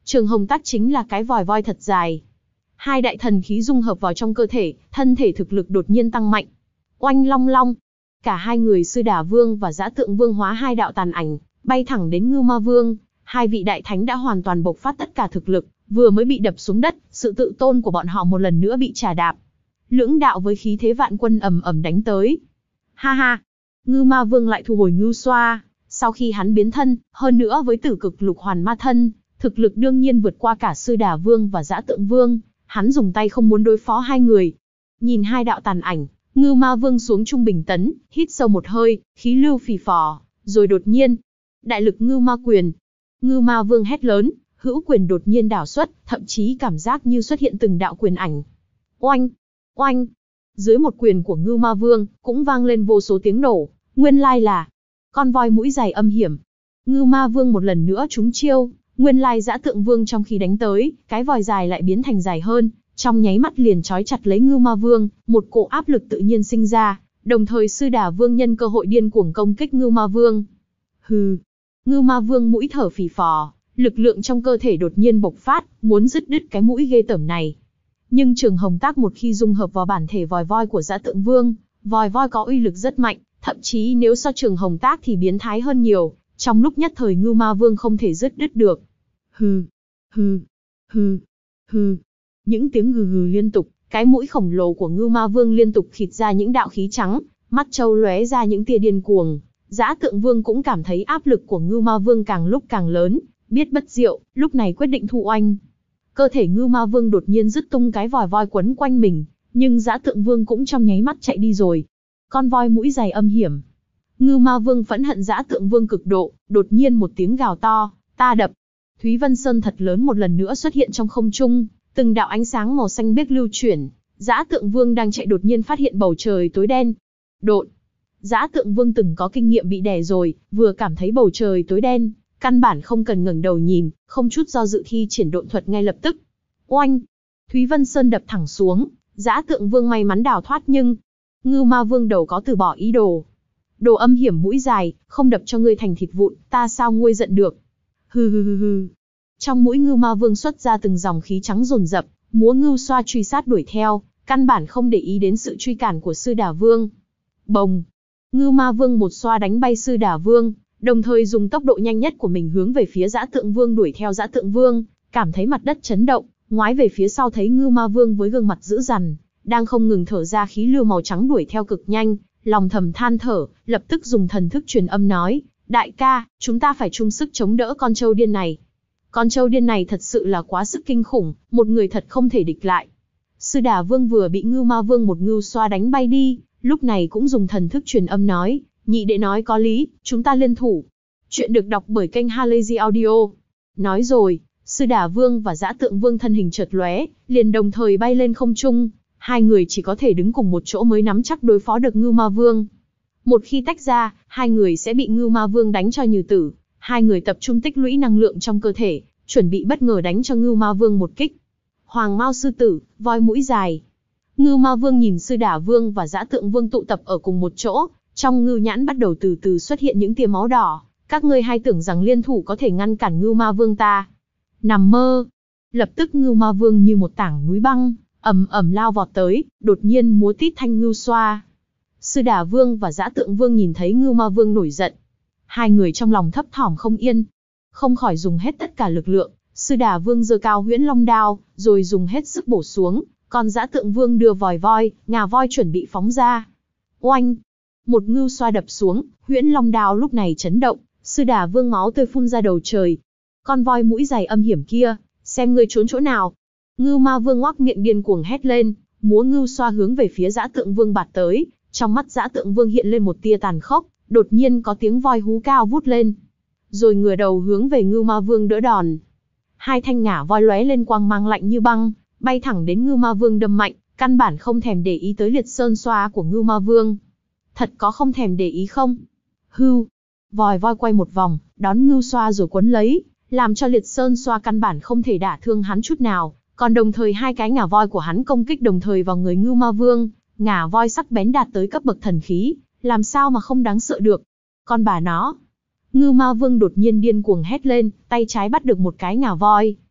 Trường Hồng Tác chính là cái vòi voi thật dài. Hai đại thần khí dung hợp vào trong cơ thể, thân thể thực lực đột nhiên tăng mạnh. Oanh long long, cả hai người Sư Đà Vương và Dã Tượng Vương hóa hai đạo tàn ảnh, bay thẳng đến Ngưu Ma Vương. Hai vị đại thánh đã hoàn toàn bộc phát tất cả thực lực, vừa mới bị đập xuống đất, sự tự tôn của bọn họ một lần nữa bị trà đạp. Lưỡng đạo với khí thế vạn quân ầm ầm đánh tới. Ha ha, Ngưu Ma Vương lại thu hồi ngưu xoa, sau khi hắn biến thân, hơn nữa với Tử Cực Lục Hoàn Ma thân, thực lực đương nhiên vượt qua cả Sư Đà Vương và Dã Tượng Vương, hắn dùng tay không muốn đối phó hai người. Nhìn hai đạo tàn ảnh, Ngưu Ma Vương xuống trung bình tấn, hít sâu một hơi, khí lưu phì phò, rồi đột nhiên, đại lực Ngưu Ma Quyền. Ngưu Ma Vương hét lớn, hữu quyền đột nhiên đảo xuất, thậm chí cảm giác như xuất hiện từng đạo quyền ảnh. Oanh, oanh, dưới một quyền của Ngưu Ma Vương, cũng vang lên vô số tiếng nổ, nguyên lai là con voi mũi dài âm hiểm. Ngưu Ma Vương một lần nữa trúng chiêu, nguyên lai Dã Tượng Vương trong khi đánh tới, cái vòi dài lại biến thành dài hơn, trong nháy mắt liền trói chặt lấy Ngưu Ma Vương, một cỗ áp lực tự nhiên sinh ra, đồng thời Sư Đà Vương nhân cơ hội điên cuồng công kích Ngưu Ma Vương. Hừ, Ngưu Ma Vương mũi thở phì phò, lực lượng trong cơ thể đột nhiên bộc phát, muốn dứt đứt cái mũi ghê tởm này. Nhưng Trường Hồng Tác một khi dung hợp vào bản thể vòi voi của Dã Tượng Vương, vòi voi có uy lực rất mạnh, thậm chí nếu so Trường Hồng Tác thì biến thái hơn nhiều, trong lúc nhất thời Ngưu Ma Vương không thể dứt đứt được. Hừ, hừ, hừ, hừ. Những tiếng hừ hừ liên tục, cái mũi khổng lồ của Ngưu Ma Vương liên tục khịt ra những đạo khí trắng, mắt trâu lóe ra những tia điên cuồng. Dã Tượng Vương cũng cảm thấy áp lực của Ngưu Ma Vương càng lúc càng lớn, biết bất diệu, lúc này quyết định thu oanh. Cơ thể Ngưu Ma Vương đột nhiên dứt tung cái vòi voi quấn quanh mình, nhưng Dã Tượng Vương cũng trong nháy mắt chạy đi rồi. Con voi mũi dài âm hiểm. Ngưu Ma Vương phẫn hận Dã Tượng Vương cực độ, đột nhiên một tiếng gào to, ta đập. Thúy Vân Sơn thật lớn một lần nữa xuất hiện trong không trung, từng đạo ánh sáng màu xanh biếc lưu chuyển. Dã Tượng Vương đang chạy đột nhiên phát hiện bầu trời tối đen. Độn. Dã Tượng Vương từng có kinh nghiệm bị đè rồi, vừa cảm thấy bầu trời tối đen, căn bản không cần ngẩng đầu nhìn, không chút do dự thi triển độn thuật ngay lập tức. Oanh! Thúy Vân Sơn đập thẳng xuống, Dã Tượng Vương may mắn đào thoát nhưng Ngưu Ma Vương đầu có từ bỏ ý đồ. Đồ âm hiểm mũi dài, không đập cho ngươi thành thịt vụn, ta sao nguôi giận được. Hừ hừ hừ hừ. Trong mũi Ngưu Ma Vương xuất ra từng dòng khí trắng dồn dập, múa ngưu xoa truy sát đuổi theo, căn bản không để ý đến sự truy cản của Sư Đà Vương. Bồng! Ngưu Ma Vương một xoa đánh bay Sư Đà Vương, đồng thời dùng tốc độ nhanh nhất của mình hướng về phía Dã Tượng Vương đuổi theo Dã Tượng Vương, cảm thấy mặt đất chấn động, ngoái về phía sau thấy Ngưu Ma Vương với gương mặt dữ dằn, đang không ngừng thở ra khí lưu màu trắng đuổi theo cực nhanh, lòng thầm than thở, lập tức dùng thần thức truyền âm nói, đại ca, chúng ta phải chung sức chống đỡ con trâu điên này. Con trâu điên này thật sự là quá sức kinh khủng, một người thật không thể địch lại. Sư Đà Vương vừa bị Ngưu Ma Vương một ngưu xoa đánh bay đi, lúc này cũng dùng thần thức truyền âm nói, nhị đệ nói có lý, chúng ta liên thủ. Chuyện được đọc bởi kênh Halazy Audio. Nói rồi, Sư Đà Vương và Dã Tượng Vương thân hình chợt lóe, liền đồng thời bay lên không trung, hai người chỉ có thể đứng cùng một chỗ mới nắm chắc đối phó được Ngưu Ma Vương. Một khi tách ra, hai người sẽ bị Ngưu Ma Vương đánh cho như tử. Hai người tập trung tích lũy năng lượng trong cơ thể, chuẩn bị bất ngờ đánh cho Ngưu Ma Vương một kích. Hoàng Mao sư tử, voi mũi dài. Ngưu Ma Vương nhìn Sư Đà Vương và Dã Tượng Vương tụ tập ở cùng một chỗ, trong ngưu nhãn bắt đầu từ từ xuất hiện những tia máu đỏ. Các ngươi hay tưởng rằng liên thủ có thể ngăn cản Ngưu Ma Vương ta? Nằm mơ. Lập tức Ngưu Ma Vương như một tảng núi băng, ầm ầm lao vọt tới, đột nhiên múa tít thanh ngưu xoa. Sư Đà Vương và Dã Tượng Vương nhìn thấy Ngưu Ma Vương nổi giận, hai người trong lòng thấp thỏm không yên, không khỏi dùng hết tất cả lực lượng. Sư Đà Vương giơ cao Huyễn Long đao, rồi dùng hết sức bổ xuống, còn Dã Tượng Vương đưa vòi voi, ngà voi chuẩn bị phóng ra. Oanh! Một ngưu xoa đập xuống, Huyễn Long đao lúc này chấn động, Sư Đà Vương máu tươi phun ra đầu trời. Con voi mũi dài âm hiểm kia, xem ngươi trốn chỗ nào. Ngưu Ma Vương ngoác miệng điên cuồng hét lên, múa ngưu xoa hướng về phía Dã Tượng Vương bạt tới. Trong mắt Dã Tượng Vương hiện lên một tia tàn khốc, đột nhiên có tiếng voi hú cao vút lên, rồi ngửa đầu hướng về Ngưu Ma Vương đỡ đòn. Hai thanh ngả voi lóe lên quang mang lạnh như băng, bay thẳng đến Ngưu Ma Vương đâm mạnh, căn bản không thèm để ý tới liệt sơn xoa của Ngưu Ma Vương. Thật có không thèm để ý không? Hưu! Vòi voi quay một vòng, đón ngưu xoa rồi quấn lấy, làm cho liệt sơn xoa căn bản không thể đả thương hắn chút nào. Còn đồng thời hai cái ngả voi của hắn công kích đồng thời vào người Ngưu Ma Vương, ngả voi sắc bén đạt tới cấp bậc thần khí, làm sao mà không đáng sợ được. Con bà nó! Ngưu Ma Vương đột nhiên điên cuồng hét lên, tay trái bắt được một cái ngả voi.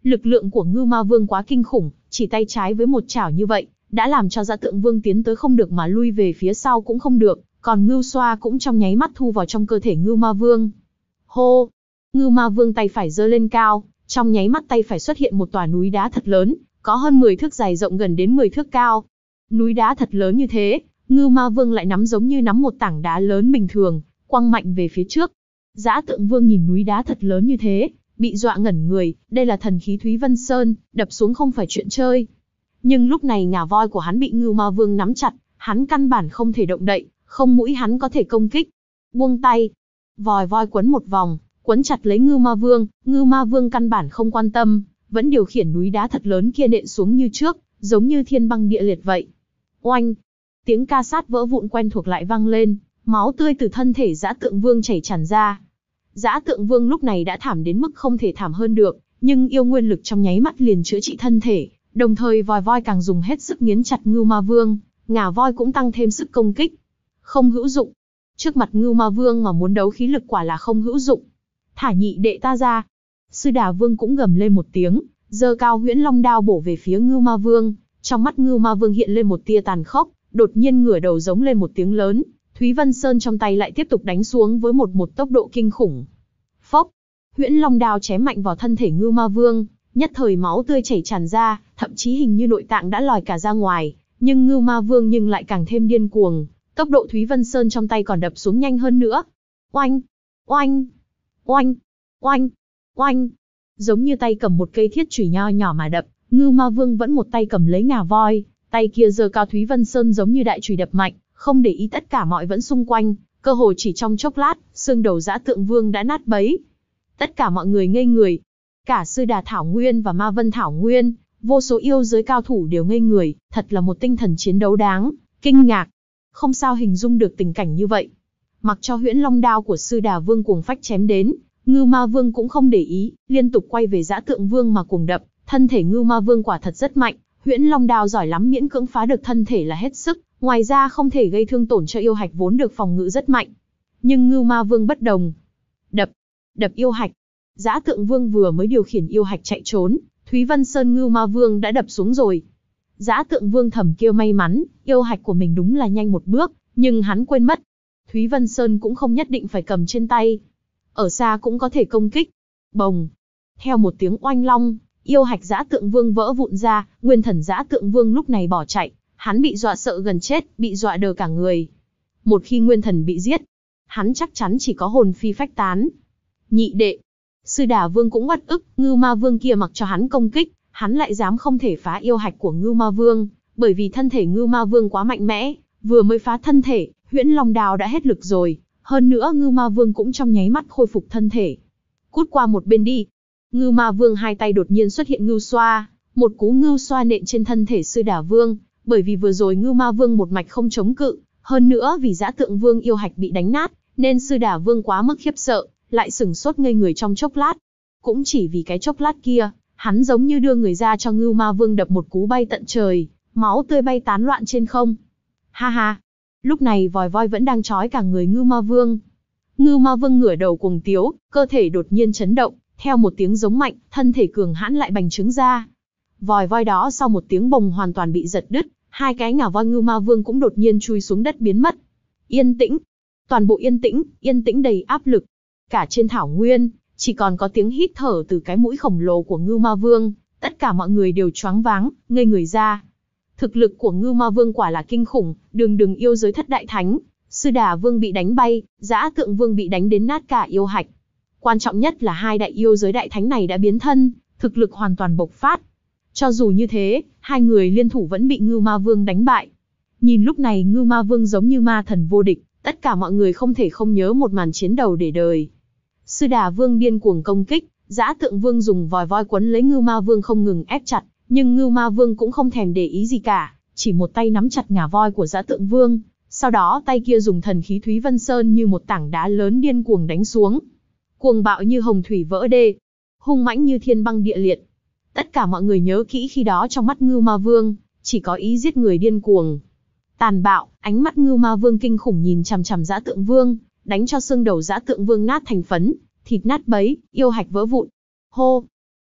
Lực lượng của Ngưu Ma Vương quá kinh khủng, chỉ tay trái với một chảo như vậy, đã làm cho Dã Tượng Vương tiến tới không được mà lui về phía sau cũng không được, còn Ngưu Xoa cũng trong nháy mắt thu vào trong cơ thể Ngưu Ma Vương. Hô! Ngưu Ma Vương tay phải giơ lên cao, trong nháy mắt tay phải xuất hiện một tòa núi đá thật lớn, có hơn mười thước dài rộng gần đến mười thước cao. Núi đá thật lớn như thế, Ngưu Ma Vương lại nắm giống như nắm một tảng đá lớn bình thường, quăng mạnh về phía trước. Dã Tượng Vương nhìn núi đá thật lớn như thế, bị dọa ngẩn người, đây là thần khí Thúy Vân Sơn, đập xuống không phải chuyện chơi. Nhưng lúc này ngà voi của hắn bị Ngưu Ma Vương nắm chặt, hắn căn bản không thể động đậy, không mũi hắn có thể công kích. Buông tay, vòi voi quấn một vòng, quấn chặt lấy Ngưu Ma Vương, Ngưu Ma Vương căn bản không quan tâm, vẫn điều khiển núi đá thật lớn kia nện xuống như trước, giống như thiên băng địa liệt vậy. Oanh! Tiếng ca sát vỡ vụn quen thuộc lại vang lên, máu tươi từ thân thể Dã Tượng Vương chảy tràn ra. Dã Tượng Vương lúc này đã thảm đến mức không thể thảm hơn được, nhưng yêu nguyên lực trong nháy mắt liền chữa trị thân thể, đồng thời vòi voi càng dùng hết sức nghiến chặt Ngưu Ma Vương, ngà voi cũng tăng thêm sức công kích. Không hữu dụng. Trước mặt Ngưu Ma Vương mà muốn đấu khí lực quả là không hữu dụng. Thả nhị đệ ta ra. Sư Đà Vương cũng gầm lên một tiếng, giơ cao Huyễn Long đao bổ về phía Ngưu Ma Vương, trong mắt Ngưu Ma Vương hiện lên một tia tàn khốc, đột nhiên ngửa đầu giống lên một tiếng lớn, Thúy Vân Sơn trong tay lại tiếp tục đánh xuống với một một tốc độ kinh khủng. Phốc! Huyễn Long đao chém mạnh vào thân thể Ngưu Ma Vương, nhất thời máu tươi chảy tràn ra, thậm chí hình như nội tạng đã lòi cả ra ngoài, nhưng Ngưu Ma Vương nhưng lại càng thêm điên cuồng, tốc độ Thúy Vân Sơn trong tay còn đập xuống nhanh hơn nữa. Oanh! Oanh! Oanh! Oanh! Oanh! Giống như tay cầm một cây thiết chùy nho nhỏ mà đập, Ngưu Ma Vương vẫn một tay cầm lấy ngà voi, tay kia giơ cao Thúy Vân Sơn giống như đại chùy đập mạnh, không để ý tất cả mọi vẫn xung quanh, cơ hồ chỉ trong chốc lát, xương đầu Dã Tượng Vương đã nát bấy. Tất cả mọi người ngây người, cả Sư Đà Thảo Nguyên và Ma Vân Thảo Nguyên, vô số yêu giới cao thủ đều ngây người, thật là một tinh thần chiến đấu đáng kinh ngạc. Không sao hình dung được tình cảnh như vậy. Mặc cho Huyễn Long đao của Sư Đà Vương cuồng phách chém đến, Ngưu Ma Vương cũng không để ý, liên tục quay về Dã Tượng Vương mà cuồng đập, thân thể Ngưu Ma Vương quả thật rất mạnh, Huyễn Long đao giỏi lắm miễn cưỡng phá được thân thể là hết sức, ngoài ra không thể gây thương tổn cho yêu hạch vốn được phòng ngự rất mạnh. Nhưng Ngưu Ma Vương bất đồng. Đập, đập yêu hạch. Dã Tượng Vương vừa mới điều khiển yêu hạch chạy trốn, Thúy Vân Sơn Ngưu Ma Vương đã đập xuống rồi. Dã Tượng Vương thầm kêu may mắn, yêu hạch của mình đúng là nhanh một bước, nhưng hắn quên mất. Thúy Vân Sơn cũng không nhất định phải cầm trên tay. Ở xa cũng có thể công kích. Bồng. Theo một tiếng oanh long, yêu hạch Dã Tượng Vương vỡ vụn ra, nguyên thần Dã Tượng Vương lúc này bỏ chạy, hắn bị dọa sợ gần chết, bị dọa đờ cả người. Một khi nguyên thần bị giết, hắn chắc chắn chỉ có hồn phi phách tán. Nhị đệ. Sư Đà Vương cũng uất ức, Ngưu Ma Vương kia mặc cho hắn công kích, hắn lại dám không thể phá yêu hạch của Ngưu Ma Vương, bởi vì thân thể Ngưu Ma Vương quá mạnh mẽ, vừa mới phá thân thể, Huyễn Long đao đã hết lực rồi, hơn nữa Ngưu Ma Vương cũng trong nháy mắt khôi phục thân thể. Cút qua một bên đi. Ngưu Ma Vương hai tay đột nhiên xuất hiện ngưu xoa, một cú ngưu xoa nện trên thân thể Sư Đà Vương, bởi vì vừa rồi Ngưu Ma Vương một mạch không chống cự, hơn nữa vì Dã Tượng Vương yêu hạch bị đánh nát, nên Sư Đà Vương quá mức khiếp sợ, lại sửng sốt ngây người trong chốc lát. Cũng chỉ vì cái chốc lát kia, hắn giống như đưa người ra cho Ngưu Ma Vương đập một cú bay tận trời, máu tươi bay tán loạn trên không. Ha ha! Lúc này vòi voi vẫn đang trói cả người Ngưu Ma Vương. Ngưu Ma Vương ngửa đầu cuồng tiếu, cơ thể đột nhiên chấn động, theo một tiếng giống mạnh, thân thể cường hãn lại bành trướng ra. Vòi voi đó sau một tiếng bồng hoàn toàn bị giật đứt, hai cái ngà voi Ngưu Ma Vương cũng đột nhiên chui xuống đất biến mất. Yên tĩnh, toàn bộ yên tĩnh, yên tĩnh đầy áp lực. Cả trên thảo nguyên, chỉ còn có tiếng hít thở từ cái mũi khổng lồ của Ngưu Ma Vương, tất cả mọi người đều choáng váng, ngây người ra. Thực lực của Ngưu Ma Vương quả là kinh khủng, đường đường yêu giới thất đại thánh, Sư Đà Vương bị đánh bay, Dã Tượng Vương bị đánh đến nát cả yêu hạch. Quan trọng nhất là hai đại yêu giới đại thánh này đã biến thân, thực lực hoàn toàn bộc phát. Cho dù như thế, hai người liên thủ vẫn bị Ngưu Ma Vương đánh bại. Nhìn lúc này Ngưu Ma Vương giống như ma thần vô địch, tất cả mọi người không thể không nhớ một màn chiến đầu để đời. Sư Đà Vương điên cuồng công kích, Dã Tượng Vương dùng vòi voi quấn lấy Ngưu Ma Vương không ngừng ép chặt, nhưng Ngưu Ma Vương cũng không thèm để ý gì cả, chỉ một tay nắm chặt ngà voi của Dã Tượng Vương, sau đó tay kia dùng thần khí Thúy Vân Sơn như một tảng đá lớn điên cuồng đánh xuống. Cuồng bạo như hồng thủy vỡ đê, hung mãnh như thiên băng địa liệt. Tất cả mọi người nhớ kỹ khi đó trong mắt Ngưu Ma Vương, chỉ có ý giết người điên cuồng. Tàn bạo, ánh mắt Ngưu Ma Vương kinh khủng nhìn chằm chằm Dã Tượng Vương, đánh cho xương đầu Dã Tượng Vương nát thành phấn, thịt nát bấy, yêu hạch vỡ vụn. Hô!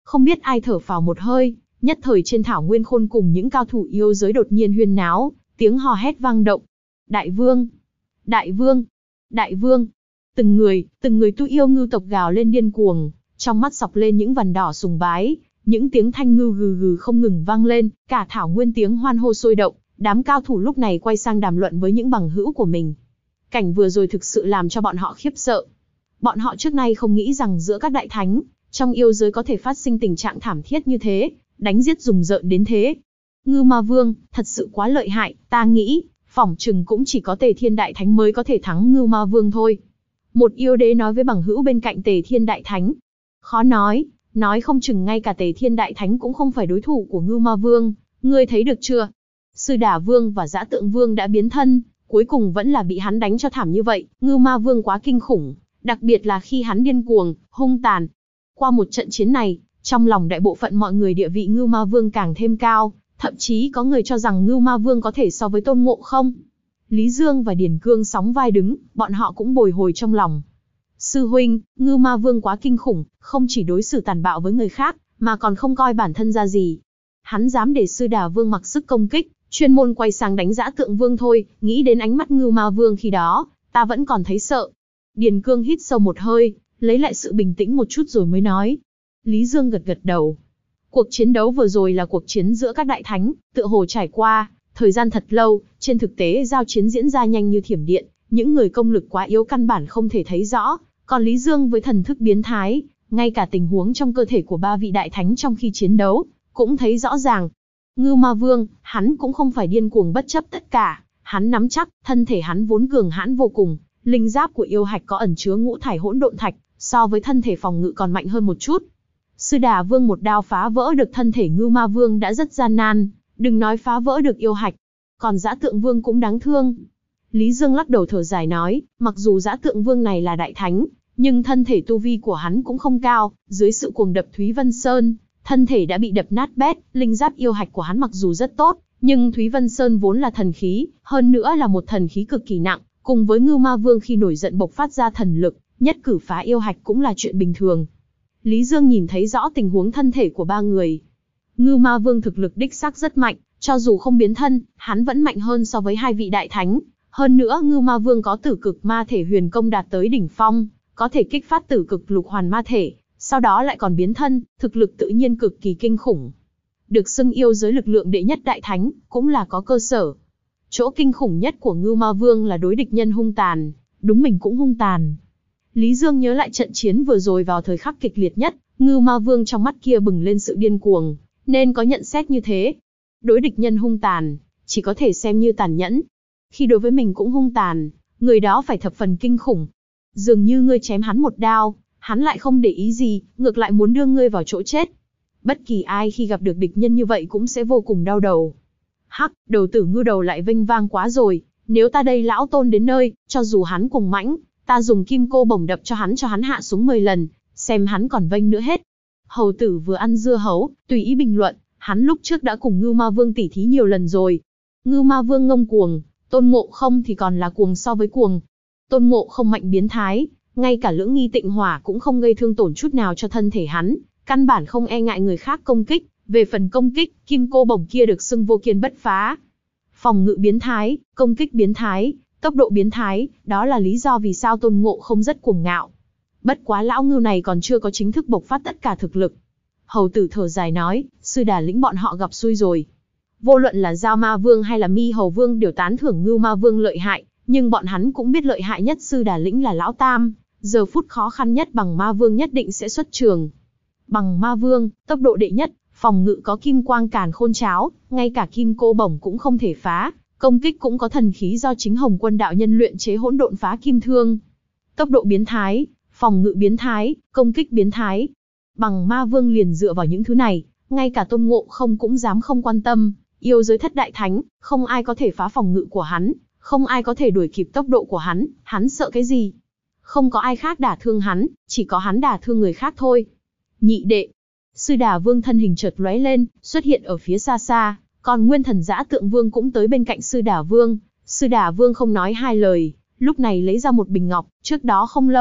Không biết ai thở phào một hơi, nhất thời trên thảo nguyên khôn cùng những cao thủ yêu giới đột nhiên huyên náo, tiếng hò hét vang động. Đại vương! Đại vương! Đại vương! Từng người, từng người tu yêu ngư tộc gào lên điên cuồng, trong mắt sọc lên những vằn đỏ sùng bái, những tiếng thanh ngư gừ gừ không ngừng vang lên, cả thảo nguyên tiếng hoan hô sôi động, đám cao thủ lúc này quay sang đàm luận với những bằng hữu của mình. Cảnh vừa rồi thực sự làm cho bọn họ khiếp sợ. Bọn họ trước nay không nghĩ rằng giữa các đại thánh, trong yêu giới có thể phát sinh tình trạng thảm thiết như thế, đánh giết rùng rợn đến thế. Ngưu Ma Vương, thật sự quá lợi hại, ta nghĩ, phỏng chừng cũng chỉ có Tề Thiên Đại Thánh mới có thể thắng Ngưu Ma Vương thôi. Một yêu đế nói với bằng hữu bên cạnh Tề Thiên Đại Thánh. Khó nói, nói không chừng ngay cả Tề Thiên Đại Thánh cũng không phải đối thủ của Ngưu Ma Vương, ngươi thấy được chưa? Sư Đà Vương và Dã Tượng Vương đã biến thân, cuối cùng vẫn là bị hắn đánh cho thảm như vậy. Ngưu Ma Vương quá kinh khủng, đặc biệt là khi hắn điên cuồng, hung tàn. Qua một trận chiến này, trong lòng đại bộ phận mọi người địa vị Ngưu Ma Vương càng thêm cao, thậm chí có người cho rằng Ngưu Ma Vương có thể so với Tôn Ngộ Không. Lý Dương và Điền Cương sóng vai đứng, bọn họ cũng bồi hồi trong lòng. Sư huynh, Ngưu Ma Vương quá kinh khủng, không chỉ đối xử tàn bạo với người khác, mà còn không coi bản thân ra gì. Hắn dám để Sư Đà Vương mặc sức công kích, chuyên môn quay sang đánh Dã Tượng Vương thôi, nghĩ đến ánh mắt Ngưu Ma Vương khi đó, ta vẫn còn thấy sợ. Điền Cương hít sâu một hơi, lấy lại sự bình tĩnh một chút rồi mới nói. Lý Dương gật gật đầu. Cuộc chiến đấu vừa rồi là cuộc chiến giữa các đại thánh, tựa hồ trải qua thời gian thật lâu, trên thực tế giao chiến diễn ra nhanh như thiểm điện, những người công lực quá yếu căn bản không thể thấy rõ, còn Lý Dương với thần thức biến thái, ngay cả tình huống trong cơ thể của ba vị đại thánh trong khi chiến đấu, cũng thấy rõ ràng. Ngưu Ma Vương, hắn cũng không phải điên cuồng bất chấp tất cả, hắn nắm chắc, thân thể hắn vốn cường hãn vô cùng, linh giáp của yêu hạch có ẩn chứa ngũ thải hỗn độn thạch, so với thân thể phòng ngự còn mạnh hơn một chút. Sư Đà Vương một đao phá vỡ được thân thể Ngưu Ma Vương đã rất gian nan, đừng nói phá vỡ được yêu hạch, còn Dã Tượng Vương cũng đáng thương. Lý Dương lắc đầu thở dài nói, mặc dù Dã Tượng Vương này là đại thánh, nhưng thân thể tu vi của hắn cũng không cao, dưới sự cuồng đập Thúy Vân Sơn, thân thể đã bị đập nát bét, linh giáp yêu hạch của hắn mặc dù rất tốt, nhưng Thúy Vân Sơn vốn là thần khí, hơn nữa là một thần khí cực kỳ nặng, cùng với Ngưu Ma Vương khi nổi giận bộc phát ra thần lực, nhất cử phá yêu hạch cũng là chuyện bình thường. Lý Dương nhìn thấy rõ tình huống thân thể của ba người. Ngưu Ma Vương thực lực đích xác rất mạnh, cho dù không biến thân, hắn vẫn mạnh hơn so với hai vị đại thánh. Hơn nữa Ngưu Ma Vương có tử cực ma thể huyền công đạt tới đỉnh phong, có thể kích phát tử cực lục hoàn ma thể, sau đó lại còn biến thân, thực lực tự nhiên cực kỳ kinh khủng. Được xưng yêu giới lực lượng đệ nhất đại thánh, cũng là có cơ sở. Chỗ kinh khủng nhất của Ngưu Ma Vương là đối địch nhân hung tàn, đúng mình cũng hung tàn. Lý Dương nhớ lại trận chiến vừa rồi vào thời khắc kịch liệt nhất, Ngưu Ma Vương trong mắt kia bừng lên sự điên cuồng, nên có nhận xét như thế. Đối địch nhân hung tàn, chỉ có thể xem như tàn nhẫn. Khi đối với mình cũng hung tàn, người đó phải thập phần kinh khủng. Dường như ngươi chém hắn một đao, hắn lại không để ý gì, ngược lại muốn đưa ngươi vào chỗ chết. Bất kỳ ai khi gặp được địch nhân như vậy cũng sẽ vô cùng đau đầu. Hắc, đầu tử Ngưu đầu lại vênh vang quá rồi, nếu ta đây lão tôn đến nơi, cho dù hắn cùng mãnh, ta dùng kim cô bổng đập cho hắn cho hắn hạ xuống mười lần, xem hắn còn vênh nữa hết. Hầu tử vừa ăn dưa hấu, tùy ý bình luận, hắn lúc trước đã cùng Ngưu Ma Vương tỉ thí nhiều lần rồi. Ngưu Ma Vương ngông cuồng, Tôn Ngộ Không thì còn là cuồng so với cuồng. Tôn Ngộ Không mạnh biến thái, ngay cả lưỡng nghi tịnh hỏa cũng không gây thương tổn chút nào cho thân thể hắn, căn bản không e ngại người khác công kích. Về phần công kích, kim cô bổng kia được xưng vô kiên bất phá. Phòng ngự biến thái, công kích biến thái, tốc độ biến thái, đó là lý do vì sao Tôn Ngộ Không rất cuồng ngạo. Bất quá lão ngưu này còn chưa có chính thức bộc phát tất cả thực lực. Hầu tử thở dài nói, Sư Đà lĩnh bọn họ gặp xui rồi. Vô luận là Giao Ma Vương hay là Mi Hầu Vương đều tán thưởng Ngưu Ma Vương lợi hại, nhưng bọn hắn cũng biết lợi hại nhất Sư Đà lĩnh là lão tam, giờ phút khó khăn nhất Bằng Ma Vương nhất định sẽ xuất trường. Bằng Ma Vương, tốc độ đệ nhất, phòng ngự có kim quang càn khôn cháo, ngay cả kim cô bổng cũng không thể phá, công kích cũng có thần khí do chính Hồng Quân đạo nhân luyện chế hỗn độn phá kim thương. Tốc độ biến thái, phòng ngự biến thái, công kích biến thái. Bằng Ma Vương liền dựa vào những thứ này, ngay cả Tôn Ngộ Không cũng dám không quan tâm, yêu giới thất đại thánh, không ai có thể phá phòng ngự của hắn, không ai có thể đuổi kịp tốc độ của hắn, hắn sợ cái gì? Không có ai khác đả thương hắn, chỉ có hắn đả thương người khác thôi. Nhị đệ, Sư Đà Vương thân hình chợt lóe lên, xuất hiện ở phía xa xa, còn Nguyên Thần Dã Tượng Vương cũng tới bên cạnh Sư Đà Vương. Sư Đà Vương không nói hai lời, lúc này lấy ra một bình ngọc, trước đó không lâu,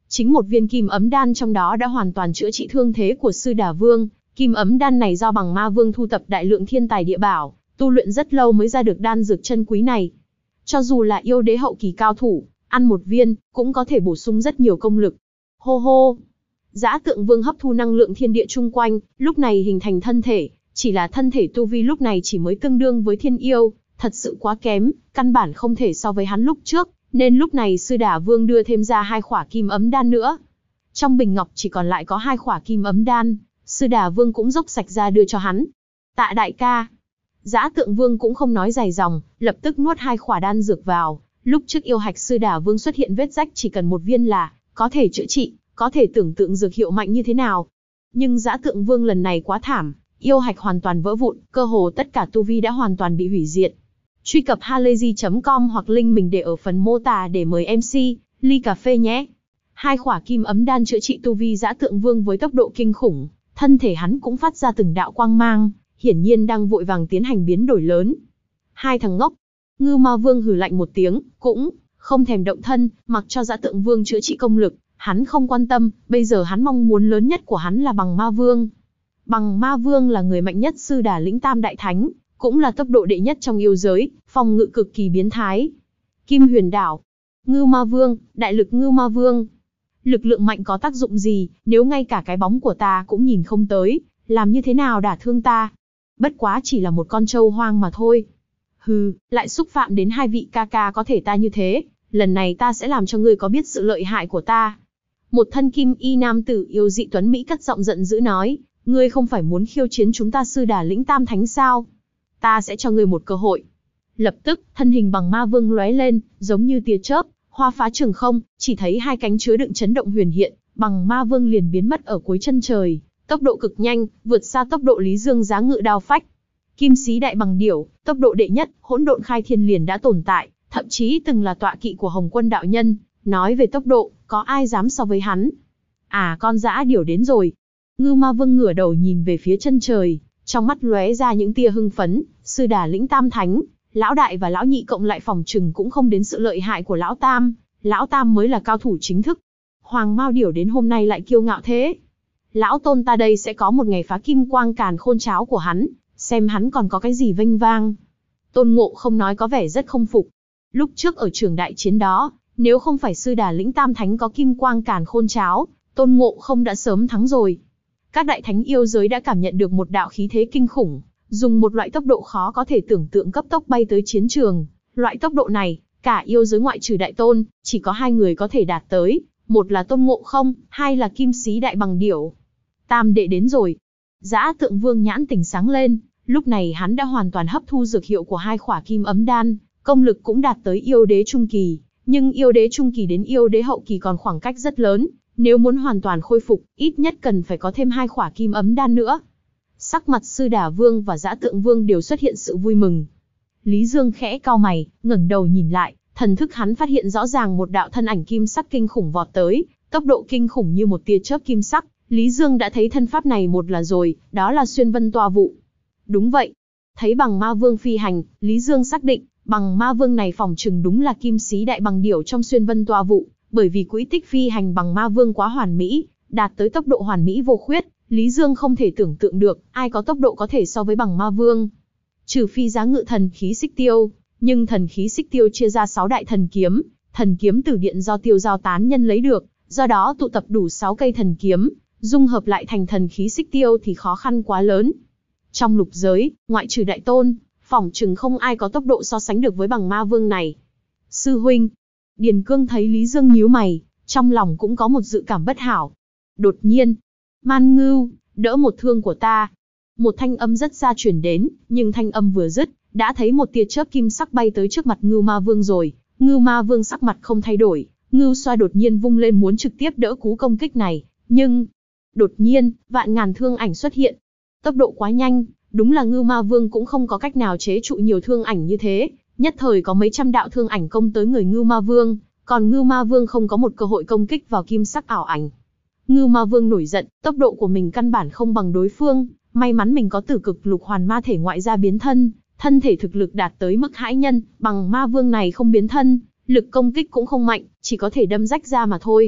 Chính một viên kim ấm đan trong đó đã hoàn toàn chữa trị thương thế của Sư Đà Vương. Kim ấm đan này do Bằng Ma Vương thu tập đại lượng thiên tài địa bảo, tu luyện rất lâu mới ra được đan dược chân quý này. Cho dù là yêu đế hậu kỳ cao thủ, ăn một viên, cũng có thể bổ sung rất nhiều công lực. Hô hô! Dã Tượng Vương hấp thu năng lượng thiên địa chung quanh, lúc này hình thành thân thể, chỉ là thân thể tu vi lúc này chỉ mới tương đương với thiên yêu, thật sự quá kém, căn bản không thể so với hắn lúc trước, nên lúc này Sư Đà Vương đưa thêm ra hai khỏa kim ấm đan nữa. Trong bình ngọc chỉ còn lại có hai khỏa kim ấm đan, Sư Đà Vương cũng dốc sạch ra đưa cho hắn. Tạ đại ca! Dã Tượng Vương cũng không nói dài dòng, lập tức nuốt hai khỏa đan dược vào. Lúc trước yêu hạch Sư Đà Vương xuất hiện vết rách chỉ cần một viên là có thể chữa trị, có thể tưởng tượng dược hiệu mạnh như thế nào. Nhưng Dã Tượng Vương lần này quá thảm, yêu hạch hoàn toàn vỡ vụn, cơ hồ tất cả tu vi đã hoàn toàn bị hủy diệt. Truy cập halayzi chấm com hoặc link mình để ở phần mô tả để mời em xê, ly cà phê nhé. Hai khỏa kim ấm đan chữa trị tu vi Dã Tượng Vương với tốc độ kinh khủng, thân thể hắn cũng phát ra từng đạo quang mang, hiển nhiên đang vội vàng tiến hành biến đổi lớn. Hai thằng ngốc! Ngưu Ma Vương hừ lạnh một tiếng, cũng không thèm động thân, mặc cho Dã Tượng Vương chữa trị công lực, hắn không quan tâm, bây giờ hắn mong muốn lớn nhất của hắn là Bằng Ma Vương. Bằng Ma Vương là người mạnh nhất Sư Đà lĩnh Tam Đại Thánh, cũng là tốc độ đệ nhất trong yêu giới, phòng ngự cực kỳ biến thái. Kim Huyền Đảo. Ngưu Ma Vương, đại lực Ngưu Ma Vương. Lực lượng mạnh có tác dụng gì, nếu ngay cả cái bóng của ta cũng nhìn không tới, làm như thế nào đả thương ta? Bất quá chỉ là một con trâu hoang mà thôi. Hừ, lại xúc phạm đến hai vị ca ca có thể ta như thế, lần này ta sẽ làm cho ngươi có biết sự lợi hại của ta. Một thân kim y nam tử yêu dị tuấn Mỹ cất giọng giận dữ nói, ngươi không phải muốn khiêu chiến chúng ta Sư Đà lĩnh Tam Thánh sao? Ta sẽ cho ngươi một cơ hội. Lập tức, thân hình Bằng Ma Vương lóe lên, giống như tia chớp, hoa phá trường không, chỉ thấy hai cánh chứa đựng chấn động huyền hiện, Bằng Ma Vương liền biến mất ở cuối chân trời, tốc độ cực nhanh, vượt xa tốc độ Lý Dương giá ngự đao phách. Kim Xí Đại Bằng Điểu, tốc độ đệ nhất, hỗn độn khai thiên liền đã tồn tại, thậm chí từng là tọa kỵ của Hồng Quân đạo nhân, nói về tốc độ, có ai dám so với hắn? À, con dã điểu đến rồi. Ngưu Ma Vương ngửa đầu nhìn về phía chân trời, trong mắt lóe ra những tia hưng phấn, Sư Đà lĩnh Tam Thánh, lão đại và lão nhị cộng lại phòng trừng cũng không đến sự lợi hại của lão tam, lão tam mới là cao thủ chính thức. Hoàng Mao Điểu đến hôm nay lại kiêu ngạo thế. Lão tôn ta đây sẽ có một ngày phá kim quang càn khôn cháo của hắn, xem hắn còn có cái gì vênh vang. Tôn Ngộ không nói có vẻ rất không phục. Lúc trước ở trường đại chiến đó, nếu không phải Sư Đà lĩnh Tam Thánh có kim quang càn khôn cháo, Tôn Ngộ không đã sớm thắng rồi. Các đại thánh yêu giới đã cảm nhận được một đạo khí thế kinh khủng, dùng một loại tốc độ khó có thể tưởng tượng cấp tốc bay tới chiến trường. Loại tốc độ này, cả yêu giới ngoại trừ Đại Tôn, chỉ có hai người có thể đạt tới, một là Tôn Ngộ không, hai là Kim Xí Đại Bằng Điểu. Tam đệ đến rồi. Dã Tượng Vương nhãn tỉnh sáng lên, lúc này hắn đã hoàn toàn hấp thu dược hiệu của hai khỏa kim ấm đan, công lực cũng đạt tới yêu đế trung kỳ, nhưng yêu đế trung kỳ đến yêu đế hậu kỳ còn khoảng cách rất lớn, nếu muốn hoàn toàn khôi phục, ít nhất cần phải có thêm hai khỏa kim ấm đan nữa. Sắc mặt Sư Đà Vương và Dã Tượng Vương đều xuất hiện sự vui mừng. Lý Dương khẽ cau mày, ngẩng đầu nhìn lại, thần thức hắn phát hiện rõ ràng một đạo thân ảnh kim sắc kinh khủng vọt tới, tốc độ kinh khủng như một tia chớp kim sắc. Lý Dương đã thấy thân pháp này một là rồi, đó là Xuyên Vân Toa Vụ. Đúng vậy. Thấy Bằng Ma Vương phi hành, Lý Dương xác định, Bằng Ma Vương này phỏng chừng đúng là Kim Xí Đại Bằng Điểu trong Xuyên Vân Toa Vụ, bởi vì quỹ tích phi hành Bằng Ma Vương quá hoàn mỹ, đạt tới tốc độ hoàn mỹ vô khuyết, Lý Dương không thể tưởng tượng được, ai có tốc độ có thể so với Bằng Ma Vương. Trừ phi giá ngự thần khí xích tiêu, nhưng thần khí xích tiêu chia ra sáu đại thần kiếm, thần kiếm tử điện do Tiêu Giao tán nhân lấy được, do đó tụ tập đủ sáu cây thần kiếm, dung hợp lại thành thần khí xích tiêu thì khó khăn quá lớn. Trong lục giới, ngoại trừ Đại Tôn, phỏng chừng không ai có tốc độ so sánh được với Bằng Ma Vương này. Sư huynh, Điền Cương thấy Lý Dương nhíu mày, trong lòng cũng có một dự cảm bất hảo. Đột nhiên, Man Ngưu, đỡ một thương của ta. Một thanh âm rất xa truyền đến, nhưng thanh âm vừa dứt, đã thấy một tia chớp kim sắc bay tới trước mặt Ngưu Ma Vương rồi. Ngưu Ma Vương sắc mặt không thay đổi, Ngưu xoa đột nhiên vung lên muốn trực tiếp đỡ cú công kích này, nhưng đột nhiên, vạn ngàn thương ảnh xuất hiện. Tốc độ quá nhanh, đúng là Ngưu Ma Vương cũng không có cách nào chế trụ nhiều thương ảnh như thế, nhất thời có mấy trăm đạo thương ảnh công tới người Ngưu Ma Vương, còn Ngưu Ma Vương không có một cơ hội công kích vào kim sắc ảo ảnh. Ngưu Ma Vương nổi giận, tốc độ của mình căn bản không bằng đối phương, may mắn mình có Tử Cực Lục Hoàn Ma thể ngoại gia biến thân, thân thể thực lực đạt tới mức hãi nhân, Bằng Ma Vương này không biến thân, lực công kích cũng không mạnh, chỉ có thể đâm rách ra mà thôi.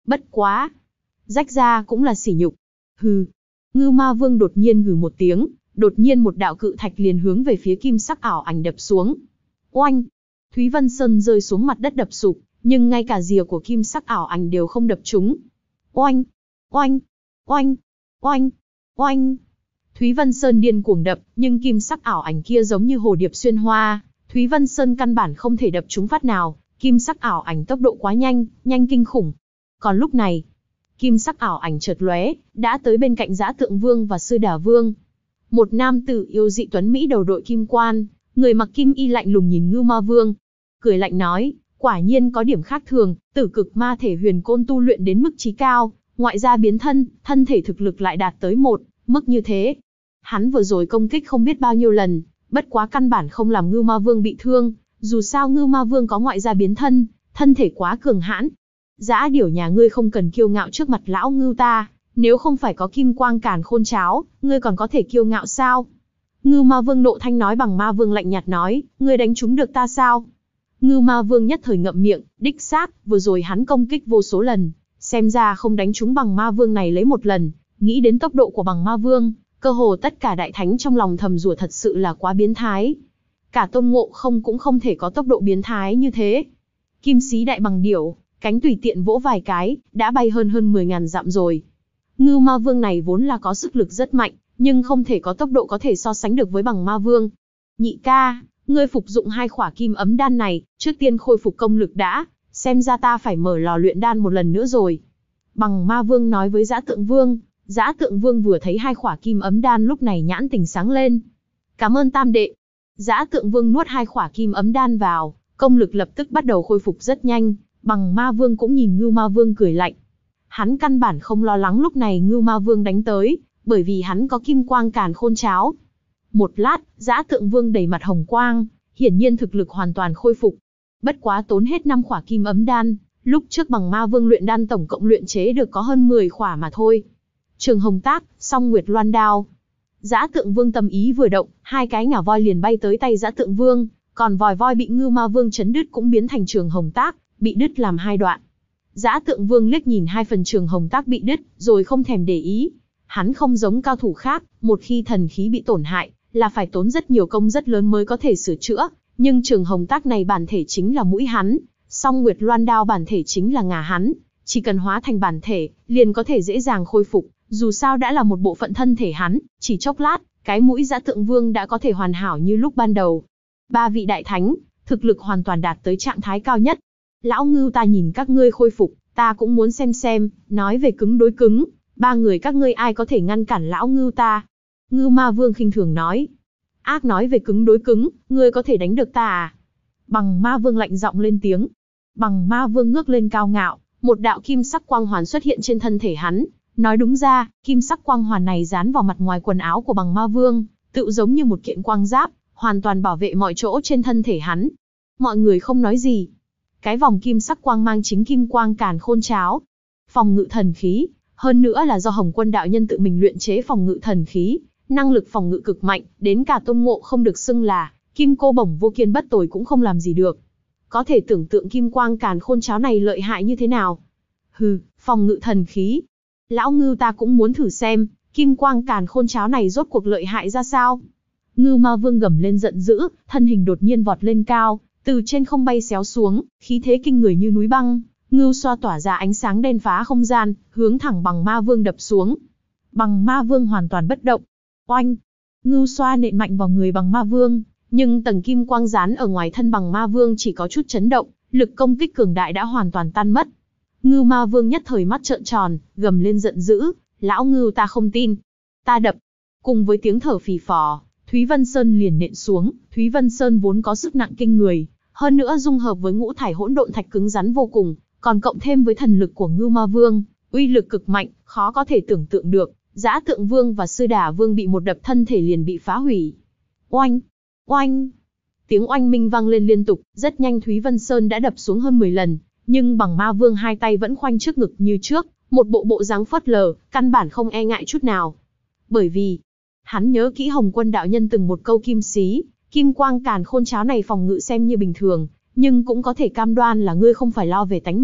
Bất quá, rách ra cũng là sỉ nhục. Hừ. Ngưu Ma Vương đột nhiên gừ một tiếng, đột nhiên một đạo cự thạch liền hướng về phía kim sắc ảo ảnh đập xuống. Oanh! Thúy Vân Sơn rơi xuống mặt đất đập sụp, nhưng ngay cả rìa của kim sắc ảo ảnh đều không đập trúng. Oanh! Oanh! Oanh! Oanh! Oanh! Thúy Vân Sơn điên cuồng đập, nhưng kim sắc ảo ảnh kia giống như hồ điệp xuyên hoa, Thúy Vân Sơn căn bản không thể đập trúng phát nào, kim sắc ảo ảnh tốc độ quá nhanh, nhanh kinh khủng. Còn lúc này, kim sắc ảo ảnh chợt lóe, đã tới bên cạnh Dã Tượng Vương và Sư Đà Vương. Một nam tử yêu dị tuấn mỹ đầu đội kim quan, người mặc kim y lạnh lùng nhìn Ngưu Ma Vương, cười lạnh nói, quả nhiên có điểm khác thường, Tử Cực Ma Thể Huyền Côn tu luyện đến mức chí cao, ngoại gia biến thân, thân thể thực lực lại đạt tới một mức như thế. Hắn vừa rồi công kích không biết bao nhiêu lần, bất quá căn bản không làm Ngưu Ma Vương bị thương, dù sao Ngưu Ma Vương có ngoại gia biến thân, thân thể quá cường hãn. Dã điểu nhà ngươi không cần kiêu ngạo trước mặt lão Ngưu ta, nếu không phải có kim quang càn khôn cháo, ngươi còn có thể kiêu ngạo sao? Ngưu Ma Vương nộ thanh nói. Bằng Ma Vương lạnh nhạt nói, ngươi đánh trúng được ta sao? Ngưu Ma Vương nhất thời ngậm miệng, đích xác, vừa rồi hắn công kích vô số lần, xem ra không đánh trúng Bằng Ma Vương này lấy một lần. Nghĩ đến tốc độ của Bằng Ma Vương, cơ hồ tất cả đại thánh trong lòng thầm rủa thật sự là quá biến thái. Cả Tôn Ngộ Không cũng không thể có tốc độ biến thái như thế. Kim Xí Đại Bằng Điểu, cánh tùy tiện vỗ vài cái, đã bay hơn hơn mười ngàn dặm rồi. Ngưu Ma Vương này vốn là có sức lực rất mạnh, nhưng không thể có tốc độ có thể so sánh được với Bằng Ma Vương. Nhị ca, ngươi phục dụng hai khỏa kim ấm đan này, trước tiên khôi phục công lực đã, xem ra ta phải mở lò luyện đan một lần nữa rồi. Bằng Ma Vương nói với Dã Tượng Vương. Dã Tượng Vương vừa thấy hai khỏa kim ấm đan lúc này nhãn tình sáng lên. Cảm ơn tam đệ. Dã Tượng Vương nuốt hai khỏa kim ấm đan vào, công lực lập tức bắt đầu khôi phục rất nhanh. Bằng Ma Vương cũng nhìn Ngưu Ma Vương cười lạnh. Hắn căn bản không lo lắng lúc này Ngưu Ma Vương đánh tới, bởi vì hắn có kim quang càn khôn cháo. Một lát, Dã Tượng Vương đầy mặt hồng quang, hiển nhiên thực lực hoàn toàn khôi phục. Bất quá tốn hết năm khỏa kim ấm đan, lúc trước Bằng Ma Vương luyện đan tổng cộng luyện chế được có hơn mười khỏa mà thôi. Trường Hồng Tác, Song Nguyệt Loan Đao. Dã Tượng Vương tâm ý vừa động, hai cái ngà voi liền bay tới tay Dã Tượng Vương, còn vòi voi bị Ngưu Ma Vương chấn đứt cũng biến thành Trường Hồng Tác, bị đứt làm hai đoạn. Dã Tượng Vương liếc nhìn hai phần Trường Hồng Tác bị đứt, rồi không thèm để ý. Hắn không giống cao thủ khác, một khi thần khí bị tổn hại, là phải tốn rất nhiều công rất lớn mới có thể sửa chữa, nhưng Trường Hồng Tác này bản thể chính là mũi hắn, Song Nguyệt Loan Đao bản thể chính là ngà hắn, chỉ cần hóa thành bản thể, liền có thể dễ dàng khôi phục, dù sao đã là một bộ phận thân thể hắn, chỉ chốc lát, cái mũi Dã Tượng Vương đã có thể hoàn hảo như lúc ban đầu. Ba vị đại thánh, thực lực hoàn toàn đạt tới trạng thái cao nhất. Lão Ngưu ta nhìn các ngươi khôi phục, ta cũng muốn xem xem, nói về cứng đối cứng, ba người các ngươi ai có thể ngăn cản lão Ngưu ta? Ngưu Ma Vương khinh thường nói. Ác nói về cứng đối cứng, ngươi có thể đánh được ta à? Bằng Ma Vương lạnh giọng lên tiếng. Bằng Ma Vương ngước lên cao ngạo, một đạo kim sắc quang hoàn xuất hiện trên thân thể hắn. Nói đúng ra, kim sắc quang hoàn này dán vào mặt ngoài quần áo của Bằng Ma Vương, tựu giống như một kiện quang giáp, hoàn toàn bảo vệ mọi chỗ trên thân thể hắn. Mọi người không nói gì. Cái vòng kim sắc quang mang chính kim quang càn khôn cháo, phòng ngự thần khí, hơn nữa là do Hồng Quân đạo nhân tự mình luyện chế phòng ngự thần khí, năng lực phòng ngự cực mạnh, đến cả Tôn Ngộ không được xưng là kim cô bổng vô kiên bất tồi cũng không làm gì được. Có thể tưởng tượng kim quang càn khôn cháo này lợi hại như thế nào. Hừ, phòng ngự thần khí. Lão Ngưu ta cũng muốn thử xem, kim quang càn khôn cháo này rốt cuộc lợi hại ra sao. Ngưu Ma Vương gầm lên giận dữ, thân hình đột nhiên vọt lên cao, từ trên không bay xéo xuống, khí thế kinh người như núi băng. Ngưu xoa tỏa ra ánh sáng đen phá không gian, hướng thẳng Bằng Ma Vương đập xuống. Bằng Ma Vương hoàn toàn bất động. Oanh! Ngưu xoa nện mạnh vào người Bằng Ma Vương, nhưng tầng kim quang dán ở ngoài thân Bằng Ma Vương chỉ có chút chấn động, lực công kích cường đại đã hoàn toàn tan mất. Ngưu Ma Vương nhất thời mắt trợn tròn, gầm lên giận dữ, lão Ngưu ta không tin. Ta đập. Cùng với tiếng thở phì phò, Thúy Vân Sơn liền nện xuống. Thúy Vân Sơn vốn có sức nặng kinh người, hơn nữa dung hợp với ngũ thải hỗn độn thạch cứng rắn vô cùng, còn cộng thêm với thần lực của Ngưu Ma Vương, uy lực cực mạnh, khó có thể tưởng tượng được. Dã Tượng Vương và Sư Đà Vương bị một đập thân thể liền bị phá hủy. Oanh! Oanh! Tiếng oanh minh vang lên liên tục, rất nhanh Thúy Vân Sơn đã đập xuống hơn mười lần, nhưng Bằng Ma Vương hai tay vẫn khoanh trước ngực như trước, một bộ bộ dáng phớt lờ, căn bản không e ngại chút nào. Bởi vì, hắn nhớ kỹ Hồng Quân đạo nhân từng một câu kim xí, kim quang càn khôn cháo này phòng ngự xem như bình thường, nhưng cũng có thể cam đoan là ngươi không phải lo về tánh mạng,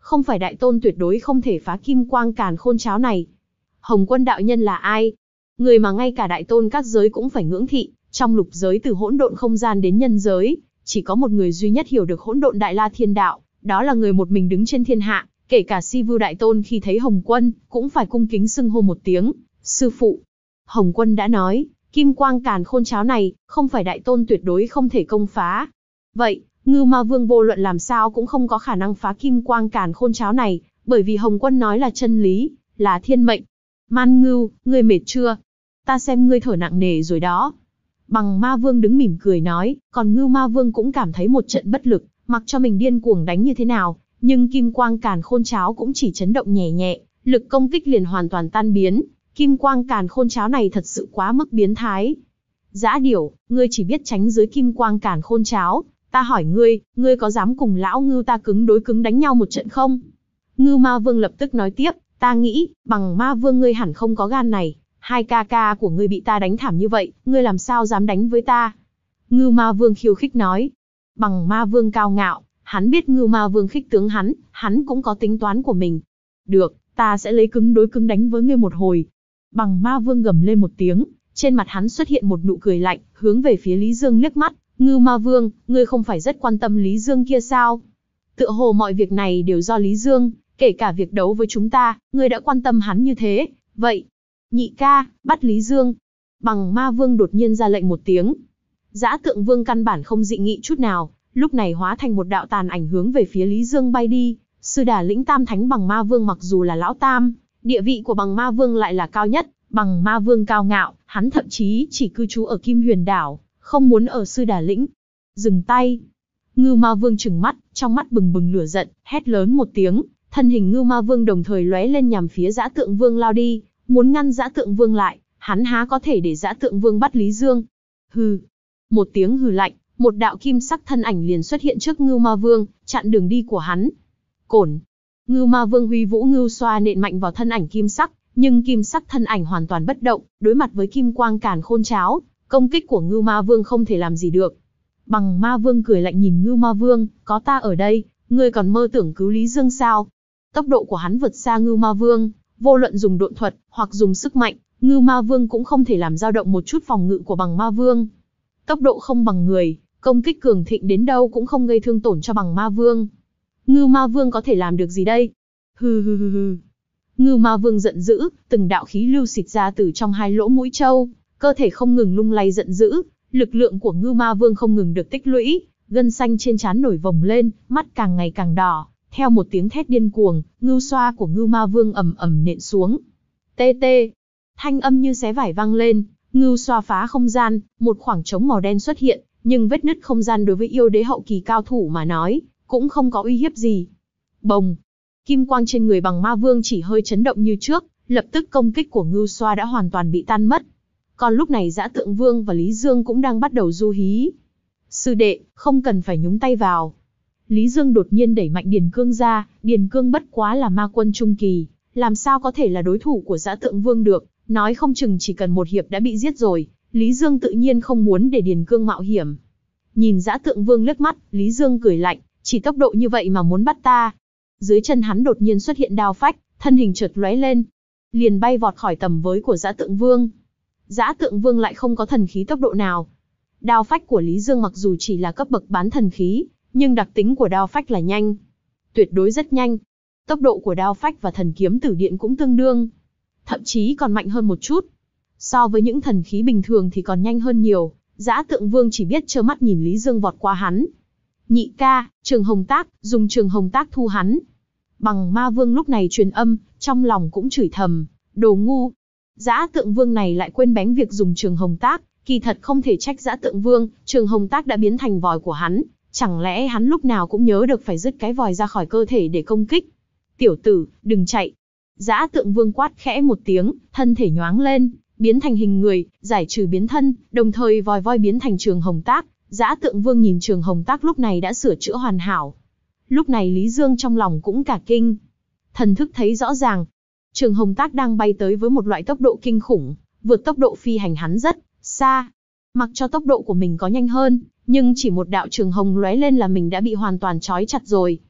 không phải đại tôn tuyệt đối không thể phá kim quang càn khôn cháo này. Hồng Quân đạo nhân là ai? Người mà ngay cả đại tôn các giới cũng phải ngưỡng thị, trong lục giới từ hỗn độn không gian đến nhân giới, chỉ có một người duy nhất hiểu được hỗn độn đại la thiên đạo, đó là người một mình đứng trên thiên hạ, kể cả Si Vưu đại tôn khi thấy Hồng Quân, cũng phải cung kính xưng hô một tiếng, sư phụ. Hồng Quân đã nói, kim quang càn khôn cháo này, không phải đại tôn tuyệt đối không thể công phá. Vậy, Ngưu Ma Vương vô luận làm sao cũng không có khả năng phá kim quang càn khôn cháo này, bởi vì Hồng Quân nói là chân lý, là thiên mệnh. Man Ngưu, ngươi mệt chưa? Ta xem ngươi thở nặng nề rồi đó. Bằng Ma Vương đứng mỉm cười nói, còn Ngưu Ma Vương cũng cảm thấy một trận bất lực, mặc cho mình điên cuồng đánh như thế nào, nhưng kim quang càn khôn cháo cũng chỉ chấn động nhẹ nhẹ, lực công kích liền hoàn toàn tan biến. Kim quang càn khôn cháo này thật sự quá mức biến thái. Dã điểu, ngươi chỉ biết tránh dưới kim quang càn khôn cháo, ta hỏi ngươi, ngươi có dám cùng lão Ngưu ta cứng đối cứng đánh nhau một trận không? Ngưu Ma Vương lập tức nói tiếp, ta nghĩ, bằng Ma Vương ngươi hẳn không có gan này, hai ca ca của ngươi bị ta đánh thảm như vậy, ngươi làm sao dám đánh với ta? Ngưu Ma Vương khiêu khích nói. Bằng Ma Vương cao ngạo, hắn biết Ngưu Ma Vương khích tướng hắn, hắn cũng có tính toán của mình. Được, ta sẽ lấy cứng đối cứng đánh với ngươi một hồi. Bằng Ma Vương gầm lên một tiếng, trên mặt hắn xuất hiện một nụ cười lạnh, hướng về phía Lý Dương liếc mắt. Ngưu Ma Vương, ngươi không phải rất quan tâm Lý Dương kia sao? Tựa hồ mọi việc này đều do Lý Dương, kể cả việc đấu với chúng ta, ngươi đã quan tâm hắn như thế. Vậy, nhị ca, bắt Lý Dương. Bằng Ma Vương đột nhiên ra lệnh một tiếng. Dã Tượng Vương căn bản không dị nghị chút nào, lúc này hóa thành một đạo tàn ảnh hướng về phía Lý Dương bay đi. Sư Đà Lĩnh Tam Thánh Bằng Ma Vương mặc dù là lão tam, địa vị của Bằng Ma Vương lại là cao nhất. Bằng Ma Vương cao ngạo, hắn thậm chí chỉ cư trú ở Kim Huyền Đảo, không muốn ở Sư Đà Lĩnh. Dừng tay. Ngưu Ma Vương trừng mắt, trong mắt bừng bừng lửa giận, hét lớn một tiếng, thân hình Ngưu Ma Vương đồng thời lóe lên nhằm phía Dã Tượng Vương lao đi, muốn ngăn Dã Tượng Vương lại, hắn há có thể để Dã Tượng Vương bắt Lý Dương. Hừ. Một tiếng hừ lạnh, một đạo kim sắc thân ảnh liền xuất hiện trước Ngưu Ma Vương, chặn đường đi của hắn. Cổn. Ngưu Ma Vương huy vũ ngưu xoa nện mạnh vào thân ảnh kim sắc, nhưng kim sắc thân ảnh hoàn toàn bất động, đối mặt với kim quang càn khôn cháo, công kích của Ngưu Ma Vương không thể làm gì được. Bằng Ma Vương cười lạnh nhìn Ngưu Ma Vương, có ta ở đây, ngươi còn mơ tưởng cứu Lý Dương sao? Tốc độ của hắn vượt xa Ngưu Ma Vương, vô luận dùng độn thuật hoặc dùng sức mạnh, Ngưu Ma Vương cũng không thể làm dao động một chút phòng ngự của Bằng Ma Vương. Tốc độ không bằng người, công kích cường thịnh đến đâu cũng không gây thương tổn cho Bằng Ma Vương. Ngưu Ma Vương có thể làm được gì đây? Hừ hừ hừ hừ. Ngưu Ma Vương giận dữ, từng đạo khí lưu xịt ra từ trong hai lỗ mũi trâu, cơ thể không ngừng lung lay giận dữ, lực lượng của Ngưu Ma Vương không ngừng được tích lũy, gân xanh trên trán nổi vồng lên, mắt càng ngày càng đỏ, theo một tiếng thét điên cuồng, ngưu xoa của Ngưu Ma Vương ầm ầm nện xuống. Tê tê, thanh âm như xé vải vang lên, ngưu xoa phá không gian, một khoảng trống màu đen xuất hiện, nhưng vết nứt không gian đối với yêu đế hậu kỳ cao thủ mà nói, cũng không có uy hiếp gì. Bồng, kim quang trên người Bằng Ma Vương chỉ hơi chấn động như trước, lập tức công kích của ngưu xoa đã hoàn toàn bị tan mất. Còn lúc này Dã Tượng Vương và Lý Dương cũng đang bắt đầu du hí. Sư đệ, không cần phải nhúng tay vào. Lý Dương đột nhiên đẩy mạnh Điền Cương ra, Điền Cương bất quá là ma quân trung kỳ, làm sao có thể là đối thủ của Dã Tượng Vương được, nói không chừng chỉ cần một hiệp đã bị giết rồi, Lý Dương tự nhiên không muốn để Điền Cương mạo hiểm. Nhìn Dã Tượng Vương liếc mắt, Lý Dương cười lạnh, chỉ tốc độ như vậy mà muốn bắt ta. Dưới chân hắn đột nhiên xuất hiện đao phách, thân hình chợt lóe lên, liền bay vọt khỏi tầm với của Dã Tượng Vương. Dã Tượng Vương lại không có thần khí tốc độ nào. Đao phách của Lý Dương mặc dù chỉ là cấp bậc bán thần khí, nhưng đặc tính của đao phách là nhanh. Tuyệt đối rất nhanh. Tốc độ của đao phách và thần kiếm tử điện cũng tương đương. Thậm chí còn mạnh hơn một chút. So với những thần khí bình thường thì còn nhanh hơn nhiều. Dã Tượng Vương chỉ biết trơ mắt nhìn Lý Dương vọt qua hắn. Nhị ca, Trường Hồng Tác, dùng Trường Hồng Tác thu hắn. Bằng Ma Vương lúc này truyền âm, trong lòng cũng chửi thầm, đồ ngu. Dã Tượng Vương này lại quên bén việc dùng Trường Hồng Tác, kỳ thật không thể trách Dã Tượng Vương, Trường Hồng Tác đã biến thành vòi của hắn, chẳng lẽ hắn lúc nào cũng nhớ được phải dứt cái vòi ra khỏi cơ thể để công kích. Tiểu tử, đừng chạy. Dã Tượng Vương quát khẽ một tiếng, thân thể nhoáng lên, biến thành hình người, giải trừ biến thân, đồng thời vòi voi biến thành Trường Hồng Tác. Dã Tượng Vương nhìn Trường Hồng Tác lúc này đã sửa chữa hoàn hảo. Lúc này Lý Dương trong lòng cũng cả kinh. Thần thức thấy rõ ràng, Trường Hồng Tác đang bay tới với một loại tốc độ kinh khủng, vượt tốc độ phi hành hắn rất xa. Mặc cho tốc độ của mình có nhanh hơn, nhưng chỉ một đạo trường hồng lóe lên là mình đã bị hoàn toàn trói chặt rồi.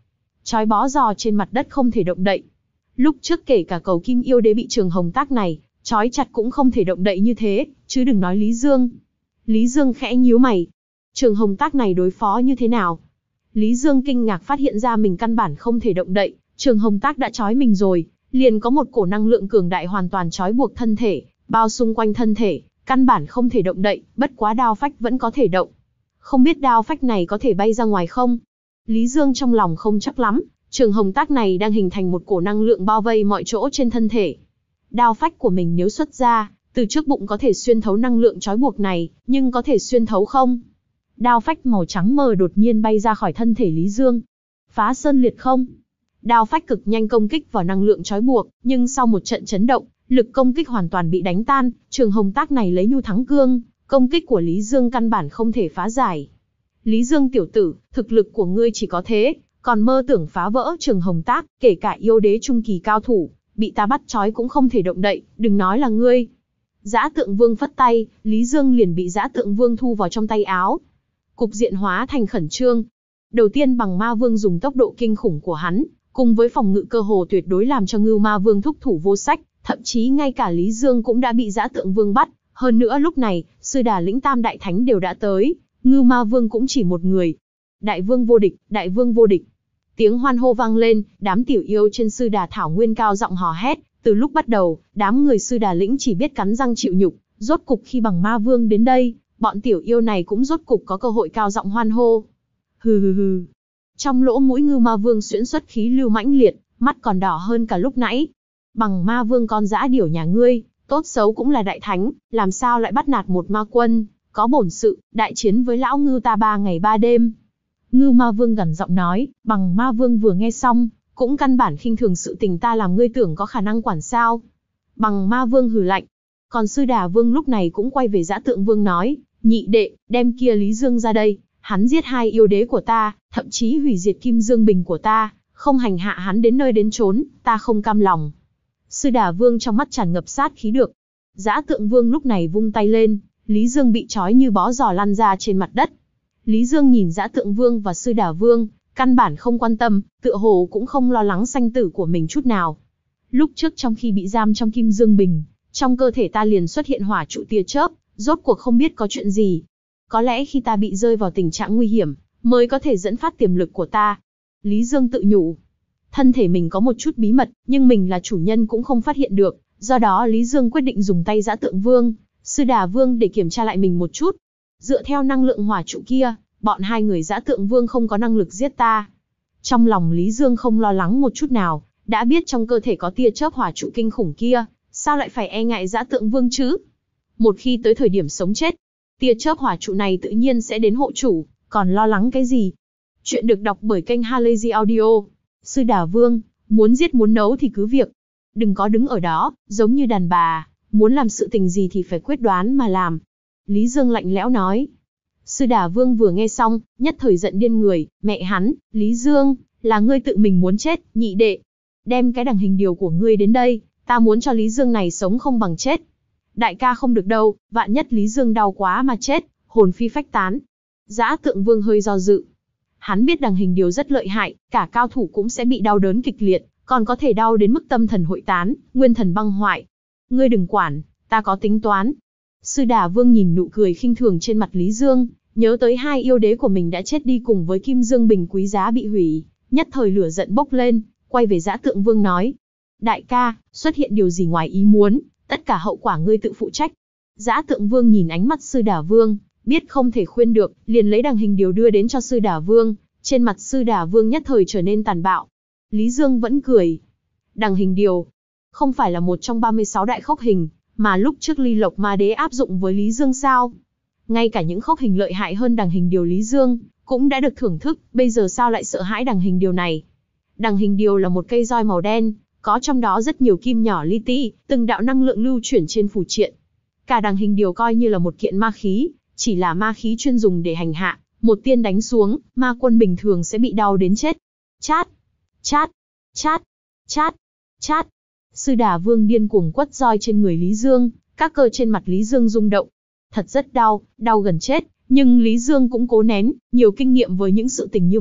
trói bó giò trên mặt đất không thể động đậy. Lúc trước kể cả cầu kim yêu đế bị Trường Hồng Tác này trói chặt cũng không thể động đậy như thế, chứ đừng nói Lý Dương. Lý Dương khẽ nhíu mày. Trường Hồng Tác này đối phó như thế nào? Lý Dương kinh ngạc phát hiện ra mình căn bản không thể động đậy, Trường Hồng Tác đã trói mình rồi, liền có một cổ năng lượng cường đại hoàn toàn trói buộc thân thể, bao xung quanh thân thể, căn bản không thể động đậy, bất quá đao phách vẫn có thể động. Không biết đao phách này có thể bay ra ngoài không? Lý Dương trong lòng không chắc lắm, Trường Hồng Tác này đang hình thành một cổ năng lượng bao vây mọi chỗ trên thân thể. Đao phách của mình nếu xuất ra, từ trước bụng có thể xuyên thấu năng lượng trói buộc này, nhưng có thể xuyên thấu không? Đao phách màu trắng mờ đột nhiên bay ra khỏi thân thể Lý Dương. Phá sơn liệt không? Đao phách cực nhanh công kích vào năng lượng trói buộc, nhưng sau một trận chấn động, lực công kích hoàn toàn bị đánh tan, Trường Hồng Tác này lấy nhu thắng cương, công kích của Lý Dương căn bản không thể phá giải. Lý Dương tiểu tử, thực lực của ngươi chỉ có thế, còn mơ tưởng phá vỡ Trường Hồng Tác, kể cả yêu đế trung kỳ cao thủ, bị ta bắt trói cũng không thể động đậy, đừng nói là ngươi. Dã Tượng Vương phất tay, Lý Dương liền bị Dã Tượng Vương thu vào trong tay áo. Cục diện hóa thành khẩn trương. Đầu tiên Bằng Ma Vương dùng tốc độ kinh khủng của hắn, cùng với phòng ngự cơ hồ tuyệt đối làm cho Ngưu Ma Vương thúc thủ vô sách, thậm chí ngay cả Lý Dương cũng đã bị Dã Tượng Vương bắt. Hơn nữa lúc này, Sư Đà lĩnh Tam Đại Thánh đều đã tới, Ngưu Ma Vương cũng chỉ một người. Đại Vương vô địch, Đại Vương vô địch. Tiếng hoan hô vang lên, đám tiểu yêu trên Sư Đà Thảo Nguyên cao giọng hò hét. Từ lúc bắt đầu, đám người Sư Đà lĩnh chỉ biết cắn răng chịu nhục, rốt cục khi Bằng Ma Vương đến đây, bọn tiểu yêu này cũng rốt cục có cơ hội cao giọng hoan hô. Hừ hừ hừ. Trong lỗ mũi Ngưu Ma Vương xuyễn xuất khí lưu mãnh liệt, mắt còn đỏ hơn cả lúc nãy. Bằng Ma Vương con dã điểu nhà ngươi, tốt xấu cũng là đại thánh, làm sao lại bắt nạt một ma quân, có bổn sự, đại chiến với lão Ngưu ta ba ngày ba đêm. Ngưu Ma Vương gằn giọng nói. Bằng Ma Vương vừa nghe xong, cũng căn bản khinh thường sự tình ta làm, ngươi tưởng có khả năng quản sao? Bằng Ma Vương hừ lạnh. Còn Sư Đà Vương lúc này cũng quay về Dã Tượng Vương nói, nhị đệ, đem kia Lý Dương ra đây, hắn giết hai yêu đế của ta, thậm chí hủy diệt Kim Dương Bình của ta, không hành hạ hắn đến nơi đến chốn, ta không cam lòng. Sư Đà Vương trong mắt tràn ngập sát khí được. Dã Tượng Vương lúc này vung tay lên, Lý Dương bị trói như bó giò lăn ra trên mặt đất. Lý Dương nhìn Dã Tượng Vương và Sư Đà Vương, căn bản không quan tâm, tựa hồ cũng không lo lắng sanh tử của mình chút nào. Lúc trước trong khi bị giam trong Kim Dương Bình, trong cơ thể ta liền xuất hiện hỏa trụ tia chớp, rốt cuộc không biết có chuyện gì. Có lẽ khi ta bị rơi vào tình trạng nguy hiểm, mới có thể dẫn phát tiềm lực của ta. Lý Dương tự nhủ. Thân thể mình có một chút bí mật, nhưng mình là chủ nhân cũng không phát hiện được, do đó Lý Dương quyết định dùng tay Dã Tượng Vương, Sư Đà Vương để kiểm tra lại mình một chút. Dựa theo năng lượng hỏa trụ kia, bọn hai người Dã Tượng Vương không có năng lực giết ta. Trong lòng Lý Dương không lo lắng một chút nào, đã biết trong cơ thể có tia chớp hỏa trụ kinh khủng kia, sao lại phải e ngại Dã Tượng Vương chứ? Một khi tới thời điểm sống chết, tia chớp hỏa trụ này tự nhiên sẽ đến hộ chủ, còn lo lắng cái gì? Chuyện được đọc bởi kênh Halazy Audio. Sư Đà Vương, muốn giết muốn nấu thì cứ việc. Đừng có đứng ở đó, giống như đàn bà, muốn làm sự tình gì thì phải quyết đoán mà làm. Lý Dương lạnh lẽo nói. Sư Đà Vương vừa nghe xong, nhất thời giận điên người, mẹ hắn, Lý Dương, là ngươi tự mình muốn chết, nhị đệ. Đem cái đằng hình điều của ngươi đến đây, ta muốn cho Lý Dương này sống không bằng chết. Đại ca không được đâu, vạn nhất Lý Dương đau quá mà chết, hồn phi phách tán. Dã Tượng Vương hơi do dự. Hắn biết đằng hình điều rất lợi hại, cả cao thủ cũng sẽ bị đau đớn kịch liệt, còn có thể đau đến mức tâm thần hội tán, nguyên thần băng hoại. Ngươi đừng quản, ta có tính toán. Sư Đà Vương nhìn nụ cười khinh thường trên mặt Lý Dương, nhớ tới hai yêu đế của mình đã chết đi cùng với Kim Dương Bình quý giá bị hủy, nhất thời lửa giận bốc lên, quay về Dã Tượng Vương nói. Đại ca, xuất hiện điều gì ngoài ý muốn, tất cả hậu quả ngươi tự phụ trách. Dã Tượng Vương nhìn ánh mắt Sư Đà Vương, biết không thể khuyên được, liền lấy đằng hình điều đưa đến cho Sư Đà Vương, trên mặt Sư Đà Vương nhất thời trở nên tàn bạo. Lý Dương vẫn cười. Đằng hình điều, không phải là một trong ba mươi sáu đại khốc hình, mà lúc trước Ly Lộc Ma Đế áp dụng với Lý Dương sao? Ngay cả những khốc hình lợi hại hơn đằng hình điều Lý Dương, cũng đã được thưởng thức, bây giờ sao lại sợ hãi đằng hình điều này? Đằng hình điều là một cây roi màu đen, có trong đó rất nhiều kim nhỏ li ti, từng đạo năng lượng lưu chuyển trên phù triện. Cả đằng hình điều coi như là một kiện ma khí, chỉ là ma khí chuyên dùng để hành hạ, một tiên đánh xuống, ma quân bình thường sẽ bị đau đến chết. Chát, chát, chát, chát, chát. Sư Đà Vương điên cuồng quất roi trên người Lý Dương, các cơ trên mặt Lý Dương rung động. Thật rất đau, đau gần chết, nhưng Lý Dương cũng cố nén, nhiều kinh nghiệm với những sự tình như vậy,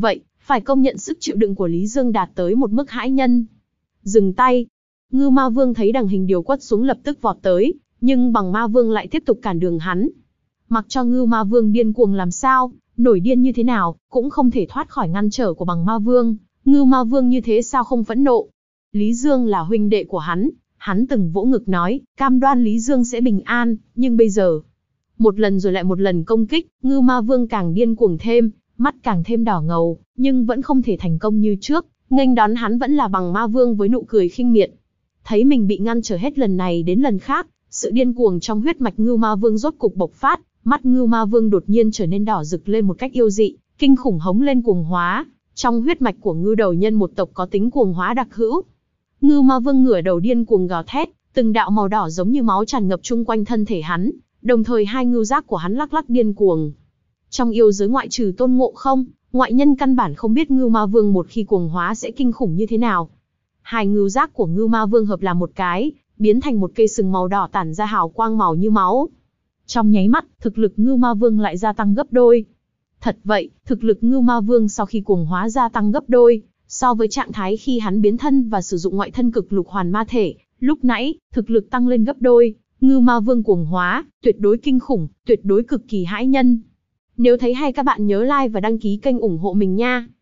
Phải công nhận sức chịu đựng của Lý Dương đạt tới một mức hãi nhân. Dừng tay. Ngưu Ma Vương thấy đằng hình điều quất xuống lập tức vọt tới, nhưng Bằng Ma Vương lại tiếp tục cản đường hắn. Mặc cho Ngưu Ma Vương điên cuồng làm sao, nổi điên như thế nào, cũng không thể thoát khỏi ngăn trở của Bằng Ma Vương. Ngưu Ma Vương như thế sao không phẫn nộ? Lý Dương là huynh đệ của hắn, hắn từng vỗ ngực nói, cam đoan Lý Dương sẽ bình an, nhưng bây giờ, một lần rồi lại một lần công kích, Ngưu Ma Vương càng điên cuồng thêm, mắt càng thêm đỏ ngầu, nhưng vẫn không thể thành công như trước, nghênh đón hắn vẫn là Bằng Ma Vương với nụ cười khinh miệt. Thấy mình bị ngăn trở hết lần này đến lần khác, sự điên cuồng trong huyết mạch Ngưu Ma Vương rốt cục bộc phát, mắt Ngưu Ma Vương đột nhiên trở nên đỏ rực lên một cách yêu dị, kinh khủng hống lên cuồng hóa. Trong huyết mạch của Ngưu Đầu Nhân một tộc có tính cuồng hóa đặc hữu. Ngưu Ma Vương ngửa đầu điên cuồng gào thét, từng đạo màu đỏ giống như máu tràn ngập chung quanh thân thể hắn, đồng thời hai ngưu giác của hắn lắc lắc điên cuồng. Trong yêu giới ngoại trừ Tôn Ngộ Không, ngoại nhân căn bản không biết Ngưu Ma Vương một khi cuồng hóa sẽ kinh khủng như thế nào. Hai ngưu giác của Ngưu Ma Vương hợp làm một cái, biến thành một cây sừng màu đỏ tản ra hào quang màu như máu. Trong nháy mắt, thực lực Ngưu Ma Vương lại gia tăng gấp đôi. Thật vậy, thực lực Ngưu Ma Vương sau khi cuồng hóa gia tăng gấp đôi, so với trạng thái khi hắn biến thân và sử dụng ngoại thân cực lục hoàn ma thể, lúc nãy, thực lực tăng lên gấp đôi. Ngưu Ma Vương cuồng hóa, tuyệt đối kinh khủng, tuyệt đối cực kỳ hãi nhân. Nếu thấy hay các bạn nhớ like và đăng ký kênh ủng hộ mình nha.